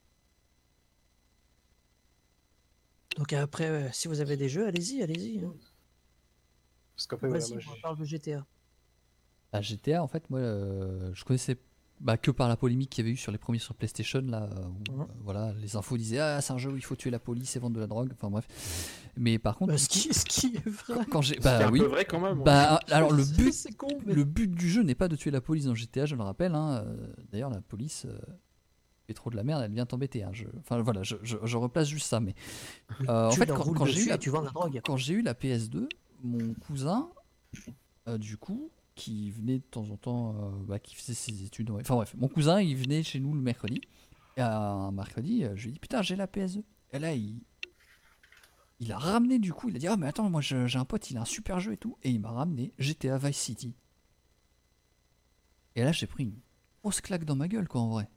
Speaker 4: Donc après, euh, si vous avez des jeux, allez-y, allez-y. hein.
Speaker 2: Parce qu'après, voilà,
Speaker 4: Vas-y,
Speaker 2: moi,
Speaker 4: on
Speaker 2: j'ai-
Speaker 4: parle de G T A.
Speaker 6: Bah, G T A, en fait, moi, euh, je connaissais bah, que par la polémique qu'il y avait eu sur les premiers sur PlayStation, là, où,
Speaker 4: Mhm.
Speaker 6: euh, voilà, les infos disaient ah c'est un jeu où il faut tuer la police et vendre de la drogue. Enfin bref. Mais par contre,
Speaker 4: Bah,
Speaker 6: du
Speaker 4: ce,
Speaker 6: coup,
Speaker 4: qui, ce qui est vrai.
Speaker 6: quand, quand j'ai,
Speaker 3: C'est
Speaker 6: bah
Speaker 3: un
Speaker 6: oui,
Speaker 3: peu vrai quand même. ouais.
Speaker 6: bah alors le but,
Speaker 4: C'est con, mais...
Speaker 6: le but du jeu n'est pas de tuer la police dans G T A, je le rappelle. Hein. euh, D'ailleurs, la police euh, fait trop de la merde, elle vient t'embêter. Hein. Je... Enfin voilà, je, je, je replace juste ça. Mais euh, en
Speaker 4: tu
Speaker 6: fait,
Speaker 4: leur
Speaker 6: quand,
Speaker 4: roules
Speaker 6: quand j'ai
Speaker 4: dessus
Speaker 6: eu la
Speaker 4: et tu vends de la drogue.
Speaker 6: quand j'ai eu la P S deux, mon cousin, euh, du coup, qui venait de temps en temps, euh, bah, qui faisait ses études. ouais. Enfin bref, mon cousin, il venait chez nous le mercredi. Et un mercredi, euh, je lui ai dit putain, j'ai la P S deux. Et là, il, il a ramené du coup, il a dit ah mais attends, moi je- j'ai un pote, il a un super jeu et tout. Et il m'a ramené G T A Vice City. Et là, j'ai pris une grosse claque dans ma gueule, quoi, en vrai.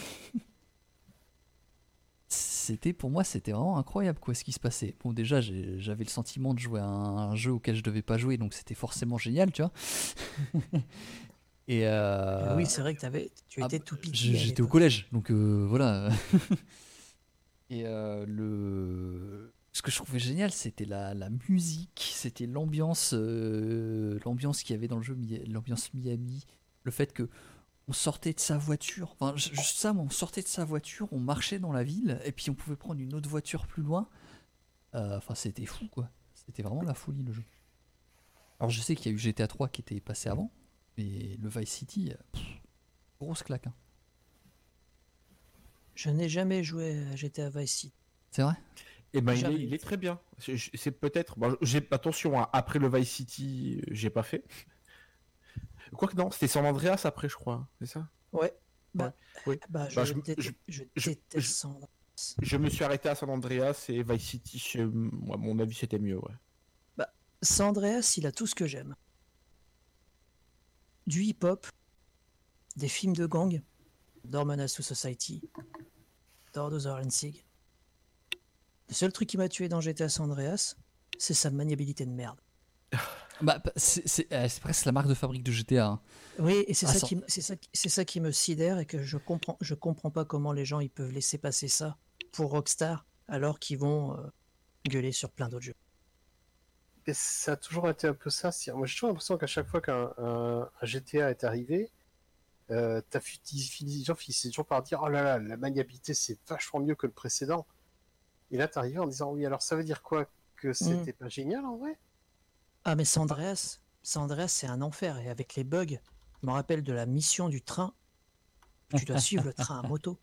Speaker 6: C'était pour moi, c'était vraiment incroyable quoi ce qui se passait. Bon déjà j'ai- j'avais le sentiment de jouer à un, un jeu auquel je devais pas jouer, donc c'était forcément génial, tu vois. Et euh,
Speaker 4: Oui, c'est vrai que t'avais, tu
Speaker 6: ah
Speaker 4: étais
Speaker 6: bah,
Speaker 4: tout piqué.
Speaker 6: je-
Speaker 4: à
Speaker 6: j'étais au
Speaker 4: l'époque.
Speaker 6: collège, donc euh, voilà. Et euh, le ce que je trouvais génial, c'était la, la musique, c'était l'ambiance, euh, l'ambiance qu'il y avait dans le jeu, Mi- l'ambiance Miami, le fait que on sortait de sa voiture, enfin ju- juste ça, on sortait de sa voiture, on marchait dans la ville, et puis on pouvait prendre une autre voiture plus loin. Euh, Enfin, c'était fou, quoi. C'était vraiment la folie, le jeu. Alors, je sais qu'il y a eu G T A trois qui était passé avant, mais le Vice City, euh, pff, grosse claque. Hein.
Speaker 4: Je n'ai jamais joué à G T A Vice City.
Speaker 6: C'est vrai?
Speaker 3: Et ben il
Speaker 4: Jamais.
Speaker 3: est, il est très bien. C'est c'est peut-être. Bon, j'ai attention, hein, après le Vice City, euh, j'ai pas fait. Quoique non, c'était San Andreas après, je crois. C'est ça.
Speaker 4: Ouais. Bah,
Speaker 3: Oui.
Speaker 4: bah, je,
Speaker 3: Bah, je-
Speaker 4: déte-
Speaker 3: je-
Speaker 4: je
Speaker 3: je-
Speaker 4: déteste
Speaker 3: je-
Speaker 4: San Andreas.
Speaker 3: Je me suis arrêté à San Andreas et Vice City, je- moi, à mon avis, c'était mieux, ouais.
Speaker 4: San Andreas, il a tout ce que j'aime. Du hip-hop, des films de gang, Door Menace to Society, Door Dother and Sig. Le seul truc qui m'a tué dans G T A San Andreas, c'est sa maniabilité de merde.
Speaker 6: Bah, bah, c'est c'est- euh, c'est presque la marque de fabrique de G T A. Hein.
Speaker 4: Oui, et c'est
Speaker 6: Ah,
Speaker 4: ça,
Speaker 6: sans-
Speaker 4: qui, m- c'est ça, qui- c'est ça qui me sidère et que je comprends, je comprends pas comment les gens ils peuvent laisser passer ça pour Rockstar alors qu'ils vont euh, gueuler sur plein d'autres jeux.
Speaker 2: Et ça a toujours été un peu ça. c'est- Moi, j'ai toujours l'impression qu'à chaque fois qu'un un- un G T A est arrivé, euh, t'as fi- ils finissent- les gens finissaient toujours par dire oh là là, la maniabilité c'est vachement mieux que le précédent. Et là, t'arrives en disant oui, alors ça veut dire quoi? Que c'était pas génial en vrai?
Speaker 4: Ah mais San Andreas, San Andreas c'est un enfer et avec les bugs, je me rappelle de la mission du train. Tu dois suivre le train à moto.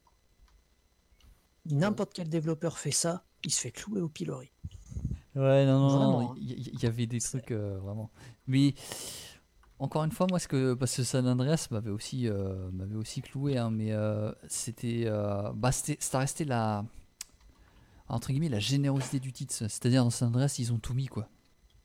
Speaker 4: N'importe quel développeur fait ça, il se fait clouer au pilori.
Speaker 6: Ouais, non, non,
Speaker 4: Vraiment,
Speaker 6: non,
Speaker 4: hein.
Speaker 6: il y, il y avait des
Speaker 4: C'est-
Speaker 6: trucs euh, vraiment. Mais encore une fois, moi, ce que parce que San Andreas m'avait aussi euh, m'avait aussi cloué, hein, mais euh, c'était euh, bah c'était ça restait la entre guillemets la générosité du titre. C'est-à-dire dans San Andreas, ils ont tout mis quoi.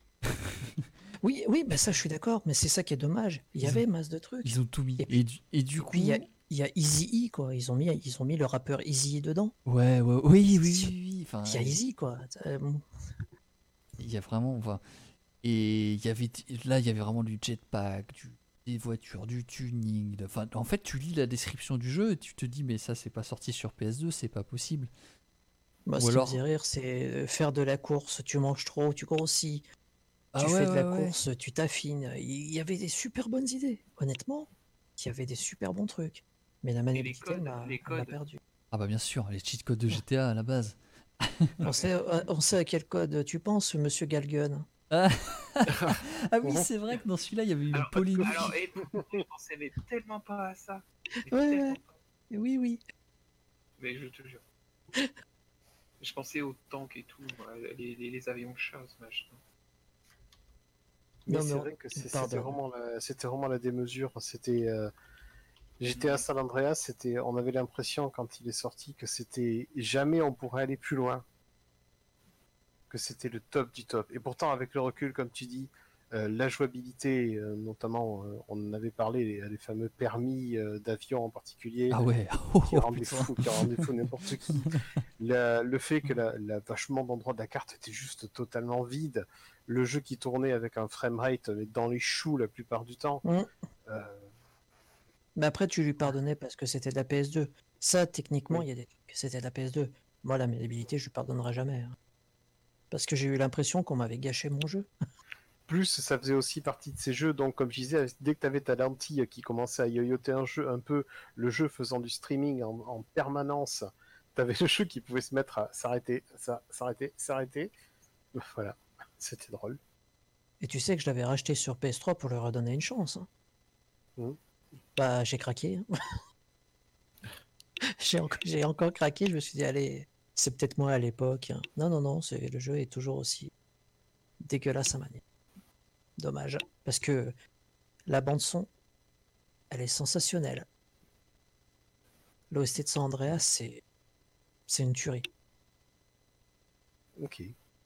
Speaker 4: Oui, oui, bah ça je suis d'accord, mais c'est ça qui est dommage. Il y
Speaker 6: Ils
Speaker 4: avait masse de trucs.
Speaker 6: Ils ont tout mis.
Speaker 4: Et puis-
Speaker 6: Et du, et du
Speaker 4: Et
Speaker 6: coup,
Speaker 4: puis il y a, il y a Easy E quoi. Ils ont mis, ils ont mis le rappeur Easy E dedans.
Speaker 6: ouais, ouais, oui, oui, oui, oui. Enfin,
Speaker 4: Il y a Easy quoi. Euh, bon.
Speaker 6: il y a vraiment, enfin, et il y avait là, il y avait vraiment du jetpack, du, des voitures, du tuning. de- Enfin, en fait, tu lis la description du jeu et tu te dis, mais ça, c'est pas sorti sur P S deux, c'est pas possible.
Speaker 4: Moi,
Speaker 6: Ou
Speaker 4: ce
Speaker 6: alors-
Speaker 4: qui me faisait rire, c'est euh, faire de la course. Tu manges trop, tu grossis.
Speaker 6: Ah
Speaker 4: Tu
Speaker 6: ouais,
Speaker 4: fais de la
Speaker 6: ouais, ouais.
Speaker 4: course, tu t'affines. Il y avait des super bonnes idées. Honnêtement, il y avait des super bons trucs. Mais la maniabilité
Speaker 5: codes,
Speaker 4: m'a
Speaker 5: les
Speaker 4: elle m'a
Speaker 5: codes.
Speaker 4: perdu.
Speaker 6: Ah bah bien sûr, les cheat codes de G T A à la base.
Speaker 4: On sait, euh, on sait à quel code tu penses, monsieur Galgun.
Speaker 6: Ah oui, c'est vrai que dans celui-là, il y avait une
Speaker 5: Alors,
Speaker 6: polémique.
Speaker 5: alors, et je pensais mais tellement pas à ça. Mais
Speaker 4: Ouais,
Speaker 5: tellement
Speaker 4: ouais.
Speaker 5: pas.
Speaker 4: Oui, oui.
Speaker 5: Mais je te jure. Je pensais aux tanks et tout, ouais, les, les, les avions chasse, machin.
Speaker 2: Mais
Speaker 4: Non,
Speaker 2: c'est
Speaker 4: mais on-
Speaker 2: vrai que c'est- c'était
Speaker 4: pardon.
Speaker 2: vraiment, la- c'était vraiment la démesure. C'était euh, G T A San Andreas, c'était, on avait l'impression quand il est sorti que c'était jamais on pourrait aller plus loin, que c'était le top du top. Et pourtant, avec le recul, comme tu dis, euh, la jouabilité, euh, notamment, euh, on en avait parlé, les, les fameux permis euh, d'avion en particulier,
Speaker 6: Ah ouais.
Speaker 2: qui
Speaker 6: Oh,
Speaker 2: rendait
Speaker 6: putain.
Speaker 2: fou, qui rendait fou n'importe qui. La- le fait que la, la vachement d'endroits de la carte était juste totalement vide, le jeu qui tournait avec un framerate mais dans les choux la plupart du temps.
Speaker 4: Mm.
Speaker 2: euh,
Speaker 4: Mais après, tu lui pardonnais parce que c'était de la P S deux. Ça, techniquement,
Speaker 2: Oui.
Speaker 4: il y a des trucs que c'était de la P S deux. Moi, la maniabilité, je lui pardonnerai jamais. hein. Parce que j'ai eu l'impression qu'on m'avait gâché mon jeu.
Speaker 2: Plus, ça faisait aussi partie de ces jeux, donc comme je disais, dès que tu avais ta lentille qui commençait à yoyoter un jeu un peu, le jeu faisant du streaming en, en permanence, tu avais le jeu qui pouvait se mettre à s'arrêter, ça, s'arrêter, s'arrêter. Voilà, c'était drôle.
Speaker 4: Et tu sais que je l'avais racheté sur P S trois pour leur redonner une chance. hein.
Speaker 2: Mhm.
Speaker 4: Bah, j'ai craqué. hein. j'ai, encore, j'ai encore craqué. Je me suis dit, allez, c'est peut-être moi à l'époque. hein. Non, non, non, c'est, le jeu est toujours aussi dégueulasse à manier. Dommage. Parce que la bande-son, elle est sensationnelle. L'O S T de San Andreas, c'est, c'est une tuerie.
Speaker 2: Ok.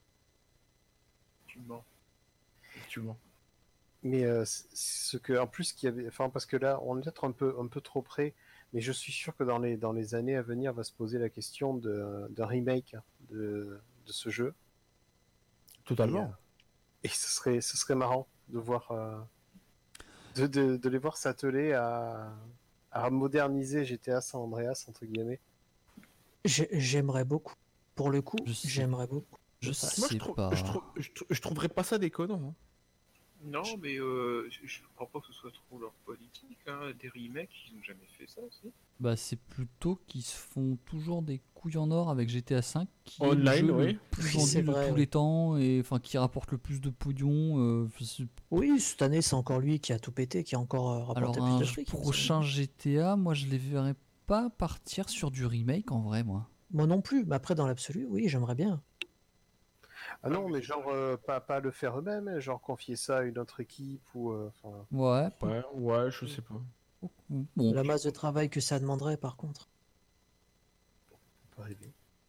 Speaker 5: Tu mens.
Speaker 3: Effectivement.
Speaker 2: Mais euh, c- ce que, en plus, qu'il y avait, enfin, parce que là, on est peut-être un peu, un peu trop près, mais je suis sûr que dans les, dans les années à venir, va se poser la question de, d'un remake de, de ce jeu.
Speaker 3: Totalement.
Speaker 2: Et ce serait, ce serait marrant de voir, euh, de, de, de les voir s'atteler à, à moderniser G T A San Andreas entre guillemets.
Speaker 4: J'ai- J'aimerais beaucoup. Pour le coup,
Speaker 6: Je sais.
Speaker 4: j'aimerais beaucoup.
Speaker 6: Je
Speaker 4: de face.
Speaker 3: Moi, je,
Speaker 6: sais
Speaker 3: trouve,
Speaker 6: pas.
Speaker 3: je, trouve, je, trou- je trouverais pas ça déconnant. hein.
Speaker 5: Non, mais euh, je je crois pas que ce soit trop leur politique. Hein. Des remakes, ils ont jamais fait ça aussi.
Speaker 6: Bah, c'est plutôt qu'ils se font toujours des couilles en or avec G T A cinq, qui est le
Speaker 3: Online,
Speaker 6: jeu
Speaker 3: oui.
Speaker 6: le plus
Speaker 4: Oui,
Speaker 6: vendu
Speaker 4: c'est
Speaker 6: de
Speaker 4: vrai,
Speaker 6: tous
Speaker 4: oui.
Speaker 6: les temps et enfin qui rapporte le plus de pognon. euh, c'est-
Speaker 4: Oui, cette année, c'est encore lui qui a tout pété, qui a encore euh, rapporté
Speaker 6: Alors
Speaker 4: plus
Speaker 6: un
Speaker 4: de
Speaker 6: j-
Speaker 4: fric. il me
Speaker 6: prochain
Speaker 4: semble.
Speaker 6: G T A, moi je les verrais pas partir sur du remake en vrai, moi.
Speaker 4: Moi non plus, mais après, dans l'absolu, oui, j'aimerais bien.
Speaker 2: Ah non, mais genre, euh, pas, pas le faire eux-mêmes, hein, genre confier ça à une autre équipe ou. euh, enfin,
Speaker 6: Ouais. peut-
Speaker 3: Ouais, ouais, je sais pas.
Speaker 6: Bon,
Speaker 4: La masse de travail que ça demanderait, par contre.
Speaker 2: pas rêver.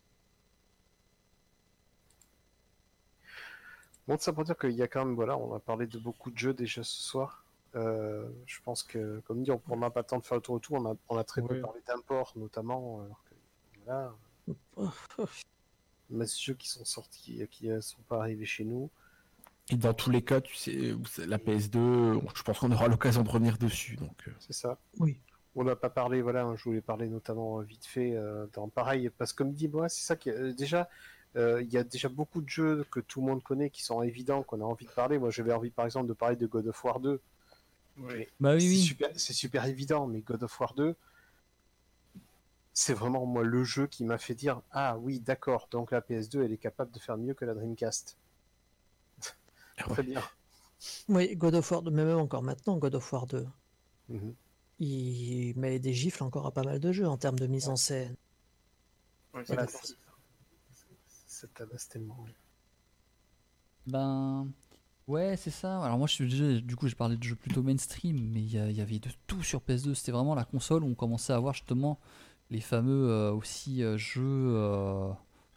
Speaker 2: Bon, ça pour dire qu'il y a quand même, voilà, on a parlé de beaucoup de jeux déjà ce soir. Euh, je pense que, comme dit, on n'a pas le temps de faire le tour de tout. On a, on a très peu
Speaker 3: Ouais.
Speaker 2: parlé d'import, notamment. Alors que, voilà,
Speaker 4: Oh, oh.
Speaker 2: mais ces jeux qui sont sortis, qui ne sont pas arrivés chez nous.
Speaker 3: Et dans tous les cas, tu sais, la P S deux, je pense qu'on aura l'occasion de revenir dessus. Donc, euh,
Speaker 2: C'est ça.
Speaker 4: Oui.
Speaker 2: On n'a pas parlé, voilà, je voulais parler notamment euh, vite fait euh, dans pareil, parce que comme dit moi, c'est ça qui est- euh, déjà, euh, il y a déjà beaucoup de jeux que tout le monde connaît qui sont évidents, qu'on a envie de parler. Moi, j'avais envie, par exemple, de parler de God of War deux. Mais
Speaker 6: bah oui,
Speaker 2: c'est
Speaker 6: oui.
Speaker 2: super, c'est super évident, mais God of War deux, c'est vraiment moi le jeu qui m'a fait dire ah oui, d'accord, donc la P S deux, elle est capable de faire mieux que la Dreamcast. Très bien.
Speaker 4: Oui, God of War deux, mais même encore maintenant, God of War deux,
Speaker 2: Mhm.
Speaker 4: il met des gifles encore à pas mal de jeux en termes de mise en scène.
Speaker 5: Ouais, c'est
Speaker 2: Voilà,
Speaker 5: d'accord.
Speaker 2: c'est- ça tabasse tellement. oui.
Speaker 6: Ben ouais, c'est ça. Alors moi je suis déjà, du coup j'ai parlé de jeux plutôt mainstream, mais il y, a- il y avait de tout sur P S deux. C'était vraiment la console où on commençait à avoir justement les fameux euh, aussi euh, jeux. euh,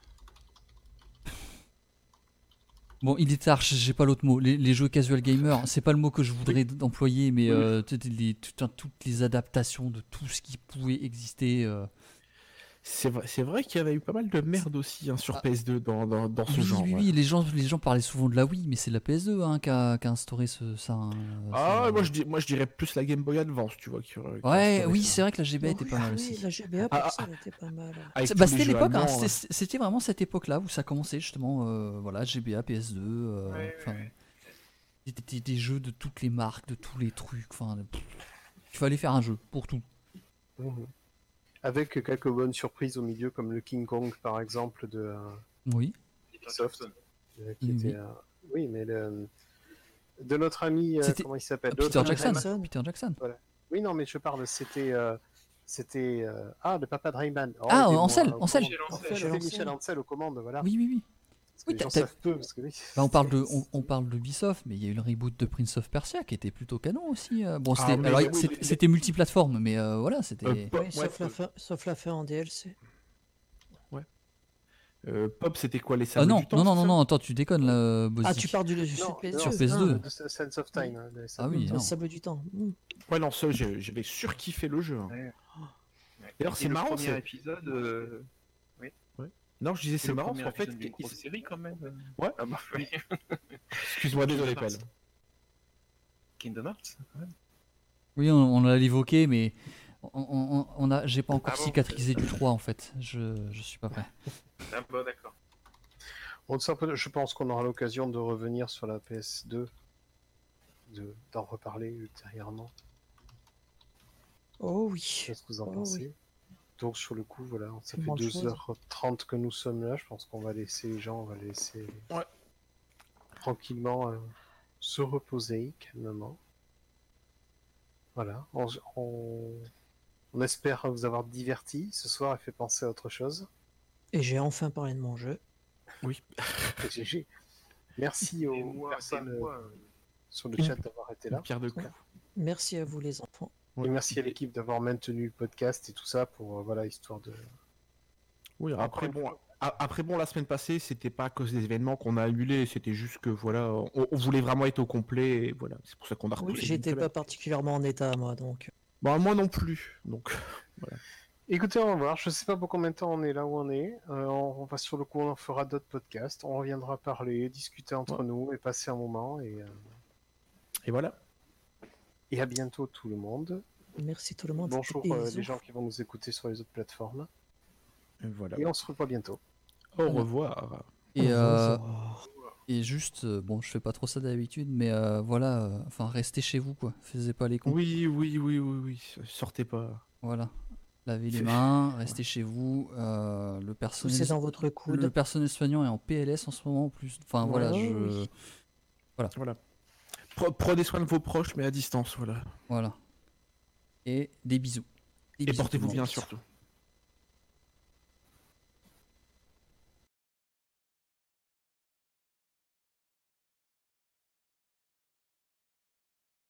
Speaker 6: Bon, il est tard, j'ai pas l'autre mot. Les, les jeux casual gamer, c'est pas le mot que je voudrais d- employer, mais
Speaker 3: Oui.
Speaker 6: euh, tu sais, les- tout un- toutes les adaptations de tout ce qui pouvait exister. euh.
Speaker 3: c'est vrai, c'est vrai qu'il y avait eu pas mal de merde aussi hein, sur
Speaker 6: Ah.
Speaker 3: P S deux dans, dans, dans ce
Speaker 6: Oui,
Speaker 3: genre.
Speaker 6: oui,
Speaker 3: ouais.
Speaker 6: oui, les gens, les gens parlaient souvent de la Wii, mais c'est la P S deux hein, qui, a, qui a instauré ce, ça. hein,
Speaker 3: Ah,
Speaker 6: c'est-
Speaker 3: moi je, dis, moi je dirais plus la Game Boy Advance, tu vois. Qui, aurait- qui a
Speaker 6: Ouais,
Speaker 3: instauré
Speaker 6: oui,
Speaker 3: ça.
Speaker 6: c'est vrai que la G B A était
Speaker 4: Oui,
Speaker 6: pas mal
Speaker 4: oui,
Speaker 6: aussi.
Speaker 4: la G B A
Speaker 3: Ah,
Speaker 4: pour
Speaker 3: ah,
Speaker 4: ça, elle était pas mal.
Speaker 3: Avec
Speaker 6: C'est-
Speaker 3: tous
Speaker 6: Bah,
Speaker 3: les
Speaker 6: c'était
Speaker 3: jeux
Speaker 6: l'époque, hein,
Speaker 3: allemands,
Speaker 6: c'était c'était vraiment cette époque-là où ça commençait justement, euh, voilà, G B A, P S deux, euh,
Speaker 5: Ouais,
Speaker 6: enfin,
Speaker 5: ouais, ouais.
Speaker 6: des, des- des jeux de toutes les marques, de tous les trucs, enfin, de- pff, il fallait faire un jeu pour tout.
Speaker 2: Mhm. Avec quelques bonnes surprises au milieu, comme le King Kong par exemple de euh,
Speaker 6: Oui.
Speaker 2: Ubisoft, euh, qui
Speaker 6: Oui,
Speaker 2: était,
Speaker 6: oui.
Speaker 2: euh, oui, mais le- de notre ami, euh,
Speaker 6: C'était-
Speaker 2: comment il s'appelle,
Speaker 6: Peter
Speaker 2: L'autre ami
Speaker 6: Jackson.
Speaker 2: Rayman.
Speaker 6: Peter Jackson.
Speaker 2: Oui, non, mais je parle, c'était, euh, c'était, euh, ah, le papa de Rayman. Oh,
Speaker 6: Ah,
Speaker 2: aidez-moi,
Speaker 6: Ansel,
Speaker 2: aux
Speaker 6: Ansel.
Speaker 5: Michel Ancel.
Speaker 2: commandes. C'était
Speaker 4: Michel
Speaker 2: Michel
Speaker 4: Ancel.
Speaker 2: Ancel aux commandes, voilà.
Speaker 6: Oui, oui, oui.
Speaker 2: Parce que
Speaker 6: Oui,
Speaker 2: les
Speaker 6: t'as-
Speaker 2: gens
Speaker 6: t'as-
Speaker 2: savent peu, parce que oui.
Speaker 6: Bah, on parle de, on, on parle d'Ubisoft, mais il y a eu le reboot de Prince of Persia qui était plutôt canon aussi. euh. Bon,
Speaker 3: Ah,
Speaker 6: c'était,
Speaker 3: mais
Speaker 6: alors,
Speaker 3: oui,
Speaker 6: c'était,
Speaker 3: oui, mais-
Speaker 6: c'était multiplateforme, mais euh, voilà, c'était.
Speaker 3: Euh, Pop,
Speaker 4: Oui, sauf,
Speaker 3: ouais,
Speaker 4: la fin, sauf la fin en D L C.
Speaker 3: euh, Pop, c'était quoi les
Speaker 6: Ah
Speaker 3: sables
Speaker 6: non,
Speaker 3: du temps
Speaker 6: non, non,
Speaker 3: c'est
Speaker 6: non,
Speaker 3: ça
Speaker 6: non, attends, tu déconnes là, Bozzik.
Speaker 4: Ah, tu parles du jeu
Speaker 2: Non,
Speaker 4: sur P S deux
Speaker 2: non,
Speaker 6: Sur
Speaker 2: c'est-
Speaker 6: P S deux.
Speaker 2: non, de Sense of Time. hein, de-
Speaker 6: Ah oui,
Speaker 4: Dans
Speaker 6: non.
Speaker 4: le sable du temps. Mm.
Speaker 3: Ouais, non, ça, j'ai- j'avais surkiffé le jeu. hein.
Speaker 5: Ouais.
Speaker 3: D'ailleurs,
Speaker 5: Et
Speaker 3: c'est
Speaker 5: le
Speaker 3: marrant,
Speaker 5: premier
Speaker 3: c'est-
Speaker 5: épisode. euh,
Speaker 3: Non, je disais
Speaker 5: c'est
Speaker 3: c'est
Speaker 5: le
Speaker 3: marrant,
Speaker 5: premier
Speaker 3: parce qu'en fait,
Speaker 5: épisode d'une
Speaker 3: il-
Speaker 5: grosse série quand même. euh.
Speaker 3: Ouais.
Speaker 5: Ah bah oui.
Speaker 3: excuse-moi, désolé,
Speaker 5: Kingdom
Speaker 3: Pelle.
Speaker 5: Hearts. Kingdom Hearts. Ouais.
Speaker 6: Oui, on, on l'a évoqué, mais on, on, on a, j'ai pas encore
Speaker 5: Ah bon
Speaker 6: cicatrisé du trois en fait. Je, je suis pas prêt.
Speaker 5: Ah bah d'accord.
Speaker 2: On sait un peu- je pense qu'on aura l'occasion de revenir sur la P S deux, de- d'en reparler ultérieurement.
Speaker 4: Oh oui.
Speaker 2: Qu'est-ce que vous en
Speaker 4: Oh
Speaker 2: pensez? Donc sur le coup, voilà, ça fait
Speaker 4: Bonne chose.
Speaker 2: deux heures trente que nous sommes là. Je pense qu'on va laisser les gens, on va les laisser
Speaker 3: Ouais.
Speaker 2: tranquillement euh, se reposer calmement. Voilà, on, on- on espère vous avoir diverti ce soir et fait penser à autre chose.
Speaker 4: Et j'ai enfin parlé de mon jeu.
Speaker 2: Et G G. Merci
Speaker 5: Et
Speaker 2: aux
Speaker 5: moi,
Speaker 2: personnes
Speaker 5: et
Speaker 2: euh,
Speaker 5: moi, euh,
Speaker 2: sur le chat d'avoir été là.
Speaker 3: Une pierre de coups.
Speaker 4: Merci à vous les enfants.
Speaker 2: Et merci à l'équipe d'avoir maintenu le podcast et tout ça pour, euh, voilà, histoire de...
Speaker 3: Oui,
Speaker 2: Après,
Speaker 3: après, bon, a- après, bon, la semaine passée, c'était pas à cause des événements qu'on a annulés, c'était juste que, voilà, on, on voulait vraiment être au complet, et voilà, c'est pour ça qu'on a repoussé.
Speaker 4: Oui,
Speaker 3: d'une
Speaker 4: j'étais
Speaker 3: semaine.
Speaker 4: pas particulièrement en état, moi, donc.
Speaker 3: Bah, moi non plus, donc...
Speaker 2: Écoutez, on va voir. Je sais pas pour combien de temps on est là où on est. Euh, on, on va sur le coup, on en fera d'autres podcasts. On reviendra parler, discuter entre
Speaker 3: Ouais.
Speaker 2: nous et passer un moment. Et, euh,
Speaker 3: Et voilà.
Speaker 2: et à bientôt tout le monde.
Speaker 4: Merci tout le monde.
Speaker 2: Bonjour
Speaker 4: Et
Speaker 2: euh,
Speaker 4: bisous.
Speaker 2: les gens qui vont nous écouter sur les autres plateformes.
Speaker 3: Et voilà.
Speaker 2: Et on se revoit bientôt.
Speaker 3: Au revoir.
Speaker 1: Et,
Speaker 4: Au
Speaker 1: euh,
Speaker 4: revoir.
Speaker 1: et juste, euh, bon, je fais pas trop ça d'habitude, mais euh, voilà, euh, enfin, restez chez vous, quoi. Faisez pas les cons.
Speaker 3: Oui, oui, oui, oui, oui. Sortez pas.
Speaker 1: Voilà. Lavez les
Speaker 3: Fait-
Speaker 1: mains, restez chez vous. euh, le, personnel...
Speaker 4: Poussez dans votre
Speaker 1: le
Speaker 4: coude.
Speaker 1: personnel soignant est en P L S en ce moment, en plus. Enfin, voilà,
Speaker 3: Ouais,
Speaker 1: je.
Speaker 3: oui. Voilà. Pre- Prenez soin de vos proches, mais à distance, voilà.
Speaker 1: Voilà. Et des bisous. Des
Speaker 3: Et
Speaker 1: bisous tout le
Speaker 3: portez-vous
Speaker 1: monde.
Speaker 3: bien surtout.